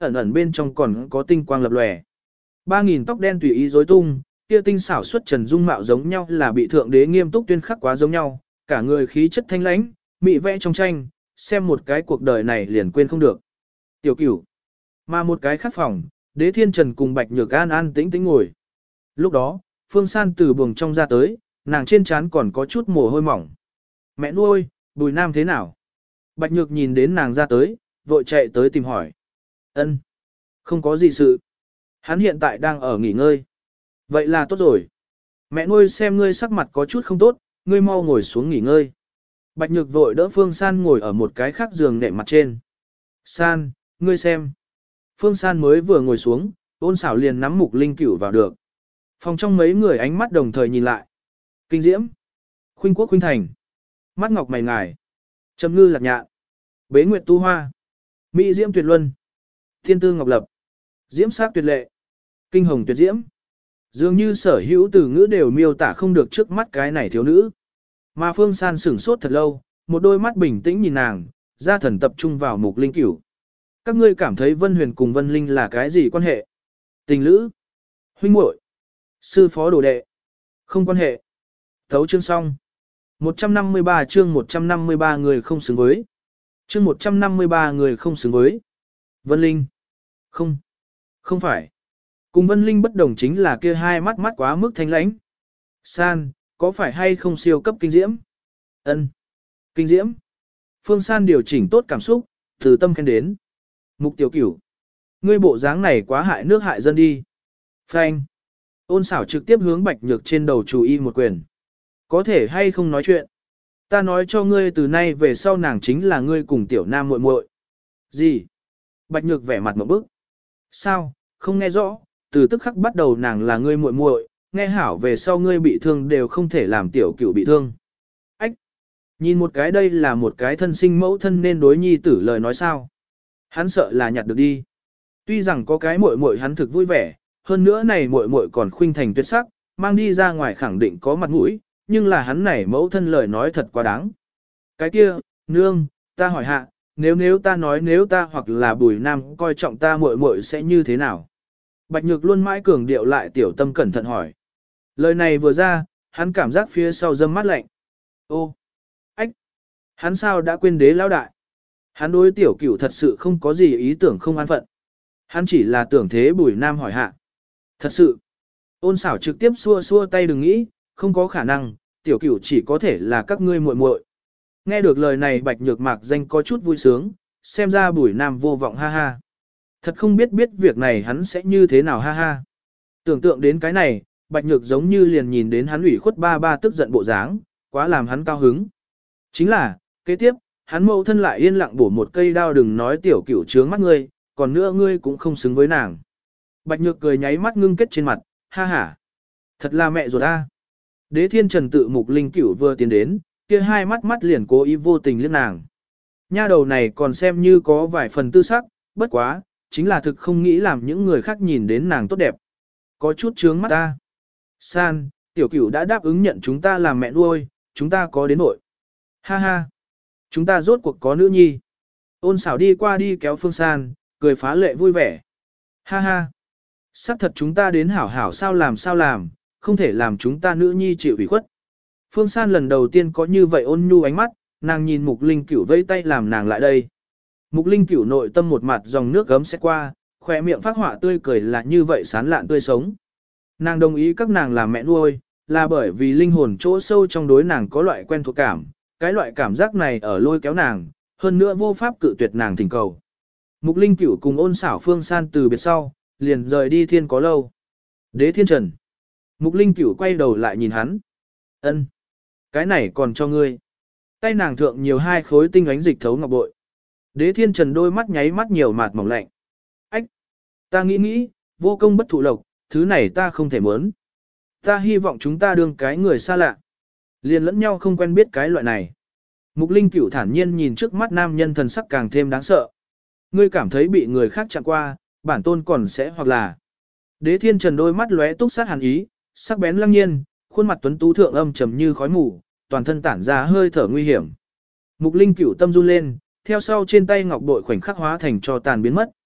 ẩn ẩn bên trong còn có tinh quang lập lòe. Ba nghìn tóc đen tùy ý rối tung, kia tinh xảo xuất trần dung mạo giống nhau là bị thượng đế nghiêm túc tuyên khắc quá giống nhau, cả người khí chất thanh lãnh, mị vẽ trong tranh, xem một cái cuộc đời này liền quên không được. Tiểu Cửu, mà một cái khác phòng, Đế Thiên Trần cùng Bạch Nhược an an tĩnh tĩnh ngồi. Lúc đó, Phương San từ buồng trong ra tới, nàng trên trán còn có chút mồ hôi mỏng. Mẹ nuôi, Bùi Nam thế nào? Bạch Nhược nhìn đến nàng ra tới, vội chạy tới tìm hỏi. Ân, không có gì sự. Hắn hiện tại đang ở nghỉ ngơi. Vậy là tốt rồi. Mẹ nuôi xem ngươi sắc mặt có chút không tốt, ngươi mau ngồi xuống nghỉ ngơi. Bạch Nhược vội đỡ Phương San ngồi ở một cái khác giường nệm mặt trên. San, ngươi xem. Phương San mới vừa ngồi xuống, Ôn Xảo liền nắm Mục Linh Cửu vào được. Phòng trong mấy người ánh mắt đồng thời nhìn lại. Kinh diễm, khuynh quốc khuynh thành, mắt ngọc mày ngài, trầm ngư lạc nhạn, bế nguyệt tu hoa, mỹ diễm tuyệt luân, thiên tư ngọc lập, diễm sắc tuyệt lệ, kinh hồng tuyệt diễm. Dường như sở hữu từ ngữ đều miêu tả không được trước mắt cái này thiếu nữ. Mà Phương San sửng sốt thật lâu, một đôi mắt bình tĩnh nhìn nàng, ra thần tập trung vào Mục Linh Cửu. Các ngươi cảm thấy Vân Huyền cùng Vân Linh là cái gì quan hệ? Tình lữ? Huynh muội? Sư phó đồ đệ? Không quan hệ. Thấu chương xong. một trăm năm mươi ba chương một trăm năm mươi ba người không xứng với. Chương một trăm năm mươi ba người không xứng với. Vân Linh? Không. Không phải. Cùng Vân Linh bất đồng chính là kia hai mắt mắt quá mức thanh lãnh. San, có phải hay không siêu cấp kinh diễm? Ân. Kinh diễm. Phương San điều chỉnh tốt cảm xúc, từ tâm khen đến. Mục Tiểu Cửu, ngươi bộ dáng này quá hại nước hại dân đi. Phanh. Ôn Xảo trực tiếp hướng Bạch Nhược trên đầu chú y một quyền. Có thể hay không nói chuyện? Ta nói cho ngươi từ nay về sau nàng chính là ngươi cùng Tiểu Nam muội muội. Gì? Bạch Nhược vẻ mặt ngộp bức. Sao, không nghe rõ, từ tức khắc bắt đầu nàng là ngươi muội muội, nghe hảo về sau ngươi bị thương đều không thể làm Tiểu Cửu bị thương. Ách! Nhìn một cái đây là một cái thân sinh mẫu thân nên đối nhi tử lời nói sao? Hắn sợ là nhặt được đi. Tuy rằng có cái muội muội hắn thực vui vẻ, hơn nữa này muội muội còn khuynh thành tuyệt sắc, mang đi ra ngoài khẳng định có mặt mũi, nhưng là hắn này mẫu thân lời nói thật quá đáng. Cái kia, nương, ta hỏi hạ, nếu nếu ta nói nếu ta hoặc là Bùi Nam coi trọng ta muội muội sẽ như thế nào? Bạch Nhược luôn mãi cường điệu lại tiểu tâm cẩn thận hỏi. Lời này vừa ra, hắn cảm giác phía sau dâm mắt lạnh. Ô, ách, hắn sao đã quên đế lão đại? Hắn đối Tiểu Cửu thật sự không có gì ý tưởng không an phận. Hắn chỉ là tưởng thế Bùi Nam hỏi hạ. Thật sự, Ôn Xảo trực tiếp xua xua tay đừng nghĩ, không có khả năng, Tiểu Cửu chỉ có thể là các ngươi muội muội. Nghe được lời này Bạch Nhược mạc danh có chút vui sướng, xem ra Bùi Nam vô vọng ha ha. Thật không biết biết việc này hắn sẽ như thế nào ha ha. Tưởng tượng đến cái này, Bạch Nhược giống như liền nhìn đến hắn ủy khuất ba ba tức giận bộ dáng, quá làm hắn cao hứng. Chính là, kế tiếp, hắn mẫu thân lại yên lặng bổ một cây đao đừng nói Tiểu Cửu trướng mắt ngươi, còn nữa ngươi cũng không xứng với nàng. Bạch Nhược cười nháy mắt ngưng kết trên mặt, ha ha. Thật là mẹ ruột ta. Đế Thiên Trần tự Mục Linh Cửu vừa tiến đến, kia hai mắt mắt liền cố ý vô tình liếc nàng. Nha đầu này còn xem như có vài phần tư sắc, bất quá, chính là thực không nghĩ làm những người khác nhìn đến nàng tốt đẹp. Có chút chướng mắt ta. San, Tiểu Cửu đã đáp ứng nhận chúng ta làm mẹ nuôi, chúng ta có đến nội. Ha ha. Chúng ta rốt cuộc có nữ nhi. Ôn Xảo đi qua đi kéo Phương San, cười phá lệ vui vẻ. Ha ha. Sắc thật chúng ta đến hảo hảo sao làm sao làm, không thể làm chúng ta nữ nhi chịu ủy khuất. Phương San lần đầu tiên có như vậy ôn nhu ánh mắt, nàng nhìn Mục Linh Cửu vẫy tay làm nàng lại đây. Mục Linh Cửu nội tâm một mặt dòng nước gấm sẽ qua, khỏe miệng phát họa tươi cười là như vậy sán lạn tươi sống. Nàng đồng ý các nàng làm mẹ nuôi, là bởi vì linh hồn chỗ sâu trong đối nàng có loại quen thuộc cảm, cái loại cảm giác này ở lôi kéo nàng, hơn nữa vô pháp cự tuyệt nàng thỉnh cầu. Mục Linh Cửu cùng Ôn Xảo Phương San từ biệt sau, liền rời đi thiên có lâu. Đế Thiên Trần. Mục Linh Cửu quay đầu lại nhìn hắn. Ân, cái này còn cho ngươi. Tay nàng thượng nhiều hai khối tinh ánh dịch thấu ngọc bội. Đế Thiên Trần đôi mắt nháy mắt nhiều mạt mỏng lạnh. Ách, ta nghĩ nghĩ, vô công bất thụ lộc, thứ này ta không thể muốn. Ta hy vọng chúng ta đương cái người xa lạ. Liền lẫn nhau không quen biết cái loại này. Mục Linh Cửu thản nhiên nhìn trước mắt nam nhân thần sắc càng thêm đáng sợ. Ngươi cảm thấy bị người khác chạm qua, bản tôn còn sẽ hoặc là. Đế Thiên Trần đôi mắt lóe túc sát hàn ý, sắc bén lăng nhiên, khuôn mặt tuấn tú thượng âm trầm như khói mù, toàn thân tản ra hơi thở nguy hiểm. Mục Linh Cửu tâm run lên, theo sau trên tay ngọc bội khoảnh khắc hóa thành cho tàn biến mất.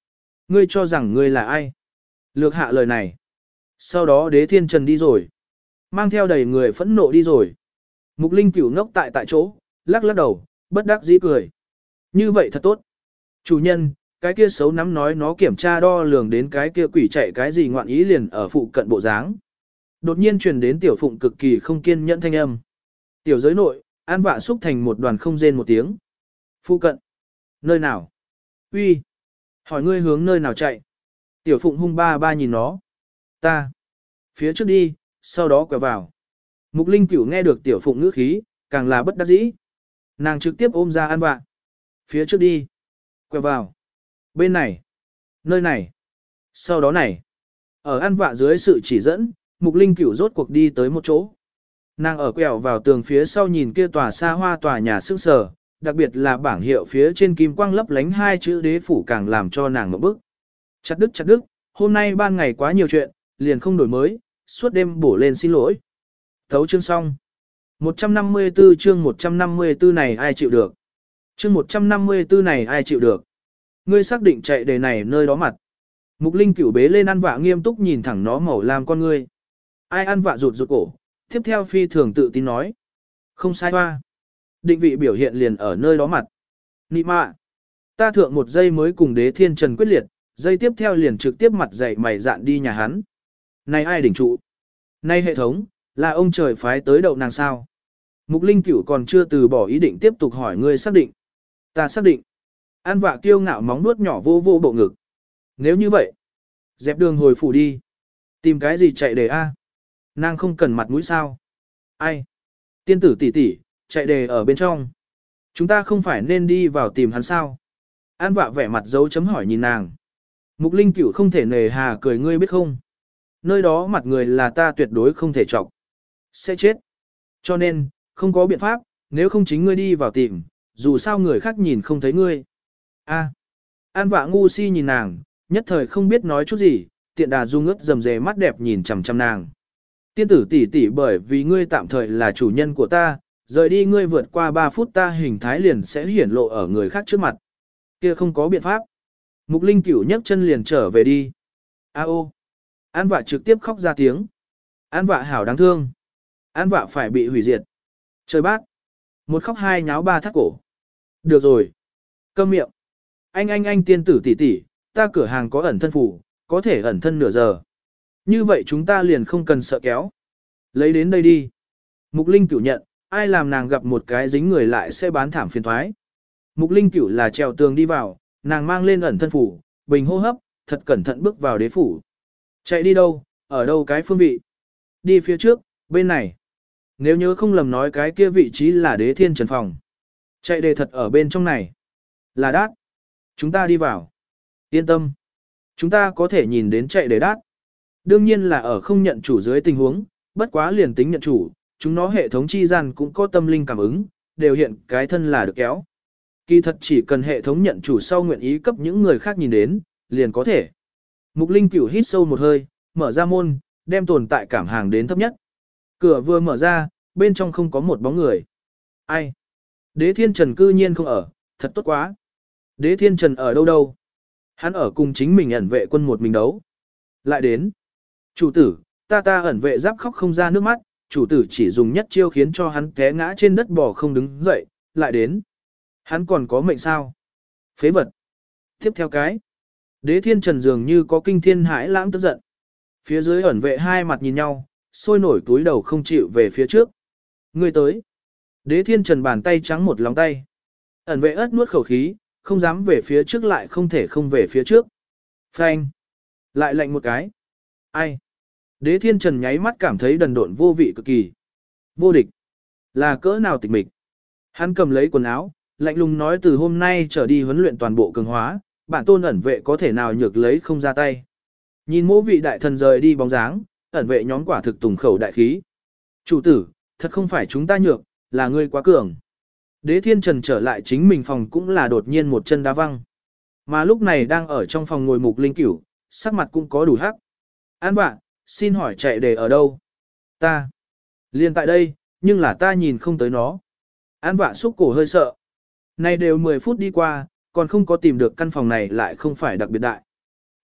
Ngươi cho rằng ngươi là ai? Lược hạ lời này. Sau đó đế thiên trần đi rồi. Mang theo đầy người phẫn nộ đi rồi. Mục Linh Cửu ngốc tại tại chỗ, lắc lắc đầu, bất đắc dĩ cười. Như vậy thật tốt. Chủ nhân, cái kia xấu nắm nói nó kiểm tra đo lường đến cái kia quỷ chạy cái gì ngoạn ý liền ở phụ cận bộ dáng. Đột nhiên truyền đến tiểu phụng cực kỳ không kiên nhẫn thanh âm. Tiểu giới nội, An Vạ xúc thành một đoàn không rên một tiếng. Phụ cận. Nơi nào? Uy. Hỏi ngươi hướng nơi nào chạy? Tiểu phụng hung ba ba nhìn nó. Ta. Phía trước đi, sau đó quẹo vào. Mục Linh Cửu nghe được tiểu phụng ngữ khí, càng là bất đắc dĩ. Nàng trực tiếp ôm ra An Vạ. Phía trước đi. Quẹo vào. Bên này. Nơi này. Sau đó này. Ở An Vạ dưới sự chỉ dẫn, Mục Linh Cửu rốt cuộc đi tới một chỗ. Nàng ở quẹo vào tường phía sau nhìn kia tòa xa hoa tòa nhà sững sờ, đặc biệt là bảng hiệu phía trên kim quang lấp lánh hai chữ đế phủ càng làm cho nàng ngộp bức. Chặt đức chặt đức, hôm nay ban ngày quá nhiều chuyện, liền không đổi mới, suốt đêm bổ lên xin lỗi. Thấu chương xong. một trăm năm mươi tư chương một trăm năm mươi tư này ai chịu được. Chương một trăm năm mươi tư này ai chịu được. Ngươi xác định chạy đề này nơi đó mặt. Mục Linh Cửu bế lên An Vạ nghiêm túc nhìn thẳng nó màu lam con ngươi. Ai An Vạ rụt rụt cổ, tiếp theo phi thường tự tin nói. Không sai hoa. Định vị biểu hiện liền ở nơi đó mặt. Nị mạ. Ta thượng một giây mới cùng đế thiên trần quyết liệt, giây tiếp theo liền trực tiếp mặt dậy mày dạn đi nhà hắn. Này ai đỉnh trụ? Này hệ thống, là ông trời phái tới đậu nàng sao? Mục Linh Cửu còn chưa từ bỏ ý định tiếp tục hỏi ngươi xác định. Ta xác định. An Vạ kiêu ngạo móng nuốt nhỏ vô vô bộ ngực. Nếu như vậy, dẹp đường hồi phủ đi. Tìm cái gì chạy đề a? Nàng không cần mặt mũi sao? Ai? Tiên tử tỷ tỷ, chạy đề ở bên trong. Chúng ta không phải nên đi vào tìm hắn sao? An Vạ vẻ mặt dấu chấm hỏi nhìn nàng. Mục Linh Cửu không thể nề hà cười ngươi biết không? Nơi đó mặt người là ta tuyệt đối không thể chọc. Sẽ chết. Cho nên, không có biện pháp, nếu không chính ngươi đi vào tìm, dù sao người khác nhìn không thấy ngươi. A. An Vạ ngu si nhìn nàng, nhất thời không biết nói chút gì, tiện đà dung ướt rầm rề mắt đẹp nhìn chằm chằm nàng. Tiên tử tỷ tỷ bởi vì ngươi tạm thời là chủ nhân của ta, rời đi ngươi vượt qua ba phút ta hình thái liền sẽ hiển lộ ở người khác trước mặt. Kia không có biện pháp. Mục Linh Cửu nhấc chân liền trở về đi. A ô. An Vạ trực tiếp khóc ra tiếng. An Vạ hảo đáng thương. An Vạ phải bị hủy diệt. Trời bác. Một khóc hai nháo ba thắt cổ. Được rồi. Câm miệng. Anh anh anh tiên tử tỷ tỷ, ta cửa hàng có ẩn thân phủ, có thể ẩn thân nửa giờ. Như vậy chúng ta liền không cần sợ kéo. Lấy đến đây đi. Mục Linh Cửu nhận, ai làm nàng gặp một cái dính người lại sẽ bán thảm phiền thoái. Mục Linh Cửu là trèo tường đi vào, nàng mang lên ẩn thân phủ, bình hô hấp, thật cẩn thận bước vào đế phủ. Chạy đi đâu, ở đâu cái phương vị? Đi phía trước, bên này. Nếu nhớ không lầm nói cái kia vị trí là đế thiên trần phòng. Chạy đề thật ở bên trong này. Là đát. Chúng ta đi vào. Yên tâm. Chúng ta có thể nhìn đến chạy đề đát. Đương nhiên là ở không nhận chủ dưới tình huống, bất quá liền tính nhận chủ, chúng nó hệ thống chi gian cũng có tâm linh cảm ứng, đều hiện cái thân là được kéo. Kỳ thật chỉ cần hệ thống nhận chủ sau nguyện ý cấp những người khác nhìn đến, liền có thể. Mục Linh Cửu hít sâu một hơi, mở ra môn, đem tồn tại cảm hàng đến thấp nhất. Cửa vừa mở ra, bên trong không có một bóng người. Ai? Đế Thiên Trần cư nhiên không ở, thật tốt quá. Đế Thiên Trần ở đâu đâu? Hắn ở cùng chính mình ẩn vệ quân một mình đấu. Lại đến. Chủ tử, ta ta ẩn vệ giáp khóc không ra nước mắt, chủ tử chỉ dùng nhất chiêu khiến cho hắn té ngã trên đất bò không đứng dậy, lại đến. Hắn còn có mệnh sao? Phế vật. Tiếp theo cái. Đế Thiên Trần dường như có kinh thiên hãi lãng tức giận. Phía dưới ẩn vệ hai mặt nhìn nhau, sôi nổi túi đầu không chịu về phía trước. Người tới. Đế Thiên Trần bàn tay trắng một lòng tay. Ẩn vệ ớt nuốt khẩu khí, không dám về phía trước lại không thể không về phía trước. Phanh. Lại lệnh một cái. Ai? Đế Thiên Trần nháy mắt cảm thấy đần độn vô vị cực kỳ. Vô địch. Là cỡ nào tịch mịch. Hắn cầm lấy quần áo, lạnh lùng nói từ hôm nay trở đi huấn luyện toàn bộ cường hóa, bản tôn ẩn vệ có thể nào nhược lấy không ra tay. Nhìn mỗi vị đại thần rời đi bóng dáng, ẩn vệ nhóm quả thực tùng khẩu đại khí. Chủ tử, thật không phải chúng ta nhược, là ngươi quá cường. Đế Thiên Trần trở lại chính mình phòng cũng là đột nhiên một chân đá văng. Mà lúc này đang ở trong phòng ngồi Mục Linh Cửu, sắc mặt cũng có đủ hắc. An Vạ, xin hỏi chạy đề ở đâu? Ta. Liên tại đây, nhưng là ta nhìn không tới nó. An Vạ xúc cổ hơi sợ. Nay đều mười phút đi qua, còn không có tìm được căn phòng này lại không phải đặc biệt đại.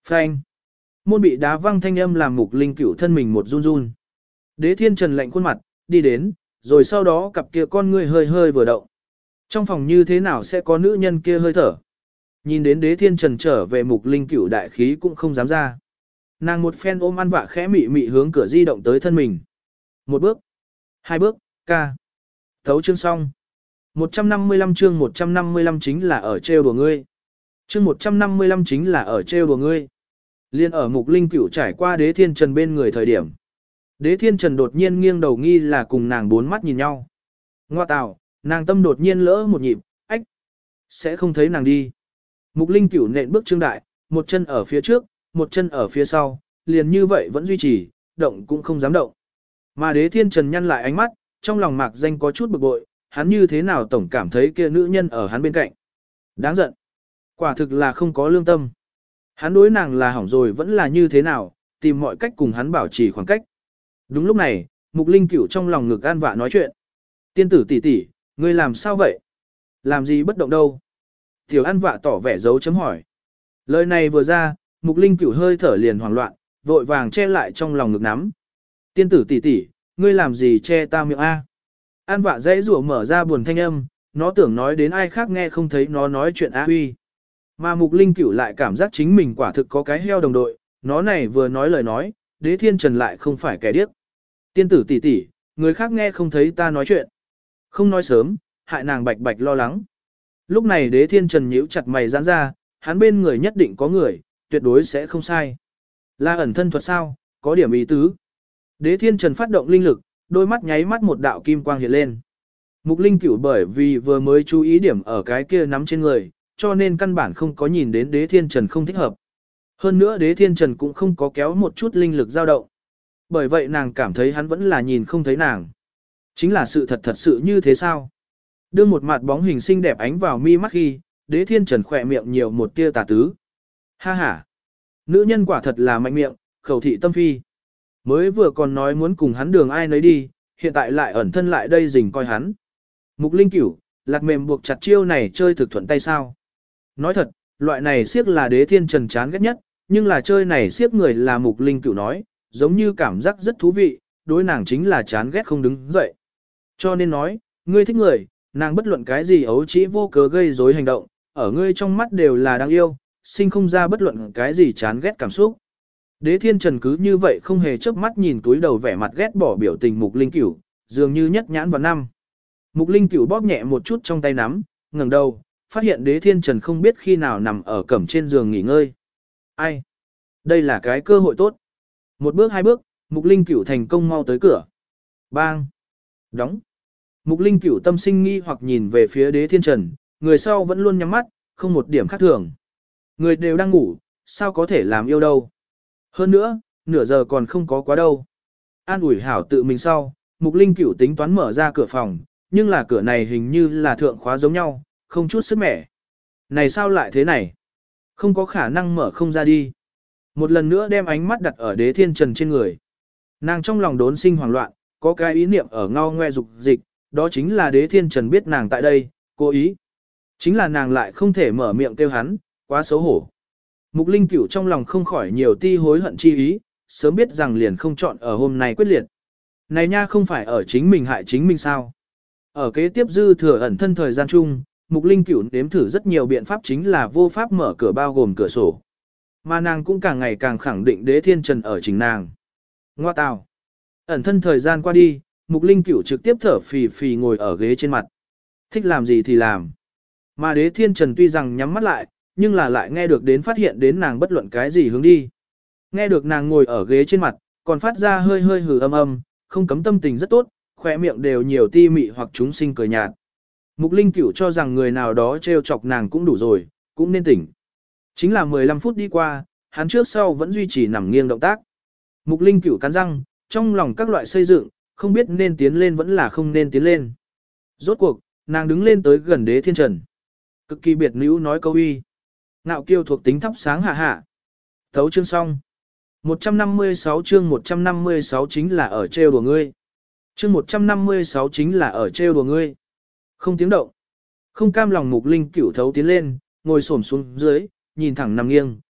Phanh. Môn bị đá văng thanh âm làm Mục Linh Cửu thân mình một run run. Đế Thiên Trần lạnh khuôn mặt, đi đến, rồi sau đó cặp kia con ngươi hơi hơi vừa động. Trong phòng như thế nào sẽ có nữ nhân kia hơi thở? Nhìn đến Đế Thiên Trần trở về Mục Linh Cửu đại khí cũng không dám ra. Nàng một phen ôm ăn vạ khẽ mị mị hướng cửa di động tới thân mình. Một bước, hai bước, ca. Thấu chương xong. một trăm năm mươi lăm chương một trăm năm mươi lăm chính là ở trêu đùa ngươi. Chương một trăm năm mươi lăm chính là ở trêu đùa ngươi. Liên ở Mục Linh Cửu trải qua Đế Thiên Trần bên người thời điểm. Đế Thiên Trần đột nhiên nghiêng đầu nghi là cùng nàng bốn mắt nhìn nhau. Ngoa tào, nàng tâm đột nhiên lỡ một nhịp, ách, sẽ không thấy nàng đi. Mục Linh Cửu nện bước trương đại, một chân ở phía trước, một chân ở phía sau, liền như vậy vẫn duy trì, động cũng không dám động. Mà Đế Thiên Trần nhăn lại ánh mắt, trong lòng mạc danh có chút bực bội, hắn như thế nào tổng cảm thấy kia nữ nhân ở hắn bên cạnh. Đáng giận. Quả thực là không có lương tâm. Hắn đối nàng là hỏng rồi vẫn là như thế nào, tìm mọi cách cùng hắn bảo trì khoảng cách. Đúng lúc này, Mục Linh Cửu trong lòng ngực an vạ nói chuyện. Tiên tử tỷ tỷ, ngươi làm sao vậy? Làm gì bất động đâu? Tiểu an vạ tỏ vẻ dấu chấm hỏi. Lời này vừa ra, Mục Linh Cửu hơi thở liền hoảng loạn, vội vàng che lại trong lòng ngực nắm. Tiên tử tỷ tỷ, ngươi làm gì che ta miệng a? An vạ dãy rủa mở ra buồn thanh âm, nó tưởng nói đến ai khác nghe không thấy nó nói chuyện a huy. Mà Mục Linh Cửu lại cảm giác chính mình quả thực có cái heo đồng đội, nó này vừa nói lời nói, Đế Thiên Trần lại không phải kẻ điếc. Tiên tử tỷ tỷ, người khác nghe không thấy ta nói chuyện. Không nói sớm, hại nàng bạch bạch lo lắng. Lúc này Đế Thiên Trần nhíu chặt mày giãn ra, hắn bên người nhất định có người, tuyệt đối sẽ không sai. Là ẩn thân thuật sao, có điểm ý tứ. Đế Thiên Trần phát động linh lực, đôi mắt nháy mắt một đạo kim quang hiện lên. Mục Linh Cửu bởi vì vừa mới chú ý điểm ở cái kia nắm trên người, cho nên căn bản không có nhìn đến Đế Thiên Trần không thích hợp. Hơn nữa Đế Thiên Trần cũng không có kéo một chút linh lực dao động. Bởi vậy nàng cảm thấy hắn vẫn là nhìn không thấy nàng. Chính là sự thật thật sự như thế sao? Đưa một mặt bóng hình xinh đẹp ánh vào mi mắt khi, Đế Thiên Trần khỏe miệng nhiều một tia tà tứ. Ha ha! Nữ nhân quả thật là mạnh miệng, khẩu thị tâm phi. Mới vừa còn nói muốn cùng hắn đường ai nấy đi, hiện tại lại ẩn thân lại đây rình coi hắn. Mục Linh Cửu, lạc mềm buộc chặt chiêu này chơi thực thuận tay sao? Nói thật, loại này siếc là Đế Thiên Trần chán ghét nhất, nhưng là chơi này siếc người là Mục Linh Cửu nói, giống như cảm giác rất thú vị, đối nàng chính là chán ghét không đứng dậy. Cho nên nói, ngươi thích người, nàng bất luận cái gì ấu trĩ vô cớ gây rối hành động, ở ngươi trong mắt đều là đáng yêu, sinh không ra bất luận cái gì chán ghét cảm xúc. Đế Thiên Trần cứ như vậy không hề chớp mắt nhìn túi đầu vẻ mặt ghét bỏ biểu tình Mục Linh Cửu, dường như nhất nhãn vào năm. Mục Linh Cửu bóp nhẹ một chút trong tay nắm, ngẩng đầu, phát hiện Đế Thiên Trần không biết khi nào nằm ở cẩm trên giường nghỉ ngơi. Ai? Đây là cái cơ hội tốt. Một bước hai bước, Mục Linh Cửu thành công mau tới cửa. Bang! Đóng! Mục Linh Cửu tâm sinh nghi hoặc nhìn về phía Đế Thiên Trần, người sau vẫn luôn nhắm mắt, không một điểm khác thường. Người đều đang ngủ, sao có thể làm yêu đâu. Hơn nữa, nửa giờ còn không có quá đâu. An ủi hảo tự mình sau, Mục Linh Cửu tính toán mở ra cửa phòng, nhưng là cửa này hình như là thượng khóa giống nhau, không chút sức mẻ. Này sao lại thế này? Không có khả năng mở không ra đi. Một lần nữa đem ánh mắt đặt ở Đế Thiên Trần trên người. Nàng trong lòng đốn sinh hoảng loạn, có cái ý niệm ở ngao ngoe dục dịch, đó chính là Đế Thiên Trần biết nàng tại đây, cố ý. Chính là nàng lại không thể mở miệng kêu hắn, quá xấu hổ. Mục Linh Cửu trong lòng không khỏi nhiều ti hối hận chi ý, sớm biết rằng liền không chọn ở hôm nay quyết liệt. Này nha không phải ở chính mình hại chính mình sao. Ở kế tiếp dư thừa ẩn thân thời gian chung, Mục Linh Cửu nếm thử rất nhiều biện pháp chính là vô pháp mở cửa bao gồm cửa sổ. Mà nàng cũng càng ngày càng khẳng định Đế Thiên Trần ở chính nàng. Ngoa tào. Ẩn thân thời gian qua đi, Mục Linh Cửu trực tiếp thở phì phì ngồi ở ghế trên mặt. Thích làm gì thì làm. Mà Đế Thiên Trần tuy rằng nhắm mắt lại, nhưng là lại nghe được đến phát hiện đến nàng bất luận cái gì hướng đi. Nghe được nàng ngồi ở ghế trên mặt, còn phát ra hơi hơi hừ âm âm, không cấm tâm tình rất tốt, khỏe miệng đều nhiều ti mị hoặc chúng sinh cười nhạt. Mục Linh Cửu cho rằng người nào đó trêu chọc nàng cũng đủ rồi, cũng nên tỉnh. Chính là mười lăm phút đi qua, hắn trước sau vẫn duy trì nằm nghiêng động tác. Mục Linh Cửu cắn răng, trong lòng các loại xây dựng, không biết nên tiến lên vẫn là không nên tiến lên. Rốt cuộc, nàng đứng lên tới gần Đế Thiên Trần. Cực kỳ biệt nữ nói câu uy. Ngạo kiêu thuộc tính thắp sáng hạ hạ. Thấu chương xong. một trăm năm mươi sáu chương một trăm năm mươi sáu chính là ở trêu đùa ngươi. Chương một trăm năm mươi sáu chính là ở trêu đùa ngươi. Không tiếng động. Không cam lòng Mục Linh Cửu thấu tiến lên, ngồi xổm xuống dưới, nhìn thẳng nằm nghiêng,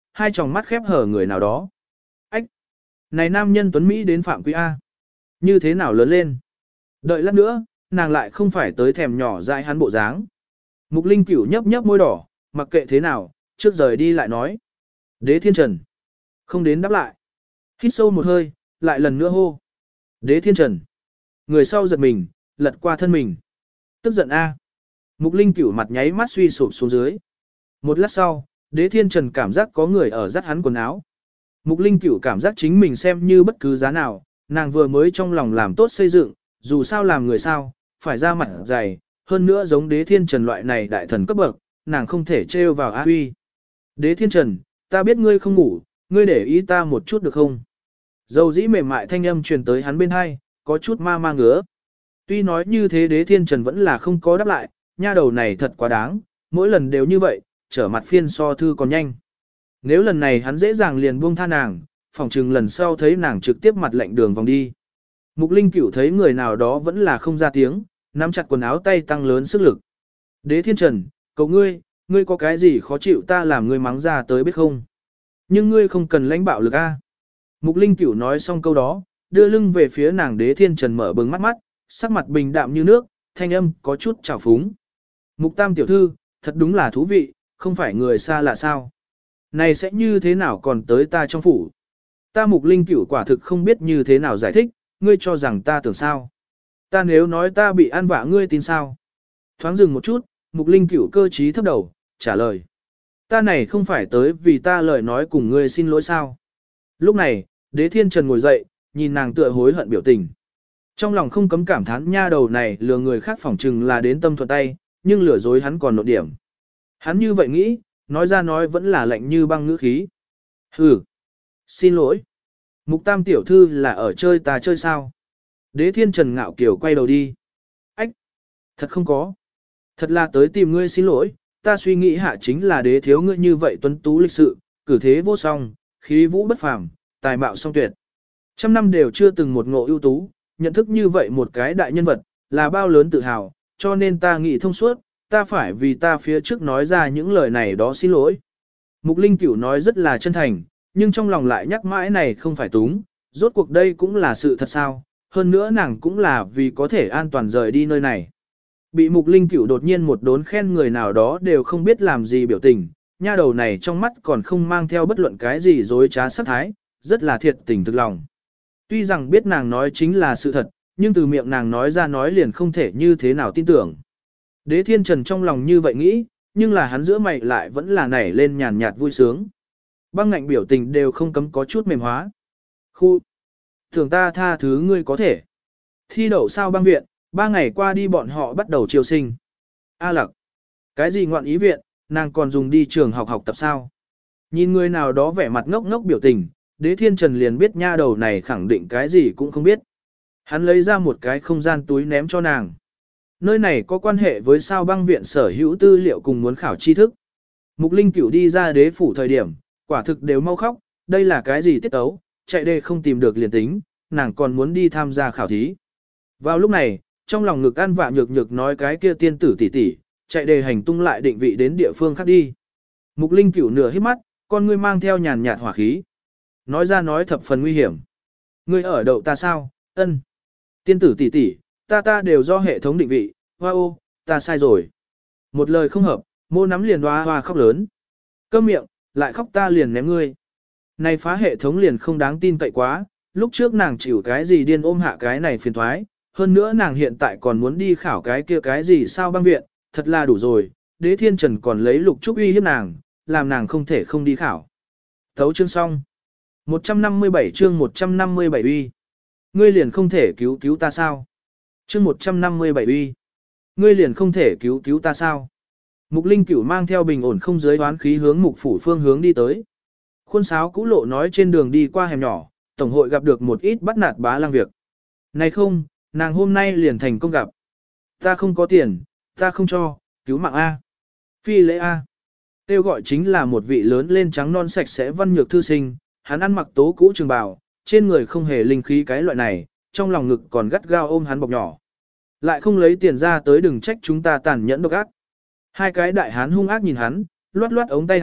hai tròng mắt khép hở người nào đó. Ách! Này nam nhân tuấn Mỹ đến Phạm Quý A. Như thế nào lớn lên? Đợi lát nữa, nàng lại không phải tới thèm nhỏ dại hắn bộ dáng. Mục Linh Cửu nhấp nhấp môi đỏ, mặc kệ thế nào, trước rời đi lại nói. Đế Thiên Trần. Không đến đáp lại. Hít sâu một hơi, lại lần nữa hô. Đế Thiên Trần. Người sau giật mình, lật qua thân mình. Tức giận A. Mục Linh Cửu mặt nháy mắt suy sụp xuống dưới. Một lát sau, Đế Thiên Trần cảm giác có người ở dắt hắn quần áo. Mục Linh Cửu cảm giác chính mình xem như bất cứ giá nào, nàng vừa mới trong lòng làm tốt xây dựng, dù sao làm người sao, phải ra mặt dày, hơn nữa giống Đế Thiên Trần loại này đại thần cấp bậc, nàng không thể trêu vào á huy. Đế Thiên Trần, ta biết ngươi không ngủ, ngươi để ý ta một chút được không? Dầu dĩ mềm mại thanh âm truyền tới hắn bên hai, có chút ma ma ngứa. Tuy nói như thế Đế Thiên Trần vẫn là không có đáp lại, nha đầu này thật quá đáng, mỗi lần đều như vậy, trở mặt phiên so thư còn nhanh. Nếu lần này hắn dễ dàng liền buông tha nàng, phỏng chừng lần sau thấy nàng trực tiếp mặt lạnh đường vòng đi. Mục Linh Cửu thấy người nào đó vẫn là không ra tiếng, nắm chặt quần áo tay tăng lớn sức lực. Đế Thiên Trần, cầu ngươi, ngươi có cái gì khó chịu ta làm ngươi mắng ra tới biết không? Nhưng ngươi không cần lãnh bạo lực a. Mục Linh Cửu nói xong câu đó, đưa lưng về phía nàng Đế Thiên Trần mở bừng mắt mắt, sắc mặt bình đạm như nước, thanh âm có chút trào phúng. Mục Tam tiểu thư, thật đúng là thú vị, không phải người xa lạ sao? Này sẽ như thế nào còn tới ta trong phủ? Ta Mục Linh Cửu quả thực không biết như thế nào giải thích, ngươi cho rằng ta tưởng sao? Ta nếu nói ta bị ăn vạ ngươi tin sao? Thoáng dừng một chút, Mục Linh Cửu cơ trí thấp đầu, trả lời. Ta này không phải tới vì ta lời nói cùng ngươi xin lỗi sao? Lúc này, Đế Thiên Trần ngồi dậy, nhìn nàng tựa hối hận biểu tình. Trong lòng không cấm cảm thán nha đầu này lừa người khác phỏng chừng là đến tâm thuận tay, nhưng lừa dối hắn còn nộ điểm. Hắn như vậy nghĩ, nói ra nói vẫn là lạnh như băng ngữ khí. Hừ, xin lỗi. Mục Tam tiểu thư là ở chơi ta chơi sao? Đế Thiên Trần ngạo kiểu quay đầu đi. Ách, thật không có. Thật là tới tìm ngươi xin lỗi, ta suy nghĩ hạ chính là đế thiếu ngươi như vậy tuấn tú lịch sự, cử thế vô song, khí vũ bất phàm, tài mạo song tuyệt. Trăm năm đều chưa từng một ngộ ưu tú, nhận thức như vậy một cái đại nhân vật, là bao lớn tự hào, cho nên ta nghĩ thông suốt, ta phải vì ta phía trước nói ra những lời này đó xin lỗi. Mục Linh Cửu nói rất là chân thành, nhưng trong lòng lại nhắc mãi này không phải túng, rốt cuộc đây cũng là sự thật sao, hơn nữa nàng cũng là vì có thể an toàn rời đi nơi này. Bị Mục Linh Cửu đột nhiên một đốn khen người nào đó đều không biết làm gì biểu tình, nha đầu này trong mắt còn không mang theo bất luận cái gì dối trá sắc thái, rất là thiệt tình thực lòng. Tuy rằng biết nàng nói chính là sự thật, nhưng từ miệng nàng nói ra nói liền không thể như thế nào tin tưởng. Đế Thiên Trần trong lòng như vậy nghĩ, nhưng là hắn giữa mày lại vẫn là nảy lên nhàn nhạt vui sướng. Băng ngạnh biểu tình đều không cấm có chút mềm hóa. Khu! Thường ta tha thứ ngươi có thể. Thi đậu sao băng viện, ba ngày qua đi bọn họ bắt đầu triều sinh. A lặc! Cái gì ngoạn ý viện, nàng còn dùng đi trường học học tập sao? Nhìn người nào đó vẻ mặt ngốc ngốc biểu tình, Đế Thiên Trần liền biết nha đầu này khẳng định cái gì cũng không biết. Hắn lấy ra một cái không gian túi ném cho nàng. Nơi này có quan hệ với sao băng viện sở hữu tư liệu cùng muốn khảo tri thức. Mục Linh Cửu đi ra đế phủ thời điểm, quả thực đều mau khóc, đây là cái gì tiết tấu, chạy đề không tìm được liền tính, nàng còn muốn đi tham gia khảo thí. Vào lúc này, trong lòng ngực ăn vạ nhược nhược nói cái kia tiên tử tỷ tỷ, chạy đề hành tung lại định vị đến địa phương khác đi. Mục Linh Cửu nửa hít mắt, con ngươi mang theo nhàn nhạt hỏa khí. Nói ra nói thập phần nguy hiểm. Ngươi ở đậu ta sao? Ân. Tiên tử tỷ tỷ, ta ta đều do hệ thống định vị, hoa ô, ta sai rồi. Một lời không hợp, mô nắm liền hoa hoa khóc lớn. Câm miệng, lại khóc ta liền ném ngươi. Này phá hệ thống liền không đáng tin cậy quá, lúc trước nàng chịu cái gì điên ôm hạ cái này phiền thoái, hơn nữa nàng hiện tại còn muốn đi khảo cái kia cái gì sao băng viện, thật là đủ rồi, Đế Thiên Trần còn lấy lục trúc uy hiếp nàng, làm nàng không thể không đi khảo. Thấu chương xong. một trăm năm mươi bảy chương một trăm năm mươi bảy uy. Ngươi liền không thể cứu cứu ta sao? Chương một trăm năm mươi bảy uy. Ngươi liền không thể cứu cứu ta sao? Mục Linh Cửu mang theo bình ổn không giới đoán khí hướng mục phủ phương hướng đi tới. Khuôn sáo cũ lộ nói trên đường đi qua hẻm nhỏ, tổng hội gặp được một ít bắt nạt bá lang việc. Này không, nàng hôm nay liền thành công gặp. Ta không có tiền, ta không cho, cứu mạng A. Phi lễ A. Tiêu gọi chính là một vị lớn lên trắng non sạch sẽ văn nhược thư sinh, hắn ăn mặc tố cũ trường bào, trên người không hề linh khí cái loại này, trong lòng ngực còn gắt gao ôm hắn bọc nhỏ. Lại không lấy tiền ra tới đừng trách chúng ta tàn nhẫn độc ác. Hai cái đại hán hung ác nhìn hắn, loát loát ống tay áo,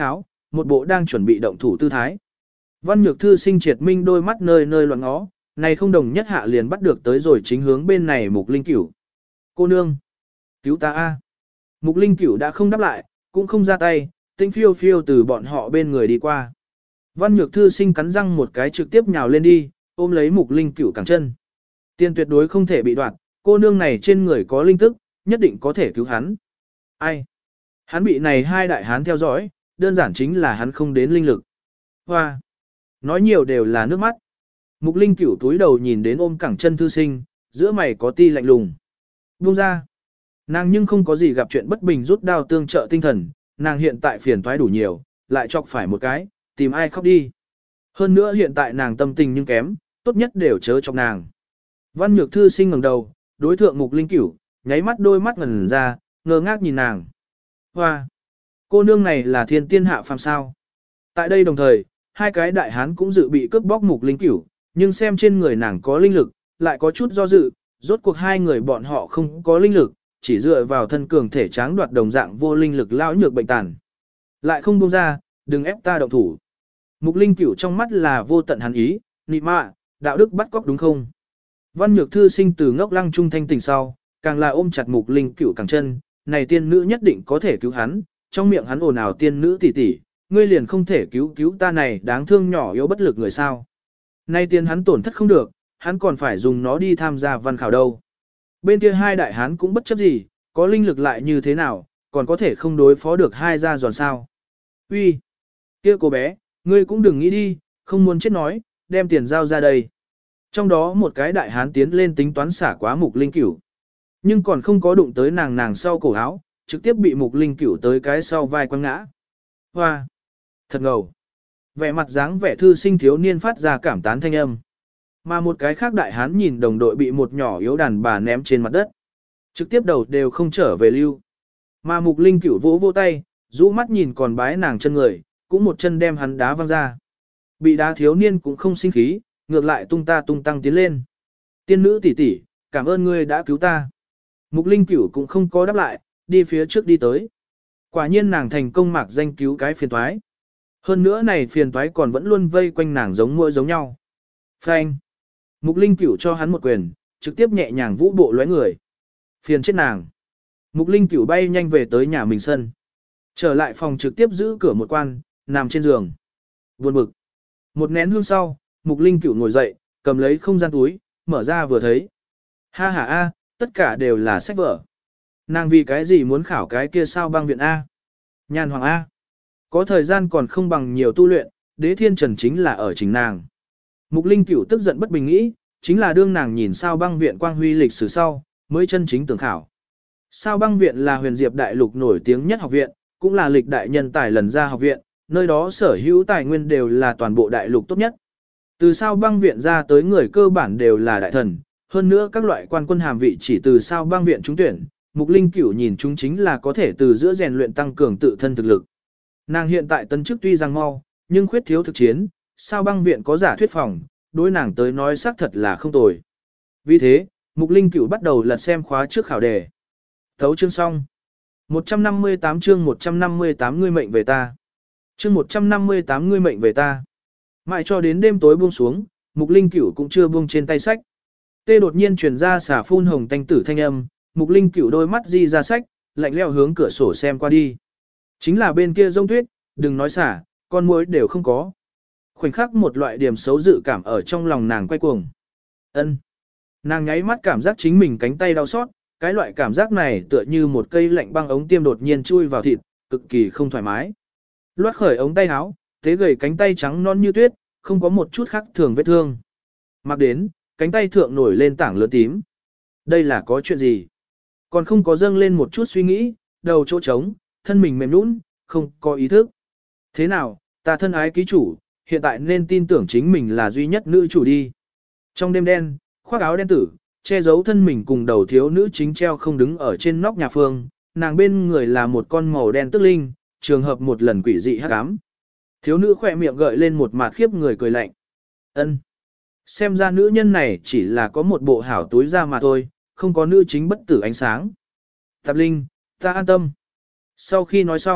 một bộ đang chuẩn bị động thủ tư thái. Văn Nhược Thư sinh triệt minh đôi mắt nơi nơi loạn ngó, này không đồng nhất hạ liền bắt được tới rồi chính hướng bên này Mục Linh Cửu. Cô nương! Cứu ta a! Mục Linh Cửu đã không đáp lại, cũng không ra tay, tinh phiêu phiêu từ bọn họ bên người đi qua. Văn Nhược Thư sinh cắn răng một cái trực tiếp nhào lên đi, ôm lấy Mục Linh Cửu cẳng chân. Tiền tuyệt đối không thể bị đoạt, cô nương này trên người có linh tức, nhất định có thể cứu hắn. Ai? Hắn bị này hai đại hán theo dõi, đơn giản chính là hắn không đến linh lực. Hoa! Nói nhiều đều là nước mắt. Mục Linh Cửu túi đầu nhìn đến ôm cẳng chân thư sinh, giữa mày có ti lạnh lùng. Buông ra. Nàng nhưng không có gì gặp chuyện bất bình rút đao tương trợ tinh thần, nàng hiện tại phiền toái đủ nhiều, lại chọc phải một cái, tìm ai khóc đi. Hơn nữa hiện tại nàng tâm tình nhưng kém, tốt nhất đều chớ chọc nàng. Văn Nhược Thư sinh ngẩng đầu, đối thượng Mục Linh Cửu, nháy mắt đôi mắt ngẩn ra, ngơ ngác nhìn nàng. Hoa! Cô nương này là thiên tiên hạ phàm sao? Tại đây đồng thời, hai cái đại hán cũng dự bị cướp bóc Mục Linh Cửu, nhưng xem trên người nàng có linh lực, lại có chút do dự, rốt cuộc hai người bọn họ không có linh lực, chỉ dựa vào thân cường thể tráng đoạt đồng dạng vô linh lực lão nhược bệnh tàn. Lại không buông ra, đừng ép ta động thủ. Mục Linh Cửu trong mắt là vô tận hắn ý, nị mạ, đạo đức bắt cóc đúng không? Văn Nhược Thư sinh từ ngốc lăng trung thanh tỉnh sau, càng là ôm chặt Mục Linh Cửu càng chân, này tiên nữ nhất định có thể cứu hắn, trong miệng hắn ồn ào tiên nữ tỷ tỷ, ngươi liền không thể cứu cứu ta này đáng thương nhỏ yếu bất lực người sao? Nay tiên hắn tổn thất không được, hắn còn phải dùng nó đi tham gia văn khảo đâu. Bên kia hai đại hán cũng bất chấp gì, có linh lực lại như thế nào, còn có thể không đối phó được hai gia giòn sao. Uy, kia cô bé, ngươi cũng đừng nghĩ đi, không muốn chết nói, đem tiền giao ra đây. Trong đó một cái đại hán tiến lên tính toán xả quá Mục Linh Cửu. Nhưng còn không có đụng tới nàng nàng sau cổ áo, trực tiếp bị Mục Linh Cửu tới cái sau vai quăng ngã. Hoa, thật ngầu. Vẻ mặt dáng vẻ thư sinh thiếu niên phát ra cảm tán thanh âm. Mà một cái khác đại hán nhìn đồng đội bị một nhỏ yếu đàn bà ném trên mặt đất. Trực tiếp đầu đều không trở về lưu. Mà Mục Linh Cửu vỗ vỗ tay, rũ mắt nhìn còn bái nàng chân người, cũng một chân đem hắn đá văng ra. Bị đá thiếu niên cũng không sinh khí, ngược lại tung ta tung tăng tiến lên. Tiên nữ tỷ tỷ, cảm ơn ngươi đã cứu ta. Mục Linh Cửu cũng không có đáp lại, đi phía trước đi tới. Quả nhiên nàng thành công mạc danh cứu cái phiền toái. Hơn nữa này phiền toái còn vẫn luôn vây quanh nàng giống muỗi giống nhau. Phanh. Mục Linh Cửu cho hắn một quyền, trực tiếp nhẹ nhàng vũ bộ lóe người. Phiền chết nàng. Mục Linh Cửu bay nhanh về tới nhà mình sân. Trở lại phòng trực tiếp giữ cửa một quan, nằm trên giường. Buồn bực. Một nén hương sau, Mục Linh Cửu ngồi dậy, cầm lấy không gian túi, mở ra vừa thấy. Ha ha a, tất cả đều là sách vở. Nàng vì cái gì muốn khảo cái kia sao băng viện A? Nhan hoàng A. Có thời gian còn không bằng nhiều tu luyện, đế thiên trần chính là ở chính nàng. Mục Linh Cửu tức giận bất bình nghĩ, chính là đương nàng nhìn sao băng viện quang huy lịch sử sau, mới chân chính tưởng khảo. Sao băng viện là huyền diệp đại lục nổi tiếng nhất học viện, cũng là lịch đại nhân tài lần ra học viện, nơi đó sở hữu tài nguyên đều là toàn bộ đại lục tốt nhất. Từ sao băng viện ra tới người cơ bản đều là đại thần, hơn nữa các loại quan quân hàm vị chỉ từ sao băng viện trúng tuyển, Mục Linh Cửu nhìn chúng chính là có thể từ giữa rèn luyện tăng cường tự thân thực lực. Nàng hiện tại tân chức tuy rằng mau, nhưng khuyết thiếu thực chiến, sao băng viện có giả thuyết phòng, đối nàng tới nói xác thật là không tồi. Vì thế, Mục Linh Cửu bắt đầu lật xem khóa trước khảo đề. Thấu chương xong. một trăm năm mươi tám chương một trăm năm mươi tám ngươi mệnh về ta. Chương một trăm năm mươi tám ngươi mệnh về ta. Mãi cho đến đêm tối buông xuống, Mục Linh Cửu cũng chưa buông trên tay sách. Tê đột nhiên truyền ra xả phun hồng tanh tử thanh âm, Mục Linh Cửu đôi mắt di ra sách, lạnh lẽo hướng cửa sổ xem qua đi. Chính là bên kia rông tuyết, đừng nói xả, con muỗi đều không có. Khoảnh khắc một loại điểm xấu dự cảm ở trong lòng nàng quay cuồng. Ân. Nàng nháy mắt cảm giác chính mình cánh tay đau xót, cái loại cảm giác này tựa như một cây lạnh băng ống tiêm đột nhiên chui vào thịt, cực kỳ không thoải mái. Loát khởi ống tay áo, thế gầy cánh tay trắng non như tuyết, không có một chút khác thường vết thương. Mặc đến, cánh tay thượng nổi lên tảng lớn tím. Đây là có chuyện gì? Còn không có dâng lên một chút suy nghĩ, đầu chỗ trống, thân mình mềm nũng, không có ý thức. Thế nào, ta thân ái ký chủ, hiện tại nên tin tưởng chính mình là duy nhất nữ chủ đi. Trong đêm đen, khoác áo đen tử, che giấu thân mình cùng đầu thiếu nữ chính treo không đứng ở trên nóc nhà phương, nàng bên người là một con màu đen tức linh, trường hợp một lần quỷ dị hắc ám. Thiếu nữ khỏe miệng gợi lên một mặt khiếp người cười lạnh. Ân, xem ra nữ nhân này chỉ là có một bộ hảo túi ra mà thôi, không có nữ chính bất tử ánh sáng. Tạp Linh, ta an tâm. Sau khi nói xong,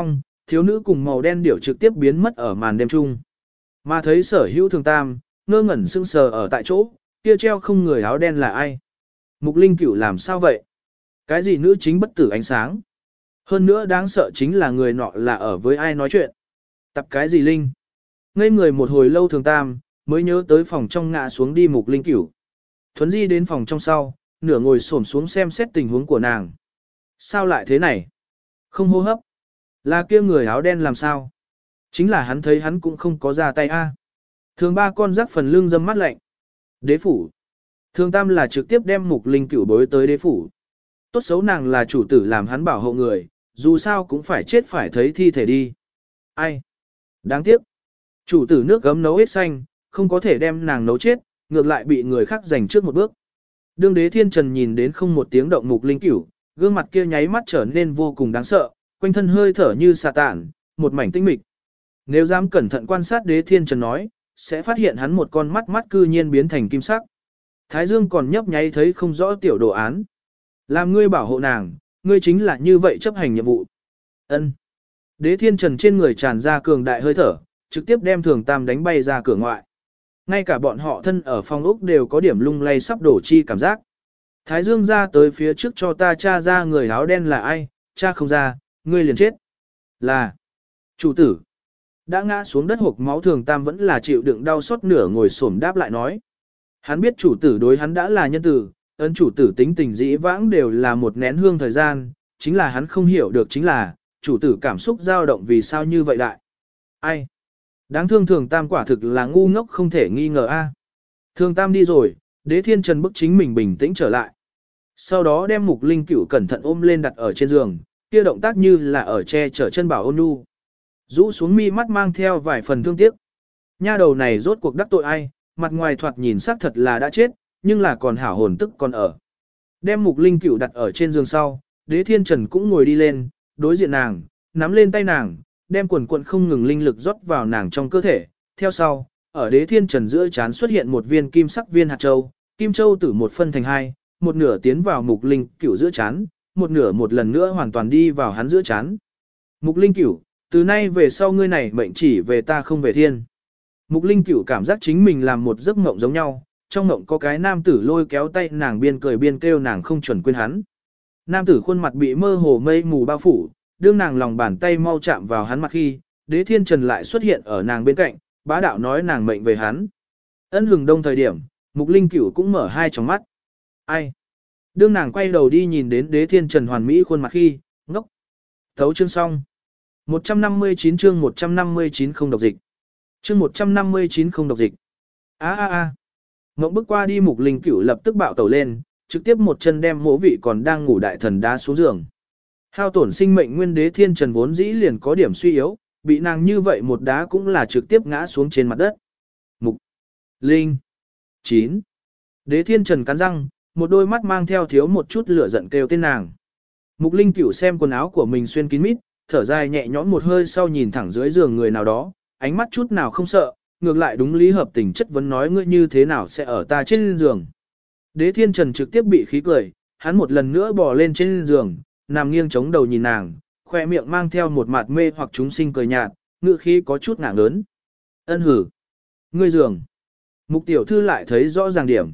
thiếu nữ cùng màu đen điểu trực tiếp biến mất ở màn đêm trung. Mà thấy Sở Hữu Thường Tam, ngơ ngẩn sững sờ ở tại chỗ, kia treo không người áo đen là ai? Mục Linh Cửu làm sao vậy? Cái gì nữ chính bất tử ánh sáng? Hơn nữa đáng sợ chính là người nọ là ở với ai nói chuyện? Tập cái gì Linh? Ngây người một hồi lâu Thường Tam, mới nhớ tới phòng trong ngã xuống đi Mục Linh Cửu. Thuấn di đến phòng trong sau, nửa ngồi xổm xuống xem xét tình huống của nàng. Sao lại thế này? Không hô hấp. Là kia người áo đen làm sao? Chính là hắn thấy hắn cũng không có ra tay a. Thường ba con rắc phần lưng dâm mắt lạnh. Đế phủ. Thường Tam là trực tiếp đem Mục Linh Cửu bối tới đế phủ. Tốt xấu nàng là chủ tử làm hắn bảo hộ người, dù sao cũng phải chết phải thấy thi thể đi. Ai? Đáng tiếc. Chủ tử nước gấm nấu hết xanh, không có thể đem nàng nấu chết, ngược lại bị người khác giành trước một bước. Đương Đế Thiên Trần nhìn đến không một tiếng động Mục Linh Cửu, gương mặt kia nháy mắt trở nên vô cùng đáng sợ, quanh thân hơi thở như xà tản, một mảnh tinh mịch. Nếu dám cẩn thận quan sát Đế Thiên Trần nói, sẽ phát hiện hắn một con mắt mắt cư nhiên biến thành kim sắc. Thái Dương còn nhấp nháy thấy không rõ tiểu đồ án. Làm ngươi bảo hộ nàng, ngươi chính là như vậy chấp hành nhiệm vụ. Ân. Đế Thiên Trần trên người tràn ra cường đại hơi thở, trực tiếp đem Thường Tam đánh bay ra cửa ngoại. Ngay cả bọn họ thân ở phòng ốc đều có điểm lung lay sắp đổ chi cảm giác. Thái Dương ra tới phía trước cho ta tra ra người áo đen là ai, cha không ra, ngươi liền chết. Là chủ tử. Đã ngã xuống đất hộc máu Thường Tam vẫn là chịu đựng đau xót nửa ngồi xổm đáp lại nói. Hắn biết chủ tử đối hắn đã là nhân tử, ấn chủ tử tính tình dĩ vãng đều là một nén hương thời gian, chính là hắn không hiểu được chính là, chủ tử cảm xúc dao động vì sao như vậy đại. Ai? Đáng thương Thường Tam quả thực là ngu ngốc không thể nghi ngờ a. Thường Tam đi rồi, Đế Thiên Trần bức chính mình bình tĩnh trở lại. Sau đó đem Mục Linh Cửu cẩn thận ôm lên đặt ở trên giường, kia động tác như là ở che chở chân bảo ôn nhu. Rũ xuống mi mắt mang theo vài phần thương tiếc. Nha đầu này rốt cuộc đắc tội ai, mặt ngoài thoạt nhìn xác thật là đã chết, nhưng là còn hảo hồn tức còn ở. Đem Mục Linh Cửu đặt ở trên giường sau, Đế Thiên Trần cũng ngồi đi lên, đối diện nàng, nắm lên tay nàng, đem quần quần không ngừng linh lực rót vào nàng trong cơ thể. Theo sau, ở Đế Thiên Trần giữa trán xuất hiện một viên kim sắc viên hạt châu, kim châu tử một phân thành hai, một nửa tiến vào Mục Linh Cửu giữa trán, một nửa một lần nữa hoàn toàn đi vào hắn giữa trán. Mục Linh Cửu, từ nay về sau ngươi này mệnh chỉ về ta không về thiên. Mục Linh Cửu cảm giác chính mình làm một giấc mộng giống nhau, trong mộng có cái nam tử lôi kéo tay nàng biên cười biên kêu nàng không chuẩn quên hắn. Nam tử khuôn mặt bị mơ hồ mây mù bao phủ, đương nàng lòng bàn tay mau chạm vào hắn mặt khi, Đế Thiên Trần lại xuất hiện ở nàng bên cạnh, bá đạo nói nàng mệnh về hắn. Ân hừng đông thời điểm, Mục Linh Cửu cũng mở hai tròng mắt. Ai? Đương nàng quay đầu đi nhìn đến Đế Thiên Trần hoàn mỹ khuôn mặt khi, ngốc. Thấu chương xong. một trăm năm mươi chín chương một trăm năm mươi chín không độc dịch. Chương một trăm năm mươi chín không độc dịch. A a a. Ngộng bước qua đi Mục Linh Cửu lập tức bạo tẩu lên, trực tiếp một chân đem mỗ vị còn đang ngủ đại thần đá xuống giường. Hao tổn sinh mệnh nguyên Đế Thiên Trần vốn dĩ liền có điểm suy yếu, bị nàng như vậy một đá cũng là trực tiếp ngã xuống trên mặt đất. Mục Linh chín. Đế Thiên Trần cắn răng, một đôi mắt mang theo thiếu một chút lửa giận kêu tên nàng. Mục Linh Cửu xem quần áo của mình xuyên kín mít, thở dài nhẹ nhõm một hơi sau nhìn thẳng dưới giường người nào đó, ánh mắt chút nào không sợ, ngược lại đúng lý hợp tình chất vấn nói ngươi như thế nào sẽ ở ta trên giường. Đế Thiên Trần trực tiếp bị khí cười, hắn một lần nữa bò lên trên giường, nằm nghiêng chống đầu nhìn nàng, khoe miệng mang theo một mặt mê hoặc chúng sinh cười nhạt, ngữ khí có chút ngạng lớn. Ân hử. Ngươi giường. Mục tiểu thư lại thấy rõ ràng điểm.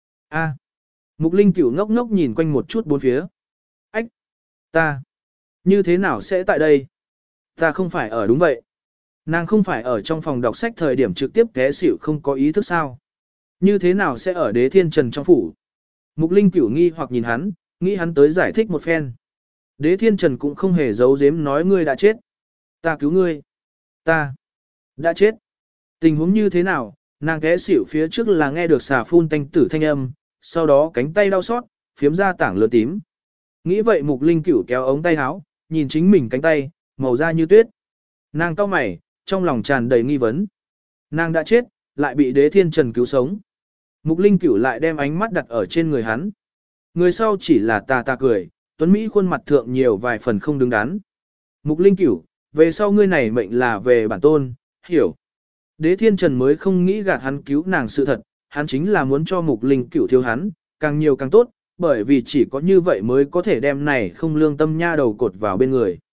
A. Mục Linh Cửu ngốc ngốc nhìn quanh một chút bốn phía. Ách. Ta. Như thế nào sẽ tại đây? Ta không phải ở đúng vậy. Nàng không phải ở trong phòng đọc sách thời điểm trực tiếp té xỉu không có ý thức sao? Như thế nào sẽ ở Đế Thiên Trần trong phủ? Mục Linh Cửu nghi hoặc nhìn hắn, nghĩ hắn tới giải thích một phen. Đế Thiên Trần cũng không hề giấu giếm nói ngươi đã chết. Ta cứu ngươi. Ta đã chết. Tình huống như thế nào? Nàng té xỉu phía trước là nghe được xà phun tanh tử thanh âm, sau đó cánh tay đau xót, phiếm ra tảng lớn tím. Nghĩ vậy Mục Linh Cửu kéo ống tay áo, nhìn chính mình cánh tay, màu da như tuyết. Nàng cau mày, trong lòng tràn đầy nghi vấn. Nàng đã chết, lại bị Đế Thiên Trần cứu sống. Mục Linh Cửu lại đem ánh mắt đặt ở trên người hắn. Người sau chỉ là tà tà cười, tuấn Mỹ khuôn mặt thượng nhiều vài phần không đứng đắn. Mục Linh Cửu, về sau ngươi này mệnh là về bản tôn, hiểu. Đế Thiên Trần mới không nghĩ gạt hắn cứu nàng sự thật, hắn chính là muốn cho Mục Linh Cửu thiếu hắn, càng nhiều càng tốt, bởi vì chỉ có như vậy mới có thể đem này không lương tâm nha đầu cột vào bên người.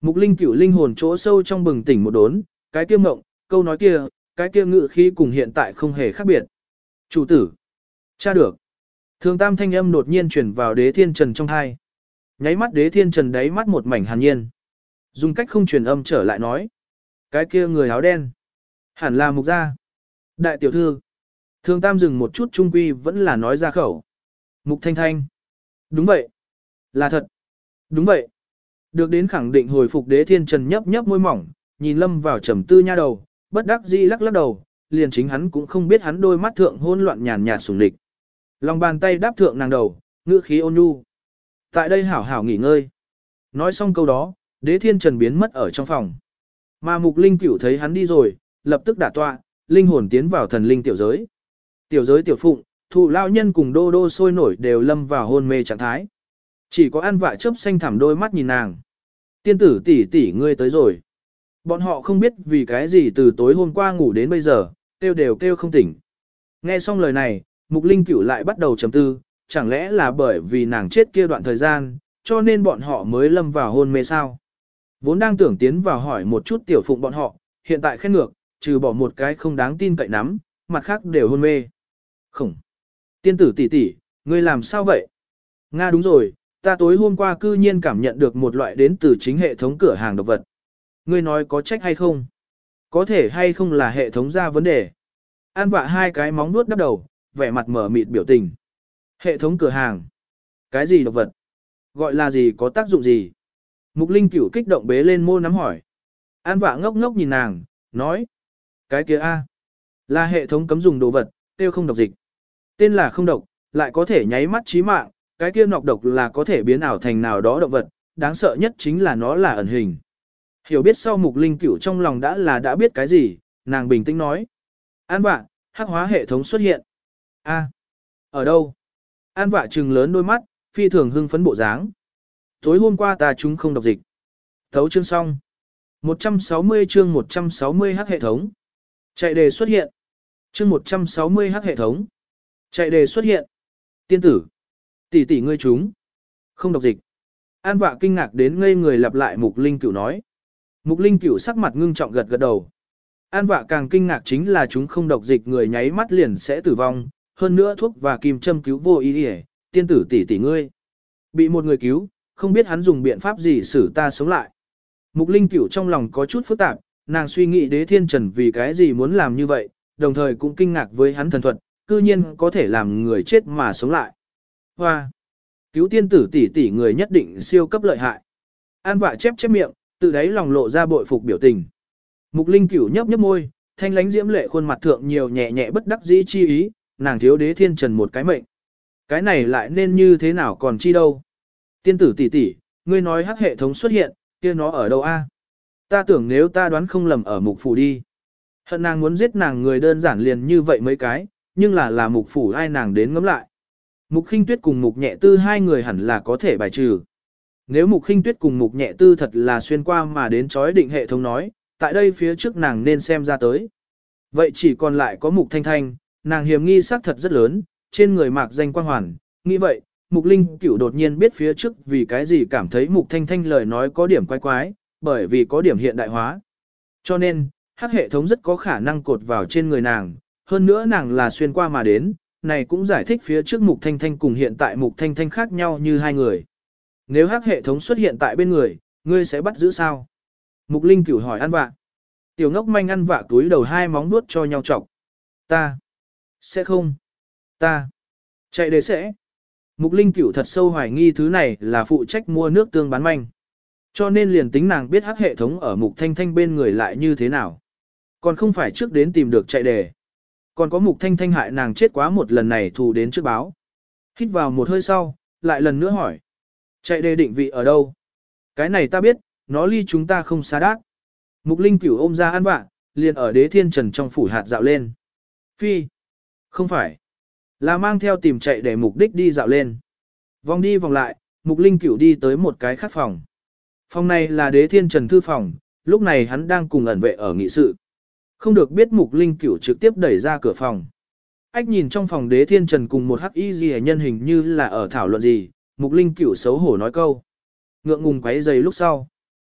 Mục Linh Cửu linh hồn chỗ sâu trong bừng tỉnh một đốn, cái kia mộng, câu nói kia, cái kia ngự khí cùng hiện tại không hề khác biệt. Chủ tử, tra được. Thường tam thanh âm đột nhiên chuyển vào Đế Thiên Trần trong hai. Nháy mắt Đế Thiên Trần đáy mắt một mảnh hàn nhiên. Dùng cách không truyền âm trở lại nói. Cái kia người áo đen. Hẳn là mục gia. Đại tiểu thư. Thường tam dừng một chút trung quy vẫn là nói ra khẩu. Mục thanh thanh. Đúng vậy. Là thật. Đúng vậy. Được đến khẳng định hồi phục Đế Thiên Trần nhấp nhấp môi mỏng, nhìn lâm vào trầm tư nha đầu, bất đắc dĩ lắc lắc đầu, liền chính hắn cũng không biết hắn đôi mắt thượng hỗn loạn nhàn nhạt sủng địch. Lòng bàn tay đáp thượng nàng đầu, ngữ khí ôn nhu. Tại đây hảo hảo nghỉ ngơi. Nói xong câu đó, Đế Thiên Trần biến mất ở trong phòng. Mà Mục Linh Cửu thấy hắn đi rồi, lập tức đả tọa, linh hồn tiến vào thần linh tiểu giới. Tiểu giới tiểu phụng, thụ lao nhân cùng đô đô sôi nổi đều lâm vào hôn mê trạng thái. Chỉ có An Vạ chớp xanh thẳm đôi mắt nhìn nàng. Tiên tử tỷ tỷ ngươi tới rồi. Bọn họ không biết vì cái gì từ tối hôm qua ngủ đến bây giờ, kêu đều kêu không tỉnh. Nghe xong lời này, Mục Linh Cửu lại bắt đầu trầm tư, chẳng lẽ là bởi vì nàng chết kia đoạn thời gian, cho nên bọn họ mới lâm vào hôn mê sao? Vốn đang tưởng tiến vào hỏi một chút tiểu phụng bọn họ, hiện tại khen ngược, trừ bỏ một cái không đáng tin cậy nắm, mặt khác đều hôn mê. Không. Tiên tử tỷ tỷ, ngươi làm sao vậy? Nga đúng rồi, ta tối hôm qua cư nhiên cảm nhận được một loại đến từ chính hệ thống cửa hàng độc vật. Ngươi nói có trách hay không? Có thể hay không là hệ thống ra vấn đề? An Vạ hai cái móng nuốt đắp đầu, vẻ mặt mở mịt biểu tình. Hệ thống cửa hàng. Cái gì độc vật? Gọi là gì, có tác dụng gì? Mục Linh Cửu kích động bế lên mô nắm hỏi. An Vạ ngốc ngốc nhìn nàng, nói. Cái kia a, là hệ thống cấm dùng đồ vật, tiêu không độc dịch. Tên là không độc, lại có thể nháy mắt chí mạng, cái kia nọc độc là có thể biến ảo thành nào đó động vật, đáng sợ nhất chính là nó là ẩn hình. Hiểu biết sau Mục Linh Cửu trong lòng đã là đã biết cái gì, nàng bình tĩnh nói. An Vạ, hắc hóa hệ thống xuất hiện. A, ở đâu? An Vạ trừng lớn đôi mắt, phi thường hưng phấn bộ dáng. Tối hôm qua ta chúng không độc dịch. Thấu chương xong. một trăm sáu mươi chương một trăm sáu mươi hắc hệ thống. Chạy đề xuất hiện. Chương một trăm sáu mươi hắc hệ thống. Chạy đề xuất hiện. Tiên tử. Tỷ tỷ ngươi chúng. Không độc dịch. An Vạ kinh ngạc đến ngây người lặp lại Mục Linh Cửu nói. Mục Linh Cửu sắc mặt ngưng trọng gật gật đầu. An Vạ càng kinh ngạc chính là chúng không độc dịch người nháy mắt liền sẽ tử vong, hơn nữa thuốc và kim châm cứu vô ý hề, tiên tử tỷ tỷ ngươi. Bị một người cứu, không biết hắn dùng biện pháp gì xử ta sống lại. Mục Linh Cửu trong lòng có chút phức tạp, nàng suy nghĩ Đế Thiên Trần vì cái gì muốn làm như vậy, đồng thời cũng kinh ngạc với hắn thần thuật, cư nhiên có thể làm người chết mà sống lại. Hoa! Cứu tiên tử tỷ tỷ người nhất định siêu cấp lợi hại. An Vạ chép chép miệng, tự đáy lòng lộ ra bội phục biểu tình. Mục Linh Cửu nhấp nhấp môi, thanh lánh diễm lệ khuôn mặt thượng nhiều nhẹ nhẹ bất đắc dĩ chi ý, nàng thiếu Đế Thiên Trần một cái mệnh. Cái này lại nên như thế nào còn chi đâu? Tiên tử tỷ tỷ, ngươi nói hắc hệ thống xuất hiện, kia nó ở đâu a? Ta tưởng nếu ta đoán không lầm ở mục phủ đi. Hận nàng muốn giết nàng người đơn giản liền như vậy mấy cái, nhưng là là mục phủ ai nàng đến ngắm lại. Mục Khinh Tuyết cùng Mục Nhẹ Tư hai người hẳn là có thể bài trừ. Nếu Mục Khinh Tuyết cùng Mục Nhẹ Tư thật là xuyên qua mà đến chói định hệ thống nói, tại đây phía trước nàng nên xem ra tới. Vậy chỉ còn lại có Mục Thanh Thanh, nàng hiểm nghi xác thật rất lớn, trên người mạc danh quang hoàn, nghĩ vậy, Mục Linh Cửu đột nhiên biết phía trước vì cái gì cảm thấy Mục Thanh Thanh lời nói có điểm quái quái, bởi vì có điểm hiện đại hóa. Cho nên, hắc hệ thống rất có khả năng cột vào trên người nàng, hơn nữa nàng là xuyên qua mà đến, này cũng giải thích phía trước Mục Thanh Thanh cùng hiện tại Mục Thanh Thanh khác nhau như hai người. Nếu hắc hệ thống xuất hiện tại bên người, ngươi sẽ bắt giữ sao? Mục Linh Cửu hỏi An Vạ. Tiểu ngốc manh An Vạ túi đầu hai móng nuốt cho nhau chọc. Ta. Sẽ không. Ta. Chạy đề sẽ. Mục Linh Cửu thật sâu hoài nghi thứ này là phụ trách mua nước tương bán manh. Cho nên liền tính nàng biết hắc hệ thống ở Mục Thanh Thanh bên người lại như thế nào. Còn không phải trước đến tìm được chạy đề. Còn có Mục Thanh Thanh hại nàng chết quá một lần này thù đến trước báo. Hít vào một hơi sau, lại lần nữa hỏi. Chạy đề định vị ở đâu? Cái này ta biết, nó ly chúng ta không xa đát. Mục Linh Cửu ôm ra An Vạ, liền ở Đế Thiên Trần trong phủ hạt dạo lên. Phi. Không phải. Là mang theo tìm chạy để mục đích đi dạo lên. Vòng đi vòng lại, Mục Linh Cửu đi tới một cái khác phòng. Phòng này là Đế Thiên Trần thư phòng, lúc này hắn đang cùng ẩn vệ ở nghị sự. Không được biết Mục Linh Cửu trực tiếp đẩy ra cửa phòng. Ách nhìn trong phòng Đế Thiên Trần cùng một hắc y gì nhân hình như là ở thảo luận gì, Mục Linh Cửu xấu hổ nói câu. Ngượng ngùng quấy giày lúc sau.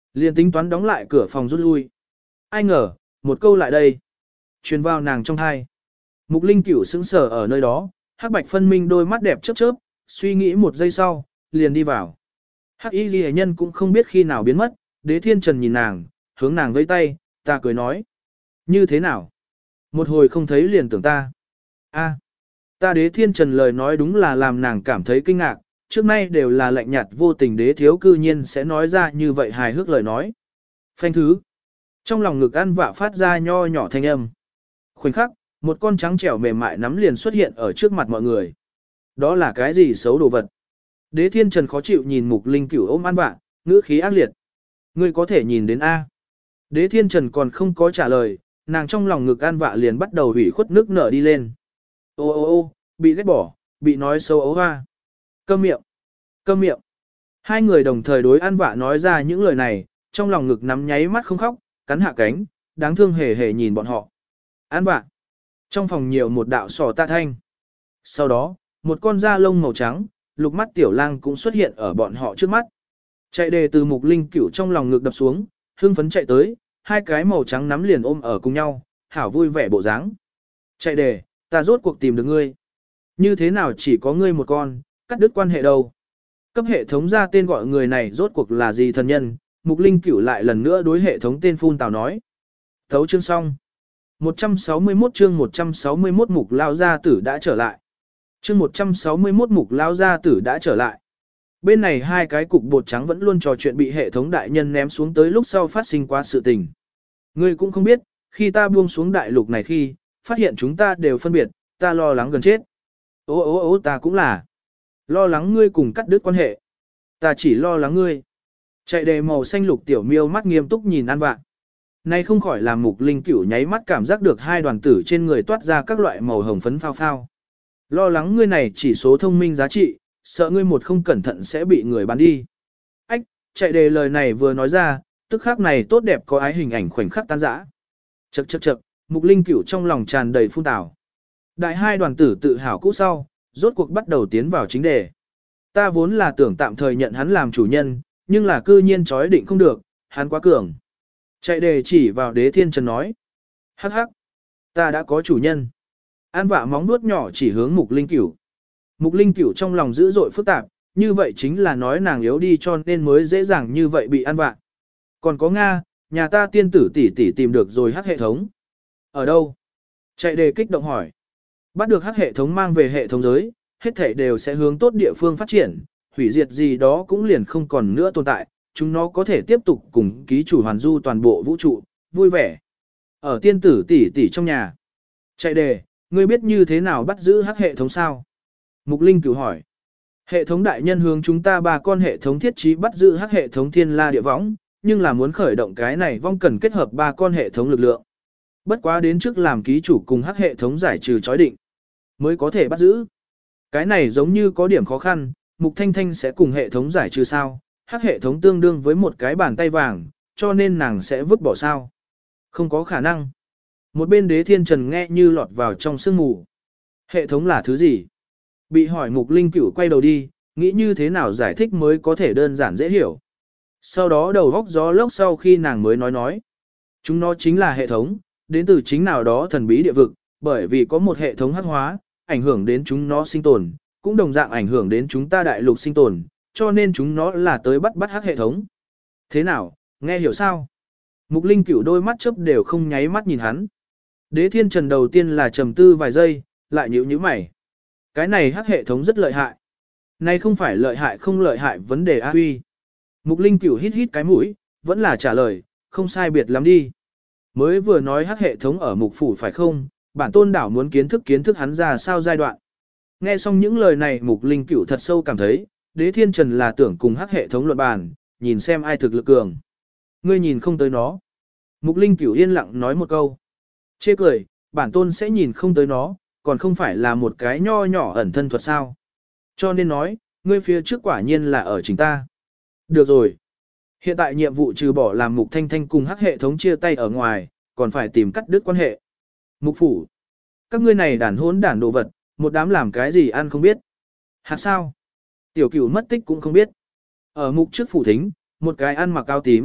Liền tính toán đóng lại cửa phòng rút lui. Ai ngờ, một câu lại đây. Truyền vào nàng trong thai. Mục Linh Cửu sững sờ ở nơi đó, hắc bạch phân minh đôi mắt đẹp chớp chớp, suy nghĩ một giây sau, liền đi vào. Hắc y ghi nhân cũng không biết khi nào biến mất, Đế Thiên Trần nhìn nàng, hướng nàng vẫy tay, ta cười nói. Như thế nào? Một hồi không thấy liền tưởng ta. a ta Đế Thiên Trần lời nói đúng là làm nàng cảm thấy kinh ngạc, trước nay đều là lạnh nhạt vô tình đế thiếu cư nhiên sẽ nói ra như vậy hài hước lời nói. Phanh thứ. Trong lòng ngực ăn vạ phát ra nho nhỏ thanh âm. Khoảnh khắc, một con trắng trẻo mềm mại nắm liền xuất hiện ở trước mặt mọi người. Đó là cái gì xấu đồ vật? Đế Thiên Trần khó chịu nhìn Mục Linh Cửu ôm ăn vạ, ngữ khí ác liệt. Ngươi có thể nhìn đến A. Đế Thiên Trần còn không có trả lời, nàng trong lòng ngực ăn vạ liền bắt đầu hủy khuất nước nở đi lên. Ô ô ô, bị ghét bỏ, bị nói xấu ấu hoa. Câm miệng, câm miệng. Hai người đồng thời đối ăn vạ nói ra những lời này, trong lòng ngực nắm nháy mắt không khóc, cắn hạ cánh, đáng thương hề hề nhìn bọn họ. Ăn vạ. Trong phòng nhiều một đạo sò ta thanh. Sau đó, một con da lông màu trắng, lục mắt tiểu lang cũng xuất hiện ở bọn họ trước mắt. Chạy đề từ Mục Linh Cửu trong lòng ngực đập xuống, hưng phấn chạy tới, hai cái màu trắng nắm liền ôm ở cùng nhau, hảo vui vẻ bộ dáng. Chạy đề, ta rốt cuộc tìm được ngươi. Như thế nào chỉ có ngươi một con, cắt đứt quan hệ đâu. Cấp hệ thống ra tên gọi người này rốt cuộc là gì thần nhân, Mục Linh Cửu lại lần nữa đối hệ thống tên phun tào nói. Thấu chương xong. một trăm sáu mươi mốt chương một trăm sáu mươi mốt Mục Lao Gia Tử đã trở lại. Chương một trăm sáu mươi mốt Mục Lao Gia Tử đã trở lại. Bên này hai cái cục bột trắng vẫn luôn trò chuyện bị hệ thống đại nhân ném xuống tới lúc sau phát sinh qua sự tình. Ngươi cũng không biết, khi ta buông xuống đại lục này khi, phát hiện chúng ta đều phân biệt, ta lo lắng gần chết. Ô ô ô ta cũng là. Lo lắng ngươi cùng cắt đứt quan hệ. Ta chỉ lo lắng ngươi. Chạy đề màu xanh lục tiểu miêu mắt nghiêm túc nhìn An Vạ. Nay không khỏi làm Mục Linh Cửu nháy mắt cảm giác được hai đoàn tử trên người toát ra các loại màu hồng phấn phao phao. Lo lắng ngươi này chỉ số thông minh giá trị, sợ ngươi một không cẩn thận sẽ bị người bán đi. Ách, chạy đề lời này vừa nói ra, tức khắc này tốt đẹp có ái hình ảnh khoảnh khắc tan rã. Chậc chậc chậc, Mục Linh Cửu trong lòng tràn đầy phun tảo. Đại hai đoàn tử tự hào cũ sau, rốt cuộc bắt đầu tiến vào chính đề. Ta vốn là tưởng tạm thời nhận hắn làm chủ nhân, nhưng là cư nhiên chói định không được, hắn quá cường. Chạy đề chỉ vào Đế Thiên Trần nói. Hắc hắc, ta đã có chủ nhân. An Vạ móng nuốt nhỏ chỉ hướng Mục Linh Cửu. Mục Linh Cửu trong lòng dữ dội phức tạp, như vậy chính là nói nàng yếu đi cho nên mới dễ dàng như vậy bị An Vạ. Còn có Nga, nhà ta tiên tử tỷ tỷ tìm được rồi hắc hệ thống. Ở đâu? Chạy đề kích động hỏi. Bắt được hắc hệ thống mang về hệ thống giới, hết thảy đều sẽ hướng tốt địa phương phát triển, hủy diệt gì đó cũng liền không còn nữa tồn tại, chúng nó có thể tiếp tục cùng ký chủ hoàn du toàn bộ vũ trụ, vui vẻ. Ở tiên tử tỷ tỷ trong nhà. Chạy đề, ngươi biết như thế nào bắt giữ hắc hệ thống sao? Mục Linh Cửu hỏi. Hệ thống đại nhân hướng chúng ta ba con hệ thống thiết trí bắt giữ hắc hệ thống thiên la địa võng, nhưng là muốn khởi động cái này vong cần kết hợp ba con hệ thống lực lượng. Bất quá đến trước làm ký chủ cùng hắc hệ thống giải trừ chói định, mới có thể bắt giữ. Cái này giống như có điểm khó khăn, Mục Thanh Thanh sẽ cùng hệ thống giải trừ sao, hắc hệ thống tương đương với một cái bàn tay vàng, cho nên nàng sẽ vứt bỏ sao. Không có khả năng. Một bên Đế Thiên Trần nghe như lọt vào trong sương mù. Hệ thống là thứ gì? Bị hỏi Mục Linh Cửu quay đầu đi, nghĩ như thế nào giải thích mới có thể đơn giản dễ hiểu. Sau đó đầu góc gió lốc sau khi nàng mới nói nói. Chúng nó chính là hệ thống, đến từ chính nào đó thần bí địa vực, bởi vì có một hệ thống hắc hóa, ảnh hưởng đến chúng nó sinh tồn, cũng đồng dạng ảnh hưởng đến chúng ta đại lục sinh tồn, cho nên chúng nó là tới bắt bắt hắc hệ thống. Thế nào, nghe hiểu sao? Mục Linh Cửu đôi mắt chớp đều không nháy mắt nhìn hắn. Đế Thiên Trần đầu tiên là trầm tư vài giây, lại nhíu nhíu mày. Cái này hắc hệ thống rất lợi hại. Này không phải lợi hại không lợi hại vấn đề a huy. Mục Linh Cửu hít hít cái mũi, vẫn là trả lời, không sai biệt lắm đi. Mới vừa nói hắc hệ thống ở mục phủ phải không, bản tôn đảo muốn kiến thức kiến thức hắn ra sao giai đoạn. Nghe xong những lời này Mục Linh Cửu thật sâu cảm thấy, Đế Thiên Trần là tưởng cùng hắc hệ thống luận bàn, nhìn xem ai thực lực cường. Ngươi nhìn không tới nó. Mục Linh Cửu yên lặng nói một câu. Chê cười, bản tôn sẽ nhìn không tới nó, còn không phải là một cái nho nhỏ ẩn thân thuật sao. Cho nên nói, ngươi phía trước quả nhiên là ở chính ta. Được rồi. Hiện tại nhiệm vụ trừ bỏ làm Mục Thanh Thanh cùng hắc hệ thống chia tay ở ngoài, còn phải tìm cắt đứt quan hệ. Mục phủ. Các ngươi này đàn hỗn đản đồ vật, một đám làm cái gì ăn không biết. Hạt sao? Tiểu Cửu mất tích cũng không biết. Ở mục trước phủ thính, một cái ăn mặc áo tím,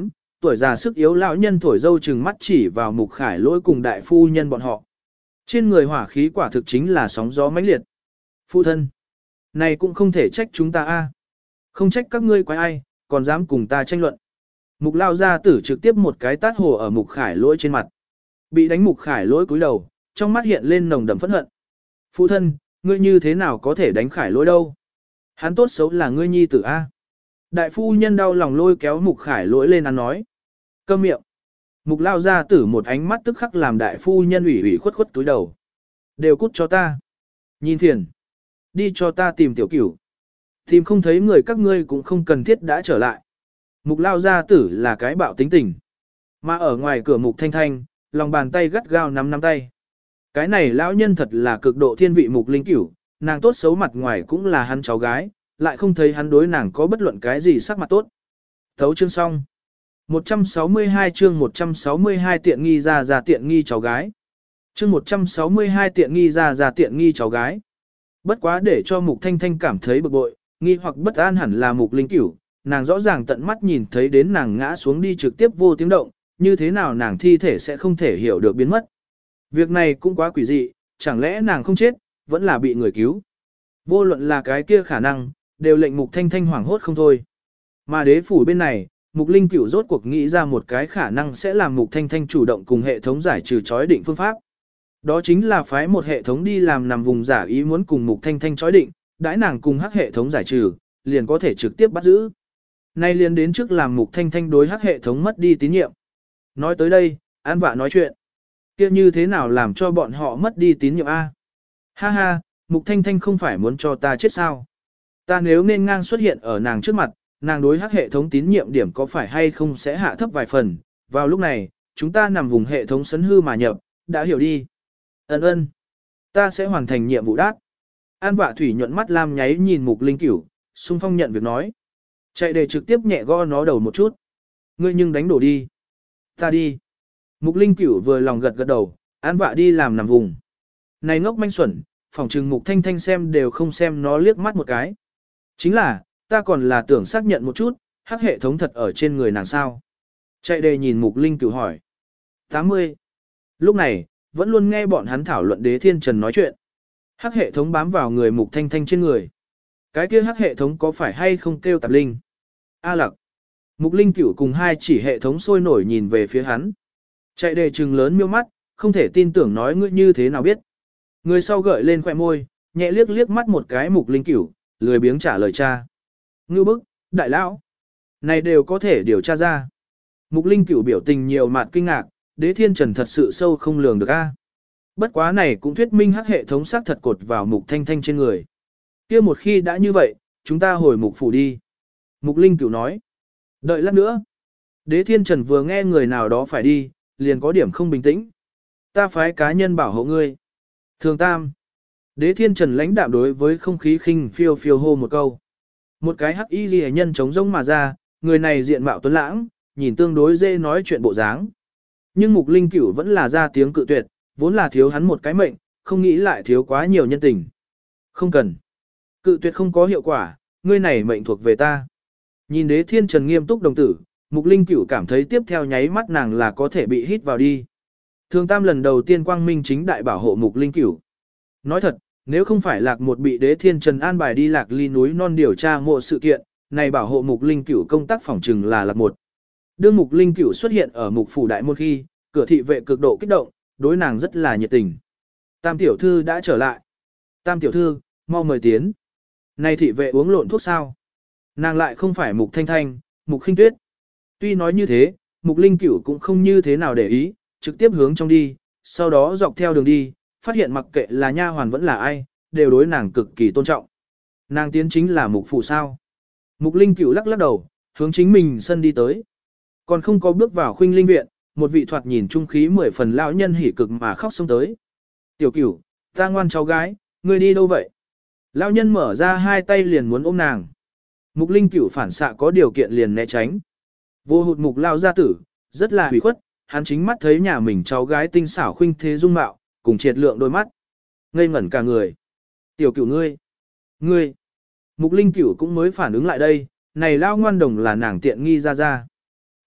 tuổi già sức yếu lão nhân thổi dâu chừng mắt chỉ vào Mục Khải Lỗi cùng đại phu nhân bọn họ. Trên người hỏa khí quả thực chính là sóng gió mãnh liệt. Phụ thân, này cũng không thể trách chúng ta a. Không trách các ngươi quái ai, còn dám cùng ta tranh luận. Mục lao gia tử trực tiếp một cái tát hồ ở Mục Khải Lỗi trên mặt. Bị đánh Mục Khải Lỗi cúi đầu, trong mắt hiện lên nồng đậm phẫn hận. Phụ thân, ngươi như thế nào có thể đánh Khải Lỗi đâu? Hắn tốt xấu là ngươi nhi tử a. Đại phu nhân đau lòng lôi kéo Mục Khải Lỗi lên ăn nói. Câm miệng. Mục lao gia tử một ánh mắt tức khắc làm đại phu nhân ủy ủy khuất khuất túi đầu. Đều cút cho ta. Nhìn phiền. Đi cho ta tìm tiểu cửu. Tìm không thấy người các ngươi cũng không cần thiết đã trở lại. Mục lao gia tử là cái bạo tính tình. Mà ở ngoài cửa Mục Thanh Thanh, lòng bàn tay gắt gao nắm nắm tay. Cái này lão nhân thật là cực độ thiên vị Mục Linh Cửu, nàng tốt xấu mặt ngoài cũng là hắn cháu gái, lại không thấy hắn đối nàng có bất luận cái gì sắc mặt tốt. Thấu chương xong. một trăm sáu mươi hai chương một trăm sáu mươi hai tiện nghi ra ra tiện nghi cháu gái. Chương một trăm sáu mươi hai tiện nghi ra ra tiện nghi cháu gái. Bất quá để cho Mục Thanh Thanh cảm thấy bực bội, nghi hoặc bất an hẳn là Mục Linh Cửu, nàng rõ ràng tận mắt nhìn thấy đến nàng ngã xuống đi trực tiếp vô tiếng động, như thế nào nàng thi thể sẽ không thể hiểu được biến mất. Việc này cũng quá quỷ dị, chẳng lẽ nàng không chết, vẫn là bị người cứu. Vô luận là cái kia khả năng, đều lệnh Mục Thanh Thanh hoảng hốt không thôi. Mà đế phủ bên này, Mục Linh Cửu rốt cuộc nghĩ ra một cái khả năng sẽ làm Mục Thanh Thanh chủ động cùng hệ thống giải trừ chói định phương pháp. Đó chính là phái một hệ thống đi làm nằm vùng giả ý muốn cùng Mục Thanh Thanh chói định, đãi nàng cùng hắc hệ thống giải trừ, liền có thể trực tiếp bắt giữ. Nay liền đến trước làm Mục Thanh Thanh đối hắc hệ thống mất đi tín nhiệm. Nói tới đây, An Vạ nói chuyện. Kia như thế nào làm cho bọn họ mất đi tín nhiệm a? Ha ha, Mục Thanh Thanh không phải muốn cho ta chết sao? Ta nếu nên ngang xuất hiện ở nàng trước mặt, nàng đối hắc hệ thống tín nhiệm điểm có phải hay không sẽ hạ thấp vài phần. Vào lúc này, chúng ta nằm vùng hệ thống sấn hư mà nhập, đã hiểu đi. Ấn ơn. Ta sẽ hoàn thành nhiệm vụ đát. An Vạ Thủy nhuận mắt lam nháy nhìn Mục Linh Cửu, xung phong nhận việc nói. Chạy để trực tiếp nhẹ gõ nó đầu một chút. Ngươi nhưng đánh đổ đi. Ta đi. Mục Linh Cửu vừa lòng gật gật đầu, An Vạ đi làm nằm vùng. Này ngốc manh xuẩn, phỏng trừng Mục Thanh Thanh xem đều không xem nó liếc mắt một cái. Chính là, ta còn là tưởng xác nhận một chút, hắc hệ thống thật ở trên người nàng sao. Chạy đề nhìn Mục Linh Cửu hỏi. tám mươi. Lúc này, vẫn luôn nghe bọn hắn thảo luận Đế Thiên Trần nói chuyện. Hắc hệ thống bám vào người Mục Thanh Thanh trên người. Cái kia hắc hệ thống có phải hay không kêu tạp linh? A lặc. Mục Linh Cửu cùng hai chỉ hệ thống sôi nổi nhìn về phía hắn. Chạy đề trừng lớn miêu mắt, không thể tin tưởng nói ngươi như thế nào biết. Người sau gợi lên khỏe môi, nhẹ liếc liếc mắt một cái Mục Linh Cửu, lười biếng trả lời cha. Ngưu bức, đại lão. Này đều có thể điều tra ra. Mục Linh Cửu biểu tình nhiều mặt kinh ngạc, Đế Thiên Trần thật sự sâu không lường được a. Bất quá này cũng thuyết minh hắc hệ thống xác thật cột vào Mục Thanh Thanh trên người. Kia một khi đã như vậy, chúng ta hồi Mục phủ đi. Mục Linh Cửu nói. Đợi lát nữa. Đế Thiên Trần vừa nghe người nào đó phải đi, liền có điểm không bình tĩnh. Ta phái cá nhân bảo hộ ngươi. Thường Tam. Đế Thiên Trần lãnh đạm đối với không khí khinh phiêu phiêu hô một câu. Một cái hắc y liễu nhân chống rông mà ra, người này diện mạo tuấn lãng, nhìn tương đối dễ nói chuyện bộ dáng. Nhưng Mục Linh Cửu vẫn là ra tiếng cự tuyệt, vốn là thiếu hắn một cái mệnh, không nghĩ lại thiếu quá nhiều nhân tình. Không cần. Cự tuyệt không có hiệu quả, ngươi này mệnh thuộc về ta. Nhìn Đế Thiên Trần nghiêm túc đồng tử, Mục Linh Cửu cảm thấy tiếp theo nháy mắt nàng là có thể bị hít vào đi. Thường Tam lần đầu tiên quang minh chính đại bảo hộ Mục Linh Cửu. Nói thật, nếu không phải Lạc một bị Đế Thiên Trần an bài đi Lạc Ly núi non điều tra mộ sự kiện, này bảo hộ Mục Linh Cửu công tác phòng trừng là Lạc một. Đương Mục Linh Cửu xuất hiện ở Mục phủ đại môn khi, cửa thị vệ cực độ kích động, đối nàng rất là nhiệt tình. Tam tiểu thư đã trở lại. Tam tiểu thư, mau mời tiến. Này thị vệ uống lộn thuốc sao? Nàng lại không phải Mục Thanh Thanh, Mục Khinh Tuyết. Tuy nói như thế, Mục Linh Cửu cũng không như thế nào để ý, trực tiếp hướng trong đi, sau đó dọc theo đường đi, phát hiện mặc kệ là nha hoàn vẫn là ai, đều đối nàng cực kỳ tôn trọng. Nàng tiến chính là Mục phủ sao? Mục Linh Cửu lắc lắc đầu, hướng chính mình sân đi tới. Còn không có bước vào Khuynh Linh viện, một vị thoạt nhìn trung khí mười phần lão nhân hỉ cực mà khóc xông tới. Tiểu Cửu, ta ngoan cháu gái, ngươi đi đâu vậy? Lão nhân mở ra hai tay liền muốn ôm nàng. Mục Linh Cửu phản xạ có điều kiện liền né tránh. Vô hụt Mục lao gia tử, rất là hủy khuất, hắn chính mắt thấy nhà mình cháu gái tinh xảo khuynh thế dung mạo, cùng triệt lượng đôi mắt. Ngây ngẩn cả người. Tiểu Cửu ngươi, ngươi. Mục Linh Cửu cũng mới phản ứng lại đây, này lao ngoan đồng là nàng tiện nghi ra ra.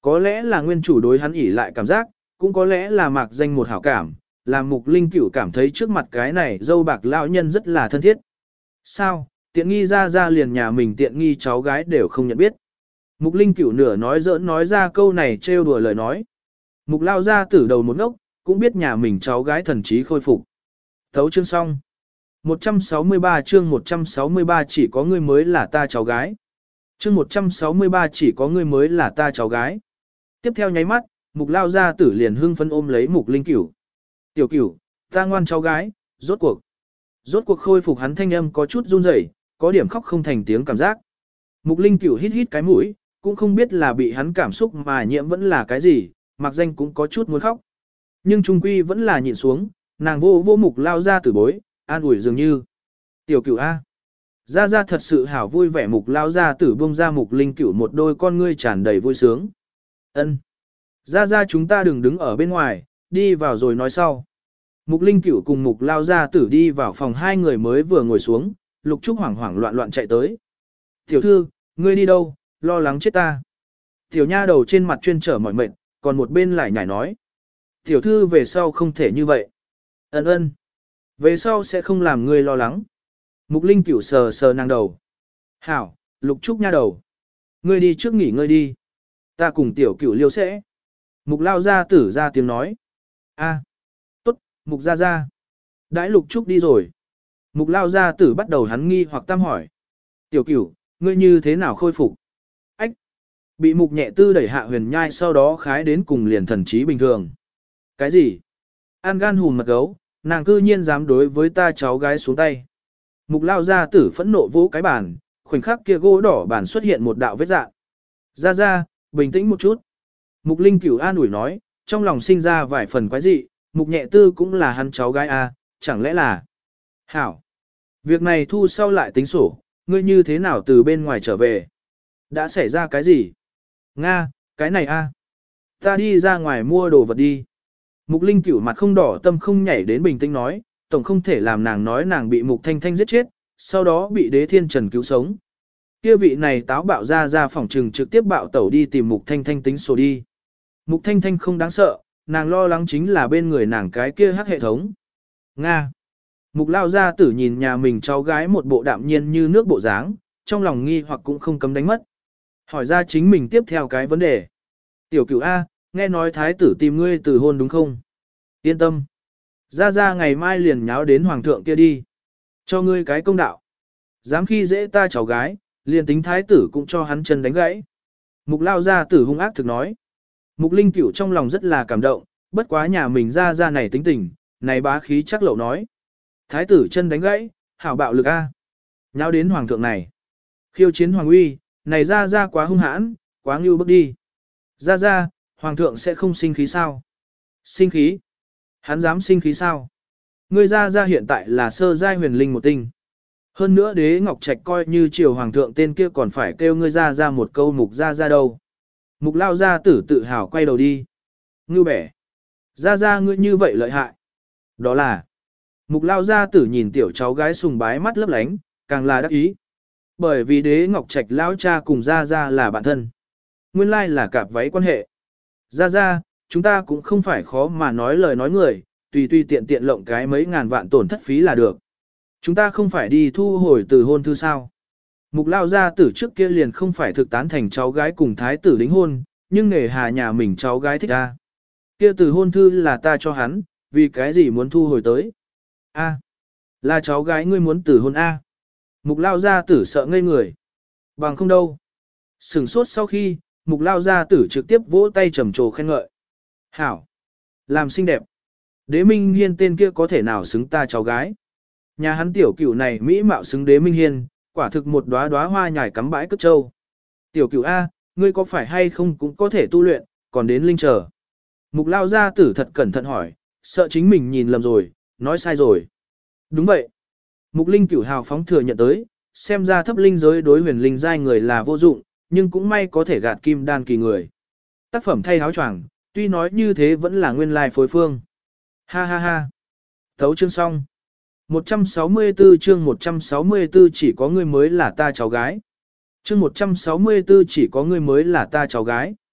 Có lẽ là nguyên chủ đối hắn ỉ lại cảm giác, cũng có lẽ là mạc danh một hảo cảm, làm Mục Linh Cửu cảm thấy trước mặt cái này dâu bạc lão nhân rất là thân thiết. Sao, tiện nghi ra ra liền nhà mình tiện nghi cháu gái đều không nhận biết. Mục Linh Cửu nửa nói giỡn nói ra câu này trêu đùa lời nói. Mục lao ra tử đầu một ngốc, cũng biết nhà mình cháu gái thần trí khôi phục. Thấu chương xong. một trăm sáu mươi ba chương một trăm sáu mươi ba chỉ có ngươi mới là ta cháu gái. Chương một trăm sáu mươi ba chỉ có ngươi mới là ta cháu gái. Tiếp theo nháy mắt, Mục lao gia tử liền hưng phấn ôm lấy Mục Linh Cửu. Tiểu Cửu, ta ngoan cháu gái, rốt cuộc. Rốt cuộc khôi phục hắn thanh âm có chút run rẩy, có điểm khóc không thành tiếng cảm giác. Mục Linh Cửu hít hít cái mũi, cũng không biết là bị hắn cảm xúc mà nhiễm vẫn là cái gì, mặc danh cũng có chút muốn khóc. Nhưng trung quy vẫn là nhịn xuống, nàng vô vô Mục lao gia tử bối, an ủi dường như. Tiểu Cửu A. Gia Gia thật sự hảo vui vẻ. Mục lao gia tử buông ra Mục Linh Cửu một đôi con ngươi tràn đầy vui sướng. Ân. Gia Gia chúng ta đừng đứng ở bên ngoài, đi vào rồi nói sau. Mục Linh Cửu cùng Mục lao gia tử đi vào phòng hai người mới vừa ngồi xuống, Lục Trúc hoảng hoảng loạn loạn chạy tới. Tiểu thư, ngươi đi đâu, lo lắng chết ta. Tiểu nha đầu trên mặt chuyên trở mỏi mệt, còn một bên lại nhảy nói. Tiểu thư về sau không thể như vậy. Ân ân. Về sau sẽ không làm ngươi lo lắng. Mục Linh Cửu sờ sờ nàng đầu. Hảo, Lục Trúc nha đầu. Ngươi đi trước nghỉ ngơi đi. Ta cùng Tiểu Cửu liêu sẽ. Mục lao gia tử ra tiếng nói. A. Tốt, Mục gia gia. Đãi Lục Trúc đi rồi. Mục lao gia tử bắt đầu hắn nghi hoặc tam hỏi. Tiểu Cửu, ngươi như thế nào khôi phục? Ách. Bị Mục nhẹ tư đẩy hạ huyền nhai sau đó khái đến cùng liền thần trí bình thường. Cái gì? An gan hùn mật gấu, nàng cư nhiên dám đối với ta cháu gái xuống tay. Mục lao gia tử phẫn nộ vỗ cái bàn, khoảnh khắc kia gỗ đỏ bàn xuất hiện một đạo vết dạng. Ra ra, bình tĩnh một chút. Mục Linh Cửu an ủi nói, trong lòng sinh ra vài phần quái dị, Mục nhẹ tư cũng là hắn cháu gái à, chẳng lẽ là... Hảo. Việc này thu sau lại tính sổ, ngươi như thế nào từ bên ngoài trở về? Đã xảy ra cái gì? Nga, cái này a, ta đi ra ngoài mua đồ vật đi. Mục Linh Cửu mặt không đỏ tâm không nhảy đến bình tĩnh nói, tổng không thể làm nàng nói nàng bị Mục Thanh Thanh giết chết, sau đó bị Đế Thiên Trần cứu sống. Kia vị này táo bạo ra ra phòng trừng trực tiếp bạo tẩu đi tìm Mục Thanh Thanh tính sổ đi. Mục Thanh Thanh không đáng sợ, nàng lo lắng chính là bên người nàng cái kia hắc hệ thống. Nga. Mục lao gia tử nhìn nhà mình cháu gái một bộ đạm nhiên như nước bộ dáng, trong lòng nghi hoặc cũng không cấm đánh mất. Hỏi ra chính mình tiếp theo cái vấn đề. Tiểu Cửu A, nghe nói thái tử tìm ngươi từ hôn đúng không? Yên tâm. Ra ra ngày mai liền nháo đến hoàng thượng kia đi. Cho ngươi cái công đạo. Dám khi dễ ta cháu gái, liền tính thái tử cũng cho hắn chân đánh gãy. Mục lao gia tử hung ác thực nói. Mục Linh Cửu trong lòng rất là cảm động, bất quá nhà mình ra ra này tính tình, này bá khí chắc lậu nói. Thái tử chân đánh gãy, hảo bạo lực A. Nháo đến hoàng thượng này. Khiêu chiến hoàng uy, này ra ra quá hung hãn, quá ngưu bước đi. Ra ra, hoàng thượng sẽ không sinh khí sao? Sinh khí? Hắn dám sinh khí sao? Ngươi ra ra hiện tại là sơ giai huyền linh một tinh. Hơn nữa Đế Ngọc Trạch coi như triều hoàng thượng tên kia còn phải kêu ngươi ra ra một câu mục ra ra đâu. Mục lao gia tử tự hào quay đầu đi. Ngưu bẻ. Ra ra ngươi như vậy lợi hại. Đó là. Mục lao gia tử nhìn tiểu cháu gái sùng bái mắt lấp lánh, càng là đắc ý. Bởi vì Đế Ngọc Trạch lão cha cùng ra ra là bạn thân. Nguyên lai là cặp váy quan hệ. Ra ra, chúng ta cũng không phải khó mà nói lời nói người, tùy tùy tiện tiện lộng cái mấy ngàn vạn tổn thất phí là được. Chúng ta không phải đi thu hồi từ hôn thư sao. Mục lao gia tử trước kia liền không phải thực tán thành cháu gái cùng thái tử đính hôn, nhưng nghề hà nhà mình cháu gái thích a. Kia từ hôn thư là ta cho hắn, vì cái gì muốn thu hồi tới. A. Là cháu gái ngươi muốn từ hôn A. Mục lao gia tử sợ ngây người. Bằng không đâu. Sửng sốt sau khi, mục lao gia tử trực tiếp vỗ tay trầm trồ khen ngợi. Hảo. Làm xinh đẹp. Đế Minh Hiên tên kia có thể nào xứng ta cháu gái. Nhà hắn tiểu cửu này mỹ mạo xứng Đế Minh Hiên, quả thực một đóa đóa hoa nhài cắm bãi cất trâu. Tiểu cửu A, ngươi có phải hay không cũng có thể tu luyện, còn đến linh trở. Mục lao gia tử thật cẩn thận hỏi, sợ chính mình nhìn lầm rồi, nói sai rồi. Đúng vậy. Mục linh cửu hào phóng thừa nhận tới, xem ra thấp linh giới đối huyền linh giai người là vô dụng, nhưng cũng may có thể gạt kim đan kỳ người. Tác phẩm thay áo choàng, tuy nói như thế vẫn là nguyên lai phối phương. Ha ha ha. Thấu chương xong. một trăm sáu mươi tư chương một trăm sáu mươi tư chỉ có ngươi mới là ta cháu gái. Chương một trăm sáu mươi tư chỉ có ngươi mới là ta cháu gái.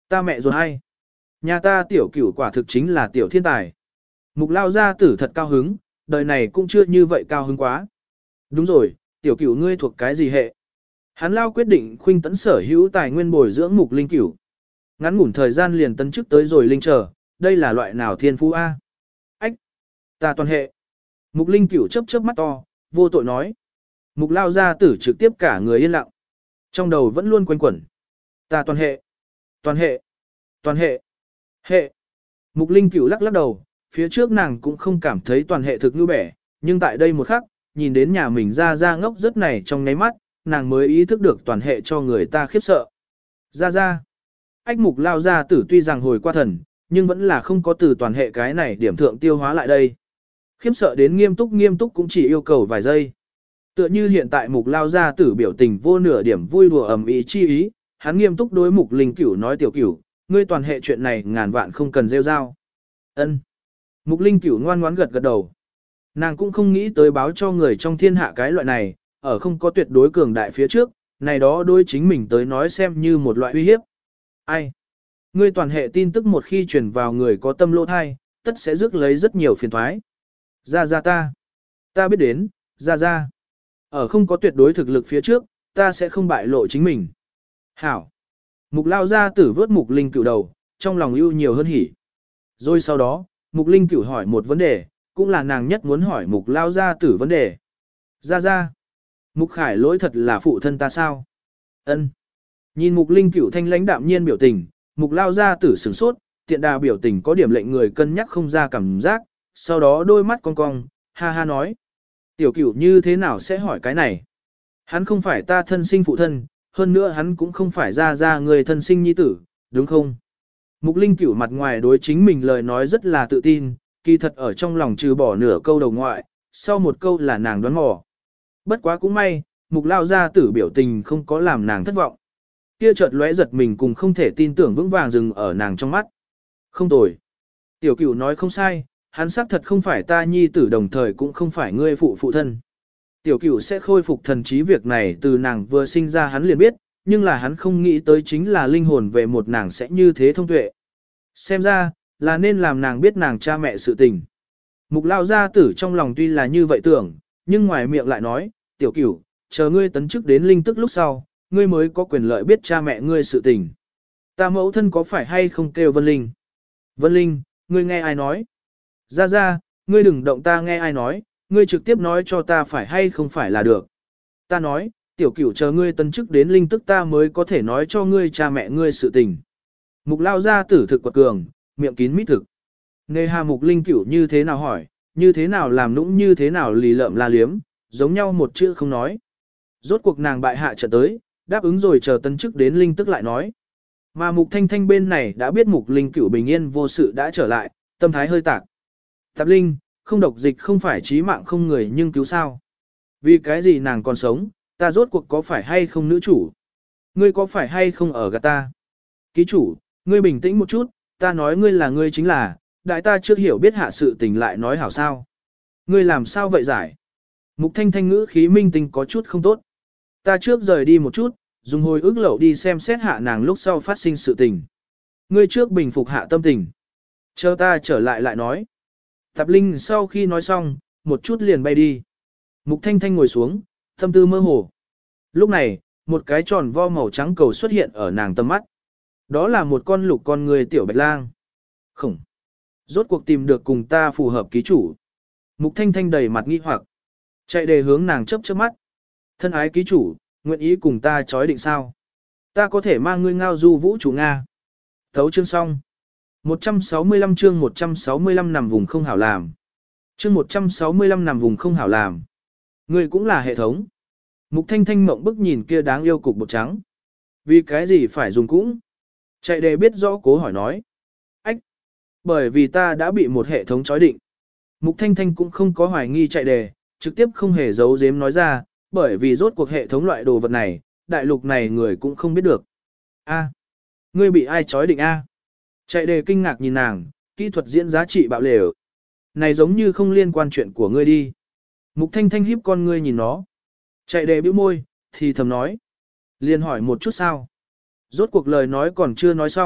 Ta mẹ ruột hay. Nhà ta tiểu cửu quả thực chính là tiểu thiên tài. Mục lao gia tử thật cao hứng, đời này cũng chưa như vậy cao hứng quá. Đúng rồi, tiểu cửu ngươi thuộc cái gì hệ? Hắn lao quyết định khuynh tấn sở hữu tài nguyên bồi dưỡng mục linh cửu. Ngắn ngủn thời gian liền tấn chức tới rồi linh trở, đây là loại nào thiên phú A? Ách! Ta toàn hệ. Mục linh cửu chớp chớp mắt to, vô tội nói. Mục lao gia tử trực tiếp cả người yên lặng. Trong đầu vẫn luôn quanh quẩn. Ta toàn hệ. Toàn hệ. Toàn hệ. Hệ. Mục linh cửu lắc lắc đầu, phía trước nàng cũng không cảm thấy toàn hệ thực như bẻ, nhưng tại đây một khắc, nhìn đến nhà mình ra ra ngốc rất này trong nháy mắt, nàng mới ý thức được toàn hệ cho người ta khiếp sợ. Ra ra. Ách mục lao gia tử tuy rằng hồi qua thần, nhưng vẫn là không có từ toàn hệ cái này điểm thượng tiêu hóa lại đây. Khiếp sợ đến nghiêm túc nghiêm túc cũng chỉ yêu cầu vài giây. Tựa như hiện tại mục lao gia tử biểu tình vô nửa điểm vui đùa ầm ĩ chi ý, hắn nghiêm túc đối mục linh cửu nói tiểu cửu, ngươi toàn hệ chuyện này ngàn vạn không cần rêu rao. Ân. Mục linh cửu ngoan ngoãn gật gật đầu. Nàng cũng không nghĩ tới báo cho người trong thiên hạ cái loại này, ở không có tuyệt đối cường đại phía trước, này đó đối chính mình tới nói xem như một loại uy hiếp. Ai? Ngươi toàn hệ tin tức một khi truyền vào người có tâm lỗ thai, tất sẽ rước lấy rất nhiều phiền toái. Ra ra ta. Ta biết đến, ra ra. Ở không có tuyệt đối thực lực phía trước, ta sẽ không bại lộ chính mình. Hảo. Mục lao ra tử vớt mục linh cửu đầu, trong lòng ưu nhiều hơn hỉ. Rồi sau đó, mục linh cửu hỏi một vấn đề, cũng là nàng nhất muốn hỏi mục lao ra tử vấn đề. Ra ra. Mục khải lỗi thật là phụ thân ta sao? Ân. Nhìn mục linh cửu thanh lãnh đạm nhiên biểu tình, mục lao ra tử sửng sốt, tiện đà biểu tình có điểm lệnh người cân nhắc không ra cảm giác, sau đó đôi mắt cong cong, ha ha nói. Tiểu cửu như thế nào sẽ hỏi cái này? Hắn không phải ta thân sinh phụ thân, hơn nữa hắn cũng không phải ra ra người thân sinh nhi tử, đúng không? Mục linh cửu mặt ngoài đối chính mình lời nói rất là tự tin, kỳ thật ở trong lòng trừ bỏ nửa câu đầu ngoại, sau một câu là nàng đoán mò. Bất quá cũng may, mục lao gia tử biểu tình không có làm nàng thất vọng. Kia chợt lóe giật mình cùng không thể tin tưởng vững vàng dừng ở nàng trong mắt. Không tồi. Tiểu cửu nói không sai, hắn xác thật không phải ta nhi tử đồng thời cũng không phải ngươi phụ phụ thân. Tiểu cửu sẽ khôi phục thần trí việc này từ nàng vừa sinh ra hắn liền biết, nhưng là hắn không nghĩ tới chính là linh hồn về một nàng sẽ như thế thông tuệ. Xem ra, là nên làm nàng biết nàng cha mẹ sự tình. Mục lao gia tử trong lòng tuy là như vậy tưởng, nhưng ngoài miệng lại nói, tiểu cửu, chờ ngươi tấn chức đến linh tức lúc sau, ngươi mới có quyền lợi biết cha mẹ ngươi sự tình. Ta mẫu thân có phải hay không kêu Vân Linh? Vân Linh, ngươi nghe ai nói? Ra ra, ngươi đừng động ta nghe ai nói, ngươi trực tiếp nói cho ta phải hay không phải là được. Ta nói, tiểu cửu chờ ngươi tấn chức đến linh tức ta mới có thể nói cho ngươi cha mẹ ngươi sự tình. Mục lao gia tử thực quật cường, miệng kín mít thực. Nề hà mục linh cửu như thế nào hỏi, như thế nào làm nũng như thế nào lì lợm la liếm, giống nhau một chữ không nói. Rốt cuộc nàng bại hạ trận tới, đáp ứng rồi chờ tấn chức đến linh tức lại nói. Mà mục thanh thanh bên này đã biết mục linh cửu bình yên vô sự đã trở lại, tâm thái hơi tạc. Tạp linh, không độc dịch không phải chí mạng không người nhưng cứu sao. Vì cái gì nàng còn sống, ta rốt cuộc có phải hay không nữ chủ? Ngươi có phải hay không ở gạt ta? Ký chủ, ngươi bình tĩnh một chút, ta nói ngươi là ngươi chính là, đại ta chưa hiểu biết hạ sự tình lại nói hảo sao. Ngươi làm sao vậy giải? Mục thanh thanh ngữ khí minh tinh có chút không tốt. Ta trước rời đi một chút, dùng hồi ức lậu đi xem xét hạ nàng lúc sau phát sinh sự tình. Ngươi trước bình phục hạ tâm tình. Chờ ta trở lại lại nói. Tạp Linh sau khi nói xong, một chút liền bay đi. Mục Thanh Thanh ngồi xuống, tâm tư mơ hồ. Lúc này, một cái tròn vo màu trắng cầu xuất hiện ở nàng tầm mắt. Đó là một con lục con người tiểu bạch lang. Khổng. Rốt cuộc tìm được cùng ta phù hợp ký chủ. Mục Thanh Thanh đầy mặt nghi hoặc. Chạy đề hướng nàng chớp chớp mắt. Thân ái ký chủ, nguyện ý cùng ta chói định sao? Ta có thể mang ngươi ngao du vũ chủ Nga. Thấu chương xong. một trăm sáu mươi lăm chương một trăm sáu mươi lăm nằm vùng không hảo làm. Chương một trăm sáu mươi lăm nằm vùng không hảo làm. Ngươi cũng là hệ thống. Mục Thanh Thanh mộng bức nhìn kia đáng yêu cục bột trắng. Vì cái gì phải dùng cũng? Chạy đề biết rõ cố hỏi nói. Ách! Bởi vì ta đã bị một hệ thống chói định. Mục Thanh Thanh cũng không có hoài nghi chạy đề, trực tiếp không hề giấu giếm nói ra, bởi vì rốt cuộc hệ thống loại đồ vật này, đại lục này người cũng không biết được. A, ngươi bị ai chói định a? Chạy đề kinh ngạc nhìn nàng, kỹ thuật diễn giá trị bạo lều. Này giống như không liên quan chuyện của ngươi đi. Mục Thanh Thanh híp con ngươi nhìn nó. Chạy đề bĩu môi, thì thầm nói. Liên hỏi một chút sao. Rốt cuộc lời nói còn chưa nói xong,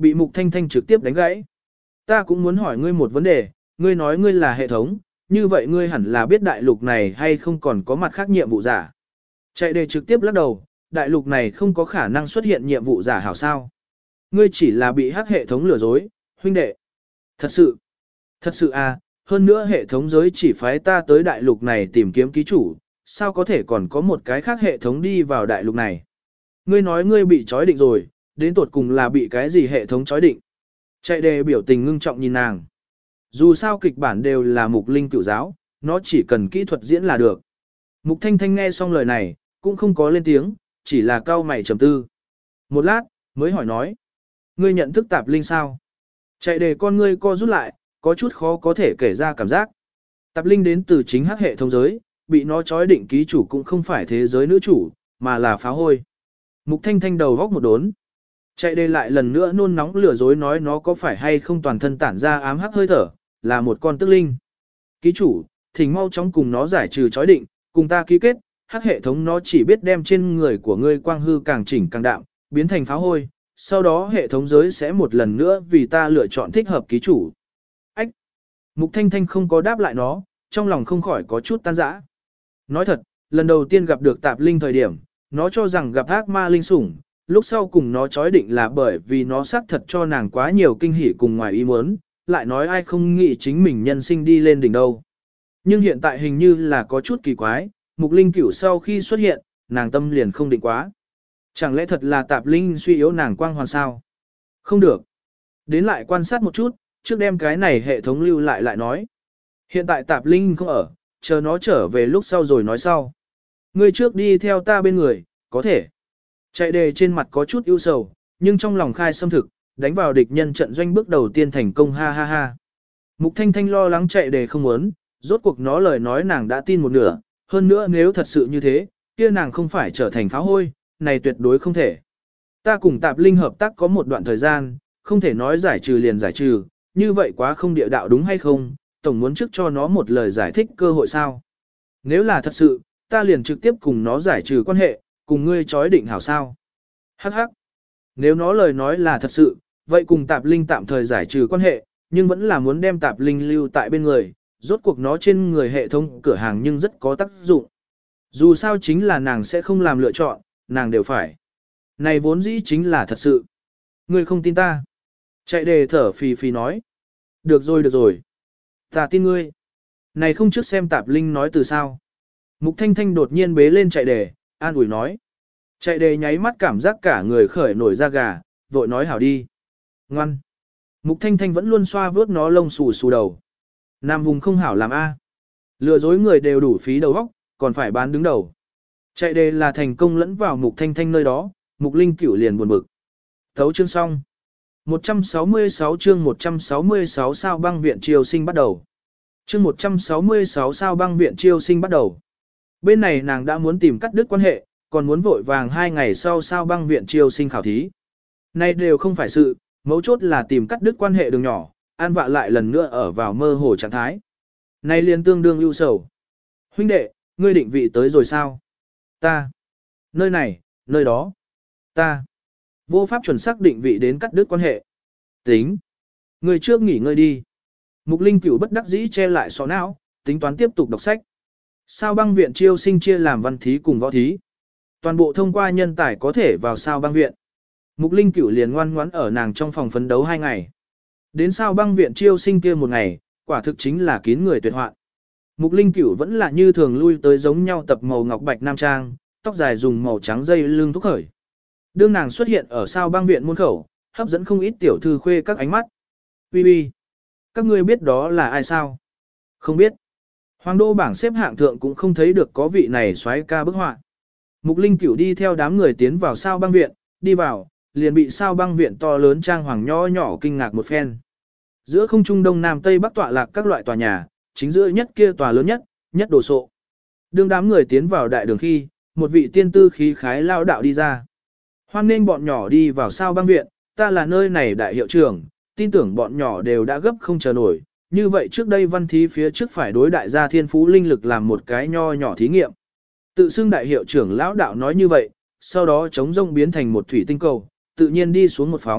bị Mục Thanh Thanh trực tiếp đánh gãy. Ta cũng muốn hỏi ngươi một vấn đề, ngươi nói ngươi là hệ thống, như vậy ngươi hẳn là biết đại lục này hay không còn có mặt khác nhiệm vụ giả. Chạy đề trực tiếp lắc đầu, đại lục này không có khả năng xuất hiện nhiệm vụ giả hảo sao. Ngươi chỉ là bị hắc hệ thống lừa dối, huynh đệ. Thật sự, thật sự à, hơn nữa hệ thống giới chỉ phái ta tới đại lục này tìm kiếm ký chủ, sao có thể còn có một cái khác hệ thống đi vào đại lục này. Ngươi nói ngươi bị trói định rồi, đến tột cùng là bị cái gì hệ thống trói định. Chạy đề biểu tình ngưng trọng nhìn nàng. Dù sao kịch bản đều là mục linh cửu giáo, nó chỉ cần kỹ thuật diễn là được. Mục Thanh Thanh nghe xong lời này, cũng không có lên tiếng, chỉ là cau mày trầm tư. Một lát, mới hỏi nói. Ngươi nhận thức tạp linh sao? Chạy đề con ngươi co rút lại, có chút khó có thể kể ra cảm giác. Tạp linh đến từ chính hắc hệ thống giới, bị nó trói định ký chủ cũng không phải thế giới nữ chủ, mà là phá hôi. Mục Thanh Thanh đầu góc một đốn. Chạy đề lại lần nữa nôn nóng lừa dối nói nó có phải hay không toàn thân tản ra ám hắc hơi thở, là một con tức linh. Ký chủ, thỉnh mau chóng cùng nó giải trừ trói định, cùng ta ký kết, hắc hệ thống nó chỉ biết đem trên người của ngươi quang hư càng chỉnh càng đạm, biến thành phá hôi, sau đó hệ thống giới sẽ một lần nữa vì ta lựa chọn thích hợp ký chủ. Ách! Mục Thanh Thanh không có đáp lại nó, trong lòng không khỏi có chút tan rã. Nói thật, lần đầu tiên gặp được tạp linh thời điểm, nó cho rằng gặp ác ma linh sủng, lúc sau cùng nó chói định là bởi vì nó xác thật cho nàng quá nhiều kinh hỉ cùng ngoài ý muốn, lại nói ai không nghĩ chính mình nhân sinh đi lên đỉnh đâu. Nhưng hiện tại hình như là có chút kỳ quái, mục linh cửu sau khi xuất hiện, nàng tâm liền không định quá. Chẳng lẽ thật là tạp linh suy yếu nàng quang hoàn sao? Không được. Đến lại quan sát một chút, trước đem cái này hệ thống lưu lại lại nói. Hiện tại tạp linh không ở, chờ nó trở về lúc sau rồi nói sau. Ngươi trước đi theo ta bên người, có thể. Chạy đề trên mặt có chút ưu sầu, nhưng trong lòng khai xâm thực, đánh vào địch nhân trận doanh bước đầu tiên thành công ha ha ha. Mục Thanh Thanh lo lắng chạy đề không muốn, rốt cuộc nó lời nói nàng đã tin một nửa, hơn nữa nếu thật sự như thế, kia nàng không phải trở thành phá hôi, này tuyệt đối không thể. Ta cùng tạp linh hợp tác có một đoạn thời gian, không thể nói giải trừ liền giải trừ, như vậy quá không địa đạo đúng hay không, tổng muốn trước cho nó một lời giải thích cơ hội sao. Nếu là thật sự, ta liền trực tiếp cùng nó giải trừ quan hệ, cùng ngươi chói định hảo sao. Hắc hắc. Nếu nó lời nói là thật sự, vậy cùng tạp linh tạm thời giải trừ quan hệ, nhưng vẫn là muốn đem tạp linh lưu tại bên người, rốt cuộc nó trên người hệ thống cửa hàng nhưng rất có tác dụng. Dù sao chính là nàng sẽ không làm lựa chọn, nàng đều phải. Này vốn dĩ chính là thật sự. Ngươi không tin ta. Chạy đề thở phì phì nói. Được rồi được rồi. Ta tin ngươi. Này không trước xem tạp linh nói từ sao. Mục Thanh Thanh đột nhiên bế lên chạy đề, an ủi nói. Chạy đề nháy mắt cảm giác cả người khởi nổi da gà, vội nói hảo đi. Ngoan. Mục Thanh Thanh vẫn luôn xoa vớt nó lông xù xù đầu. Nam vùng không hảo làm A. Lừa dối người đều đủ phí đầu óc, còn phải bán đứng đầu. Chạy đề là thành công lẫn vào Mục Thanh Thanh nơi đó, Mục Linh Cửu liền buồn bực. Thấu chương xong. một trăm sáu mươi sáu chương một trăm sáu mươi sáu sao băng viện triều sinh bắt đầu. Chương một trăm sáu mươi sáu sao băng viện triều sinh bắt đầu. Bên này nàng đã muốn tìm cắt đứt quan hệ, còn muốn vội vàng hai ngày sau sao băng viện triều sinh khảo thí. Này đều không phải sự, mấu chốt là tìm cắt đứt quan hệ đường nhỏ, an vạ lại lần nữa ở vào mơ hồ trạng thái. Này liền tương đương ưu sầu. Huynh đệ, ngươi định vị tới rồi sao? Ta. Nơi này, nơi đó. Ta. Vô pháp chuẩn xác định vị đến cắt đứt quan hệ. Tính. Ngươi trước nghỉ ngơi đi. Mục Linh Cửu bất đắc dĩ che lại xó não, tính toán tiếp tục đọc sách. Sao băng viện chiêu sinh chia làm văn thí cùng võ thí. Toàn bộ thông qua nhân tài có thể vào sao băng viện. Mục Linh Cửu liền ngoan ngoãn ở nàng trong phòng phấn đấu hai ngày. Đến sao băng viện chiêu sinh kia một ngày, quả thực chính là kín người tuyệt hoạn. Mục Linh Cửu vẫn là như thường lui tới giống nhau tập màu ngọc bạch nam trang, tóc dài dùng màu trắng dây lưng thúc khởi. Đương nàng xuất hiện ở sao băng viện môn khẩu, hấp dẫn không ít tiểu thư khuê các ánh mắt. Ui ui, các ngươi biết đó là ai sao? Không biết. Hoàng đô bảng xếp hạng thượng cũng không thấy được có vị này xoáy ca bức họa. Mục Linh Cửu đi theo đám người tiến vào sao băng viện, đi vào, liền bị sao băng viện to lớn trang hoàng nho nhỏ kinh ngạc một phen. Giữa không trung đông nam tây bắc tọa lạc các loại tòa nhà, chính giữa nhất kia tòa lớn nhất, nhất đồ sộ. Đương đám người tiến vào đại đường khi, một vị tiên tư khí khái lao đạo đi ra. Hoan nên bọn nhỏ đi vào sao băng viện, ta là nơi này đại hiệu trưởng, tin tưởng bọn nhỏ đều đã gấp không chờ nổi. Như vậy trước đây văn thí phía trước phải đối đại gia thiên phú linh lực làm một cái nho nhỏ thí nghiệm. Tự xưng đại hiệu trưởng lão đạo nói như vậy, sau đó chống rông biến thành một thủy tinh cầu, tự nhiên đi xuống một phóng,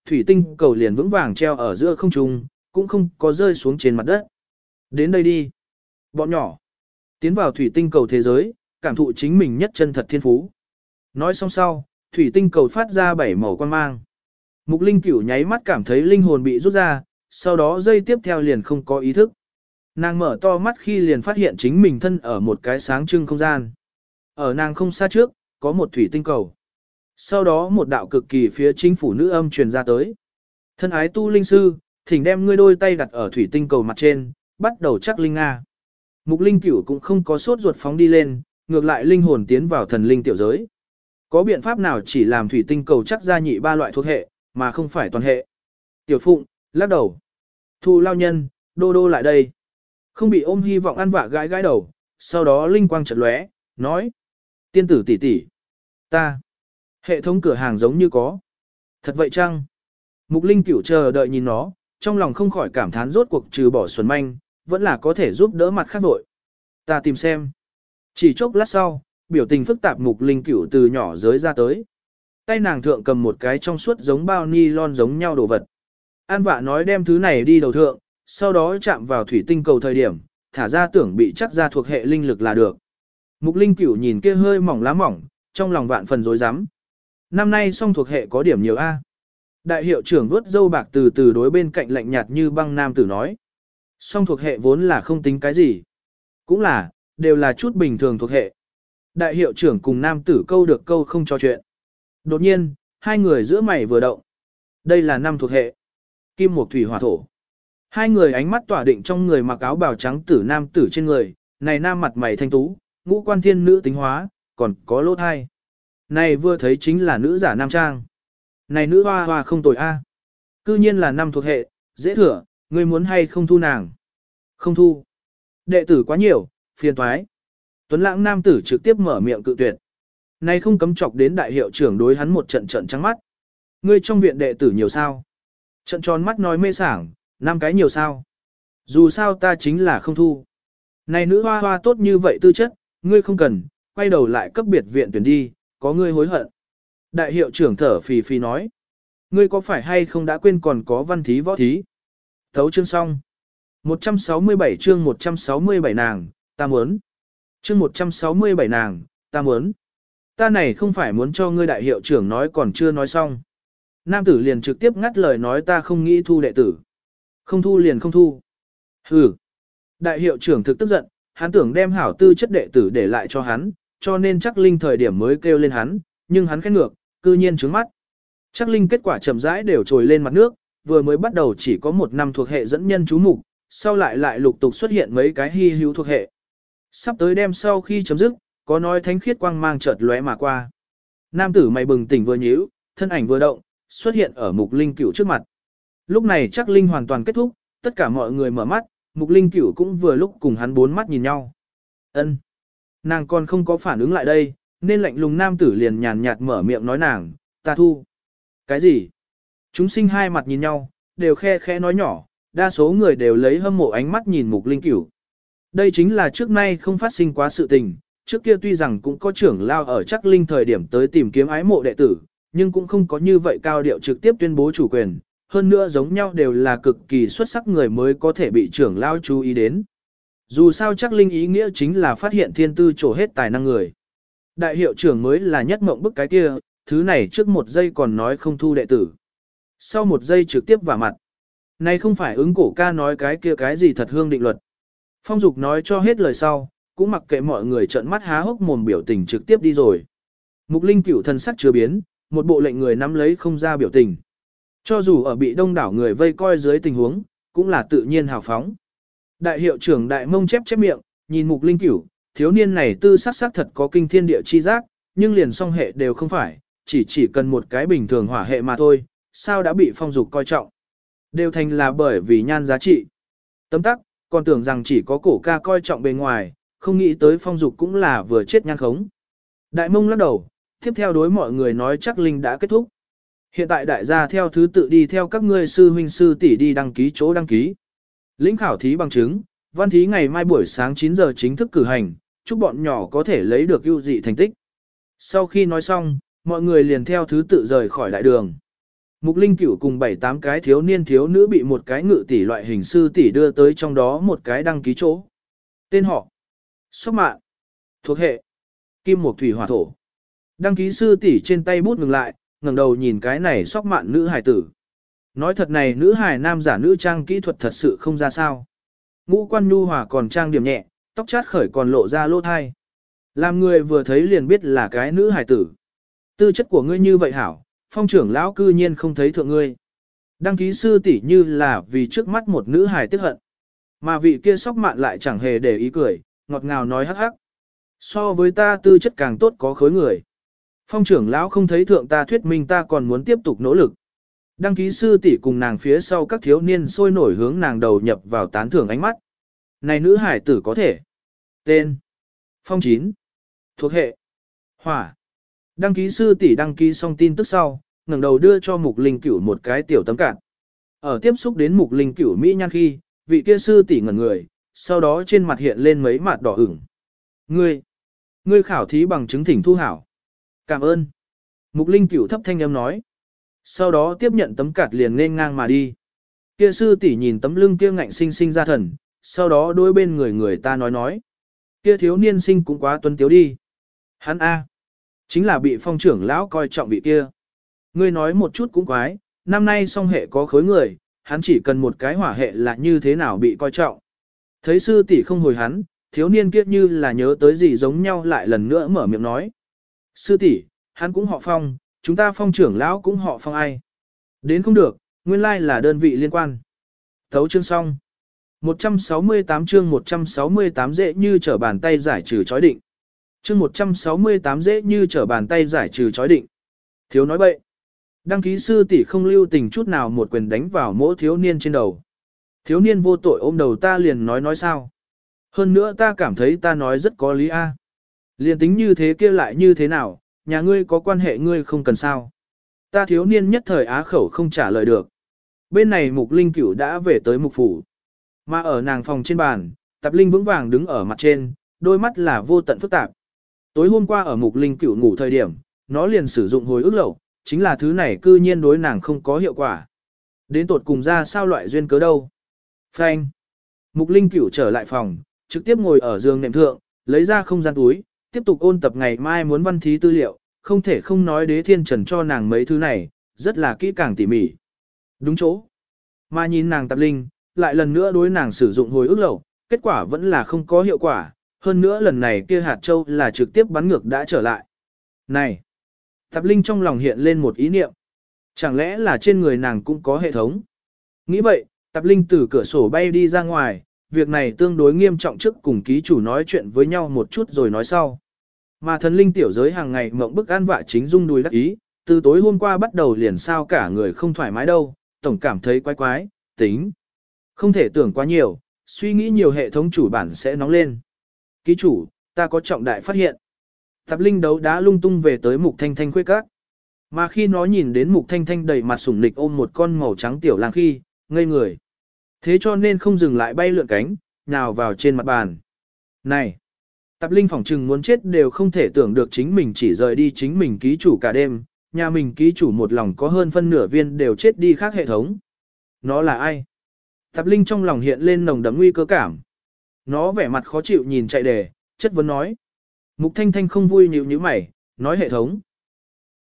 thủy tinh cầu liền vững vàng treo ở giữa không trung, cũng không có rơi xuống trên mặt đất. Đến đây đi. Bọn nhỏ. Tiến vào thủy tinh cầu thế giới, cảm thụ chính mình nhất chân thật thiên phú. Nói xong sau, thủy tinh cầu phát ra bảy màu quang mang. Mục Linh Cửu nháy mắt cảm thấy linh hồn bị rút ra, sau đó giây tiếp theo liền không có ý thức. Nàng mở to mắt khi liền phát hiện chính mình thân ở một cái sáng trưng không gian. Ở nàng không xa trước, có một thủy tinh cầu. Sau đó một đạo cực kỳ phía chính phủ nữ âm truyền ra tới. Thân ái tu linh sư, thỉnh đem ngươi đôi tay đặt ở thủy tinh cầu mặt trên, bắt đầu chắc linh Nga. Mục Linh Cửu cũng không có sốt ruột phóng đi lên, ngược lại linh hồn tiến vào thần linh tiểu giới. Có biện pháp nào chỉ làm thủy tinh cầu chắc ra nhị ba loại thuộc hệ, mà không phải toàn hệ. Tiểu Phụng, lắc đầu. Thu lao nhân, đô đô lại đây. Không bị ôm hy vọng ăn vạ gãi gãi đầu, sau đó linh quang chợt lóe, nói. Tiên tử tỷ tỷ, ta. Hệ thống cửa hàng giống như có. Thật vậy chăng? Mục Linh Cửu chờ đợi nhìn nó, trong lòng không khỏi cảm thán rốt cuộc trừ bỏ xuẩn manh, vẫn là có thể giúp đỡ mặt khác vội. Ta tìm xem. Chỉ chốc lát sau, biểu tình phức tạp Mục Linh Cửu từ nhỏ giới ra tới. Tay nàng thượng cầm một cái trong suốt giống bao ni lon giống nhau đồ vật. An vạ nói đem thứ này đi đầu thượng, sau đó chạm vào thủy tinh cầu thời điểm, thả ra tưởng bị chắc ra thuộc hệ linh lực là được. Mục Linh Cửu nhìn kia hơi mỏng lá mỏng, trong lòng vạn phần rối rắm. Năm nay song thuộc hệ có điểm nhiều A. Đại hiệu trưởng vuốt dâu bạc từ từ đối bên cạnh lạnh nhạt như băng nam tử nói. Song thuộc hệ vốn là không tính cái gì. Cũng là, đều là chút bình thường thuộc hệ. Đại hiệu trưởng cùng nam tử câu được câu không cho chuyện. Đột nhiên, hai người giữa mày vừa động. Đây là năm thuộc hệ. Kim mộc thủy hỏa thổ. Hai người ánh mắt tỏa định trong người mặc áo bào trắng tử nam tử trên người, này nam mặt mày thanh tú, ngũ quan thiên nữ tính hóa, còn có lỗ thai. Này vừa thấy chính là nữ giả nam trang. Này nữ hoa hoa không tồi a. Cư nhiên là năm thuộc hệ, dễ thừa, ngươi muốn hay không thu nàng? Không thu. Đệ tử quá nhiều, phiền toái. Tuấn lãng nam tử trực tiếp mở miệng cự tuyệt. Này không cấm chọc đến đại hiệu trưởng đối hắn một trận trận trắng mắt. Ngươi trong viện đệ tử nhiều sao? Trận tròn mắt nói mê sảng, năm cái nhiều sao? Dù sao ta chính là không thu. Này nữ hoa hoa tốt như vậy tư chất, ngươi không cần, quay đầu lại cấp biệt viện tuyển đi, có ngươi hối hận. Đại hiệu trưởng thở phì phì nói. Ngươi có phải hay không đã quên còn có văn thí võ thí? Thấu chương xong. một trăm sáu mươi bảy chương một trăm sáu mươi bảy nàng, ta muốn. Chương một trăm sáu mươi bảy nàng, ta muốn. Ta này không phải muốn cho ngươi đại hiệu trưởng nói còn chưa nói xong. Nam tử liền trực tiếp ngắt lời nói ta không nghĩ thu đệ tử. Không thu liền không thu. Hừ. Đại hiệu trưởng thực tức giận, hắn tưởng đem hảo tư chất đệ tử để lại cho hắn, cho nên chắc linh thời điểm mới kêu lên hắn, nhưng hắn khét ngược, cư nhiên trướng mắt. Chắc linh kết quả chậm rãi đều trồi lên mặt nước, vừa mới bắt đầu chỉ có một năm thuộc hệ dẫn nhân chú mục, sau lại lại lục tục xuất hiện mấy cái hy hữu thuộc hệ. Sắp tới đêm sau khi chấm dứt, có nói thánh khiết quang mang chợt lóe mà qua. Nam tử mày bừng tỉnh vừa nhíu, thân ảnh vừa động, xuất hiện ở Mục Linh Cửu trước mặt. Lúc này chắc linh hoàn toàn kết thúc, tất cả mọi người mở mắt, Mục Linh Cửu cũng vừa lúc cùng hắn bốn mắt nhìn nhau. Ân, nàng còn không có phản ứng lại đây, nên lạnh lùng nam tử liền nhàn nhạt mở miệng nói nàng, ta thu. Cái gì? Chúng sinh hai mặt nhìn nhau, đều khe khẽ nói nhỏ, đa số người đều lấy hâm mộ ánh mắt nhìn Mục Linh Cửu. Đây chính là trước nay không phát sinh quá sự tình, trước kia tuy rằng cũng có trưởng lao ở chắc linh thời điểm tới tìm kiếm ái mộ đệ tử, nhưng cũng không có như vậy cao điệu trực tiếp tuyên bố chủ quyền, hơn nữa giống nhau đều là cực kỳ xuất sắc người mới có thể bị trưởng lao chú ý đến. Dù sao chắc linh ý nghĩa chính là phát hiện thiên tư trổ hết tài năng người. Đại hiệu trưởng mới là nhất mộng bức cái kia, thứ này trước một giây còn nói không thu đệ tử. Sau một giây trực tiếp vào mặt. Này không phải ứng cổ ca nói cái kia cái gì thật hương định luật. Phong Dục nói cho hết lời sau, cũng mặc kệ mọi người trợn mắt há hốc mồm biểu tình trực tiếp đi rồi. Mục Linh Cửu thần sắc chưa biến, một bộ lệnh người nắm lấy không ra biểu tình. Cho dù ở bị đông đảo người vây coi dưới tình huống, cũng là tự nhiên hào phóng. Đại hiệu trưởng đại mông chép chép miệng, nhìn Mục Linh Cửu, thiếu niên này tư sắc sắc thật có kinh thiên địa chi giác, nhưng liền song hệ đều không phải, chỉ chỉ cần một cái bình thường hỏa hệ mà thôi, sao đã bị Phong Dục coi trọng. Đều thành là bởi vì nhan giá trị. Tấm tắc, còn tưởng rằng chỉ có cổ ca coi trọng bề ngoài, không nghĩ tới Phong Dục cũng là vừa chết nhan khống. Đại mông lắc đầu, tiếp theo đối mọi người nói chắc linh đã kết thúc. Hiện tại đại gia theo thứ tự đi theo các ngươi sư huynh sư tỷ đi đăng ký chỗ đăng ký. Lĩnh khảo thí bằng chứng, văn thí ngày mai buổi sáng chín giờ chính thức cử hành, chúc bọn nhỏ có thể lấy được ưu dị thành tích. Sau khi nói xong, mọi người liền theo thứ tự rời khỏi đại đường. Mục Linh Cửu cùng bảy tám cái thiếu niên thiếu nữ bị một cái ngự tỷ loại hình sư tỷ đưa tới trong đó một cái đăng ký chỗ. Tên họ: Sóc Mạn. Thuộc hệ: Kim Mộc Thủy Hỏa Thổ. Đăng ký sư tỷ trên tay bút ngừng lại, ngẩng đầu nhìn cái này Sóc Mạn nữ hài tử. Nói thật này nữ hài nam giả nữ trang kỹ thuật thật sự không ra sao. Ngũ quan nhu hòa còn trang điểm nhẹ, tóc chát khởi còn lộ ra lỗ thai. Làm người vừa thấy liền biết là cái nữ hài tử. Tư chất của ngươi như vậy hảo, Phong trưởng lão cư nhiên không thấy thượng ngươi. Đăng ký sư tỷ như là vì trước mắt một nữ hài tiếc hận. Mà vị kia Sóc Mạn lại chẳng hề để ý cười, ngọt ngào nói hắc hắc. So với ta tư chất càng tốt có khối người. Phong trưởng lão không thấy thượng ta thuyết minh ta còn muốn tiếp tục nỗ lực. Đăng ký sư tỷ cùng nàng phía sau các thiếu niên sôi nổi hướng nàng đầu nhập vào tán thưởng ánh mắt. Này nữ hải tử có thể. Tên: Phong Chín. Thuộc hệ: Hỏa. Đăng ký sư tỷ đăng ký xong tin tức sau, ngẩng đầu đưa cho Mục Linh Cửu một cái tiểu tấm card. Ở tiếp xúc đến Mục Linh Cửu mỹ nhan khi, vị kia sư tỷ ngẩn người, sau đó trên mặt hiện lên mấy mặt đỏ ửng. Ngươi, ngươi khảo thí bằng chứng thỉnh thu hảo. Cảm ơn. Mục Linh Cửu thấp thanh âm nói. Sau đó tiếp nhận tấm card liền nên ngang mà đi. Kia sư tỷ nhìn tấm lưng kia ngạnh sinh sinh ra thần, sau đó đối bên người người ta nói nói. Kia thiếu niên sinh cũng quá tuấn tiếu đi. Hắn A. Chính là bị Phong trưởng lão coi trọng vị kia. Ngươi nói một chút cũng quái, năm nay song hệ có khối người, hắn chỉ cần một cái hỏa hệ là như thế nào bị coi trọng. Thấy sư tỷ không hồi hắn, thiếu niên kia như là nhớ tới gì giống nhau lại lần nữa mở miệng nói. Sư tỷ, hắn cũng họ Phong, chúng ta Phong trưởng lão cũng họ Phong ai. Đến không được, nguyên lai là đơn vị liên quan. Thấu chương xong. một trăm sáu mươi tám chương một trăm sáu mươi tám dễ như trở bàn tay giải trừ chói định. Chương một trăm sáu mươi tám dễ như trở bàn tay giải trừ chói định. Thiếu nói bậy. Đăng ký sư tỷ không lưu tình chút nào một quyền đánh vào mỗi thiếu niên trên đầu. Thiếu niên vô tội ôm đầu ta liền nói nói sao. Hơn nữa ta cảm thấy ta nói rất có lý a. Liền tính như thế kia lại như thế nào, nhà ngươi có quan hệ ngươi không cần sao. Ta thiếu niên nhất thời á khẩu không trả lời được. Bên này Mục Linh Cửu đã về tới Mục Phủ. Mà ở nàng phòng trên bàn, Tạp Linh vững vàng đứng ở mặt trên, đôi mắt là vô tận phức tạp. Tối hôm qua ở Mục Linh Cửu ngủ thời điểm, nó liền sử dụng hồi ức lậu, chính là thứ này cư nhiên đối nàng không có hiệu quả. Đến tột cùng ra sao loại duyên cớ đâu. Phanh. Mục Linh Cửu trở lại phòng, trực tiếp ngồi ở giường nệm thượng, lấy ra không gian túi, tiếp tục ôn tập ngày mai muốn văn thí tư liệu, không thể không nói Đế Thiên Trần cho nàng mấy thứ này, rất là kỹ càng tỉ mỉ. Đúng chỗ. Mà nhìn nàng Tạp Linh, lại lần nữa đối nàng sử dụng hồi ức lậu, kết quả vẫn là không có hiệu quả, hơn nữa lần này kia hạt châu là trực tiếp bắn ngược đã trở lại. Này! Tạp Linh trong lòng hiện lên một ý niệm. Chẳng lẽ là trên người nàng cũng có hệ thống? Nghĩ vậy, Tạp Linh từ cửa sổ bay đi ra ngoài, việc này tương đối nghiêm trọng trước cùng ký chủ nói chuyện với nhau một chút rồi nói sau. Mà thần linh tiểu giới hàng ngày mộng bức an vạ chính dung đùi đắc ý, từ tối hôm qua bắt đầu liền sao cả người không thoải mái đâu, tổng cảm thấy quái quái, tính. Không thể tưởng quá nhiều, suy nghĩ nhiều hệ thống chủ bản sẽ nóng lên. Ký chủ, ta có trọng đại phát hiện. Tạp Linh đấu đá lung tung về tới Mục Thanh Thanh khuê các. Mà khi nó nhìn đến Mục Thanh Thanh đầy mặt sủng nịch ôm một con màu trắng tiểu lang khi, ngây người. Thế cho nên không dừng lại bay lượn cánh, nhào vào trên mặt bàn. Này! Tạp Linh phỏng trừng muốn chết đều không thể tưởng được chính mình chỉ rời đi chính mình ký chủ cả đêm, nhà mình ký chủ một lòng có hơn phân nửa viên đều chết đi khác hệ thống. Nó là ai? Tạp Linh trong lòng hiện lên nồng đậm nguy cơ cảm. Nó vẻ mặt khó chịu nhìn chạy đề, chất vấn nói. Mục Thanh Thanh không vui nhíu nhíu mày, nói hệ thống.